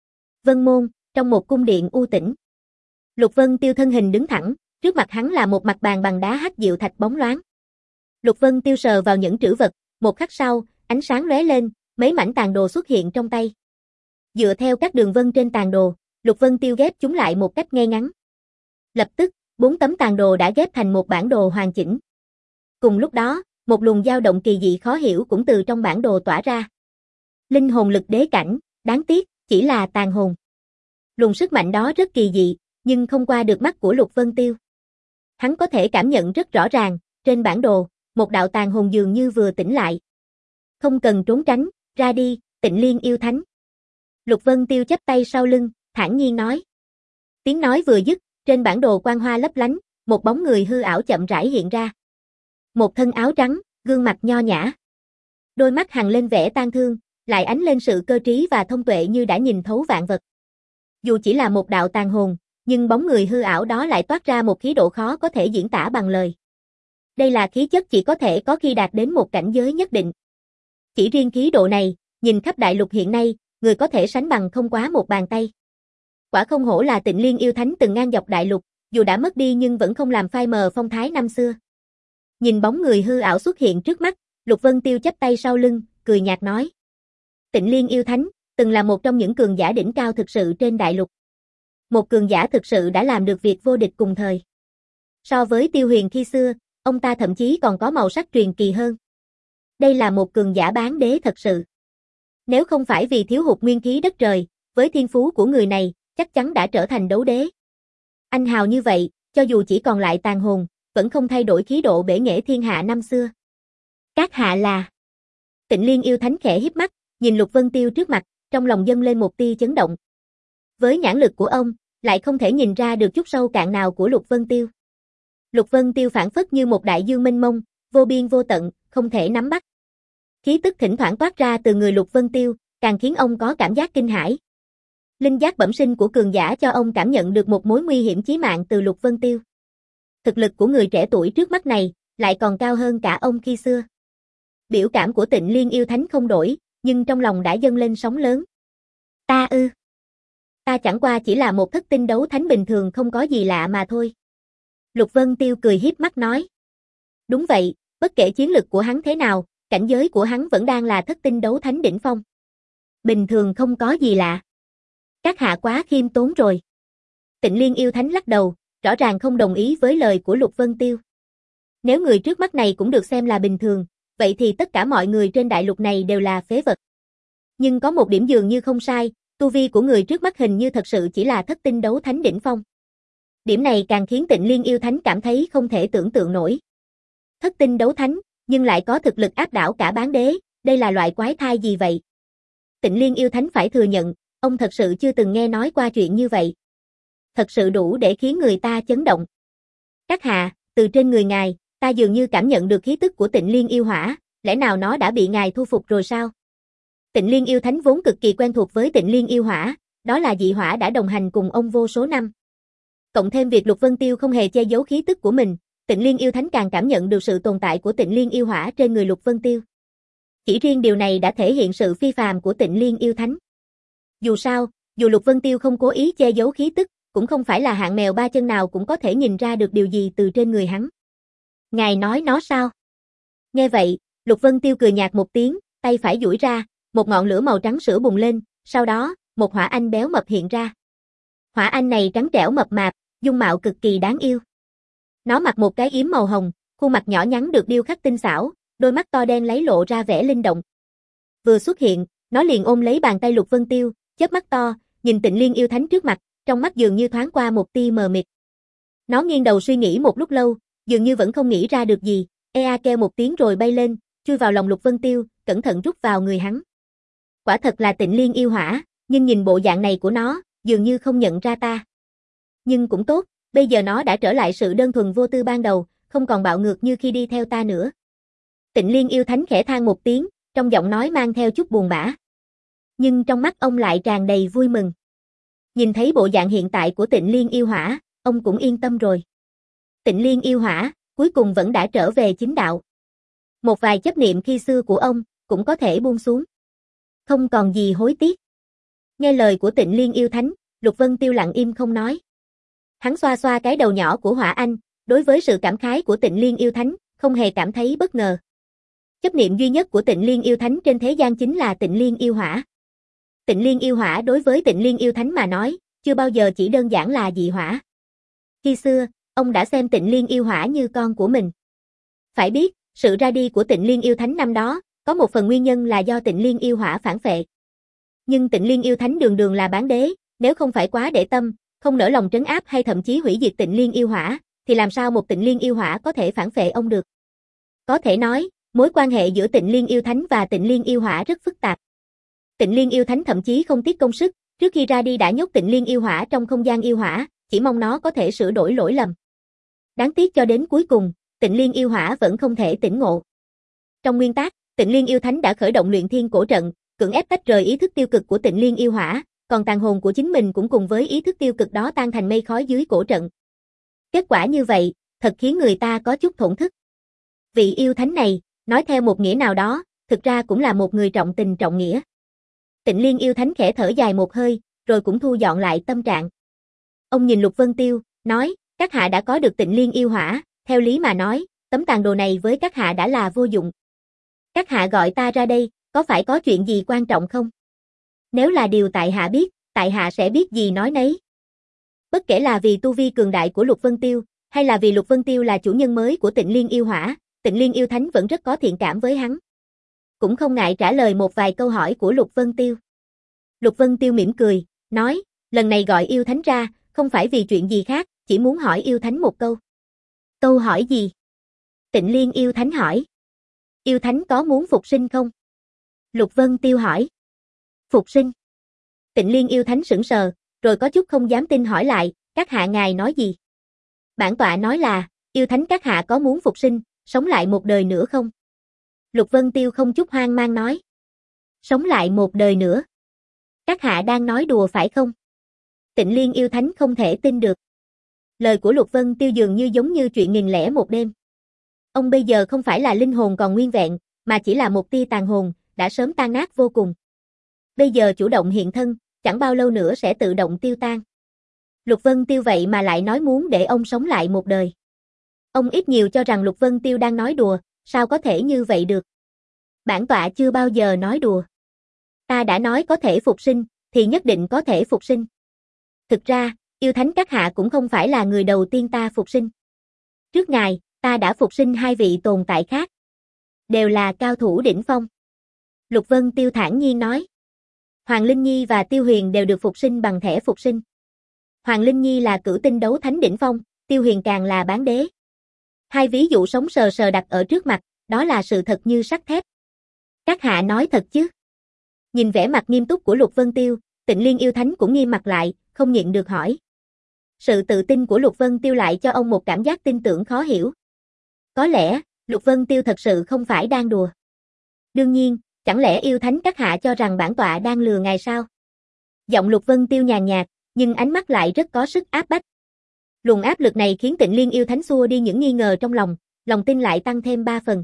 Vân Môn, trong một cung điện u tĩnh. Lục Vân Tiêu thân hình đứng thẳng, trước mặt hắn là một mặt bàn bằng đá hắc diệu thạch bóng loáng. Lục Vân Tiêu sờ vào những trữ vật, một khắc sau, ánh sáng lóe lên, mấy mảnh tàn đồ xuất hiện trong tay. Dựa theo các đường vân trên tàn đồ, Lục Vân Tiêu ghép chúng lại một cách ngay ngắn. Lập tức, bốn tấm tàn đồ đã ghép thành một bản đồ hoàn chỉnh. Cùng lúc đó, một luồng dao động kỳ dị khó hiểu cũng từ trong bản đồ tỏa ra. Linh hồn lực đế cảnh, đáng tiếc, chỉ là tàn hồn. Luồng sức mạnh đó rất kỳ dị, nhưng không qua được mắt của Lục Vân Tiêu. Hắn có thể cảm nhận rất rõ ràng, trên bản đồ, một đạo tàn hồn dường như vừa tỉnh lại. Không cần trốn tránh, ra đi, Tịnh Liên yêu thánh. Lục Vân Tiêu chắp tay sau lưng, thản nhiên nói. Tiếng nói vừa dứt, trên bản đồ quang hoa lấp lánh, một bóng người hư ảo chậm rãi hiện ra. Một thân áo trắng, gương mặt nho nhã. Đôi mắt hằn lên vẻ tang thương, lại ánh lên sự cơ trí và thông tuệ như đã nhìn thấu vạn vật. Dù chỉ là một đạo tàn hồn, nhưng bóng người hư ảo đó lại toát ra một khí độ khó có thể diễn tả bằng lời. Đây là khí chất chỉ có thể có khi đạt đến một cảnh giới nhất định. Chỉ riêng khí độ này, nhìn khắp đại lục hiện nay, người có thể sánh bằng không quá một bàn tay. Quả không hổ là Tịnh Liên yêu thánh từng ngang dọc đại lục, dù đã mất đi nhưng vẫn không làm phai mờ phong thái năm xưa. Nhìn bóng người hư ảo xuất hiện trước mắt, Lục Vân Tiêu chắp tay sau lưng, cười nhạt nói. Tịnh Liên yêu thánh, từng là một trong những cường giả đỉnh cao thực sự trên đại lục. Một cường giả thực sự đã làm được việc vô địch cùng thời. So với Tiêu Huyền khi xưa, ông ta thậm chí còn có màu sắc truyền kỳ hơn. Đây là một cường giả bán đế thật sự. Nếu không phải vì thiếu hụt nguyên khí đất trời, với thiên phú của người này, chắc chắn đã trở thành đấu đế. Anh hào như vậy, cho dù chỉ còn lại tàn hồn, vẫn không thay đổi khí độ bể nghệ thiên hạ năm xưa. Các hạ là... Tịnh Liên yêu thánh khẽ híp mắt, nhìn Lục Vân Tiêu trước mặt, trong lòng dâng lên một tia chấn động. Với nhãn lực của ông, lại không thể nhìn ra được chút sâu cạn nào của Lục Vân Tiêu. Lục Vân Tiêu phản phất như một đại dương mênh mông, vô biên vô tận, không thể nắm bắt. Khí tức thỉnh thoảng toát ra từ người Lục Vân Tiêu, càng khiến ông có cảm giác kinh hãi. Linh giác bẩm sinh của cường giả cho ông cảm nhận được một mối nguy hiểm chí mạng từ Lục Vân Tiêu. Thực lực của người trẻ tuổi trước mắt này, lại còn cao hơn cả ông khi xưa. Biểu cảm của Tịnh Liên yêu thánh không đổi, nhưng trong lòng đã dâng lên sóng lớn. Ta ư? Ta chẳng qua chỉ là một thất tinh đấu thánh bình thường không có gì lạ mà thôi. Lục Vân Tiêu cười hiếp mắt nói. Đúng vậy, bất kể chiến lực của hắn thế nào, cảnh giới của hắn vẫn đang là thất tinh đấu thánh đỉnh phong. Bình thường không có gì lạ. Các hạ quá khiêm tốn rồi. Tịnh Liên yêu thánh lắc đầu, rõ ràng không đồng ý với lời của Lục Vân Tiêu. Nếu người trước mắt này cũng được xem là bình thường, vậy thì tất cả mọi người trên đại lục này đều là phế vật. Nhưng có một điểm dường như không sai, tu vi của người trước mắt hình như thật sự chỉ là thất tinh đấu thánh đỉnh phong. Điểm này càng khiến Tịnh Liên yêu thánh cảm thấy không thể tưởng tượng nổi. Thất tinh đấu thánh, nhưng lại có thực lực áp đảo cả bán đế, đây là loại quái thai gì vậy? Tịnh Liên yêu thánh phải thừa nhận, ông thật sự chưa từng nghe nói qua chuyện như vậy. Thật sự đủ để khiến người ta chấn động. Các hạ, từ trên người ngài, ta dường như cảm nhận được khí tức của Tịnh Liên yêu hỏa, lẽ nào nó đã bị ngài thu phục rồi sao? Tịnh Liên yêu thánh vốn cực kỳ quen thuộc với Tịnh Liên yêu hỏa, đó là dị hỏa đã đồng hành cùng ông vô số năm. Cộng thêm việc Lục Vân Tiêu không hề che giấu khí tức của mình, Tịnh Liên yêu thánh càng cảm nhận được sự tồn tại của Tịnh Liên yêu hỏa trên người Lục Vân Tiêu. Chỉ riêng điều này đã thể hiện sự phi phàm của Tịnh Liên yêu thánh. Dù sao, dù Lục Vân Tiêu không cố ý che giấu khí tức, cũng không phải là hạng mèo ba chân nào cũng có thể nhìn ra được điều gì từ trên người hắn. Ngài nói nó sao? Nghe vậy, Lục Vân Tiêu cười nhạt một tiếng, tay phải duỗi ra, một ngọn lửa màu trắng sữa bùng lên, sau đó, một hỏa anh béo mập hiện ra. Hỏa anh này trắng trẻo mập mạp, dung mạo cực kỳ đáng yêu. Nó mặc một cái yếm màu hồng, khuôn mặt nhỏ nhắn được điêu khắc tinh xảo, đôi mắt to đen lấy lộ ra vẻ linh động. Vừa xuất hiện, nó liền ôm lấy bàn tay Lục Vân Tiêu, chớp mắt to, nhìn Tịnh Liên yêu thánh trước mặt, trong mắt dường như thoáng qua một tia mờ mịt. Nó nghiêng đầu suy nghĩ một lúc lâu, dường như vẫn không nghĩ ra được gì, ea kêu một tiếng rồi bay lên, chui vào lòng Lục Vân Tiêu, cẩn thận rút vào người hắn. Quả thật là Tịnh Liên yêu hỏa, nhưng nhìn bộ dạng này của nó, dường như không nhận ra ta. Nhưng cũng tốt, bây giờ nó đã trở lại sự đơn thuần vô tư ban đầu, không còn bạo ngược như khi đi theo ta nữa. Tịnh Liên yêu thánh khẽ than một tiếng, trong giọng nói mang theo chút buồn bã. Nhưng trong mắt ông lại tràn đầy vui mừng. Nhìn thấy bộ dạng hiện tại của Tịnh Liên yêu hỏa, ông cũng yên tâm rồi. Tịnh Liên yêu hỏa, cuối cùng vẫn đã trở về chính đạo. Một vài chấp niệm khi xưa của ông, cũng có thể buông xuống. Không còn gì hối tiếc. Nghe lời của Tịnh Liên yêu thánh, Lục Vân Tiêu lặng im không nói. Hắn xoa xoa cái đầu nhỏ của Hỏa Anh, đối với sự cảm khái của Tịnh Liên yêu thánh, không hề cảm thấy bất ngờ. Chấp niệm duy nhất của Tịnh Liên yêu thánh trên thế gian chính là Tịnh Liên yêu hỏa. Tịnh Liên yêu hỏa đối với Tịnh Liên yêu thánh mà nói, chưa bao giờ chỉ đơn giản là dị hỏa. Khi xưa, ông đã xem Tịnh Liên yêu hỏa như con của mình. Phải biết, sự ra đi của Tịnh Liên yêu thánh năm đó, có một phần nguyên nhân là do Tịnh Liên yêu hỏa phản phệ. Nhưng Tịnh Liên yêu thánh đường đường là bán đế, nếu không phải quá để tâm, không nỡ lòng trấn áp hay thậm chí hủy diệt Tịnh Liên yêu hỏa, thì làm sao một Tịnh Liên yêu hỏa có thể phản phệ ông được? Có thể nói, mối quan hệ giữa Tịnh Liên yêu thánh và Tịnh Liên yêu hỏa rất phức tạp. Tịnh Liên yêu thánh thậm chí không tiếc công sức, trước khi ra đi đã nhốt Tịnh Liên yêu hỏa trong không gian yêu hỏa, chỉ mong nó có thể sửa đổi lỗi lầm. Đáng tiếc cho đến cuối cùng, Tịnh Liên yêu hỏa vẫn không thể tỉnh ngộ. Trong nguyên tắc, Tịnh Liên yêu thánh đã khởi động luyện thiên cổ trận, cưỡng ép tách rời ý thức tiêu cực của Tịnh Liên yêu hỏa, còn tàn hồn của chính mình cũng cùng với ý thức tiêu cực đó tan thành mây khói dưới cổ trận. Kết quả như vậy, thật khiến người ta có chút thổn thức. Vị yêu thánh này, nói theo một nghĩa nào đó, thực ra cũng là một người trọng tình trọng nghĩa. Tịnh Liên yêu thánh khẽ thở dài một hơi, rồi cũng thu dọn lại tâm trạng. Ông nhìn Lục Vân Tiêu, nói, các hạ đã có được Tịnh Liên yêu hỏa, theo lý mà nói, tấm tàn đồ này với các hạ đã là vô dụng. Các hạ gọi ta ra đây, có phải có chuyện gì quan trọng không? Nếu là điều tại hạ biết, tại hạ sẽ biết gì nói nấy. Bất kể là vì tu vi cường đại của Lục Vân Tiêu, hay là vì Lục Vân Tiêu là chủ nhân mới của Tịnh Liên yêu hỏa, Tịnh Liên yêu thánh vẫn rất có thiện cảm với hắn. Cũng không ngại trả lời một vài câu hỏi của Lục Vân Tiêu. Lục Vân Tiêu mỉm cười, nói, lần này gọi yêu thánh ra, không phải vì chuyện gì khác, chỉ muốn hỏi yêu thánh một câu. Câu hỏi gì? Tịnh Liên yêu thánh hỏi. Yêu thánh có muốn phục sinh không? Lục Vân Tiêu hỏi. Phục sinh? Tịnh Liên yêu thánh sững sờ, rồi có chút không dám tin hỏi lại, các hạ ngài nói gì? Bản tọa nói là, yêu thánh các hạ có muốn phục sinh, sống lại một đời nữa không? Lục Vân Tiêu không chút hoang mang nói. Sống lại một đời nữa? Các hạ đang nói đùa phải không? Tịnh Liên yêu thánh không thể tin được. Lời của Lục Vân Tiêu dường như giống như chuyện nghìn lẻ một đêm. Ông bây giờ không phải là linh hồn còn nguyên vẹn, mà chỉ là một tia tàn hồn, đã sớm tan nát vô cùng. Bây giờ chủ động hiện thân, chẳng bao lâu nữa sẽ tự động tiêu tan. Lục Vân Tiêu vậy mà lại nói muốn để ông sống lại một đời. Ông ít nhiều cho rằng Lục Vân Tiêu đang nói đùa, sao có thể như vậy được? Bản tọa chưa bao giờ nói đùa. Ta đã nói có thể phục sinh, thì nhất định có thể phục sinh. Thực ra, yêu thánh các hạ cũng không phải là người đầu tiên ta phục sinh. Trước ngài, ta đã phục sinh hai vị tồn tại khác. Đều là cao thủ đỉnh phong. Lục Vân Tiêu thản nhiên nói. Hoàng Linh Nhi và Tiêu Huyền đều được phục sinh bằng thẻ phục sinh. Hoàng Linh Nhi là cửu tinh đấu thánh đỉnh phong, Tiêu Huyền càng là bán đế. Hai ví dụ sống sờ sờ đặt ở trước mặt, đó là sự thật như sắt thép. Các hạ nói thật chứ? Nhìn vẻ mặt nghiêm túc của Lục Vân Tiêu, Tịnh Liên yêu thánh cũng nghiêm mặt lại, không nhịn được hỏi. Sự tự tin của Lục Vân Tiêu lại cho ông một cảm giác tin tưởng khó hiểu. Có lẽ, Lục Vân Tiêu thật sự không phải đang đùa. Đương nhiên, chẳng lẽ yêu thánh các hạ cho rằng bản tọa đang lừa ngài sao? Giọng Lục Vân Tiêu nhàn nhạt, nhưng ánh mắt lại rất có sức áp bách. Luồng áp lực này khiến Tịnh Liên yêu thánh xua đi những nghi ngờ trong lòng, lòng tin lại tăng thêm ba phần.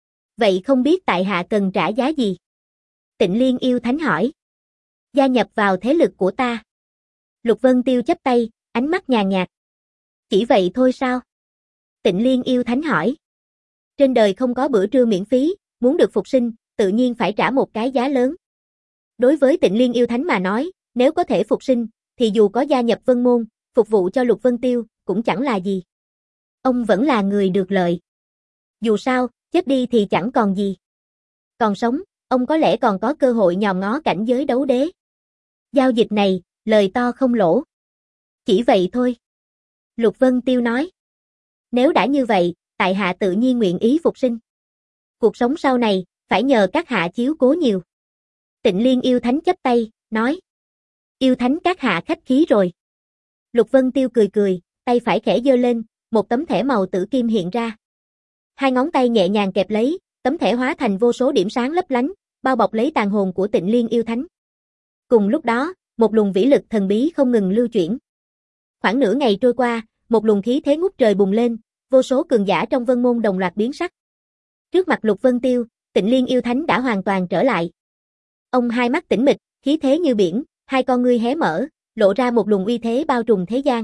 Vậy không biết tại hạ cần trả giá gì? Tịnh Liên yêu thánh hỏi. Gia nhập vào thế lực của ta. Lục Vân Tiêu chắp tay, ánh mắt nhàn nhạt. Chỉ vậy thôi sao? Tịnh Liên yêu thánh hỏi. Trên đời không có bữa trưa miễn phí, muốn được phục sinh, tự nhiên phải trả một cái giá lớn. Đối với Tịnh Liên yêu thánh mà nói, nếu có thể phục sinh, thì dù có gia nhập Vân Môn, phục vụ cho Lục Vân Tiêu, cũng chẳng là gì. Ông vẫn là người được lợi. Dù sao, chết đi thì chẳng còn gì. Còn sống, ông có lẽ còn có cơ hội nhòm ngó cảnh giới đấu đế. Giao dịch này, lời to không lỗ. Chỉ vậy thôi. Lục Vân Tiêu nói. Nếu đã như vậy, tại hạ tự nhiên nguyện ý phục sinh. Cuộc sống sau này, phải nhờ các hạ chiếu cố nhiều. Tịnh Liên yêu thánh chắp tay, nói. Yêu thánh các hạ khách khí rồi. Lục Vân Tiêu cười cười, tay phải khẽ giơ lên, một tấm thẻ màu tử kim hiện ra. Hai ngón tay nhẹ nhàng kẹp lấy, tấm thẻ hóa thành vô số điểm sáng lấp lánh, bao bọc lấy tàn hồn của Tịnh Liên yêu thánh. Cùng lúc đó, một luồng vĩ lực thần bí không ngừng lưu chuyển. Khoảng nửa ngày trôi qua, một luồng khí thế ngút trời bùng lên, vô số cường giả trong Vân Môn đồng loạt biến sắc. Trước mặt Lục Vân Tiêu, Tịnh Liên yêu thánh đã hoàn toàn trở lại. Ông hai mắt tĩnh mịch, khí thế như biển, hai con ngươi hé mở, lộ ra một luồng uy thế bao trùm thế gian.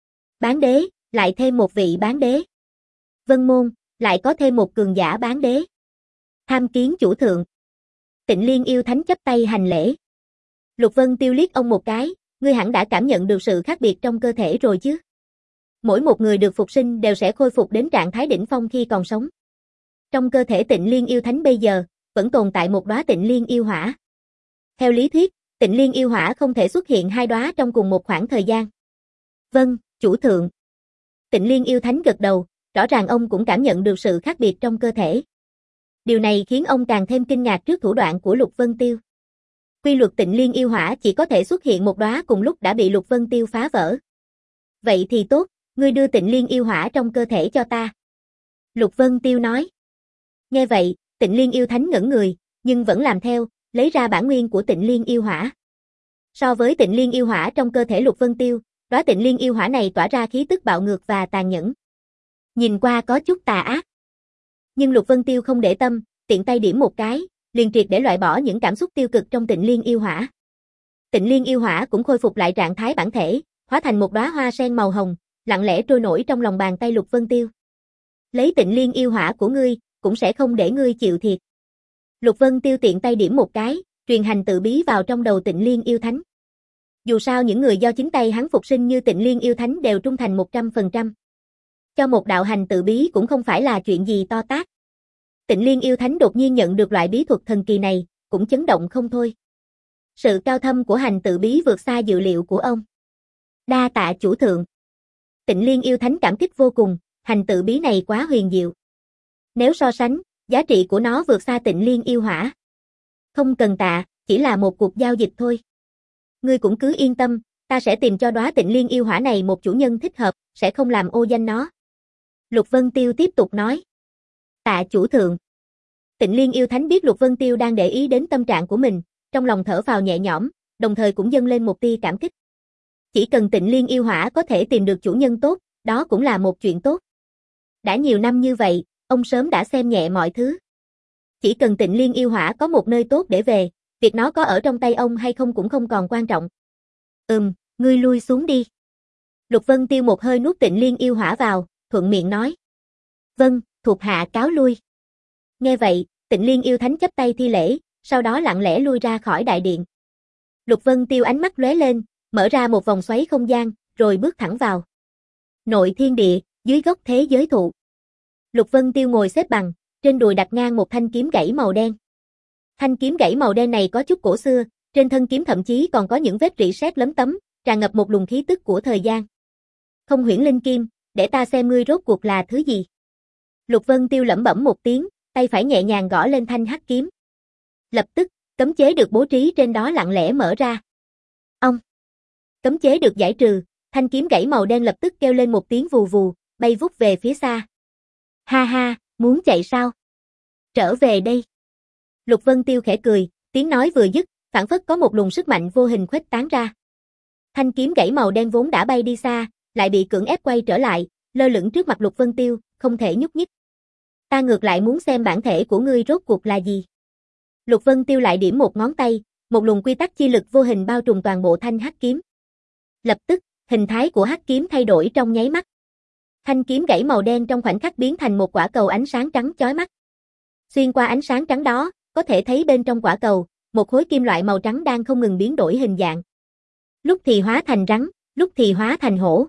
Bán đế, lại thêm một vị bán đế. Vân Môn, lại có thêm một cường giả bán đế. Tham kiến chủ thượng. Tịnh Liên yêu thánh chắp tay hành lễ. Lục Vân Tiêu liếc ông một cái, ngươi hẳn đã cảm nhận được sự khác biệt trong cơ thể rồi chứ. Mỗi một người được phục sinh đều sẽ khôi phục đến trạng thái đỉnh phong khi còn sống. Trong cơ thể Tịnh Liên yêu thánh bây giờ, vẫn tồn tại một đóa Tịnh Liên yêu hỏa. Theo lý thuyết, Tịnh Liên yêu hỏa không thể xuất hiện hai đóa trong cùng một khoảng thời gian. Vâng, chủ thượng. Tịnh Liên yêu thánh gật đầu, rõ ràng ông cũng cảm nhận được sự khác biệt trong cơ thể. Điều này khiến ông càng thêm kinh ngạc trước thủ đoạn của Lục Vân Tiêu. Quy luật Tịnh Liên yêu hỏa chỉ có thể xuất hiện một đóa cùng lúc đã bị Lục Vân Tiêu phá vỡ. Vậy thì tốt, ngươi đưa Tịnh Liên yêu hỏa trong cơ thể cho ta. Lục Vân Tiêu nói. Nghe vậy, Tịnh Liên yêu thánh ngẩn người, nhưng vẫn làm theo, lấy ra bản nguyên của Tịnh Liên yêu hỏa. So với Tịnh Liên yêu hỏa trong cơ thể Lục Vân Tiêu, đóa Tịnh Liên yêu hỏa này tỏa ra khí tức bạo ngược và tàn nhẫn. Nhìn qua có chút tà ác. Nhưng Lục Vân Tiêu không để tâm, tiện tay điểm một cái, liền triệt để loại bỏ những cảm xúc tiêu cực trong Tịnh Liên yêu hỏa. Tịnh Liên yêu hỏa cũng khôi phục lại trạng thái bản thể, hóa thành một đóa hoa sen màu hồng, lặng lẽ trôi nổi trong lòng bàn tay Lục Vân Tiêu. Lấy Tịnh Liên yêu hỏa của ngươi, cũng sẽ không để ngươi chịu thiệt. Lục Vân Tiêu tiện tay điểm một cái, truyền hành tự bí vào trong đầu Tịnh Liên yêu thánh. Dù sao những người do chính tay hắn phục sinh như Tịnh Liên yêu thánh đều trung thành một trăm phần trăm. Cho một đạo hành tự bí cũng không phải là chuyện gì to tát. Tịnh Liên yêu thánh đột nhiên nhận được loại bí thuật thần kỳ này, cũng chấn động không thôi. Sự cao thâm của hành tự bí vượt xa dự liệu của ông. Đa tạ chủ thượng. Tịnh Liên yêu thánh cảm kích vô cùng, hành tự bí này quá huyền diệu. Nếu so sánh, giá trị của nó vượt xa Tịnh Liên yêu hỏa. Không cần tạ, chỉ là một cuộc giao dịch thôi. Ngươi cũng cứ yên tâm, ta sẽ tìm cho đóa Tịnh Liên yêu hỏa này một chủ nhân thích hợp, sẽ không làm ô danh nó. Lục Vân Tiêu tiếp tục nói. Tạ chủ thượng. Tịnh Liên yêu thánh biết Lục Vân Tiêu đang để ý đến tâm trạng của mình, trong lòng thở phào nhẹ nhõm, đồng thời cũng dâng lên một tia cảm kích. Chỉ cần Tịnh Liên yêu hỏa có thể tìm được chủ nhân tốt, đó cũng là một chuyện tốt. Đã nhiều năm như vậy, ông sớm đã xem nhẹ mọi thứ. Chỉ cần Tịnh Liên yêu hỏa có một nơi tốt để về, việc nó có ở trong tay ông hay không cũng không còn quan trọng. Ừm, ngươi lui xuống đi. Lục Vân Tiêu một hơi nuốt Tịnh Liên yêu hỏa vào, thuận miệng nói. Vâng, thuộc hạ cáo lui. Nghe vậy, Tịnh Liên yêu thánh chắp tay thi lễ, sau đó lặng lẽ lui ra khỏi đại điện. Lục Vân Tiêu ánh mắt lóe lên, mở ra một vòng xoáy không gian, rồi bước thẳng vào. Nội thiên địa, dưới gốc thế giới thụ. Lục Vân Tiêu ngồi xếp bằng, trên đùi đặt ngang một thanh kiếm gãy màu đen. Thanh kiếm gãy màu đen này có chút cổ xưa, trên thân kiếm thậm chí còn có những vết rỉ sét lấm tấm, tràn ngập một luồng khí tức của thời gian. Không huyễn linh kim, để ta xem ngươi rốt cuộc là thứ gì. Lục Vân Tiêu lẩm bẩm một tiếng, tay phải nhẹ nhàng gõ lên thanh hắc kiếm. Lập tức, cấm chế được bố trí trên đó lặng lẽ mở ra. Ông. Cấm chế được giải trừ, thanh kiếm gãy màu đen lập tức kêu lên một tiếng vù vù, bay vút về phía xa. Ha ha, muốn chạy sao? Trở về đây. Lục Vân Tiêu khẽ cười, tiếng nói vừa dứt, phảng phất có một luồng sức mạnh vô hình khuếch tán ra. Thanh kiếm gãy màu đen vốn đã bay đi xa, lại bị cưỡng ép quay trở lại, lơ lửng trước mặt Lục Vân Tiêu, không thể nhúc nhích. Ta ngược lại muốn xem bản thể của ngươi rốt cuộc là gì. Lục Vân Tiêu lại điểm một ngón tay, một luồng quy tắc chi lực vô hình bao trùm toàn bộ thanh hắc kiếm. Lập tức, hình thái của hắc kiếm thay đổi trong nháy mắt. Thanh kiếm gãy màu đen trong khoảnh khắc biến thành một quả cầu ánh sáng trắng chói mắt. Xuyên qua ánh sáng trắng đó, có thể thấy bên trong quả cầu, một khối kim loại màu trắng đang không ngừng biến đổi hình dạng. Lúc thì hóa thành rắn, lúc thì hóa thành hổ.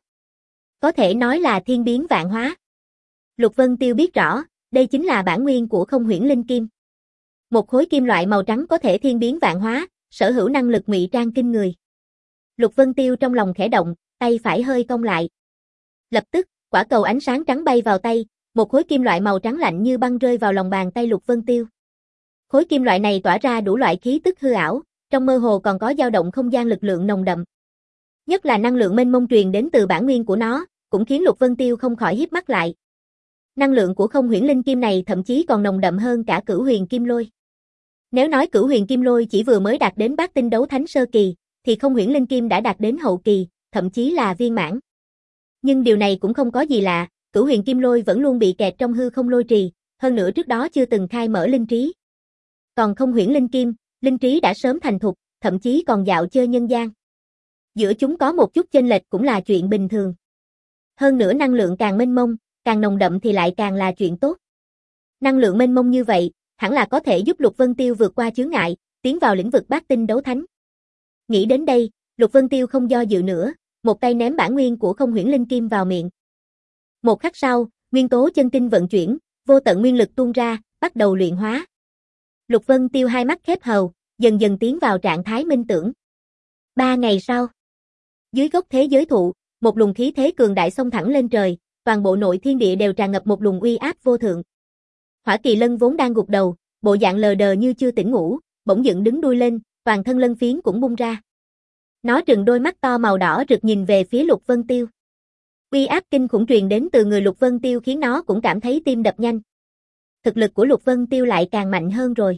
Có thể nói là thiên biến vạn hóa. Lục Vân Tiêu biết rõ, đây chính là bản nguyên của không huyễn linh kim. Một khối kim loại màu trắng có thể thiên biến vạn hóa, sở hữu năng lực ngụy trang kinh người. Lục Vân Tiêu trong lòng khẽ động, tay phải hơi cong lại. Lập tức, quả cầu ánh sáng trắng bay vào tay, một khối kim loại màu trắng lạnh như băng rơi vào lòng bàn tay Lục Vân Tiêu. Khối kim loại này tỏa ra đủ loại khí tức hư ảo, trong mơ hồ còn có dao động không gian lực lượng nồng đậm. Nhất là năng lượng mênh mông truyền đến từ bản nguyên của nó, cũng khiến Lục Vân Tiêu không khỏi híp mắt lại. Năng lượng của không huyễn linh kim này thậm chí còn nồng đậm hơn cả cửu huyền kim lôi. Nếu nói cửu huyền kim lôi chỉ vừa mới đạt đến bát tinh đấu thánh sơ kỳ, thì không huyễn linh kim đã đạt đến hậu kỳ, thậm chí là viên mãn. Nhưng điều này cũng không có gì lạ, cửu huyền kim lôi vẫn luôn bị kẹt trong hư không lôi trì, hơn nữa trước đó chưa từng khai mở linh trí. Còn không huyễn linh kim, linh trí đã sớm thành thục, thậm chí còn dạo chơi nhân gian. Giữa chúng có một chút chênh lệch cũng là chuyện bình thường. Hơn nữa năng lượng càng mênh mông, càng nồng đậm thì lại càng là chuyện tốt. Năng lượng mênh mông như vậy, hẳn là có thể giúp Lục Vân Tiêu vượt qua chướng ngại, tiến vào lĩnh vực bát tinh đấu thánh. Nghĩ đến đây, Lục Vân Tiêu không do dự nữa, một tay ném bản nguyên của không huyễn linh kim vào miệng. Một khắc sau, nguyên tố chân tinh vận chuyển, vô tận nguyên lực tuôn ra, bắt đầu luyện hóa. Lục Vân Tiêu hai mắt khép hờ, dần dần tiến vào trạng thái minh tưởng. Ba ngày sau, dưới gốc thế giới thụ, một luồng khí thế cường đại xông thẳng lên trời, toàn bộ nội thiên địa đều tràn ngập một luồng uy áp vô thượng. Hỏa Kỳ Lân vốn đang gục đầu, bộ dạng lờ đờ như chưa tỉnh ngủ, bỗng dựng đứng đuôi lên, toàn thân lân phiến cũng bung ra. Nó trừng đôi mắt to màu đỏ rực nhìn về phía Lục Vân Tiêu. Uy áp kinh khủng truyền đến từ người Lục Vân Tiêu khiến nó cũng cảm thấy tim đập nhanh. Thực lực của Lục Vân Tiêu lại càng mạnh hơn rồi.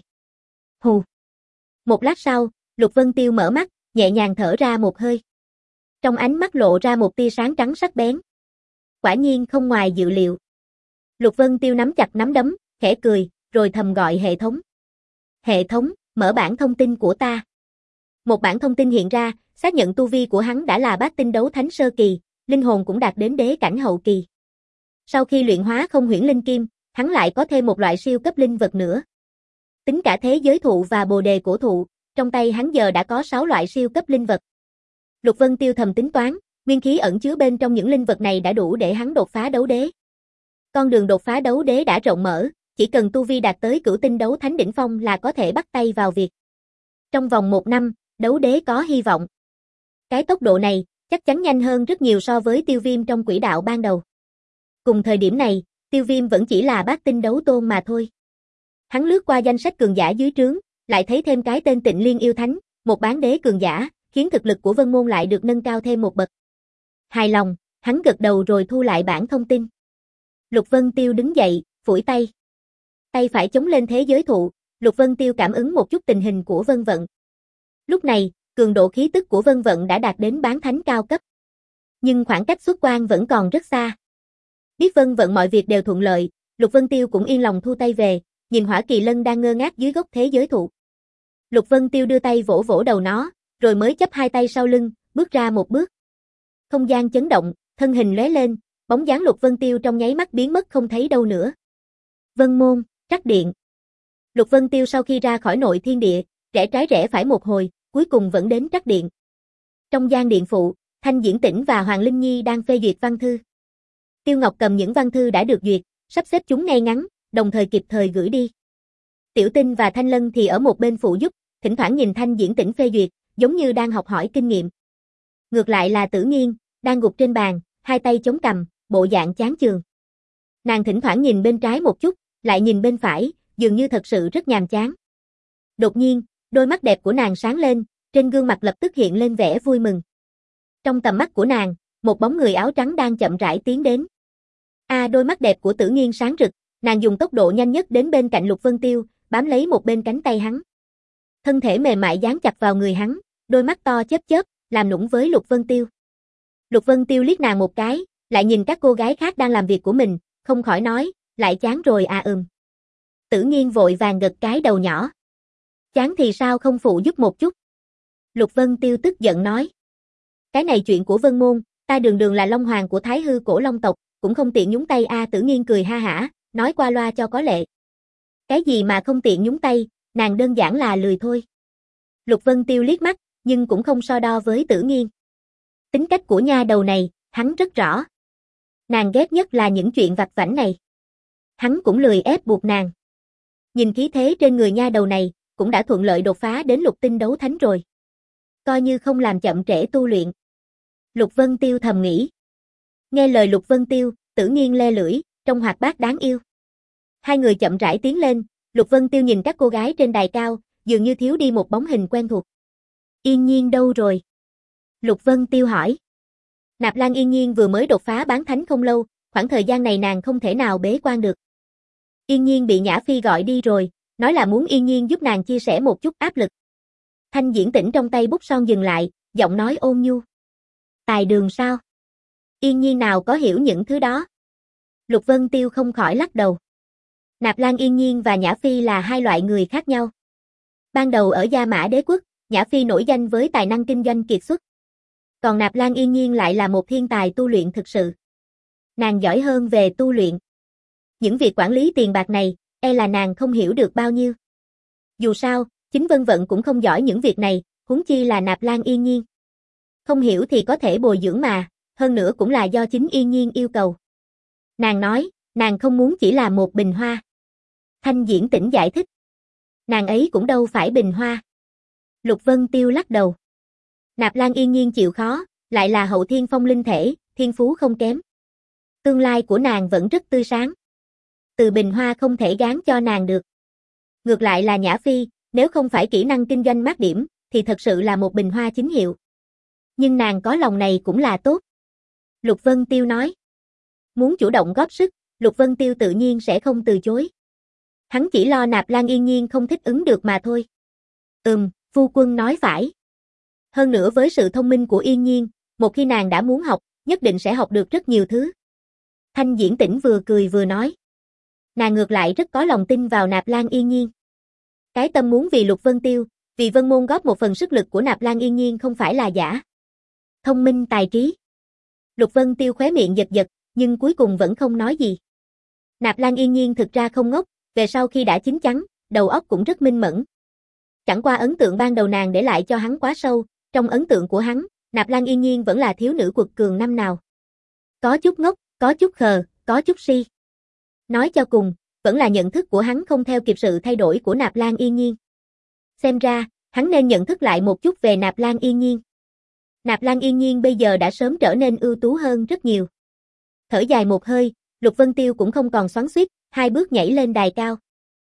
Hù. Một lát sau, Lục Vân Tiêu mở mắt, nhẹ nhàng thở ra một hơi. Trong ánh mắt lộ ra một tia sáng trắng sắc bén. Quả nhiên không ngoài dự liệu. Lục Vân Tiêu nắm chặt nắm đấm, khẽ cười, rồi thầm gọi hệ thống. Hệ thống, mở bản thông tin của ta. Một bản thông tin hiện ra, xác nhận tu vi của hắn đã là bát tinh đấu thánh sơ kỳ, linh hồn cũng đạt đến đế cảnh hậu kỳ. Sau khi luyện hóa không huyễn linh kim, hắn lại có thêm một loại siêu cấp linh vật nữa. Tính cả thế giới thụ và bồ đề cổ thụ, trong tay hắn giờ đã có sáu loại siêu cấp linh vật. Lục Vân Tiêu thầm tính toán, nguyên khí ẩn chứa bên trong những linh vật này đã đủ để hắn đột phá đấu đế. Con đường đột phá đấu đế đã rộng mở, chỉ cần tu vi đạt tới cửu tinh đấu thánh đỉnh phong là có thể bắt tay vào việc. Trong vòng một năm, đấu đế có hy vọng. Cái tốc độ này, chắc chắn nhanh hơn rất nhiều so với Tiêu Viêm trong quỹ đạo ban đầu. Cùng thời điểm này, Tiêu Viêm vẫn chỉ là bát tinh đấu tôn mà thôi. Hắn lướt qua danh sách cường giả dưới trướng, lại thấy thêm cái tên Tịnh Liên Yêu Thánh, một bán đế cường giả, khiến thực lực của Vân Môn lại được nâng cao thêm một bậc. Hài lòng, hắn gật đầu rồi thu lại bản thông tin. Lục Vân Tiêu đứng dậy, phủi tay. Tay phải chống lên thế giới thụ, Lục Vân Tiêu cảm ứng một chút tình hình của Vân Vận. Lúc này, cường độ khí tức của Vân Vận đã đạt đến bán thánh cao cấp. Nhưng khoảng cách xuất quan vẫn còn rất xa. Biết Vân Vận mọi việc đều thuận lợi, Lục Vân Tiêu cũng yên lòng thu tay về, nhìn Hỏa Kỳ Lân đang ngơ ngác dưới gốc thế giới thụ. Lục Vân Tiêu đưa tay vỗ vỗ đầu nó, rồi mới chắp hai tay sau lưng, bước ra một bước. Không gian chấn động, thân hình lóe lên, bóng dáng Lục Vân Tiêu trong nháy mắt biến mất không thấy đâu nữa. Vân Môn, Trắc Điện. Lục Vân Tiêu sau khi ra khỏi nội thiên địa, rẽ trái rẽ phải một hồi, cuối cùng vẫn đến Trắc Điện. Trong gian điện phụ, Thanh Diễn Tĩnh và Hoàng Linh Nhi đang phê duyệt văn thư. Tiêu Ngọc cầm những văn thư đã được duyệt, sắp xếp chúng ngay ngắn, đồng thời kịp thời gửi đi. Tiểu Tinh và Thanh Lân thì ở một bên phụ giúp, thỉnh thoảng nhìn Thanh Diễn Tĩnh phê duyệt, giống như đang học hỏi kinh nghiệm. Ngược lại là Tử Nghiên, đang gục trên bàn, hai tay chống cằm, bộ dạng chán chường. Nàng thỉnh thoảng nhìn bên trái một chút, lại nhìn bên phải, dường như thật sự rất nhàm chán. Đột nhiên, đôi mắt đẹp của nàng sáng lên, trên gương mặt lập tức hiện lên vẻ vui mừng. Trong tầm mắt của nàng, một bóng người áo trắng đang chậm rãi tiến đến. A à, đôi mắt đẹp của Tử Nghiên sáng rực, nàng dùng tốc độ nhanh nhất đến bên cạnh Lục Vân Tiêu, bám lấy một bên cánh tay hắn. Thân thể mềm mại dán chặt vào người hắn, đôi mắt to chớp chớp, làm nũng với Lục Vân Tiêu. Lục Vân Tiêu liếc nàng một cái, lại nhìn các cô gái khác đang làm việc của mình, không khỏi nói, lại chán rồi à ừm. Tử Nghiên vội vàng gật cái đầu nhỏ. Chán thì sao không phụ giúp một chút? Lục Vân Tiêu tức giận nói. Cái này chuyện của Vân Môn, ta đường đường là Long Hoàng của Thái Hư Cổ Long tộc, cũng không tiện nhúng tay a à, Tử Nghiên cười ha hả, nói qua loa cho có lệ. Cái gì mà không tiện nhúng tay, nàng đơn giản là lười thôi. Lục Vân Tiêu liếc mắt, nhưng cũng không so đo với Tử Nghiên. Tính cách của nha đầu này, hắn rất rõ. Nàng ghét nhất là những chuyện vặt vãnh này. Hắn cũng lười ép buộc nàng. Nhìn khí thế trên người nha đầu này, cũng đã thuận lợi đột phá đến lục tinh đấu thánh rồi. Coi như không làm chậm trễ tu luyện. Lục Vân Tiêu thầm nghĩ. Nghe lời Lục Vân Tiêu, Tử Nghiên le lưỡi, trông hoạt bát đáng yêu. Hai người chậm rãi tiến lên, Lục Vân Tiêu nhìn các cô gái trên đài cao, dường như thiếu đi một bóng hình quen thuộc. Yên Nhiên đâu rồi? Lục Vân Tiêu hỏi. Nạp Lan Yên Nhiên vừa mới đột phá bán thánh không lâu, khoảng thời gian này nàng không thể nào bế quan được. Yên Nhiên bị Nhã Phi gọi đi rồi, nói là muốn Yên Nhiên giúp nàng chia sẻ một chút áp lực. Thanh Diễn Tĩnh trong tay bút son dừng lại, giọng nói ôn nhu. Tài đường sao? Yên Nhiên nào có hiểu những thứ đó? Lục Vân Tiêu không khỏi lắc đầu. Nạp Lan Yên Nhiên và Nhã Phi là hai loại người khác nhau. Ban đầu ở Gia Mã Đế Quốc, Nhã Phi nổi danh với tài năng kinh doanh kiệt xuất. Còn Nạp Lan Yên Nhiên lại là một thiên tài tu luyện thực sự. Nàng giỏi hơn về tu luyện. Những việc quản lý tiền bạc này, e là nàng không hiểu được bao nhiêu. Dù sao, chính Vân Vận cũng không giỏi những việc này, huống chi là Nạp Lan Yên Nhiên. Không hiểu thì có thể bồi dưỡng mà, hơn nữa cũng là do chính Yên Nhiên yêu cầu. Nàng nói, nàng không muốn chỉ là một bình hoa. Thanh Diễn Tĩnh giải thích. Nàng ấy cũng đâu phải bình hoa. Lục Vân Tiêu lắc đầu. Nạp Lan Yên Nhiên chịu khó, lại là hậu thiên phong linh thể, thiên phú không kém. Tương lai của nàng vẫn rất tươi sáng. Từ bình hoa không thể gán cho nàng được. Ngược lại là Nhã Phi, nếu không phải kỹ năng kinh doanh mát điểm, thì thật sự là một bình hoa chính hiệu. Nhưng nàng có lòng này cũng là tốt. Lục Vân Tiêu nói. Muốn chủ động góp sức, Lục Vân Tiêu tự nhiên sẽ không từ chối. Hắn chỉ lo Nạp Lan Yên Nhiên không thích ứng được mà thôi. Ừm, phu quân nói phải. Hơn nữa với sự thông minh của Yên Nhiên, một khi nàng đã muốn học, nhất định sẽ học được rất nhiều thứ. Thanh Diễn Tĩnh vừa cười vừa nói. Nàng ngược lại rất có lòng tin vào Nạp Lan Yên Nhiên. Cái tâm muốn vì Lục Vân Tiêu, Vì Vân Môn góp một phần sức lực của Nạp Lan Yên Nhiên không phải là giả. Thông minh tài trí. Lục Vân Tiêu khóe miệng giật giật, nhưng cuối cùng vẫn không nói gì. Nạp Lan Yên Nhiên thực ra không ngốc, về sau khi đã chín chắn, đầu óc cũng rất minh mẫn. Chẳng qua ấn tượng ban đầu nàng để lại cho hắn quá sâu, trong ấn tượng của hắn, Nạp Lan Yên Nhiên vẫn là thiếu nữ quật cường năm nào. Có chút ngốc, có chút khờ, có chút si. Nói cho cùng, vẫn là nhận thức của hắn không theo kịp sự thay đổi của Nạp Lan Yên Nhiên. Xem ra, hắn nên nhận thức lại một chút về Nạp Lan Yên Nhiên. Nạp Lan Yên Nhiên bây giờ đã sớm trở nên ưu tú hơn rất nhiều. Thở dài một hơi, Lục Vân Tiêu cũng không còn xoắn xuýt, hai bước nhảy lên đài cao.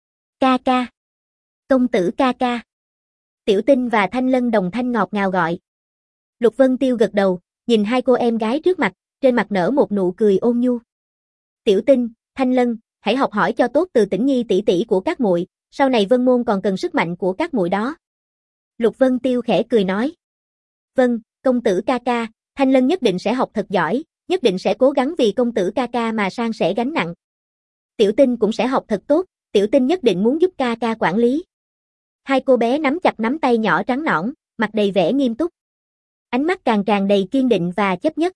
Ca ca. Công tử ca ca. Tiểu Tinh và Thanh Lân đồng thanh ngọt ngào gọi. Lục Vân Tiêu gật đầu, nhìn hai cô em gái trước mặt, trên mặt nở một nụ cười ôn nhu. Tiểu Tinh, Thanh Lân, hãy học hỏi cho tốt từ Tĩnh Nhi tỷ tỷ của các muội, sau này Vân Môn còn cần sức mạnh của các muội đó. Lục Vân Tiêu khẽ cười nói. Vâng, công tử ca ca, Thanh Lân nhất định sẽ học thật giỏi, nhất định sẽ cố gắng vì công tử ca ca mà san sẻ gánh nặng. Tiểu Tinh cũng sẽ học thật tốt, Tiểu Tinh nhất định muốn giúp ca ca quản lý. Hai cô bé nắm chặt nắm tay nhỏ trắng nõn, mặt đầy vẻ nghiêm túc. Ánh mắt càng tràn đầy kiên định và chấp nhất.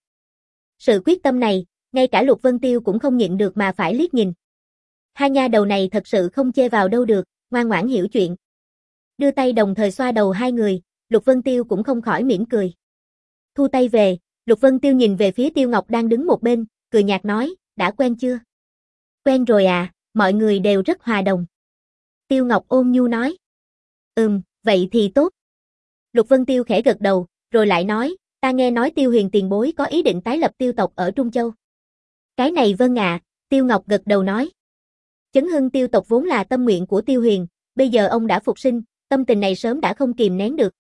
Sự quyết tâm này, ngay cả Lục Vân Tiêu cũng không nhịn được mà phải liếc nhìn. Hai nha đầu này thật sự không chê vào đâu được, ngoan ngoãn hiểu chuyện. Đưa tay đồng thời xoa đầu hai người, Lục Vân Tiêu cũng không khỏi mỉm cười. Thu tay về, Lục Vân Tiêu nhìn về phía Tiêu Ngọc đang đứng một bên, cười nhạt nói, đã quen chưa? Quen rồi à, mọi người đều rất hòa đồng. Tiêu Ngọc ôn nhu nói. Ừm, vậy thì tốt. Lục Vân Tiêu khẽ gật đầu, rồi lại nói, ta nghe nói Tiêu Huyền tiền bối có ý định tái lập tiêu tộc ở Trung Châu. Cái này vâng ạ, à, Tiêu Ngọc gật đầu nói. Chấn hưng tiêu tộc vốn là tâm nguyện của Tiêu Huyền, bây giờ ông đã phục sinh, tâm tình này sớm đã không kìm nén được.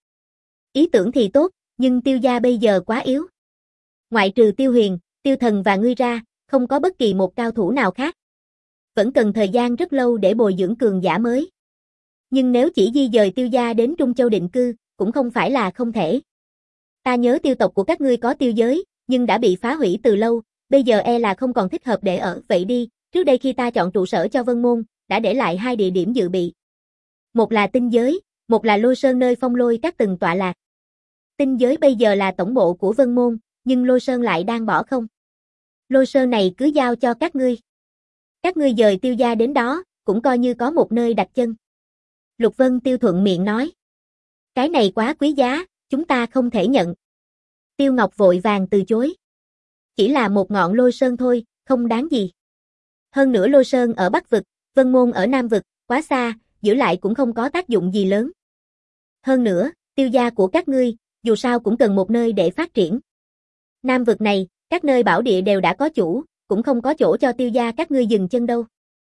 Ý tưởng thì tốt, nhưng Tiêu gia bây giờ quá yếu. Ngoại trừ Tiêu Huyền, Tiêu Thần và ngươi ra, không có bất kỳ một cao thủ nào khác. Vẫn cần thời gian rất lâu để bồi dưỡng cường giả mới. Nhưng nếu chỉ di dời Tiêu gia đến Trung Châu định cư, cũng không phải là không thể. Ta nhớ tiêu tộc của các ngươi có tiêu giới, nhưng đã bị phá hủy từ lâu, bây giờ e là không còn thích hợp để ở, vậy đi, trước đây khi ta chọn trụ sở cho Vân Môn, đã để lại hai địa điểm dự bị. Một là tinh giới, một là Lôi Sơn nơi Phong Lôi các từng tọa lạc. Tinh giới bây giờ là tổng bộ của Vân Môn, nhưng Lôi Sơn lại đang bỏ không. Lôi Sơn này cứ giao cho các ngươi. Các ngươi dời Tiêu gia đến đó, cũng coi như có một nơi đặt chân. Lục Vân Tiêu thuận miệng nói. Cái này quá quý giá, chúng ta không thể nhận. Tiêu Ngọc vội vàng từ chối. Chỉ là một ngọn Lôi Sơn thôi, không đáng gì. Hơn nữa Lôi Sơn ở Bắc Vực, Vân Môn ở Nam Vực, quá xa, giữ lại cũng không có tác dụng gì lớn. Hơn nữa, Tiêu gia của các ngươi, dù sao cũng cần một nơi để phát triển. Nam Vực này, các nơi bảo địa đều đã có chủ, cũng không có chỗ cho Tiêu gia các ngươi dừng chân đâu.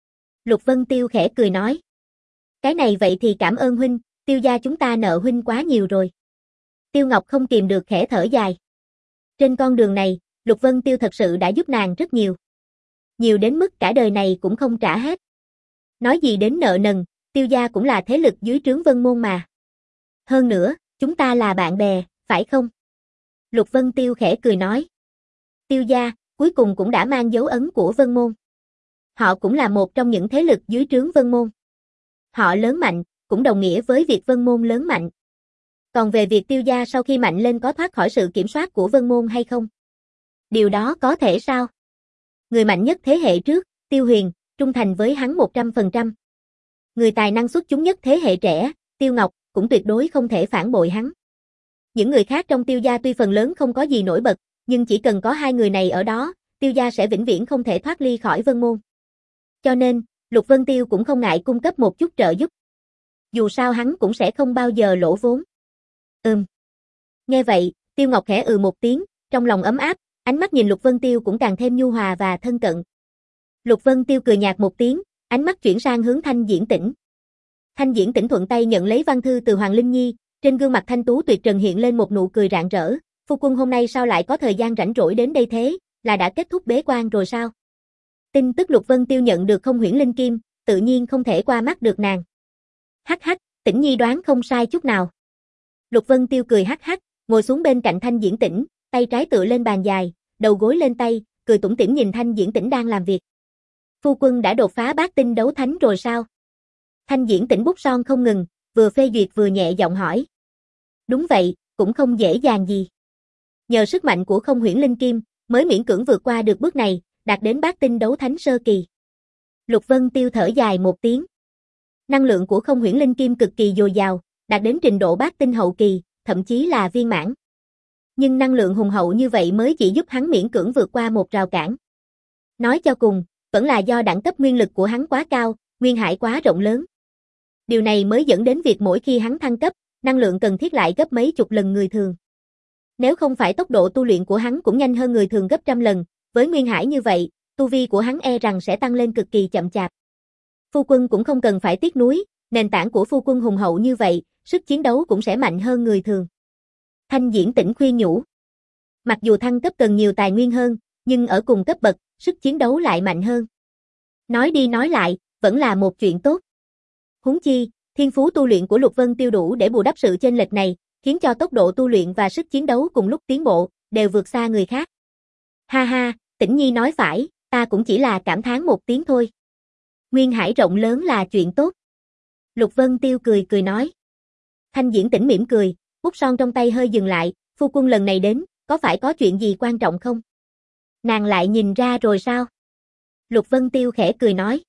Lục Vân Tiêu khẽ cười nói. Cái này vậy thì cảm ơn huynh, Tiêu gia chúng ta nợ huynh quá nhiều rồi. Tiêu Ngọc không kìm được khẽ thở dài. Trên con đường này, Lục Vân Tiêu thật sự đã giúp nàng rất nhiều. Nhiều đến mức cả đời này cũng không trả hết. Nói gì đến nợ nần, Tiêu gia cũng là thế lực dưới trướng Vân Môn mà. Hơn nữa, chúng ta là bạn bè, phải không? Lục Vân Tiêu khẽ cười nói. Tiêu gia, cuối cùng cũng đã mang dấu ấn của Vân Môn. Họ cũng là một trong những thế lực dưới trướng Vân Môn. Họ lớn mạnh, cũng đồng nghĩa với việc Vân Môn lớn mạnh. Còn về việc Tiêu gia sau khi mạnh lên có thoát khỏi sự kiểm soát của Vân Môn hay không? Điều đó có thể sao? Người mạnh nhất thế hệ trước, Tiêu Huyền, trung thành với hắn một trăm phần trăm. Người tài năng xuất chúng nhất thế hệ trẻ, Tiêu Ngọc, cũng tuyệt đối không thể phản bội hắn. Những người khác trong Tiêu gia tuy phần lớn không có gì nổi bật, nhưng chỉ cần có hai người này ở đó, Tiêu gia sẽ vĩnh viễn không thể thoát ly khỏi Vân Môn. Cho nên, Lục Vân Tiêu cũng không ngại cung cấp một chút trợ giúp. Dù sao hắn cũng sẽ không bao giờ lỗ vốn. Ừm. Nghe vậy, Tiêu Ngọc khẽ ừ một tiếng, trong lòng ấm áp, ánh mắt nhìn Lục Vân Tiêu cũng càng thêm nhu hòa và thân cận. Lục Vân Tiêu cười nhạt một tiếng, ánh mắt chuyển sang hướng Thanh Diễn Tĩnh. Thanh Diễn Tĩnh thuận tay nhận lấy văn thư từ Hoàng Linh Nhi, trên gương mặt thanh tú tuyệt trần hiện lên một nụ cười rạng rỡ. Phu quân hôm nay sao lại có thời gian rảnh rỗi đến đây thế, là đã kết thúc bế quan rồi sao? Tin tức Lục Vân Tiêu nhận được không huyễn linh kim, tự nhiên không thể qua mắt được nàng. Hắc hắc, Tĩnh Nhi đoán không sai chút nào. Lục Vân Tiêu cười hắc hắc, ngồi xuống bên cạnh Thanh Diễn Tĩnh, tay trái tựa lên bàn dài, đầu gối lên tay, cười tủm tỉm nhìn Thanh Diễn Tĩnh đang làm việc. Phu quân đã đột phá bát tinh đấu thánh rồi sao? Thanh Diễn Tĩnh bút son không ngừng, vừa phê duyệt vừa nhẹ giọng hỏi. Đúng vậy, cũng không dễ dàng gì. Nhờ sức mạnh của không huyễn linh kim, mới miễn cưỡng vượt qua được bước này, đạt đến bát tinh đấu thánh sơ kỳ. Lục Vân Tiêu thở dài một tiếng. Năng lượng của không huyễn linh kim cực kỳ dồi dào, đạt đến trình độ bát tinh hậu kỳ, thậm chí là viên mãn. Nhưng năng lượng hùng hậu như vậy mới chỉ giúp hắn miễn cưỡng vượt qua một rào cản. Nói cho cùng, vẫn là do đẳng cấp nguyên lực của hắn quá cao, nguyên hải quá rộng lớn. Điều này mới dẫn đến việc mỗi khi hắn thăng cấp, năng lượng cần thiết lại gấp mấy chục lần người thường. Nếu không phải tốc độ tu luyện của hắn cũng nhanh hơn người thường gấp trăm lần, với nguyên hải như vậy, tu vi của hắn e rằng sẽ tăng lên cực kỳ chậm chạp. Phu quân cũng không cần phải tiếc nuối, nền tảng của phu quân hùng hậu như vậy, sức chiến đấu cũng sẽ mạnh hơn người thường. Thanh Diễn Tĩnh khuyên nhủ. Mặc dù thăng cấp cần nhiều tài nguyên hơn, nhưng ở cùng cấp bậc, sức chiến đấu lại mạnh hơn. Nói đi nói lại, vẫn là một chuyện tốt. Huống chi, thiên phú tu luyện của Lục Vân Tiêu đủ để bù đắp sự chênh lệch này, khiến cho tốc độ tu luyện và sức chiến đấu cùng lúc tiến bộ, đều vượt xa người khác. Ha ha, Tĩnh Nhi nói phải, ta cũng chỉ là cảm thán một tiếng thôi. Nguyên hải rộng lớn là chuyện tốt. Lục Vân Tiêu cười cười nói. Thanh Diễn Tĩnh mỉm cười, bút son trong tay hơi dừng lại, phu quân lần này đến, có phải có chuyện gì quan trọng không? Nàng lại nhìn ra rồi sao? Lục Vân Tiêu khẽ cười nói.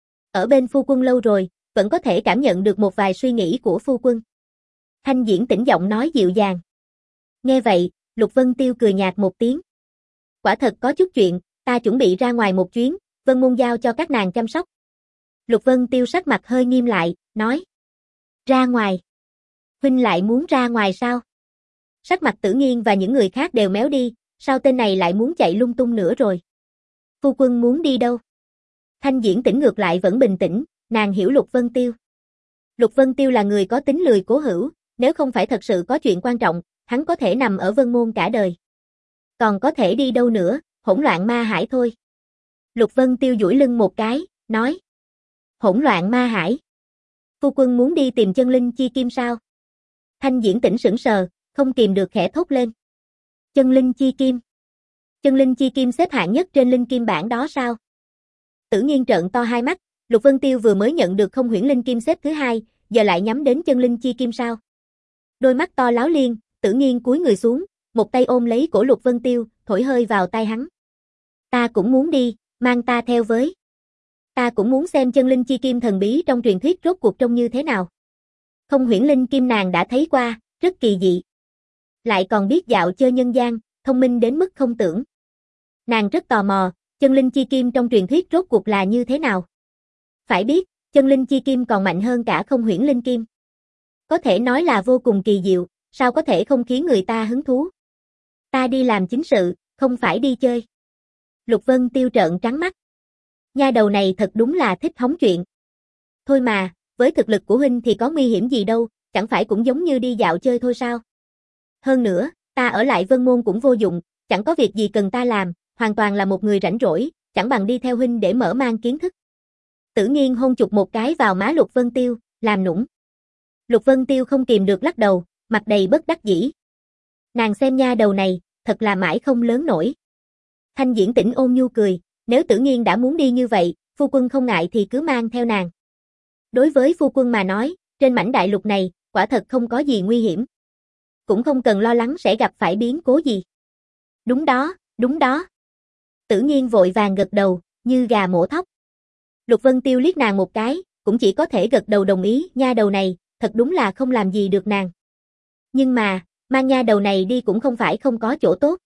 Ở bên phu quân lâu rồi, vẫn có thể cảm nhận được một vài suy nghĩ của phu quân. Thanh Diễn Tĩnh giọng nói dịu dàng. Nghe vậy, Lục Vân Tiêu cười nhạt một tiếng. Quả thật có chút chuyện, ta chuẩn bị ra ngoài một chuyến, Vân Môn giao cho các nàng chăm sóc. Lục Vân Tiêu sắc mặt hơi nghiêm lại, nói. Ra ngoài? Huynh lại muốn ra ngoài sao? Sắc mặt Tử Nghiên và những người khác đều méo đi, sao tên này lại muốn chạy lung tung nữa rồi? Phu quân muốn đi đâu? Thanh Diễn Tĩnh ngược lại vẫn bình tĩnh, nàng hiểu Lục Vân Tiêu. Lục Vân Tiêu là người có tính lười cố hữu, nếu không phải thật sự có chuyện quan trọng, hắn có thể nằm ở Vân Môn cả đời. Còn có thể đi đâu nữa, hỗn loạn ma hải thôi. Lục Vân Tiêu duỗi lưng một cái, nói. Hỗn loạn ma hải. Phu quân muốn đi tìm chân linh chi kim sao? Thanh Diễn Tĩnh sững sờ, không kìm được khẽ thốt lên. Chân linh chi kim? Chân linh chi kim xếp hạng nhất trên linh kim bảng đó sao? Tử Nghiên trợn to hai mắt, Lục Vân Tiêu vừa mới nhận được không huyễn linh kim xếp thứ hai, giờ lại nhắm đến chân linh chi kim sao? Đôi mắt to láo liên, Tử Nghiên cúi người xuống, một tay ôm lấy cổ Lục Vân Tiêu, thổi hơi vào tai hắn. Ta cũng muốn đi, mang ta theo với. Ta cũng muốn xem chân linh chi kim thần bí trong truyền thuyết rốt cuộc trông như thế nào. Không huyễn linh kim nàng đã thấy qua, rất kỳ dị. Lại còn biết dạo chơi nhân gian, thông minh đến mức không tưởng. Nàng rất tò mò, chân linh chi kim trong truyền thuyết rốt cuộc là như thế nào. Phải biết, chân linh chi kim còn mạnh hơn cả không huyễn linh kim. Có thể nói là vô cùng kỳ diệu, sao có thể không khiến người ta hứng thú. Ta đi làm chính sự, không phải đi chơi. Lục Vân Tiêu trợn trắng mắt. Nha đầu này thật đúng là thích hóng chuyện. Thôi mà, với thực lực của huynh thì có nguy hiểm gì đâu, chẳng phải cũng giống như đi dạo chơi thôi sao. Hơn nữa, ta ở lại Vân Môn cũng vô dụng, chẳng có việc gì cần ta làm, hoàn toàn là một người rảnh rỗi, chẳng bằng đi theo huynh để mở mang kiến thức. Tử Nghiên hôn chụp một cái vào má Lục Vân Tiêu, làm nũng. Lục Vân Tiêu không kìm được lắc đầu, mặt đầy bất đắc dĩ. Nàng xem nha đầu này, thật là mãi không lớn nổi. Thanh Diễn Tĩnh ôn nhu cười, nếu Tử Nghiên đã muốn đi như vậy, phu quân không ngại thì cứ mang theo nàng. Đối với phu quân mà nói, trên mảnh đại lục này, quả thật không có gì nguy hiểm. Cũng không cần lo lắng sẽ gặp phải biến cố gì. Đúng đó, đúng đó. Tử Nghiên vội vàng gật đầu, như gà mổ thóc. Lục Vân Tiêu liếc nàng một cái, cũng chỉ có thể gật đầu đồng ý, nha đầu này, thật đúng là không làm gì được nàng. Nhưng mà, mang nha đầu này đi cũng không phải không có chỗ tốt.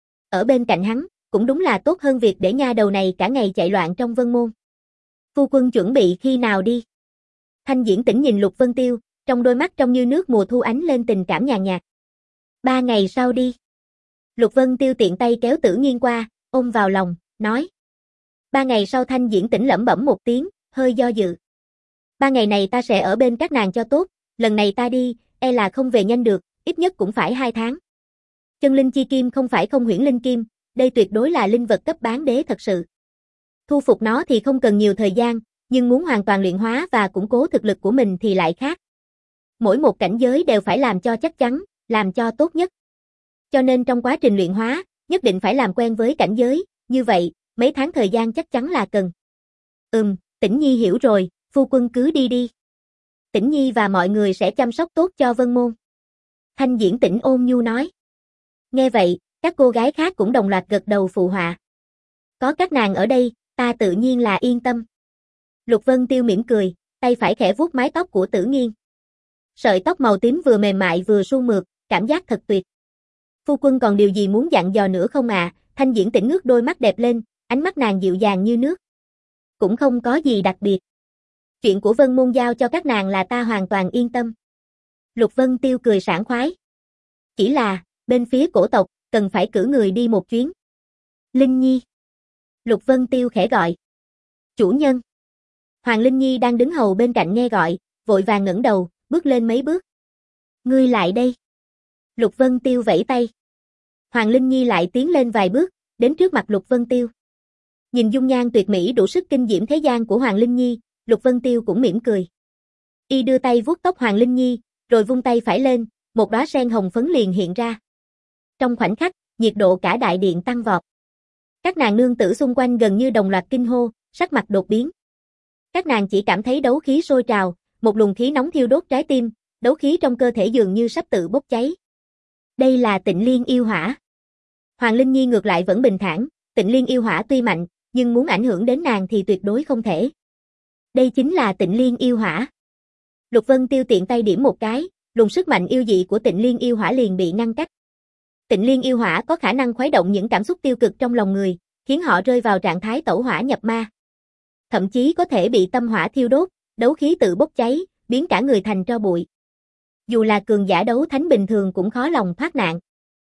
Ở bên cạnh hắn, cũng đúng là tốt hơn việc để nha đầu này cả ngày chạy loạn trong Vân Môn. Phu quân chuẩn bị khi nào đi? Thanh Diễn Tĩnh nhìn Lục Vân Tiêu, trong đôi mắt trông như nước mùa thu ánh lên tình cảm nhàn nhạt. Ba ngày sau đi. Lục Vân Tiêu tiện tay kéo Tử Nghiên qua, ôm vào lòng, nói. Ba ngày sau. Thanh Diễn Tĩnh lẩm bẩm một tiếng, hơi do dự. Ba ngày này ta sẽ ở bên các nàng cho tốt, lần này ta đi, e là không về nhanh được, ít nhất cũng phải hai tháng. Chân linh chi kim không phải không huyễn linh kim, đây tuyệt đối là linh vật cấp bán đế thật sự. Thu phục nó thì không cần nhiều thời gian, nhưng muốn hoàn toàn luyện hóa và củng cố thực lực của mình thì lại khác. Mỗi một cảnh giới đều phải làm cho chắc chắn, làm cho tốt nhất. Cho nên trong quá trình luyện hóa, nhất định phải làm quen với cảnh giới, như vậy, mấy tháng thời gian chắc chắn là cần. Ừm, Tĩnh Nhi hiểu rồi, phu quân cứ đi đi. Tĩnh Nhi và mọi người sẽ chăm sóc tốt cho Vân Môn. Thanh Diễn Tĩnh ôn nhu nói. Nghe vậy, các cô gái khác cũng đồng loạt gật đầu phụ họa. Có các nàng ở đây, ta tự nhiên là yên tâm. Lục Vân Tiêu mỉm cười, tay phải khẽ vuốt mái tóc của Tử Nghiên. Sợi tóc màu tím vừa mềm mại vừa suôn mượt, cảm giác thật tuyệt. Phu quân còn điều gì muốn dặn dò nữa không à? Thanh Diễn Tĩnh ngước đôi mắt đẹp lên, ánh mắt nàng dịu dàng như nước. Cũng không có gì đặc biệt. Chuyện của Vân Môn giao cho các nàng là ta hoàn toàn yên tâm. Lục Vân Tiêu cười sảng khoái. Chỉ là, bên phía cổ tộc, cần phải cử người đi một chuyến. Linh Nhi. Lục Vân Tiêu khẽ gọi. Chủ nhân. Hoàng Linh Nhi đang đứng hầu bên cạnh nghe gọi, vội vàng ngẩng đầu, bước lên mấy bước. Ngươi lại đây. Lục Vân Tiêu vẫy tay. Hoàng Linh Nhi lại tiến lên vài bước, đến trước mặt Lục Vân Tiêu. Nhìn dung nhan tuyệt mỹ đủ sức kinh diễm thế gian của Hoàng Linh Nhi, Lục Vân Tiêu cũng mỉm cười. Y đưa tay vuốt tóc Hoàng Linh Nhi, rồi vung tay phải lên, một đóa sen hồng phấn liền hiện ra. Trong khoảnh khắc, nhiệt độ cả đại điện tăng vọt. Các nàng nương tử xung quanh gần như đồng loạt kinh hô, sắc mặt đột biến. Các nàng chỉ cảm thấy đấu khí sôi trào, một luồng khí nóng thiêu đốt trái tim, đấu khí trong cơ thể dường như sắp tự bốc cháy. Đây là Tịnh Liên yêu hỏa. Hoàng Linh Nhi ngược lại vẫn bình thản, Tịnh Liên yêu hỏa tuy mạnh, nhưng muốn ảnh hưởng đến nàng thì tuyệt đối không thể. Đây chính là Tịnh Liên yêu hỏa. Lục Vân Tiêu tiện tay điểm một cái, luồng sức mạnh yêu dị của Tịnh Liên yêu hỏa liền bị ngăn cách. Tịnh Liên yêu hỏa có khả năng khuấy động những cảm xúc tiêu cực trong lòng người, khiến họ rơi vào trạng thái tẩu hỏa nhập ma. Thậm chí có thể bị tâm hỏa thiêu đốt, đấu khí tự bốc cháy, biến cả người thành tro bụi. Dù là cường giả đấu thánh bình thường cũng khó lòng thoát nạn.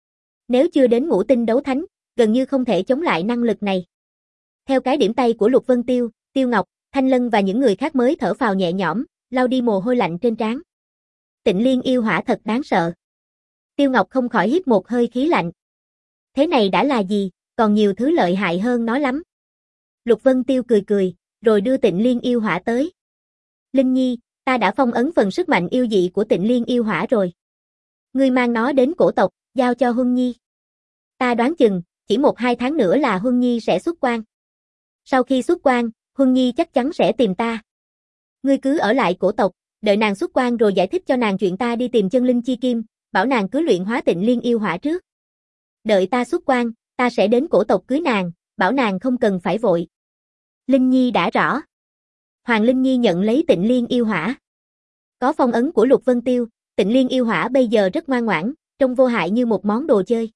Nếu chưa đến ngũ tinh đấu thánh, gần như không thể chống lại năng lực này. Theo cái điểm tay của Lục Vân Tiêu, Tiêu Ngọc, Thanh Lân và những người khác mới thở phào nhẹ nhõm, lau đi mồ hôi lạnh trên trán. Tịnh Liên yêu hỏa thật đáng sợ. Tiêu Ngọc không khỏi hít một hơi khí lạnh. Thế này đã là gì, còn nhiều thứ lợi hại hơn nó lắm. Lục Vân Tiêu cười cười, rồi đưa Tịnh Liên yêu hỏa tới. Linh Nhi, ta đã phong ấn phần sức mạnh yêu dị của Tịnh Liên yêu hỏa rồi. Ngươi mang nó đến cổ tộc, giao cho Huân Nhi. Ta đoán chừng, chỉ một hai tháng nữa là Huân Nhi sẽ xuất quan. Sau khi xuất quan, Huân Nhi chắc chắn sẽ tìm ta. Ngươi cứ ở lại cổ tộc, đợi nàng xuất quan rồi giải thích cho nàng chuyện ta đi tìm chân linh chi kim, bảo nàng cứ luyện hóa Tịnh Liên yêu hỏa trước. Đợi ta xuất quan, ta sẽ đến cổ tộc cưới nàng, bảo nàng không cần phải vội. Linh Nhi đã rõ. Hoàng Linh Nhi nhận lấy Tịnh Liên yêu hỏa. Có phong ấn của Lục Vân Tiêu, Tịnh Liên yêu hỏa bây giờ rất ngoan ngoãn, trông vô hại như một món đồ chơi.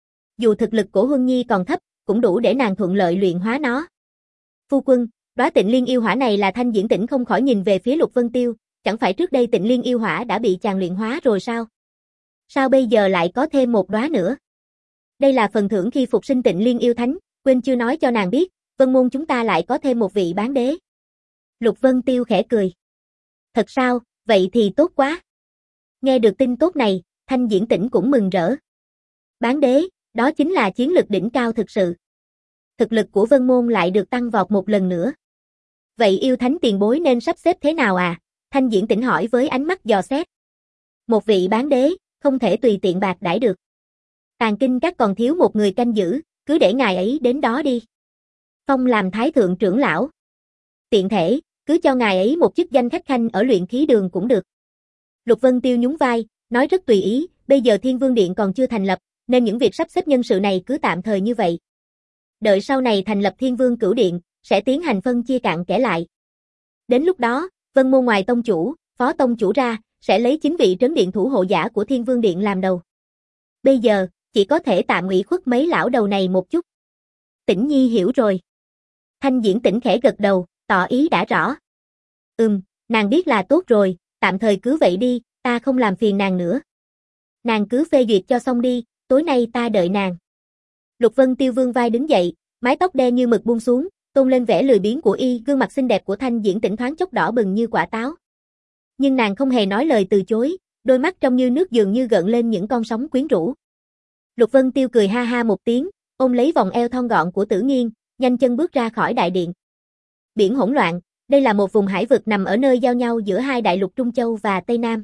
Dù thực lực của Huân Nhi còn thấp, cũng đủ để nàng thuận lợi luyện hóa nó. Phu quân, đóa Tịnh Liên yêu hỏa này là Thanh Diễn Tĩnh không khỏi nhìn về phía Lục Vân Tiêu, chẳng phải trước đây Tịnh Liên yêu hỏa đã bị chàng luyện hóa rồi sao? Sao bây giờ lại có thêm một đóa nữa? Đây là phần thưởng khi phục sinh Tịnh Liên yêu thánh, quên chưa nói cho nàng biết, Vân Môn chúng ta lại có thêm một vị bán đế. Lục Vân Tiêu khẽ cười. Thật sao, vậy thì tốt quá. Nghe được tin tốt này, Thanh Diễn Tĩnh cũng mừng rỡ. Bán đế, đó chính là chiến lực đỉnh cao thực sự. Thực lực của Vân Môn lại được tăng vọt một lần nữa. Vậy yêu thánh tiền bối nên sắp xếp thế nào à? Thanh Diễn Tĩnh hỏi với ánh mắt dò xét. Một vị bán đế, không thể tùy tiện bạc đãi được. Tàn Kinh Các còn thiếu một người canh giữ, cứ để ngài ấy đến đó đi. Phong làm thái thượng trưởng lão. Tiện thể, cứ cho ngài ấy một chức danh khách khanh ở luyện khí đường cũng được. Lục Vân Tiêu nhún vai, nói rất tùy ý, bây giờ Thiên Vương Điện còn chưa thành lập, nên những việc sắp xếp nhân sự này cứ tạm thời như vậy. Đợi sau này thành lập Thiên Vương Cửu Điện, sẽ tiến hành phân chia cặn kẽ lại. Đến lúc đó, Vân Môn ngoài tông chủ, phó tông chủ ra, sẽ lấy chính vị trấn điện thủ hộ giả của Thiên Vương Điện làm đầu. Bây giờ, chỉ có thể tạm ủy khuất mấy lão đầu này một chút. Tĩnh Nhi hiểu rồi. Thanh Diễn Tĩnh khẽ gật đầu, tỏ ý đã rõ. Ừm, nàng biết là tốt rồi, tạm thời cứ vậy đi, ta không làm phiền nàng nữa. Nàng cứ phê duyệt cho xong đi, tối nay ta đợi nàng. Lục Vân Tiêu vương vai đứng dậy, mái tóc đen như mực buông xuống, tôn lên vẻ lười biếng của y, gương mặt xinh đẹp của Thanh Diễn Tĩnh thoáng chốc đỏ bừng như quả táo. Nhưng nàng không hề nói lời từ chối, đôi mắt trong như nước dường như gợn lên những con sóng quyến rũ. Lục Vân Tiêu cười ha ha một tiếng, ôm lấy vòng eo thon gọn của Tử Nghiên, nhanh chân bước ra khỏi đại điện. Biển hỗn loạn, đây là một vùng hải vực nằm ở nơi giao nhau giữa hai đại lục Trung Châu và Tây Nam.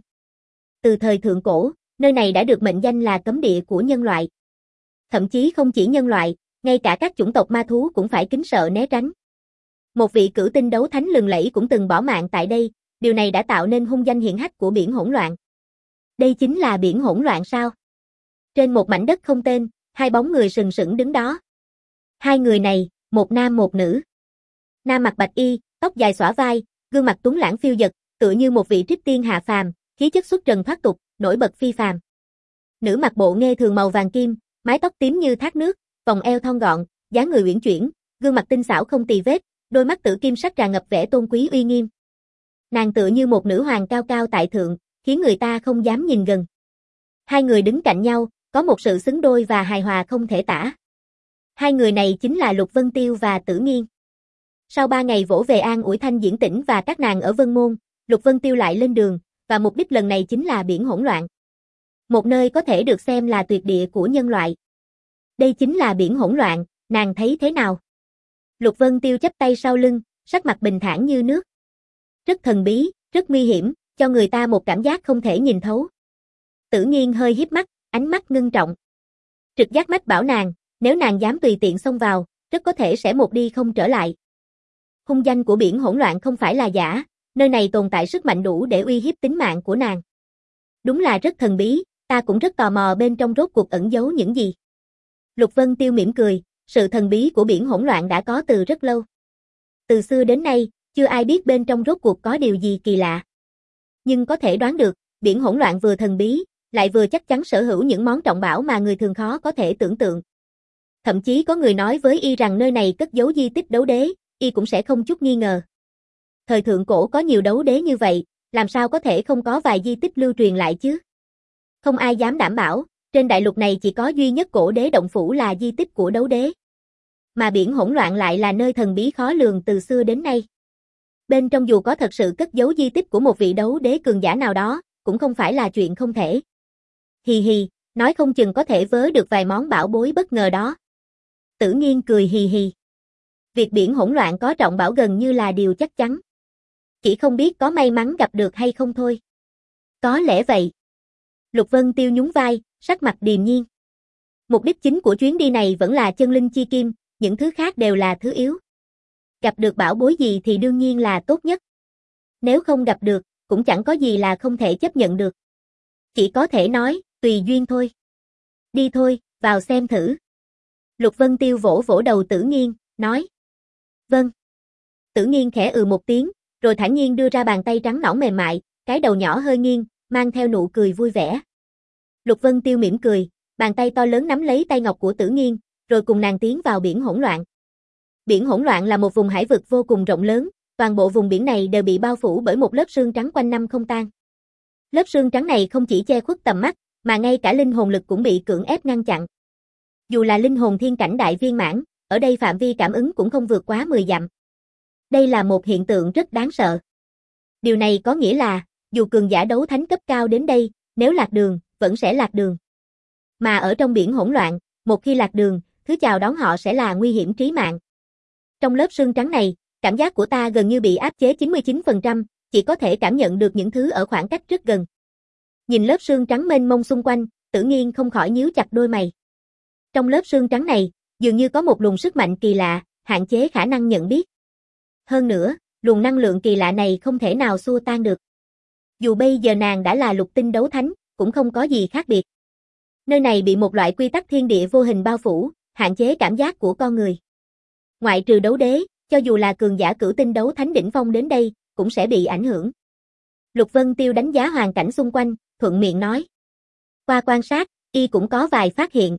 Từ thời thượng cổ, nơi này đã được mệnh danh là cấm địa của nhân loại. Thậm chí không chỉ nhân loại, ngay cả các chủng tộc ma thú cũng phải kính sợ né tránh. Một vị cửu tinh đấu thánh lừng lẫy cũng từng bỏ mạng tại đây, điều này đã tạo nên hung danh hiển hách của biển hỗn loạn. Đây chính là biển hỗn loạn sao? Trên một mảnh đất không tên, hai bóng người sừng sững đứng đó. Hai người này, một nam một nữ. Nam mặc bạch y, tóc dài xõa vai, gương mặt tuấn lãng phiêu dật, tựa như một vị trích tiên hạ phàm, khí chất xuất trần thoát tục, nổi bật phi phàm. Nữ mặc bộ nghê thường màu vàng kim, mái tóc tím như thác nước, vòng eo thon gọn, dáng người uyển chuyển, gương mặt tinh xảo không tì vết, đôi mắt tử kim sắc tràn ngập vẻ tôn quý uy nghiêm. Nàng tựa như một nữ hoàng cao cao tại thượng, khiến người ta không dám nhìn gần. Hai người đứng cạnh nhau, có một sự xứng đôi và hài hòa không thể tả. Hai người này chính là Lục Vân Tiêu và Tử Nghiên. Sau ba ngày vỗ về an ủi Thanh Diễn Tĩnh và các nàng ở Vân Môn, Lục Vân Tiêu lại lên đường, và mục đích lần này chính là biển hỗn loạn. Một nơi có thể được xem là tuyệt địa của nhân loại. Đây chính là biển hỗn loạn, nàng thấy thế nào? Lục Vân Tiêu chắp tay sau lưng, sắc mặt bình thản như nước. Rất thần bí, rất nguy hiểm, cho người ta một cảm giác không thể nhìn thấu. Tử Nghiên hơi híp mắt, ánh mắt ngưng trọng. Trực giác mách bảo nàng, nếu nàng dám tùy tiện xông vào, rất có thể sẽ một đi không trở lại. Hung danh của biển hỗn loạn không phải là giả, nơi này tồn tại sức mạnh đủ để uy hiếp tính mạng của nàng. Đúng là rất thần bí, ta cũng rất tò mò bên trong rốt cuộc ẩn giấu những gì. Lục Vân Tiêu mỉm cười, sự thần bí của biển hỗn loạn đã có từ rất lâu. Từ xưa đến nay, chưa ai biết bên trong rốt cuộc có điều gì kỳ lạ. Nhưng có thể đoán được, biển hỗn loạn vừa thần bí, lại vừa chắc chắn sở hữu những món trọng bảo mà người thường khó có thể tưởng tượng. Thậm chí có người nói với y rằng nơi này cất giấu di tích đấu đế, y cũng sẽ không chút nghi ngờ. Thời thượng cổ có nhiều đấu đế như vậy, làm sao có thể không có vài di tích lưu truyền lại chứ? Không ai dám đảm bảo, trên đại lục này chỉ có duy nhất cổ đế động phủ là di tích của đấu đế. Mà biển hỗn loạn lại là nơi thần bí khó lường từ xưa đến nay. Bên trong dù có thật sự cất giấu di tích của một vị đấu đế cường giả nào đó, cũng không phải là chuyện không thể. Hì hì, nói không chừng có thể vớ được vài món bảo bối bất ngờ đó. Tử Nghiên cười hì hì. Việc biển hỗn loạn có trọng bảo gần như là điều chắc chắn. Chỉ không biết có may mắn gặp được hay không thôi. Có lẽ vậy. Lục Vân Tiêu nhún vai, sắc mặt điềm nhiên. Mục đích chính của chuyến đi này vẫn là chân linh chi kim, những thứ khác đều là thứ yếu. Gặp được bảo bối gì thì đương nhiên là tốt nhất. Nếu không gặp được, cũng chẳng có gì là không thể chấp nhận được. Chỉ có thể nói, tùy duyên thôi. Đi thôi, vào xem thử. Lục Vân Tiêu vỗ vỗ đầu Tử Nghiên, nói. Vâng. Tử Nghiên khẽ ừ một tiếng, rồi thản nhiên đưa ra bàn tay trắng nõn mềm mại, cái đầu nhỏ hơi nghiêng, mang theo nụ cười vui vẻ. Lục Vân Tiêu mỉm cười, bàn tay to lớn nắm lấy tay ngọc của Tử Nghiên, rồi cùng nàng tiến vào biển hỗn loạn. Biển hỗn loạn là một vùng hải vực vô cùng rộng lớn, toàn bộ vùng biển này đều bị bao phủ bởi một lớp sương trắng quanh năm không tan. Lớp sương trắng này không chỉ che khuất tầm mắt, mà ngay cả linh hồn lực cũng bị cưỡng ép ngăn chặn. Dù là linh hồn thiên cảnh đại viên mãn, ở đây phạm vi cảm ứng cũng không vượt quá mười dặm. Đây là một hiện tượng rất đáng sợ. Điều này có nghĩa là, dù cường giả đấu thánh cấp cao đến đây, nếu lạc đường, vẫn sẽ lạc đường. Mà ở trong biển hỗn loạn, một khi lạc đường, thứ chào đón họ sẽ là nguy hiểm trí mạng. Trong lớp sương trắng này, cảm giác của ta gần như bị áp chế chín mươi chín phần trăm, chỉ có thể cảm nhận được những thứ ở khoảng cách rất gần. Nhìn lớp sương trắng mênh mông xung quanh, Tử Nghiên không khỏi nhíu chặt đôi mày. Trong lớp sương trắng này, dường như có một luồng sức mạnh kỳ lạ, hạn chế khả năng nhận biết. Hơn nữa, luồng năng lượng kỳ lạ này không thể nào xua tan được. Dù bây giờ nàng đã là lục tinh đấu thánh, cũng không có gì khác biệt. Nơi này bị một loại quy tắc thiên địa vô hình bao phủ, hạn chế cảm giác của con người. Ngoại trừ đấu đế, cho dù là cường giả cửu tinh đấu thánh đỉnh phong đến đây, cũng sẽ bị ảnh hưởng. Lục Vân Tiêu đánh giá hoàn cảnh xung quanh, thuận miệng nói. Qua quan sát, y cũng có vài phát hiện.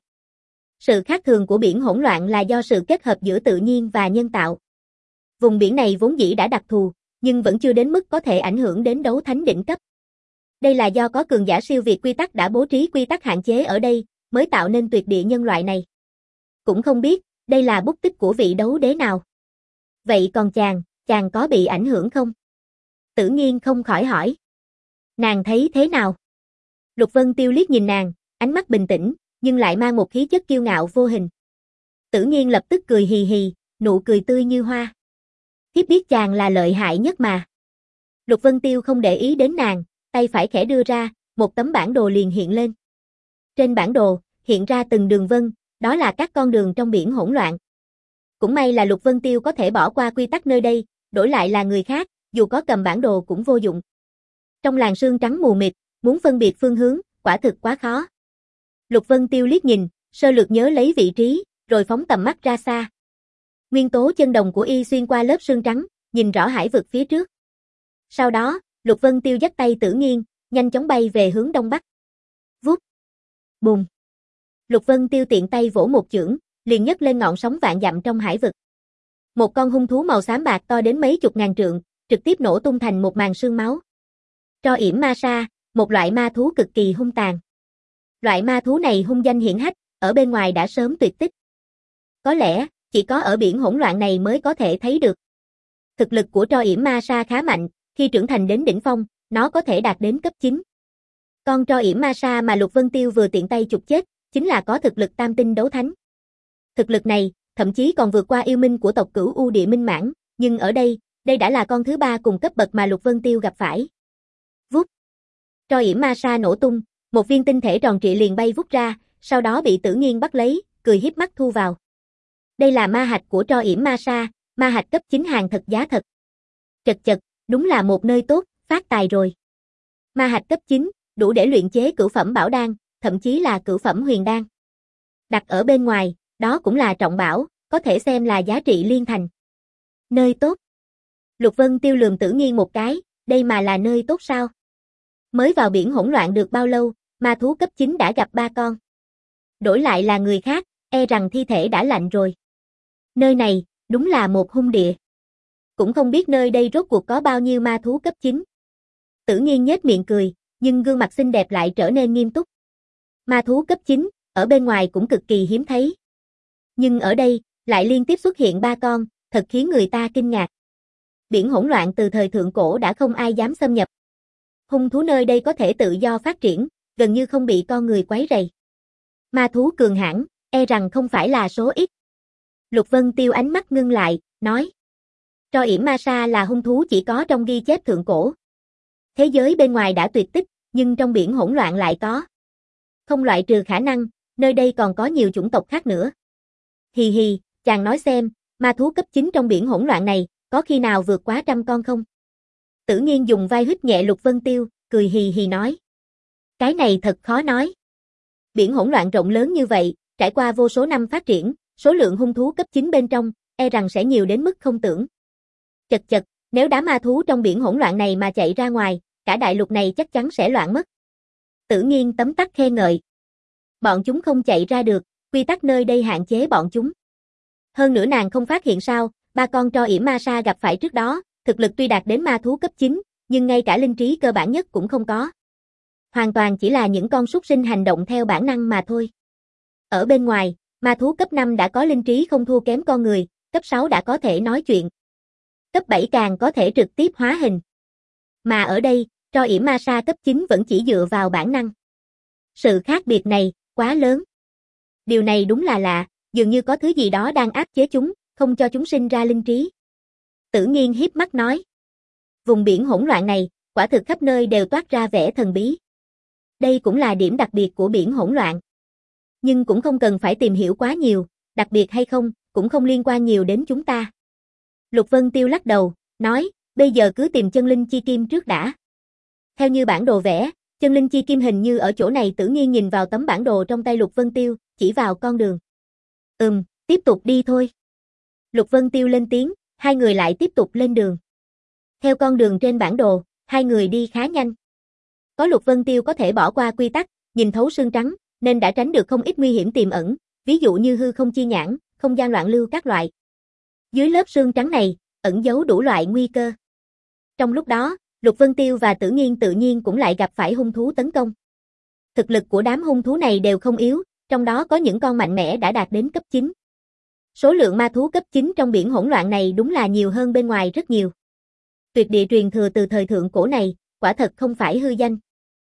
Sự khác thường của biển hỗn loạn là do sự kết hợp giữa tự nhiên và nhân tạo. Vùng biển này vốn dĩ đã đặc thù, nhưng vẫn chưa đến mức có thể ảnh hưởng đến đấu thánh đỉnh cấp. Đây là do có cường giả siêu việt quy tắc đã bố trí quy tắc hạn chế ở đây, mới tạo nên tuyệt địa nhân loại này. Cũng không biết, đây là bút tích của vị đấu đế nào. Vậy còn chàng, chàng có bị ảnh hưởng không? Tử Nghiên không khỏi hỏi. Nàng thấy thế nào? Lục Vân Tiêu liếc nhìn nàng, ánh mắt bình tĩnh, nhưng lại mang một khí chất kiêu ngạo vô hình. Tử Nghiên lập tức cười hì hì, nụ cười tươi như hoa. Thiếp biết chàng là lợi hại nhất mà. Lục Vân Tiêu không để ý đến nàng, tay phải khẽ đưa ra, một tấm bản đồ liền hiện lên. Trên bản đồ, hiện ra từng đường vân, đó là các con đường trong biển hỗn loạn. Cũng may là Lục Vân Tiêu có thể bỏ qua quy tắc nơi đây, đổi lại là người khác, dù có cầm bản đồ cũng vô dụng. Trong làn sương trắng mù mịt, muốn phân biệt phương hướng, quả thực quá khó. Lục Vân Tiêu liếc nhìn, sơ lược nhớ lấy vị trí, rồi phóng tầm mắt ra xa. Nguyên tố chân đồng của y xuyên qua lớp sương trắng, nhìn rõ hải vực phía trước. Sau đó, Lục Vân Tiêu dắt tay Tử Nghiên, nhanh chóng bay về hướng đông bắc. Vút. Bùm. Lục Vân Tiêu tiện tay vỗ một chưởng, liền nhấc lên ngọn sóng vạn dặm trong hải vực. Một con hung thú màu xám bạc to đến mấy chục ngàn trượng, trực tiếp nổ tung thành một màn sương máu. Tro yểm ma sa, một loại ma thú cực kỳ hung tàn. Loại ma thú này hung danh hiển hách, ở bên ngoài đã sớm tuyệt tích. Có lẽ, chỉ có ở biển hỗn loạn này mới có thể thấy được. Thực lực của Tro yểm ma sa khá mạnh, khi trưởng thành đến đỉnh phong, nó có thể đạt đến cấp chín. Con Tro yểm ma sa mà Lục Vân Tiêu vừa tiện tay chụp chết, chính là có thực lực tam tinh đấu thánh. Thực lực này, thậm chí còn vượt qua yêu minh của tộc Cửu U Địa Minh Mãng, nhưng ở đây, đây đã là con thứ ba cùng cấp bậc mà Lục Vân Tiêu gặp phải. Vút. Tro yểm ma sa nổ tung, một viên tinh thể tròn trịa liền bay vút ra, sau đó bị Tử Nghiên bắt lấy, cười hiếp mắt thu vào. Đây là ma hạch của Tro yểm ma sa, ma hạch cấp chín hàng thật giá thật. Chật chật, đúng là một nơi tốt, phát tài rồi. Ma hạch cấp chín, đủ để luyện chế cửu phẩm bảo đan, thậm chí là cửu phẩm huyền đan. Đặt ở bên ngoài, đó cũng là trọng bảo, có thể xem là giá trị liên thành. Nơi tốt. Lục Vân Tiêu lườm Tử Nghiên một cái, đây mà là nơi tốt sao? Mới vào biển hỗn loạn được bao lâu, ma thú cấp chín đã gặp ba con. Đổi lại là người khác, e rằng thi thể đã lạnh rồi. Nơi này, đúng là một hung địa. Cũng không biết nơi đây rốt cuộc có bao nhiêu ma thú cấp chín. Tử Nghiên nhếch miệng cười, nhưng gương mặt xinh đẹp lại trở nên nghiêm túc. Ma thú cấp chín, ở bên ngoài cũng cực kỳ hiếm thấy. Nhưng ở đây, lại liên tiếp xuất hiện ba con, thật khiến người ta kinh ngạc. Biển hỗn loạn từ thời thượng cổ đã không ai dám xâm nhập. Hung thú nơi đây có thể tự do phát triển, gần như không bị con người quấy rầy. Ma thú cường hãn, e rằng không phải là số ít. Lục Vân Tiêu ánh mắt ngưng lại, nói. Tro yểm ma sa là hung thú chỉ có trong ghi chép thượng cổ. Thế giới bên ngoài đã tuyệt tích, nhưng trong biển hỗn loạn lại có. Không loại trừ khả năng, nơi đây còn có nhiều chủng tộc khác nữa. Hì hì, chàng nói xem, ma thú cấp chín trong biển hỗn loạn này, có khi nào vượt quá trăm con không? Tử Nghiên dùng vai hít nhẹ Lục Vân Tiêu, cười hì hì nói. Cái này thật khó nói. Biển hỗn loạn rộng lớn như vậy, trải qua vô số năm phát triển, số lượng hung thú cấp chín bên trong, e rằng sẽ nhiều đến mức không tưởng. Chật chật, nếu đám ma thú trong biển hỗn loạn này mà chạy ra ngoài, cả đại lục này chắc chắn sẽ loạn mất. Tử Nghiên tấm tắc khen ngợi. Bọn chúng không chạy ra được, quy tắc nơi đây hạn chế bọn chúng. Hơn nữa nàng không phát hiện sao, ba con Tro yểm ma sa gặp phải trước đó, thực lực tuy đạt đến ma thú cấp chín, nhưng ngay cả linh trí cơ bản nhất cũng không có. Hoàn toàn chỉ là những con súc sinh hành động theo bản năng mà thôi. Ở bên ngoài, ma thú cấp năm đã có linh trí không thua kém con người, cấp sáu đã có thể nói chuyện. Cấp bảy càng có thể trực tiếp hóa hình. Mà ở đây, Tro yểm ma sa cấp chín vẫn chỉ dựa vào bản năng. Sự khác biệt này, quá lớn. Điều này đúng là lạ, dường như có thứ gì đó đang áp chế chúng, không cho chúng sinh ra linh trí. Tử Nghiên hiếp mắt nói. Vùng biển hỗn loạn này, quả thực khắp nơi đều toát ra vẻ thần bí. Đây cũng là điểm đặc biệt của biển hỗn loạn. Nhưng cũng không cần phải tìm hiểu quá nhiều, đặc biệt hay không, cũng không liên quan nhiều đến chúng ta. Lục Vân Tiêu lắc đầu, nói, bây giờ cứ tìm chân linh chi kim trước đã. Theo như bản đồ vẽ, chân linh chi kim hình như ở chỗ này. Tử Nghiên nhìn vào tấm bản đồ trong tay Lục Vân Tiêu, chỉ vào con đường. Ừm, tiếp tục đi thôi. Lục Vân Tiêu lên tiếng, hai người lại tiếp tục lên đường. Theo con đường trên bản đồ, hai người đi khá nhanh. Có Lục Vân Tiêu có thể bỏ qua quy tắc, nhìn thấu sương trắng, nên đã tránh được không ít nguy hiểm tiềm ẩn, ví dụ như hư không chi nhãn, không gian loạn lưu các loại. Dưới lớp sương trắng này, ẩn giấu đủ loại nguy cơ. Trong lúc đó, Lục Vân Tiêu và Tử Nghiên tự nhiên cũng lại gặp phải hung thú tấn công. Thực lực của đám hung thú này đều không yếu, trong đó có những con mạnh mẽ đã đạt đến cấp chín. Số lượng ma thú cấp chín trong biển hỗn loạn này đúng là nhiều hơn bên ngoài rất nhiều. Tuyệt địa truyền thừa từ thời thượng cổ này, quả thật không phải hư danh.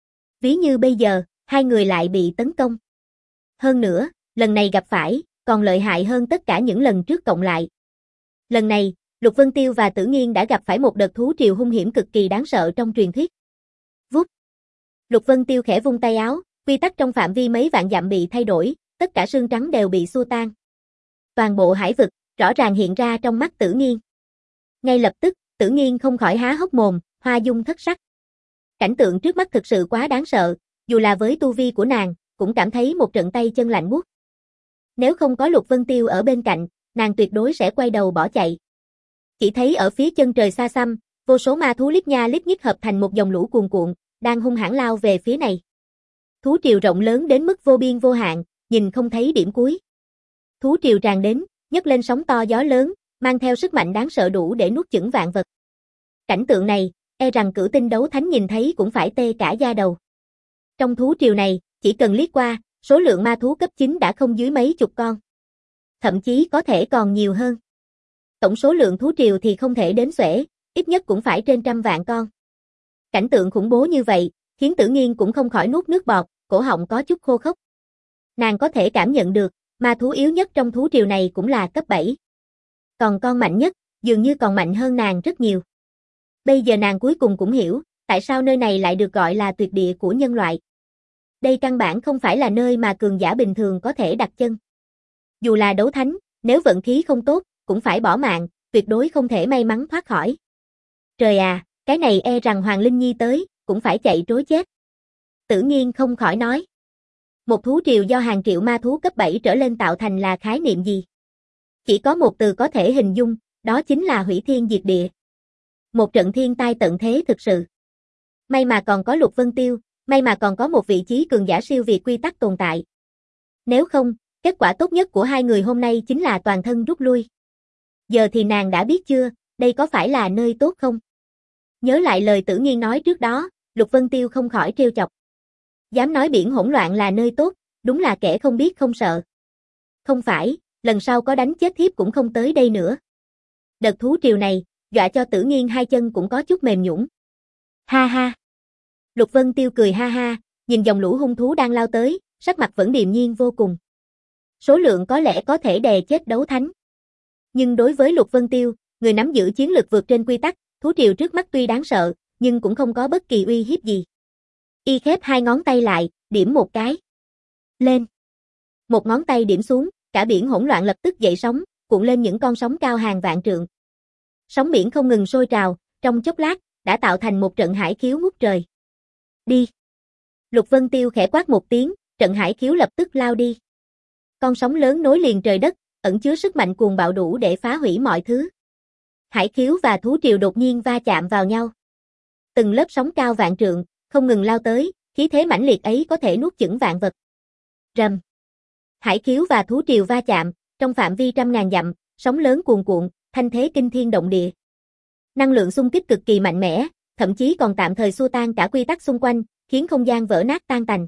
Ví như bây giờ, hai người lại bị tấn công. Hơn nữa, lần này gặp phải, còn lợi hại hơn tất cả những lần trước cộng lại. Lần này, Lục Vân Tiêu và Tử Nghiên đã gặp phải một đợt thú triều hung hiểm cực kỳ đáng sợ trong truyền thuyết. Vút. Lục Vân Tiêu khẽ vung tay áo, quy tắc trong phạm vi mấy vạn dặm bị thay đổi, tất cả sương trắng đều bị xua tan. Toàn bộ hải vực, rõ ràng hiện ra trong mắt Tử Nghiên. Ngay lập tức, Tử Nghiên không khỏi há hốc mồm, hoa dung thất sắc. Cảnh tượng trước mắt thực sự quá đáng sợ, dù là với tu vi của nàng, cũng cảm thấy một trận tay chân lạnh buốt. Nếu không có Lục Vân Tiêu ở bên cạnh, nàng tuyệt đối sẽ quay đầu bỏ chạy. Chỉ thấy ở phía chân trời xa xăm, vô số ma thú lít nha lít nhít hợp thành một dòng lũ cuồn cuộn, đang hung hãn lao về phía này. Thú triều rộng lớn đến mức vô biên vô hạn, nhìn không thấy điểm cuối. Thú triều tràn đến, nhấc lên sóng to gió lớn, mang theo sức mạnh đáng sợ đủ để nuốt chửng vạn vật. Cảnh tượng này, e rằng cửu tinh đấu thánh nhìn thấy cũng phải tê cả da đầu. Trong thú triều này, chỉ cần liếc qua, số lượng ma thú cấp chín đã không dưới mấy chục con. Thậm chí có thể còn nhiều hơn. Tổng số lượng thú triều thì không thể đếm xuể, ít nhất cũng phải trên trăm vạn con. Cảnh tượng khủng bố như vậy, khiến Tử Nghiên cũng không khỏi nuốt nước bọt, cổ họng có chút khô khốc. Nàng có thể cảm nhận được, ma thú yếu nhất trong thú triều này cũng là cấp bảy. Còn con mạnh nhất, dường như còn mạnh hơn nàng rất nhiều. Bây giờ nàng cuối cùng cũng hiểu, tại sao nơi này lại được gọi là tuyệt địa của nhân loại. Đây căn bản không phải là nơi mà cường giả bình thường có thể đặt chân. Dù là đấu thánh, nếu vận khí không tốt, cũng phải bỏ mạng, tuyệt đối không thể may mắn thoát khỏi. Trời à, cái này e rằng Hoàng Linh Nhi tới, cũng phải chạy trối chết. Tử Nghiên không khỏi nói. Một thú triều do hàng triệu ma thú cấp bảy trở lên tạo thành là khái niệm gì? Chỉ có một từ có thể hình dung, đó chính là hủy thiên diệt địa. Một trận thiên tai tận thế thực sự. May mà còn có Lục Vân Tiêu, may mà còn có một vị trí cường giả siêu việt quy tắc tồn tại. Nếu không, kết quả tốt nhất của hai người hôm nay chính là toàn thân rút lui. Giờ thì nàng đã biết chưa, đây có phải là nơi tốt không? Nhớ lại lời Tử Nghiên nói trước đó, Lục Vân Tiêu không khỏi trêu chọc. Dám nói biển hỗn loạn là nơi tốt, đúng là kẻ không biết không sợ. Không phải, lần sau có đánh chết thiếp cũng không tới đây nữa. Đợt thú triều này, dọa cho Tử Nghiên hai chân cũng có chút mềm nhũn. Ha ha. Lục Vân Tiêu cười ha ha, nhìn dòng lũ hung thú đang lao tới, sắc mặt vẫn điềm nhiên vô cùng. Số lượng có lẽ có thể đè chết đấu thánh. Nhưng đối với Lục Vân Tiêu, người nắm giữ chiến lực vượt trên quy tắc, thú triều trước mắt tuy đáng sợ, nhưng cũng không có bất kỳ uy hiếp gì. Y khép hai ngón tay lại, điểm một cái. Lên. Một ngón tay điểm xuống, cả biển hỗn loạn lập tức dậy sóng, cuộn lên những con sóng cao hàng vạn trượng. Sóng biển không ngừng sôi trào, trong chốc lát, đã tạo thành một trận hải khiếu ngút trời. Đi. Lục Vân Tiêu khẽ quát một tiếng, trận hải khiếu lập tức lao đi. Con sóng lớn nối liền trời đất, ẩn chứa sức mạnh cuồng bạo đủ để phá hủy mọi thứ. Hải khiếu và thú triều đột nhiên va chạm vào nhau. Từng lớp sóng cao vạn trượng, không ngừng lao tới, khí thế mãnh liệt ấy có thể nuốt chửng vạn vật. Rầm. Hải khiếu và thú triều va chạm, trong phạm vi trăm ngàn dặm, sóng lớn cuồn cuộn, thanh thế kinh thiên động địa. Năng lượng xung kích cực kỳ mạnh mẽ, thậm chí còn tạm thời xua tan cả quy tắc xung quanh, khiến không gian vỡ nát tan tành.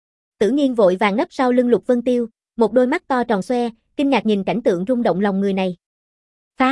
Tử Nghiên vội vàng nấp sau lưng Lục Vân Tiêu, một đôi mắt to tròn xoe, kinh ngạc nhìn cảnh tượng rung động lòng người này. Phá!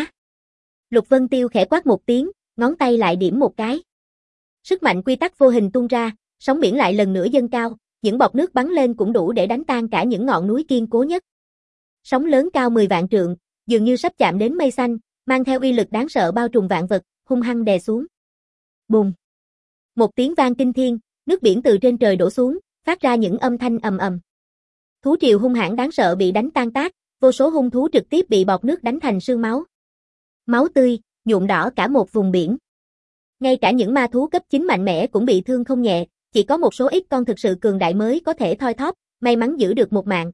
Lục Vân Tiêu khẽ quát một tiếng, ngón tay lại điểm một cái. Sức mạnh quy tắc vô hình tuôn ra, sóng biển lại lần nữa dâng cao, những bọt nước bắn lên cũng đủ để đánh tan cả những ngọn núi kiên cố nhất. Sóng lớn cao mười vạn trượng, dường như sắp chạm đến mây xanh, mang theo uy lực đáng sợ bao trùm vạn vật, hung hăng đè xuống. Bùng! Một tiếng vang kinh thiên, nước biển từ trên trời đổ xuống, phát ra những âm thanh ầm ầm. Thú triều hung hãn đáng sợ bị đánh tan tác, vô số hung thú trực tiếp bị bọt nước đánh thành sương máu. Máu tươi, nhuộm đỏ cả một vùng biển. Ngay cả những ma thú cấp chín mạnh mẽ cũng bị thương không nhẹ, chỉ có một số ít con thực sự cường đại mới có thể thoi thóp, may mắn giữ được một mạng.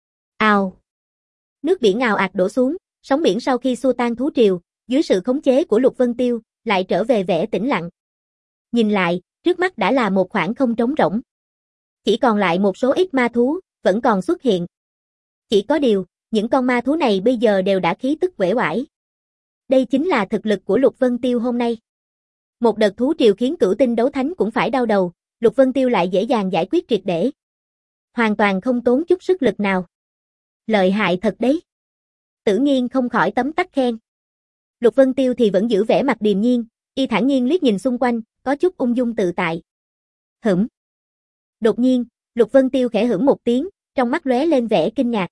Ào! Nước biển ào ạt đổ xuống, sóng biển sau khi xua tan thú triều, dưới sự khống chế của Lục Vân Tiêu, lại trở về vẻ tĩnh lặng. Nhìn lại, trước mắt đã là một khoảng không trống rỗng. Chỉ còn lại một số ít ma thú, vẫn còn xuất hiện. Chỉ có điều, những con ma thú này bây giờ đều đã khí tức uể oải. Đây chính là thực lực của Lục Vân Tiêu hôm nay. Một đợt thú triều khiến cửu tinh đấu thánh cũng phải đau đầu, Lục Vân Tiêu lại dễ dàng giải quyết triệt để. Hoàn toàn không tốn chút sức lực nào. Lợi hại thật đấy. Tử Nghiên không khỏi tấm tắc khen. Lục Vân Tiêu thì vẫn giữ vẻ mặt điềm nhiên, y thản nhiên liếc nhìn xung quanh, có chút ung dung tự tại. Hửm. Đột nhiên, Lục Vân Tiêu khẽ hửm một tiếng, trong mắt lóe lên vẻ kinh ngạc.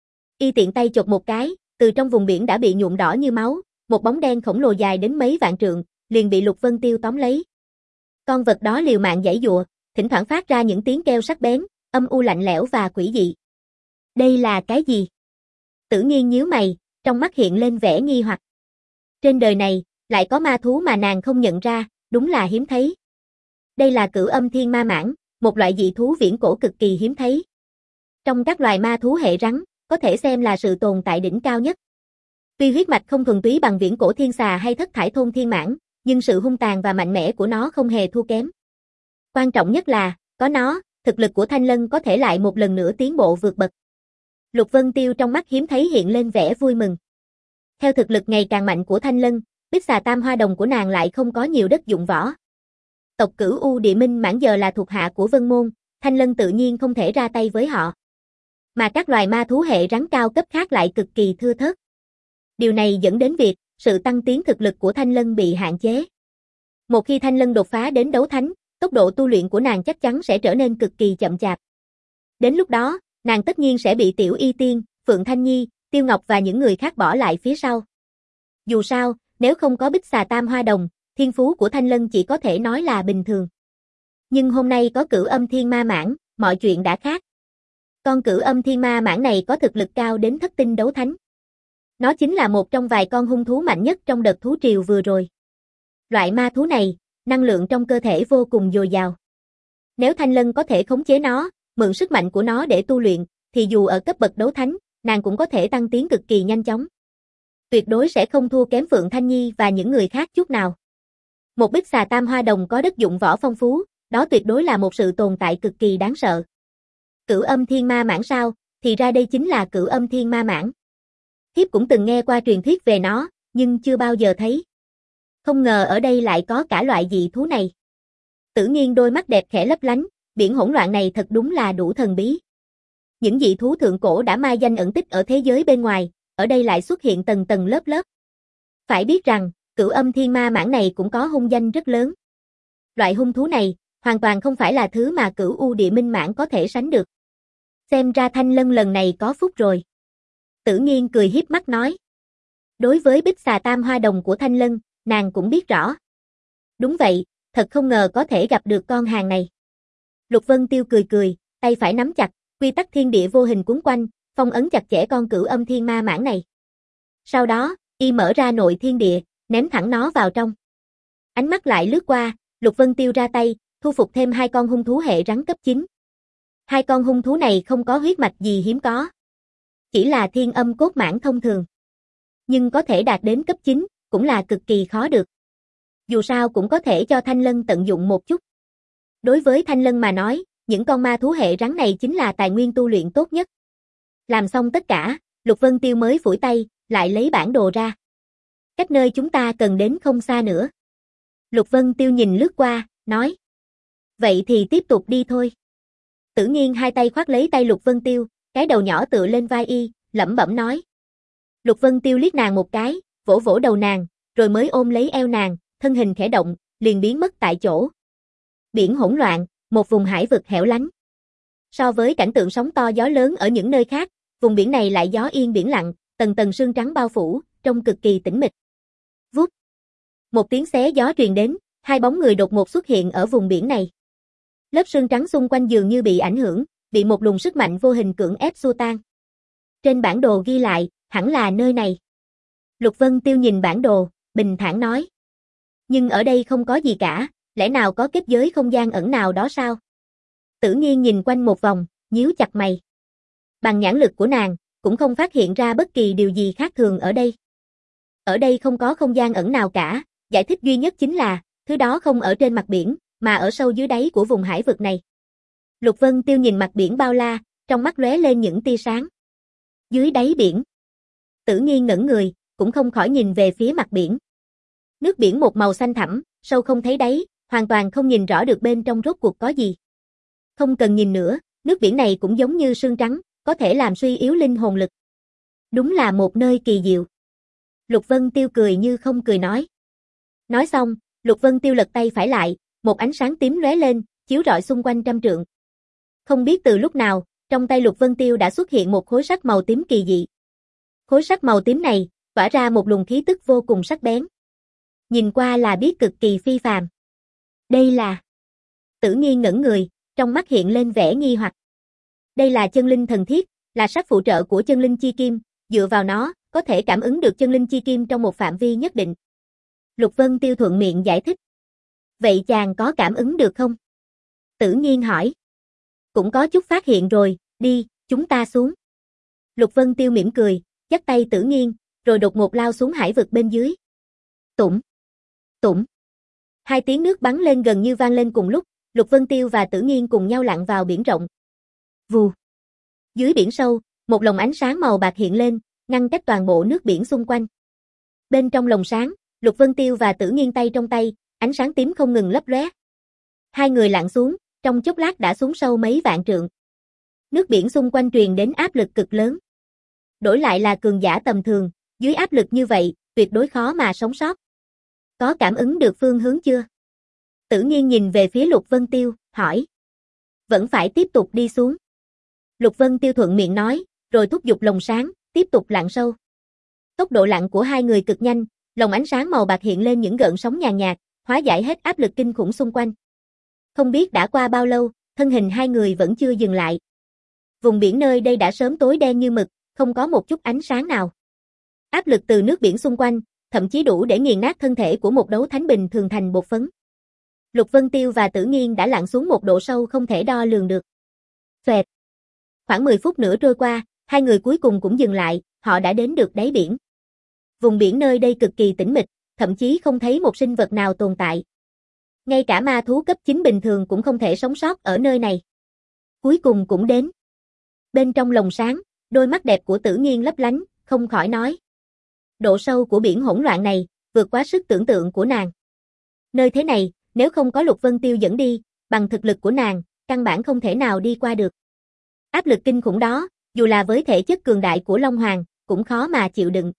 Y tiện tay chộp một cái, từ trong vùng biển đã bị nhuộm đỏ như máu, một bóng đen khổng lồ dài đến mấy vạn trượng, liền bị Lục Vân Tiêu tóm lấy. Con vật đó liều mạng giãy giụa, thỉnh thoảng phát ra những tiếng kêu sắc bén, âm u lạnh lẽo và quỷ dị. Đây là cái gì? Tử Nghiên nhíu mày, trong mắt hiện lên vẻ nghi hoặc. Trên đời này, lại có ma thú mà nàng không nhận ra, đúng là hiếm thấy. Đây là Cửu Âm Thiên Ma Mãng, một loại dị thú viễn cổ cực kỳ hiếm thấy. Trong các loài ma thú hệ rắn, có thể xem là sự tồn tại đỉnh cao nhất. Tuy huyết mạch không thuần túy bằng viễn cổ thiên xà hay thất thải thôn thiên mãng, nhưng sự hung tàn và mạnh mẽ của nó không hề thua kém. Quan trọng nhất là, có nó, thực lực của Thanh Lân có thể lại một lần nữa tiến bộ vượt bậc. Lục Vân Tiêu trong mắt hiếm thấy hiện lên vẻ vui mừng. Theo thực lực ngày càng mạnh của Thanh Lân, Bích Xà Tam Hoa Đồng của nàng lại không có nhiều đất dụng võ. Tộc Cửu U Địa Minh Mãng giờ là thuộc hạ của Vân Môn, Thanh Lân tự nhiên không thể ra tay với họ. Mà các loài ma thú hệ rắn cao cấp khác lại cực kỳ thưa thớt. Điều này dẫn đến việc, sự tăng tiến thực lực của Thanh Lân bị hạn chế. Một khi Thanh Lân đột phá đến đấu thánh, tốc độ tu luyện của nàng chắc chắn sẽ trở nên cực kỳ chậm chạp. Đến lúc đó, nàng tất nhiên sẽ bị Tiểu Y Tiên, Phượng Thanh Nhi, Tiêu Ngọc và những người khác bỏ lại phía sau. Dù sao, nếu không có Bích Xà Tam Hoa Đồng, thiên phú của Thanh Lân chỉ có thể nói là bình thường. Nhưng hôm nay có Cửu Âm Thiên Ma Mãng, mọi chuyện đã khác. Con Cửu Âm Thiên Ma Mãng này có thực lực cao đến thất tinh đấu thánh. Nó chính là một trong vài con hung thú mạnh nhất trong đợt thú triều vừa rồi. Loại ma thú này, năng lượng trong cơ thể vô cùng dồi dào. Nếu Thanh Lân có thể khống chế nó, mượn sức mạnh của nó để tu luyện, thì dù ở cấp bậc đấu thánh, nàng cũng có thể tăng tiến cực kỳ nhanh chóng. Tuyệt đối sẽ không thua kém Phượng Thanh Nhi và những người khác chút nào. Một Bích Xà Tam Hoa Đồng có đất dụng võ phong phú, đó tuyệt đối là một sự tồn tại cực kỳ đáng sợ. Cửu Âm Thiên Ma Mãng sao, thì ra đây chính là Cửu Âm Thiên Ma Mãng. Thiếp cũng từng nghe qua truyền thuyết về nó, nhưng chưa bao giờ thấy. Không ngờ ở đây lại có cả loại dị thú này. Tử Nghiên đôi mắt đẹp khẽ lấp lánh, biển hỗn loạn này thật đúng là đủ thần bí. Những dị thú thượng cổ đã mai danh ẩn tích ở thế giới bên ngoài, ở đây lại xuất hiện tầng tầng lớp lớp. Phải biết rằng, Cửu Âm Thiên Ma Mãng này cũng có hung danh rất lớn. Loại hung thú này, hoàn toàn không phải là thứ mà Cửu U Địa Minh Mãng có thể sánh được. Xem ra Thanh Lân lần này có phúc rồi. Tử Nghiên cười hiếp mắt nói. Đối với Bích Xà Tam Hoa Đồng của Thanh Lân, nàng cũng biết rõ. Đúng vậy, thật không ngờ có thể gặp được con hàng này. Lục Vân Tiêu cười cười, tay phải nắm chặt, quy tắc thiên địa vô hình cuốn quanh, phong ấn chặt chẽ con Cửu Âm Thiên Ma Mãng này. Sau đó, y mở ra nội thiên địa, ném thẳng nó vào trong. Ánh mắt lại lướt qua, Lục Vân Tiêu ra tay, thu phục thêm hai con hung thú hệ rắn cấp chín. Hai con hung thú này không có huyết mạch gì hiếm có. Chỉ là thiên âm cốt mãng thông thường. Nhưng có thể đạt đến cấp chín, cũng là cực kỳ khó được. Dù sao cũng có thể cho Thanh Lân tận dụng một chút. Đối với Thanh Lân mà nói, những con ma thú hệ rắn này chính là tài nguyên tu luyện tốt nhất. Làm xong tất cả, Lục Vân Tiêu mới phủi tay, lại lấy bản đồ ra. Cách nơi chúng ta cần đến không xa nữa. Lục Vân Tiêu nhìn lướt qua, nói. Vậy thì tiếp tục đi thôi. Tử Nghiên hai tay khoác lấy tay Lục Vân Tiêu, cái đầu nhỏ tựa lên vai y, lẩm bẩm nói. Lục Vân Tiêu liếc nàng một cái, vỗ vỗ đầu nàng, rồi mới ôm lấy eo nàng, thân hình khẽ động, liền biến mất tại chỗ. Biển hỗn loạn, một vùng hải vực hẻo lánh. So với cảnh tượng sóng to gió lớn ở những nơi khác, vùng biển này lại gió yên biển lặng, tầng tầng sương trắng bao phủ, trông cực kỳ tĩnh mịch. Vút. Một tiếng xé gió truyền đến, hai bóng người đột ngột xuất hiện ở vùng biển này. Lớp sương trắng xung quanh dường như bị ảnh hưởng, bị một luồng sức mạnh vô hình cưỡng ép xua tan. Trên bản đồ ghi lại, hẳn là nơi này. Lục Vân Tiêu nhìn bản đồ, bình thản nói. Nhưng ở đây không có gì cả, lẽ nào có kết giới không gian ẩn nào đó sao? Tử Nghiên nhìn quanh một vòng, nhíu chặt mày. Bằng nhãn lực của nàng, cũng không phát hiện ra bất kỳ điều gì khác thường ở đây. Ở đây không có không gian ẩn nào cả, giải thích duy nhất chính là, thứ đó không ở trên mặt biển, mà ở sâu dưới đáy của vùng hải vực này. Lục Vân Tiêu nhìn mặt biển bao la, trong mắt lóe lên những tia sáng. Dưới đáy biển. Tử Nghiên ngẩn người, cũng không khỏi nhìn về phía mặt biển. Nước biển một màu xanh thẳm, sâu không thấy đáy, hoàn toàn không nhìn rõ được bên trong rốt cuộc có gì. Không cần nhìn nữa, nước biển này cũng giống như sương trắng, có thể làm suy yếu linh hồn lực. Đúng là một nơi kỳ diệu. Lục Vân Tiêu cười như không cười nói. Nói xong, Lục Vân Tiêu lật tay phải lại, một ánh sáng tím lóe lên, chiếu rọi xung quanh trăm trượng. Không biết từ lúc nào, trong tay Lục Vân Tiêu đã xuất hiện một khối sắt màu tím kỳ dị. Khối sắt màu tím này, tỏa ra một luồng khí tức vô cùng sắc bén. Nhìn qua là biết cực kỳ phi phàm. Đây là... Tử Nghiên ngẩn người, trong mắt hiện lên vẻ nghi hoặc. Đây là chân linh thần thiết, là sắc phụ trợ của chân linh chi kim, dựa vào nó, có thể cảm ứng được chân linh chi kim trong một phạm vi nhất định. Lục Vân Tiêu thuận miệng giải thích. Vậy chàng có cảm ứng được không? Tử Nghiên hỏi. Cũng có chút phát hiện rồi, đi, chúng ta xuống. Lục Vân Tiêu mỉm cười, dắt tay Tử Nghiên, rồi đột ngột lao xuống hải vực bên dưới. Tủng, tủng. Hai tiếng nước bắn lên gần như vang lên cùng lúc, Lục Vân Tiêu và Tử Nghiên cùng nhau lặn vào biển rộng. Vù. Dưới biển sâu, một lồng ánh sáng màu bạc hiện lên, ngăn cách toàn bộ nước biển xung quanh. Bên trong lồng sáng, Lục Vân Tiêu và Tử Nghiên tay trong tay, ánh sáng tím không ngừng lấp lóe. Hai người lặn xuống, trong chốc lát đã xuống sâu mấy vạn trượng. Nước biển xung quanh truyền đến áp lực cực lớn. Đổi lại là cường giả tầm thường, dưới áp lực như vậy, tuyệt đối khó mà sống sót. Có cảm ứng được phương hướng chưa? Tử Nghiên nhìn về phía Lục Vân Tiêu, hỏi. Vẫn phải tiếp tục đi xuống. Lục Vân Tiêu thuận miệng nói, rồi thúc giục lồng sáng, tiếp tục lặn sâu. Tốc độ lặn của hai người cực nhanh, lồng ánh sáng màu bạc hiện lên những gợn sóng nhàn nhạt, hóa giải hết áp lực kinh khủng xung quanh. Không biết đã qua bao lâu, thân hình hai người vẫn chưa dừng lại. Vùng biển nơi đây đã sớm tối đen như mực, không có một chút ánh sáng nào. Áp lực từ nước biển xung quanh, thậm chí đủ để nghiền nát thân thể của một đấu thánh bình thường thành bột phấn. Lục Vân Tiêu và Tử Nghiên đã lặn xuống một độ sâu không thể đo lường được. Phẹt. Khoảng mười phút nữa trôi qua, hai người cuối cùng cũng dừng lại, họ đã đến được đáy biển. Vùng biển nơi đây cực kỳ tĩnh mịch, thậm chí không thấy một sinh vật nào tồn tại. Ngay cả ma thú cấp chín bình thường cũng không thể sống sót ở nơi này. Cuối cùng cũng đến. Bên trong lồng sáng, đôi mắt đẹp của Tử Nghiên lấp lánh, không khỏi nói. Độ sâu của biển hỗn loạn này, vượt quá sức tưởng tượng của nàng. Nơi thế này, nếu không có Lục Vân Tiêu dẫn đi, bằng thực lực của nàng, căn bản không thể nào đi qua được. Áp lực kinh khủng đó, dù là với thể chất cường đại của Long Hoàng, cũng khó mà chịu đựng.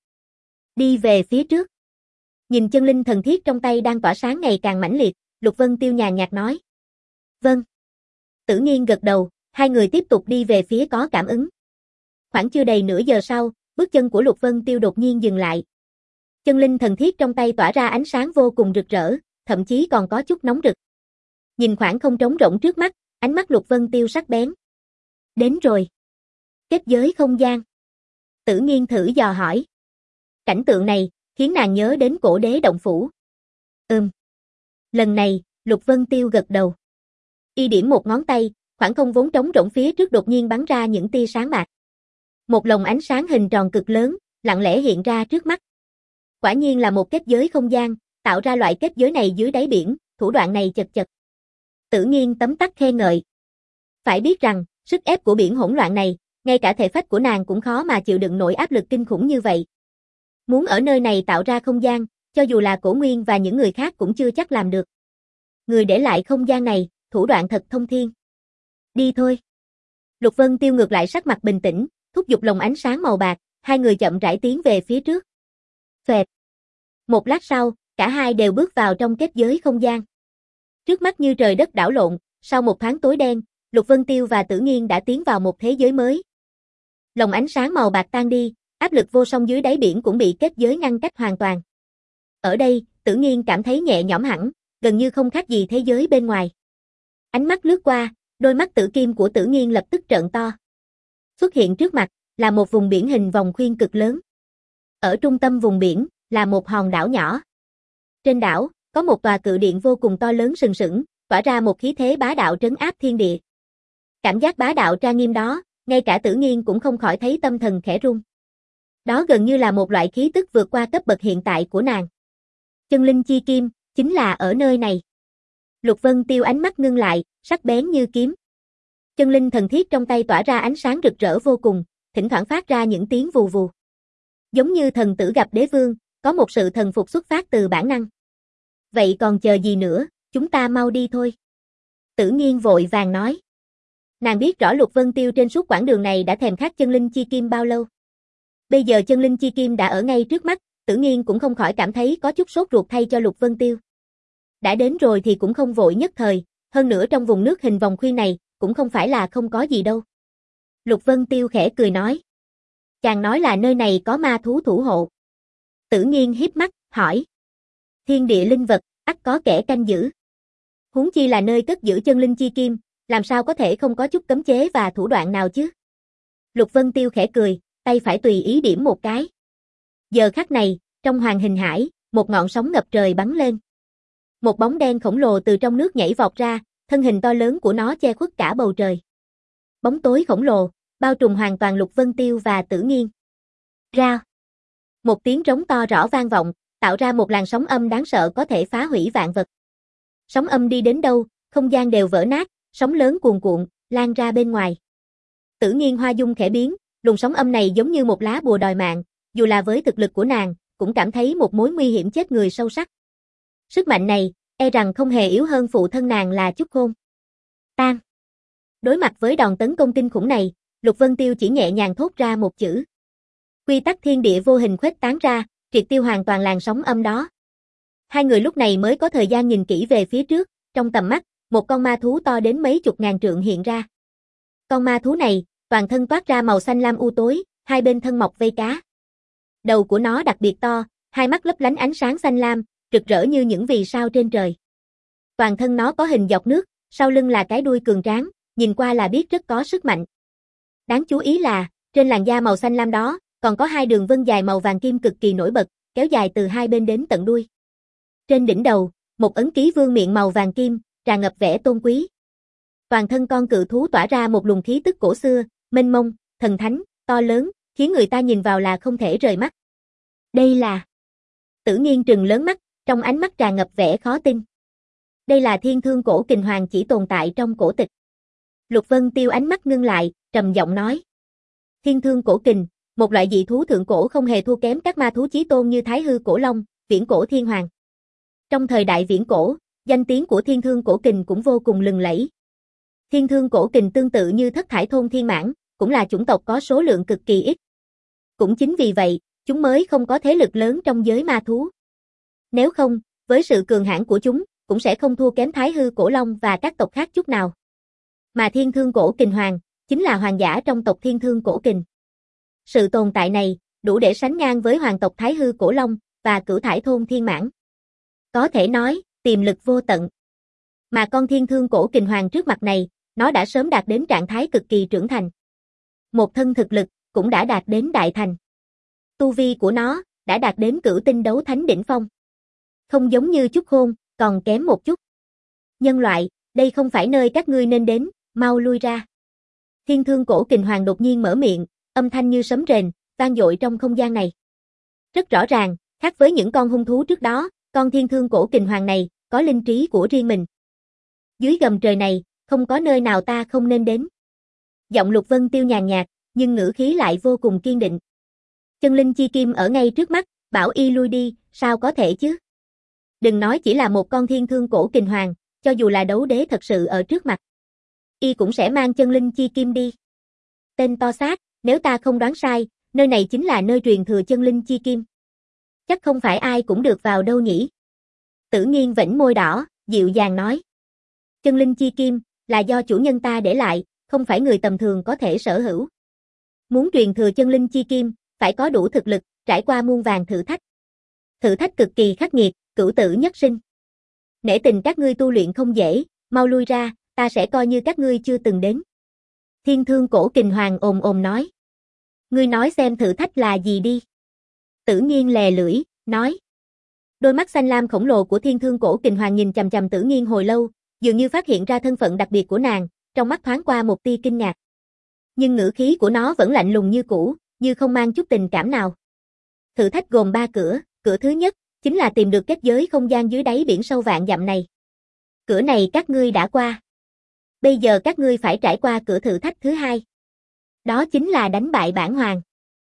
Đi về phía trước. Nhìn chân linh thần thiết trong tay đang tỏa sáng ngày càng mãnh liệt, Lục Vân Tiêu nhàn nhạt nói. Vâng. Tử Nghiên gật đầu, hai người tiếp tục đi về phía có cảm ứng. Khoảng chưa đầy nửa giờ sau, bước chân của Lục Vân Tiêu đột nhiên dừng lại. Chân linh thần thiết trong tay tỏa ra ánh sáng vô cùng rực rỡ, thậm chí còn có chút nóng rực. Nhìn khoảng không trống rỗng trước mắt, ánh mắt Lục Vân Tiêu sắc bén. Đến rồi. Kết giới không gian. Tử Nghiên thử dò hỏi. Cảnh tượng này, khiến nàng nhớ đến cổ đế động phủ. Ừm. Lần này, Lục Vân Tiêu gật đầu. Y điểm một ngón tay, khoảng không vốn trống rỗng phía trước đột nhiên bắn ra những tia sáng bạc. Một lồng ánh sáng hình tròn cực lớn, lặng lẽ hiện ra trước mắt. Quả nhiên là một kết giới không gian, tạo ra loại kết giới này dưới đáy biển, thủ đoạn này chật chật. Tử Nghiên tấm tắc khen ngợi. Phải biết rằng, sức ép của biển hỗn loạn này, ngay cả thể phách của nàng cũng khó mà chịu đựng nổi áp lực kinh khủng như vậy. Muốn ở nơi này tạo ra không gian, cho dù là Cổ Nguyên và những người khác cũng chưa chắc làm được. Người để lại không gian này, thủ đoạn thật thông thiên. Đi thôi. Lục Vân Tiêu ngược lại sắc mặt bình tĩnh, thúc giục lồng ánh sáng màu bạc, hai người chậm rãi tiến về phía trước. Phẹt. Một lát sau, cả hai đều bước vào trong kết giới không gian. Trước mắt như trời đất đảo lộn, sau một thoáng tối đen, Lục Vân Tiêu và Tử Nghiên đã tiến vào một thế giới mới. Lồng ánh sáng màu bạc tan đi, áp lực vô song dưới đáy biển cũng bị kết giới ngăn cách hoàn toàn. Ở đây, Tử Nghiên cảm thấy nhẹ nhõm hẳn, gần như không khác gì thế giới bên ngoài. Ánh mắt lướt qua, đôi mắt tử kim của Tử Nghiên lập tức trợn to. Xuất hiện trước mặt, là một vùng biển hình vòng khuyên cực lớn. Ở trung tâm vùng biển, là một hòn đảo nhỏ. Trên đảo, có một tòa cự điện vô cùng to lớn sừng sững, tỏa ra một khí thế bá đạo trấn áp thiên địa. Cảm giác bá đạo trang nghiêm đó, ngay cả Tử Nghiên cũng không khỏi thấy tâm thần khẽ rung. Đó gần như là một loại khí tức vượt qua cấp bậc hiện tại của nàng. Chân linh chi kim, chính là ở nơi này. Lục Vân Tiêu ánh mắt ngưng lại, sắc bén như kiếm. Chân linh thần thiết trong tay tỏa ra ánh sáng rực rỡ vô cùng, thỉnh thoảng phát ra những tiếng vù vù. Giống như thần tử gặp đế vương, có một sự thần phục xuất phát từ bản năng. Vậy còn chờ gì nữa, chúng ta mau đi thôi. Tử Nghiên vội vàng nói. Nàng biết rõ Lục Vân Tiêu trên suốt quãng đường này đã thèm khát chân linh chi kim bao lâu. Bây giờ chân linh chi kim đã ở ngay trước mắt, Tử Nghiên cũng không khỏi cảm thấy có chút sốt ruột thay cho Lục Vân Tiêu. Đã đến rồi thì cũng không vội nhất thời, hơn nữa trong vùng nước hình vòng khuyên này, cũng không phải là không có gì đâu. Lục Vân Tiêu khẽ cười nói. Chàng nói là nơi này có ma thú thủ hộ. Tử Nghiên híp mắt, hỏi. Thiên địa linh vật, ắt có kẻ canh giữ. Huống chi là nơi cất giữ chân linh chi kim, làm sao có thể không có chút cấm chế và thủ đoạn nào chứ? Lục Vân Tiêu khẽ cười, tay phải tùy ý điểm một cái. Giờ khắc này, trong Hoàng Hình Hải, một ngọn sóng ngập trời bắn lên. Một bóng đen khổng lồ từ trong nước nhảy vọt ra, thân hình to lớn của nó che khuất cả bầu trời. Bóng tối khổng lồ, bao trùm hoàn toàn Lục Vân Tiêu và Tử Nghiên. Rao. Một tiếng trống to rõ vang vọng, tạo ra một làn sóng âm đáng sợ có thể phá hủy vạn vật. Sóng âm đi đến đâu, không gian đều vỡ nát, sóng lớn cuồn cuộn, lan ra bên ngoài. Tử Nghiên hoa dung khẽ biến, luồng sóng âm này giống như một lá bùa đòi mạng, dù là với thực lực của nàng, cũng cảm thấy một mối nguy hiểm chết người sâu sắc. Sức mạnh này, e rằng không hề yếu hơn phụ thân nàng là Chúc Khôn. Tan. Đối mặt với đòn tấn công kinh khủng này, Lục Vân Tiêu chỉ nhẹ nhàng thốt ra một chữ. Quy tắc thiên địa vô hình khuếch tán ra, triệt tiêu hoàn toàn làn sóng âm đó. Hai người lúc này mới có thời gian nhìn kỹ về phía trước, trong tầm mắt, một con ma thú to đến mấy chục ngàn trượng hiện ra. Con ma thú này, toàn thân toát ra màu xanh lam u tối, hai bên thân mọc vây cá. Đầu của nó đặc biệt to, hai mắt lấp lánh ánh sáng xanh lam, rực rỡ như những vì sao trên trời. Toàn thân nó có hình giọt nước, sau lưng là cái đuôi cường tráng, nhìn qua là biết rất có sức mạnh. Đáng chú ý là, trên làn da màu xanh lam đó, còn có hai đường vân dài màu vàng kim cực kỳ nổi bật, kéo dài từ hai bên đến tận đuôi. Trên đỉnh đầu, một ấn ký vương miện màu vàng kim, tràn ngập vẻ tôn quý. Toàn thân con cự thú tỏa ra một luồng khí tức cổ xưa, mênh mông, thần thánh, to lớn, khiến người ta nhìn vào là không thể rời mắt. Đây là... Tử Nghiên trừng lớn mắt, trong ánh mắt tràn ngập vẻ khó tin. Đây là thiên thương cổ kình hoàng chỉ tồn tại trong cổ tịch. Lục Vân Tiêu ánh mắt ngưng lại, trầm giọng nói. Thiên thương cổ kình, một loại dị thú thượng cổ không hề thua kém các ma thú chí tôn như Thái Hư Cổ Long, Viễn Cổ Thiên Hoàng. Trong thời đại viễn cổ, danh tiếng của thiên thương cổ kình cũng vô cùng lừng lẫy. Thiên thương cổ kình tương tự như Thất Thải Thôn Thiên Mãng, cũng là chủng tộc có số lượng cực kỳ ít. Cũng chính vì vậy, chúng mới không có thế lực lớn trong giới ma thú. Nếu không, với sự cường hãn của chúng, cũng sẽ không thua kém Thái Hư Cổ Long và các tộc khác chút nào. Mà thiên thương cổ kình hoàng, chính là hoàng giả trong tộc thiên thương cổ kình. Sự tồn tại này, đủ để sánh ngang với hoàng tộc Thái Hư Cổ Long và Cửu Thải Thôn Thiên Mãng. Có thể nói, tiềm lực vô tận. Mà con thiên thương cổ kình hoàng trước mặt này, nó đã sớm đạt đến trạng thái cực kỳ trưởng thành. Một thân thực lực, cũng đã đạt đến đại thành. Tu vi của nó, đã đạt đến cửu tinh đấu thánh đỉnh phong. Không giống như Chúc Khôn, còn kém một chút. Nhân loại, đây không phải nơi các ngươi nên đến, mau lui ra. Thiên thương cổ kình hoàng đột nhiên mở miệng, âm thanh như sấm rền, vang dội trong không gian này. Rất rõ ràng, khác với những con hung thú trước đó, con thiên thương cổ kình hoàng này, có linh trí của riêng mình. Dưới gầm trời này, không có nơi nào ta không nên đến. Giọng Lục Vân Tiêu nhàn nhạt, nhưng ngữ khí lại vô cùng kiên định. Chân linh chi kim ở ngay trước mắt, bảo y lui đi, sao có thể chứ? Đừng nói chỉ là một con thiên thương cổ kình hoàng, cho dù là đấu đế thật sự ở trước mặt. Y cũng sẽ mang chân linh chi kim đi. Tên to xác, nếu ta không đoán sai, nơi này chính là nơi truyền thừa chân linh chi kim. Chắc không phải ai cũng được vào đâu nhỉ? Tử Nghiên vểnh môi đỏ, dịu dàng nói. Chân linh chi kim, là do chủ nhân ta để lại, không phải người tầm thường có thể sở hữu. Muốn truyền thừa chân linh chi kim, phải có đủ thực lực, trải qua muôn vàn thử thách. Thử thách cực kỳ khắc nghiệt, cửu tử nhất sinh. Nể tình các ngươi tu luyện không dễ, mau lui ra, ta sẽ coi như các ngươi chưa từng đến. Thiên thương cổ kình hoàng ồm ồm nói. Ngươi nói xem thử thách là gì đi. Tử Nghiên lè lưỡi, nói. Đôi mắt xanh lam khổng lồ của thiên thương cổ kình hoàng nhìn chằm chằm Tử Nghiên hồi lâu, dường như phát hiện ra thân phận đặc biệt của nàng, trong mắt thoáng qua một tia kinh ngạc. Nhưng ngữ khí của nó vẫn lạnh lùng như cũ, như không mang chút tình cảm nào. Thử thách gồm ba cửa, cửa thứ nhất, chính là tìm được kết giới không gian dưới đáy biển sâu vạn dặm này. Cửa này các ngươi đã qua. Bây giờ các ngươi phải trải qua cửa thử thách thứ hai. Đó chính là đánh bại bản hoàng.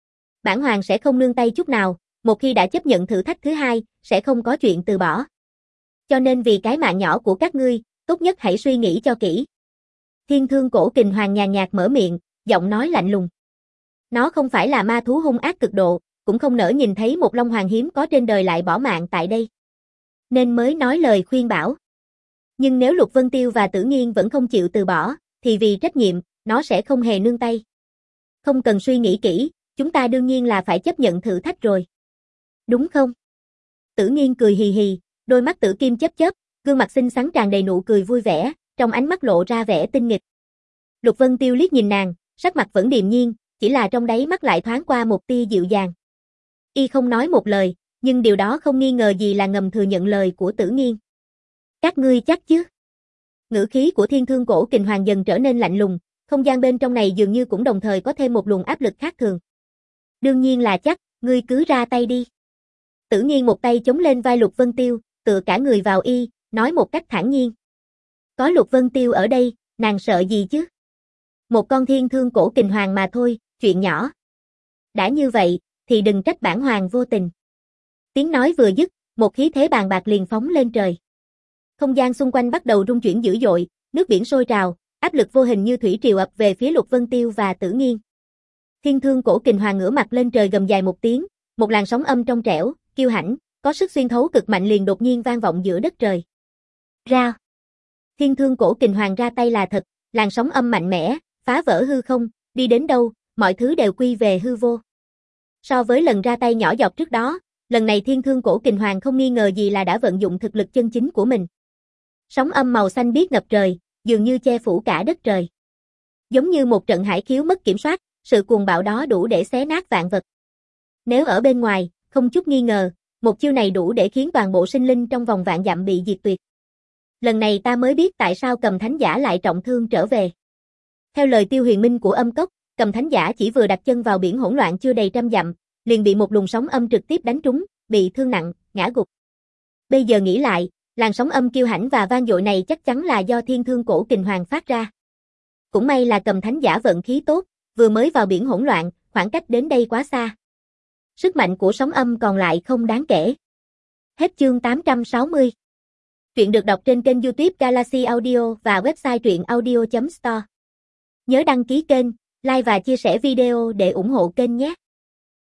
Bản hoàng sẽ không nương tay chút nào, một khi đã chấp nhận thử thách thứ hai, sẽ không có chuyện từ bỏ. Cho nên vì cái mạng nhỏ của các ngươi, tốt nhất hãy suy nghĩ cho kỹ. Thiên thương cổ kình hoàng nhàn nhạt mở miệng, giọng nói lạnh lùng. Nó không phải là ma thú hung ác cực độ, cũng không nỡ nhìn thấy một long hoàng hiếm có trên đời lại bỏ mạng tại đây. Nên mới nói lời khuyên bảo. Nhưng nếu Lục Vân Tiêu và Tử Nghiên vẫn không chịu từ bỏ, thì vì trách nhiệm, nó sẽ không hề nương tay. Không cần suy nghĩ kỹ, chúng ta đương nhiên là phải chấp nhận thử thách rồi. Đúng không? Tử Nghiên cười hì hì, đôi mắt tử kim chớp chớp, gương mặt xinh xắn tràn đầy nụ cười vui vẻ, trong ánh mắt lộ ra vẻ tinh nghịch. Lục Vân Tiêu liếc nhìn nàng, sắc mặt vẫn điềm nhiên, chỉ là trong đáy mắt lại thoáng qua một tia dịu dàng. Y không nói một lời, nhưng điều đó không nghi ngờ gì là ngầm thừa nhận lời của Tử Nghiên. Các ngươi chắc chứ? Ngữ khí của Thiên Thương Cổ Kình Hoàng dần trở nên lạnh lùng, không gian bên trong này dường như cũng đồng thời có thêm một luồng áp lực khác thường. Đương nhiên là chắc, ngươi cứ ra tay đi. Tử Nghiên một tay chống lên vai Lục Vân Tiêu, tựa cả người vào y, nói một cách thản nhiên. Có Lục Vân Tiêu ở đây, nàng sợ gì chứ? Một con Thiên Thương Cổ Kình Hoàng mà thôi, chuyện nhỏ. Đã như vậy, thì đừng trách bản hoàng vô tình. Tiếng nói vừa dứt, một khí thế bàn bạc liền phóng lên trời. Không gian xung quanh bắt đầu rung chuyển dữ dội, nước biển sôi trào, áp lực vô hình như thủy triều ập về phía Lục Vân Tiêu và Tử Nghiên. Thiên Thương Cổ Kình Hoàng ngửa mặt lên trời gầm dài một tiếng, một làn sóng âm trong trẻo, kiêu hãnh, có sức xuyên thấu cực mạnh liền đột nhiên vang vọng giữa đất trời. Ra. Thiên Thương Cổ Kình Hoàng ra tay là thật, làn sóng âm mạnh mẽ, phá vỡ hư không, đi đến đâu, mọi thứ đều quy về hư vô. So với lần ra tay nhỏ giọt trước đó, lần này Thiên Thương Cổ Kình Hoàng không nghi ngờ gì là đã vận dụng thực lực chân chính của mình. Sóng âm màu xanh biếc ngập trời, dường như che phủ cả đất trời. Giống như một trận hải khiếu mất kiểm soát, sự cuồng bạo đó đủ để xé nát vạn vật. Nếu ở bên ngoài, không chút nghi ngờ, một chiêu này đủ để khiến toàn bộ sinh linh trong vòng vạn dặm bị diệt tuyệt. Lần này ta mới biết tại sao Cầm Thánh Giả lại trọng thương trở về. Theo lời Tiêu Huyền Minh của Âm Cốc, Cầm Thánh Giả chỉ vừa đặt chân vào biển hỗn loạn chưa đầy trăm dặm, liền bị một luồng sóng âm trực tiếp đánh trúng, bị thương nặng, ngã gục. Bây giờ nghĩ lại, làn sóng âm kiêu hãnh và vang dội này chắc chắn là do Thiên Thương Cổ Kình Hoàng phát ra. Cũng may là Cầm Thánh Giả vận khí tốt, vừa mới vào biển hỗn loạn, khoảng cách đến đây quá xa. Sức mạnh của sóng âm còn lại không đáng kể. Hết chương tám trăm sáu mươi. Truyện được đọc trên kênh YouTube Galaxy Audio và website truyện audio chấm store. Nhớ đăng ký kênh, like và chia sẻ video để ủng hộ kênh nhé.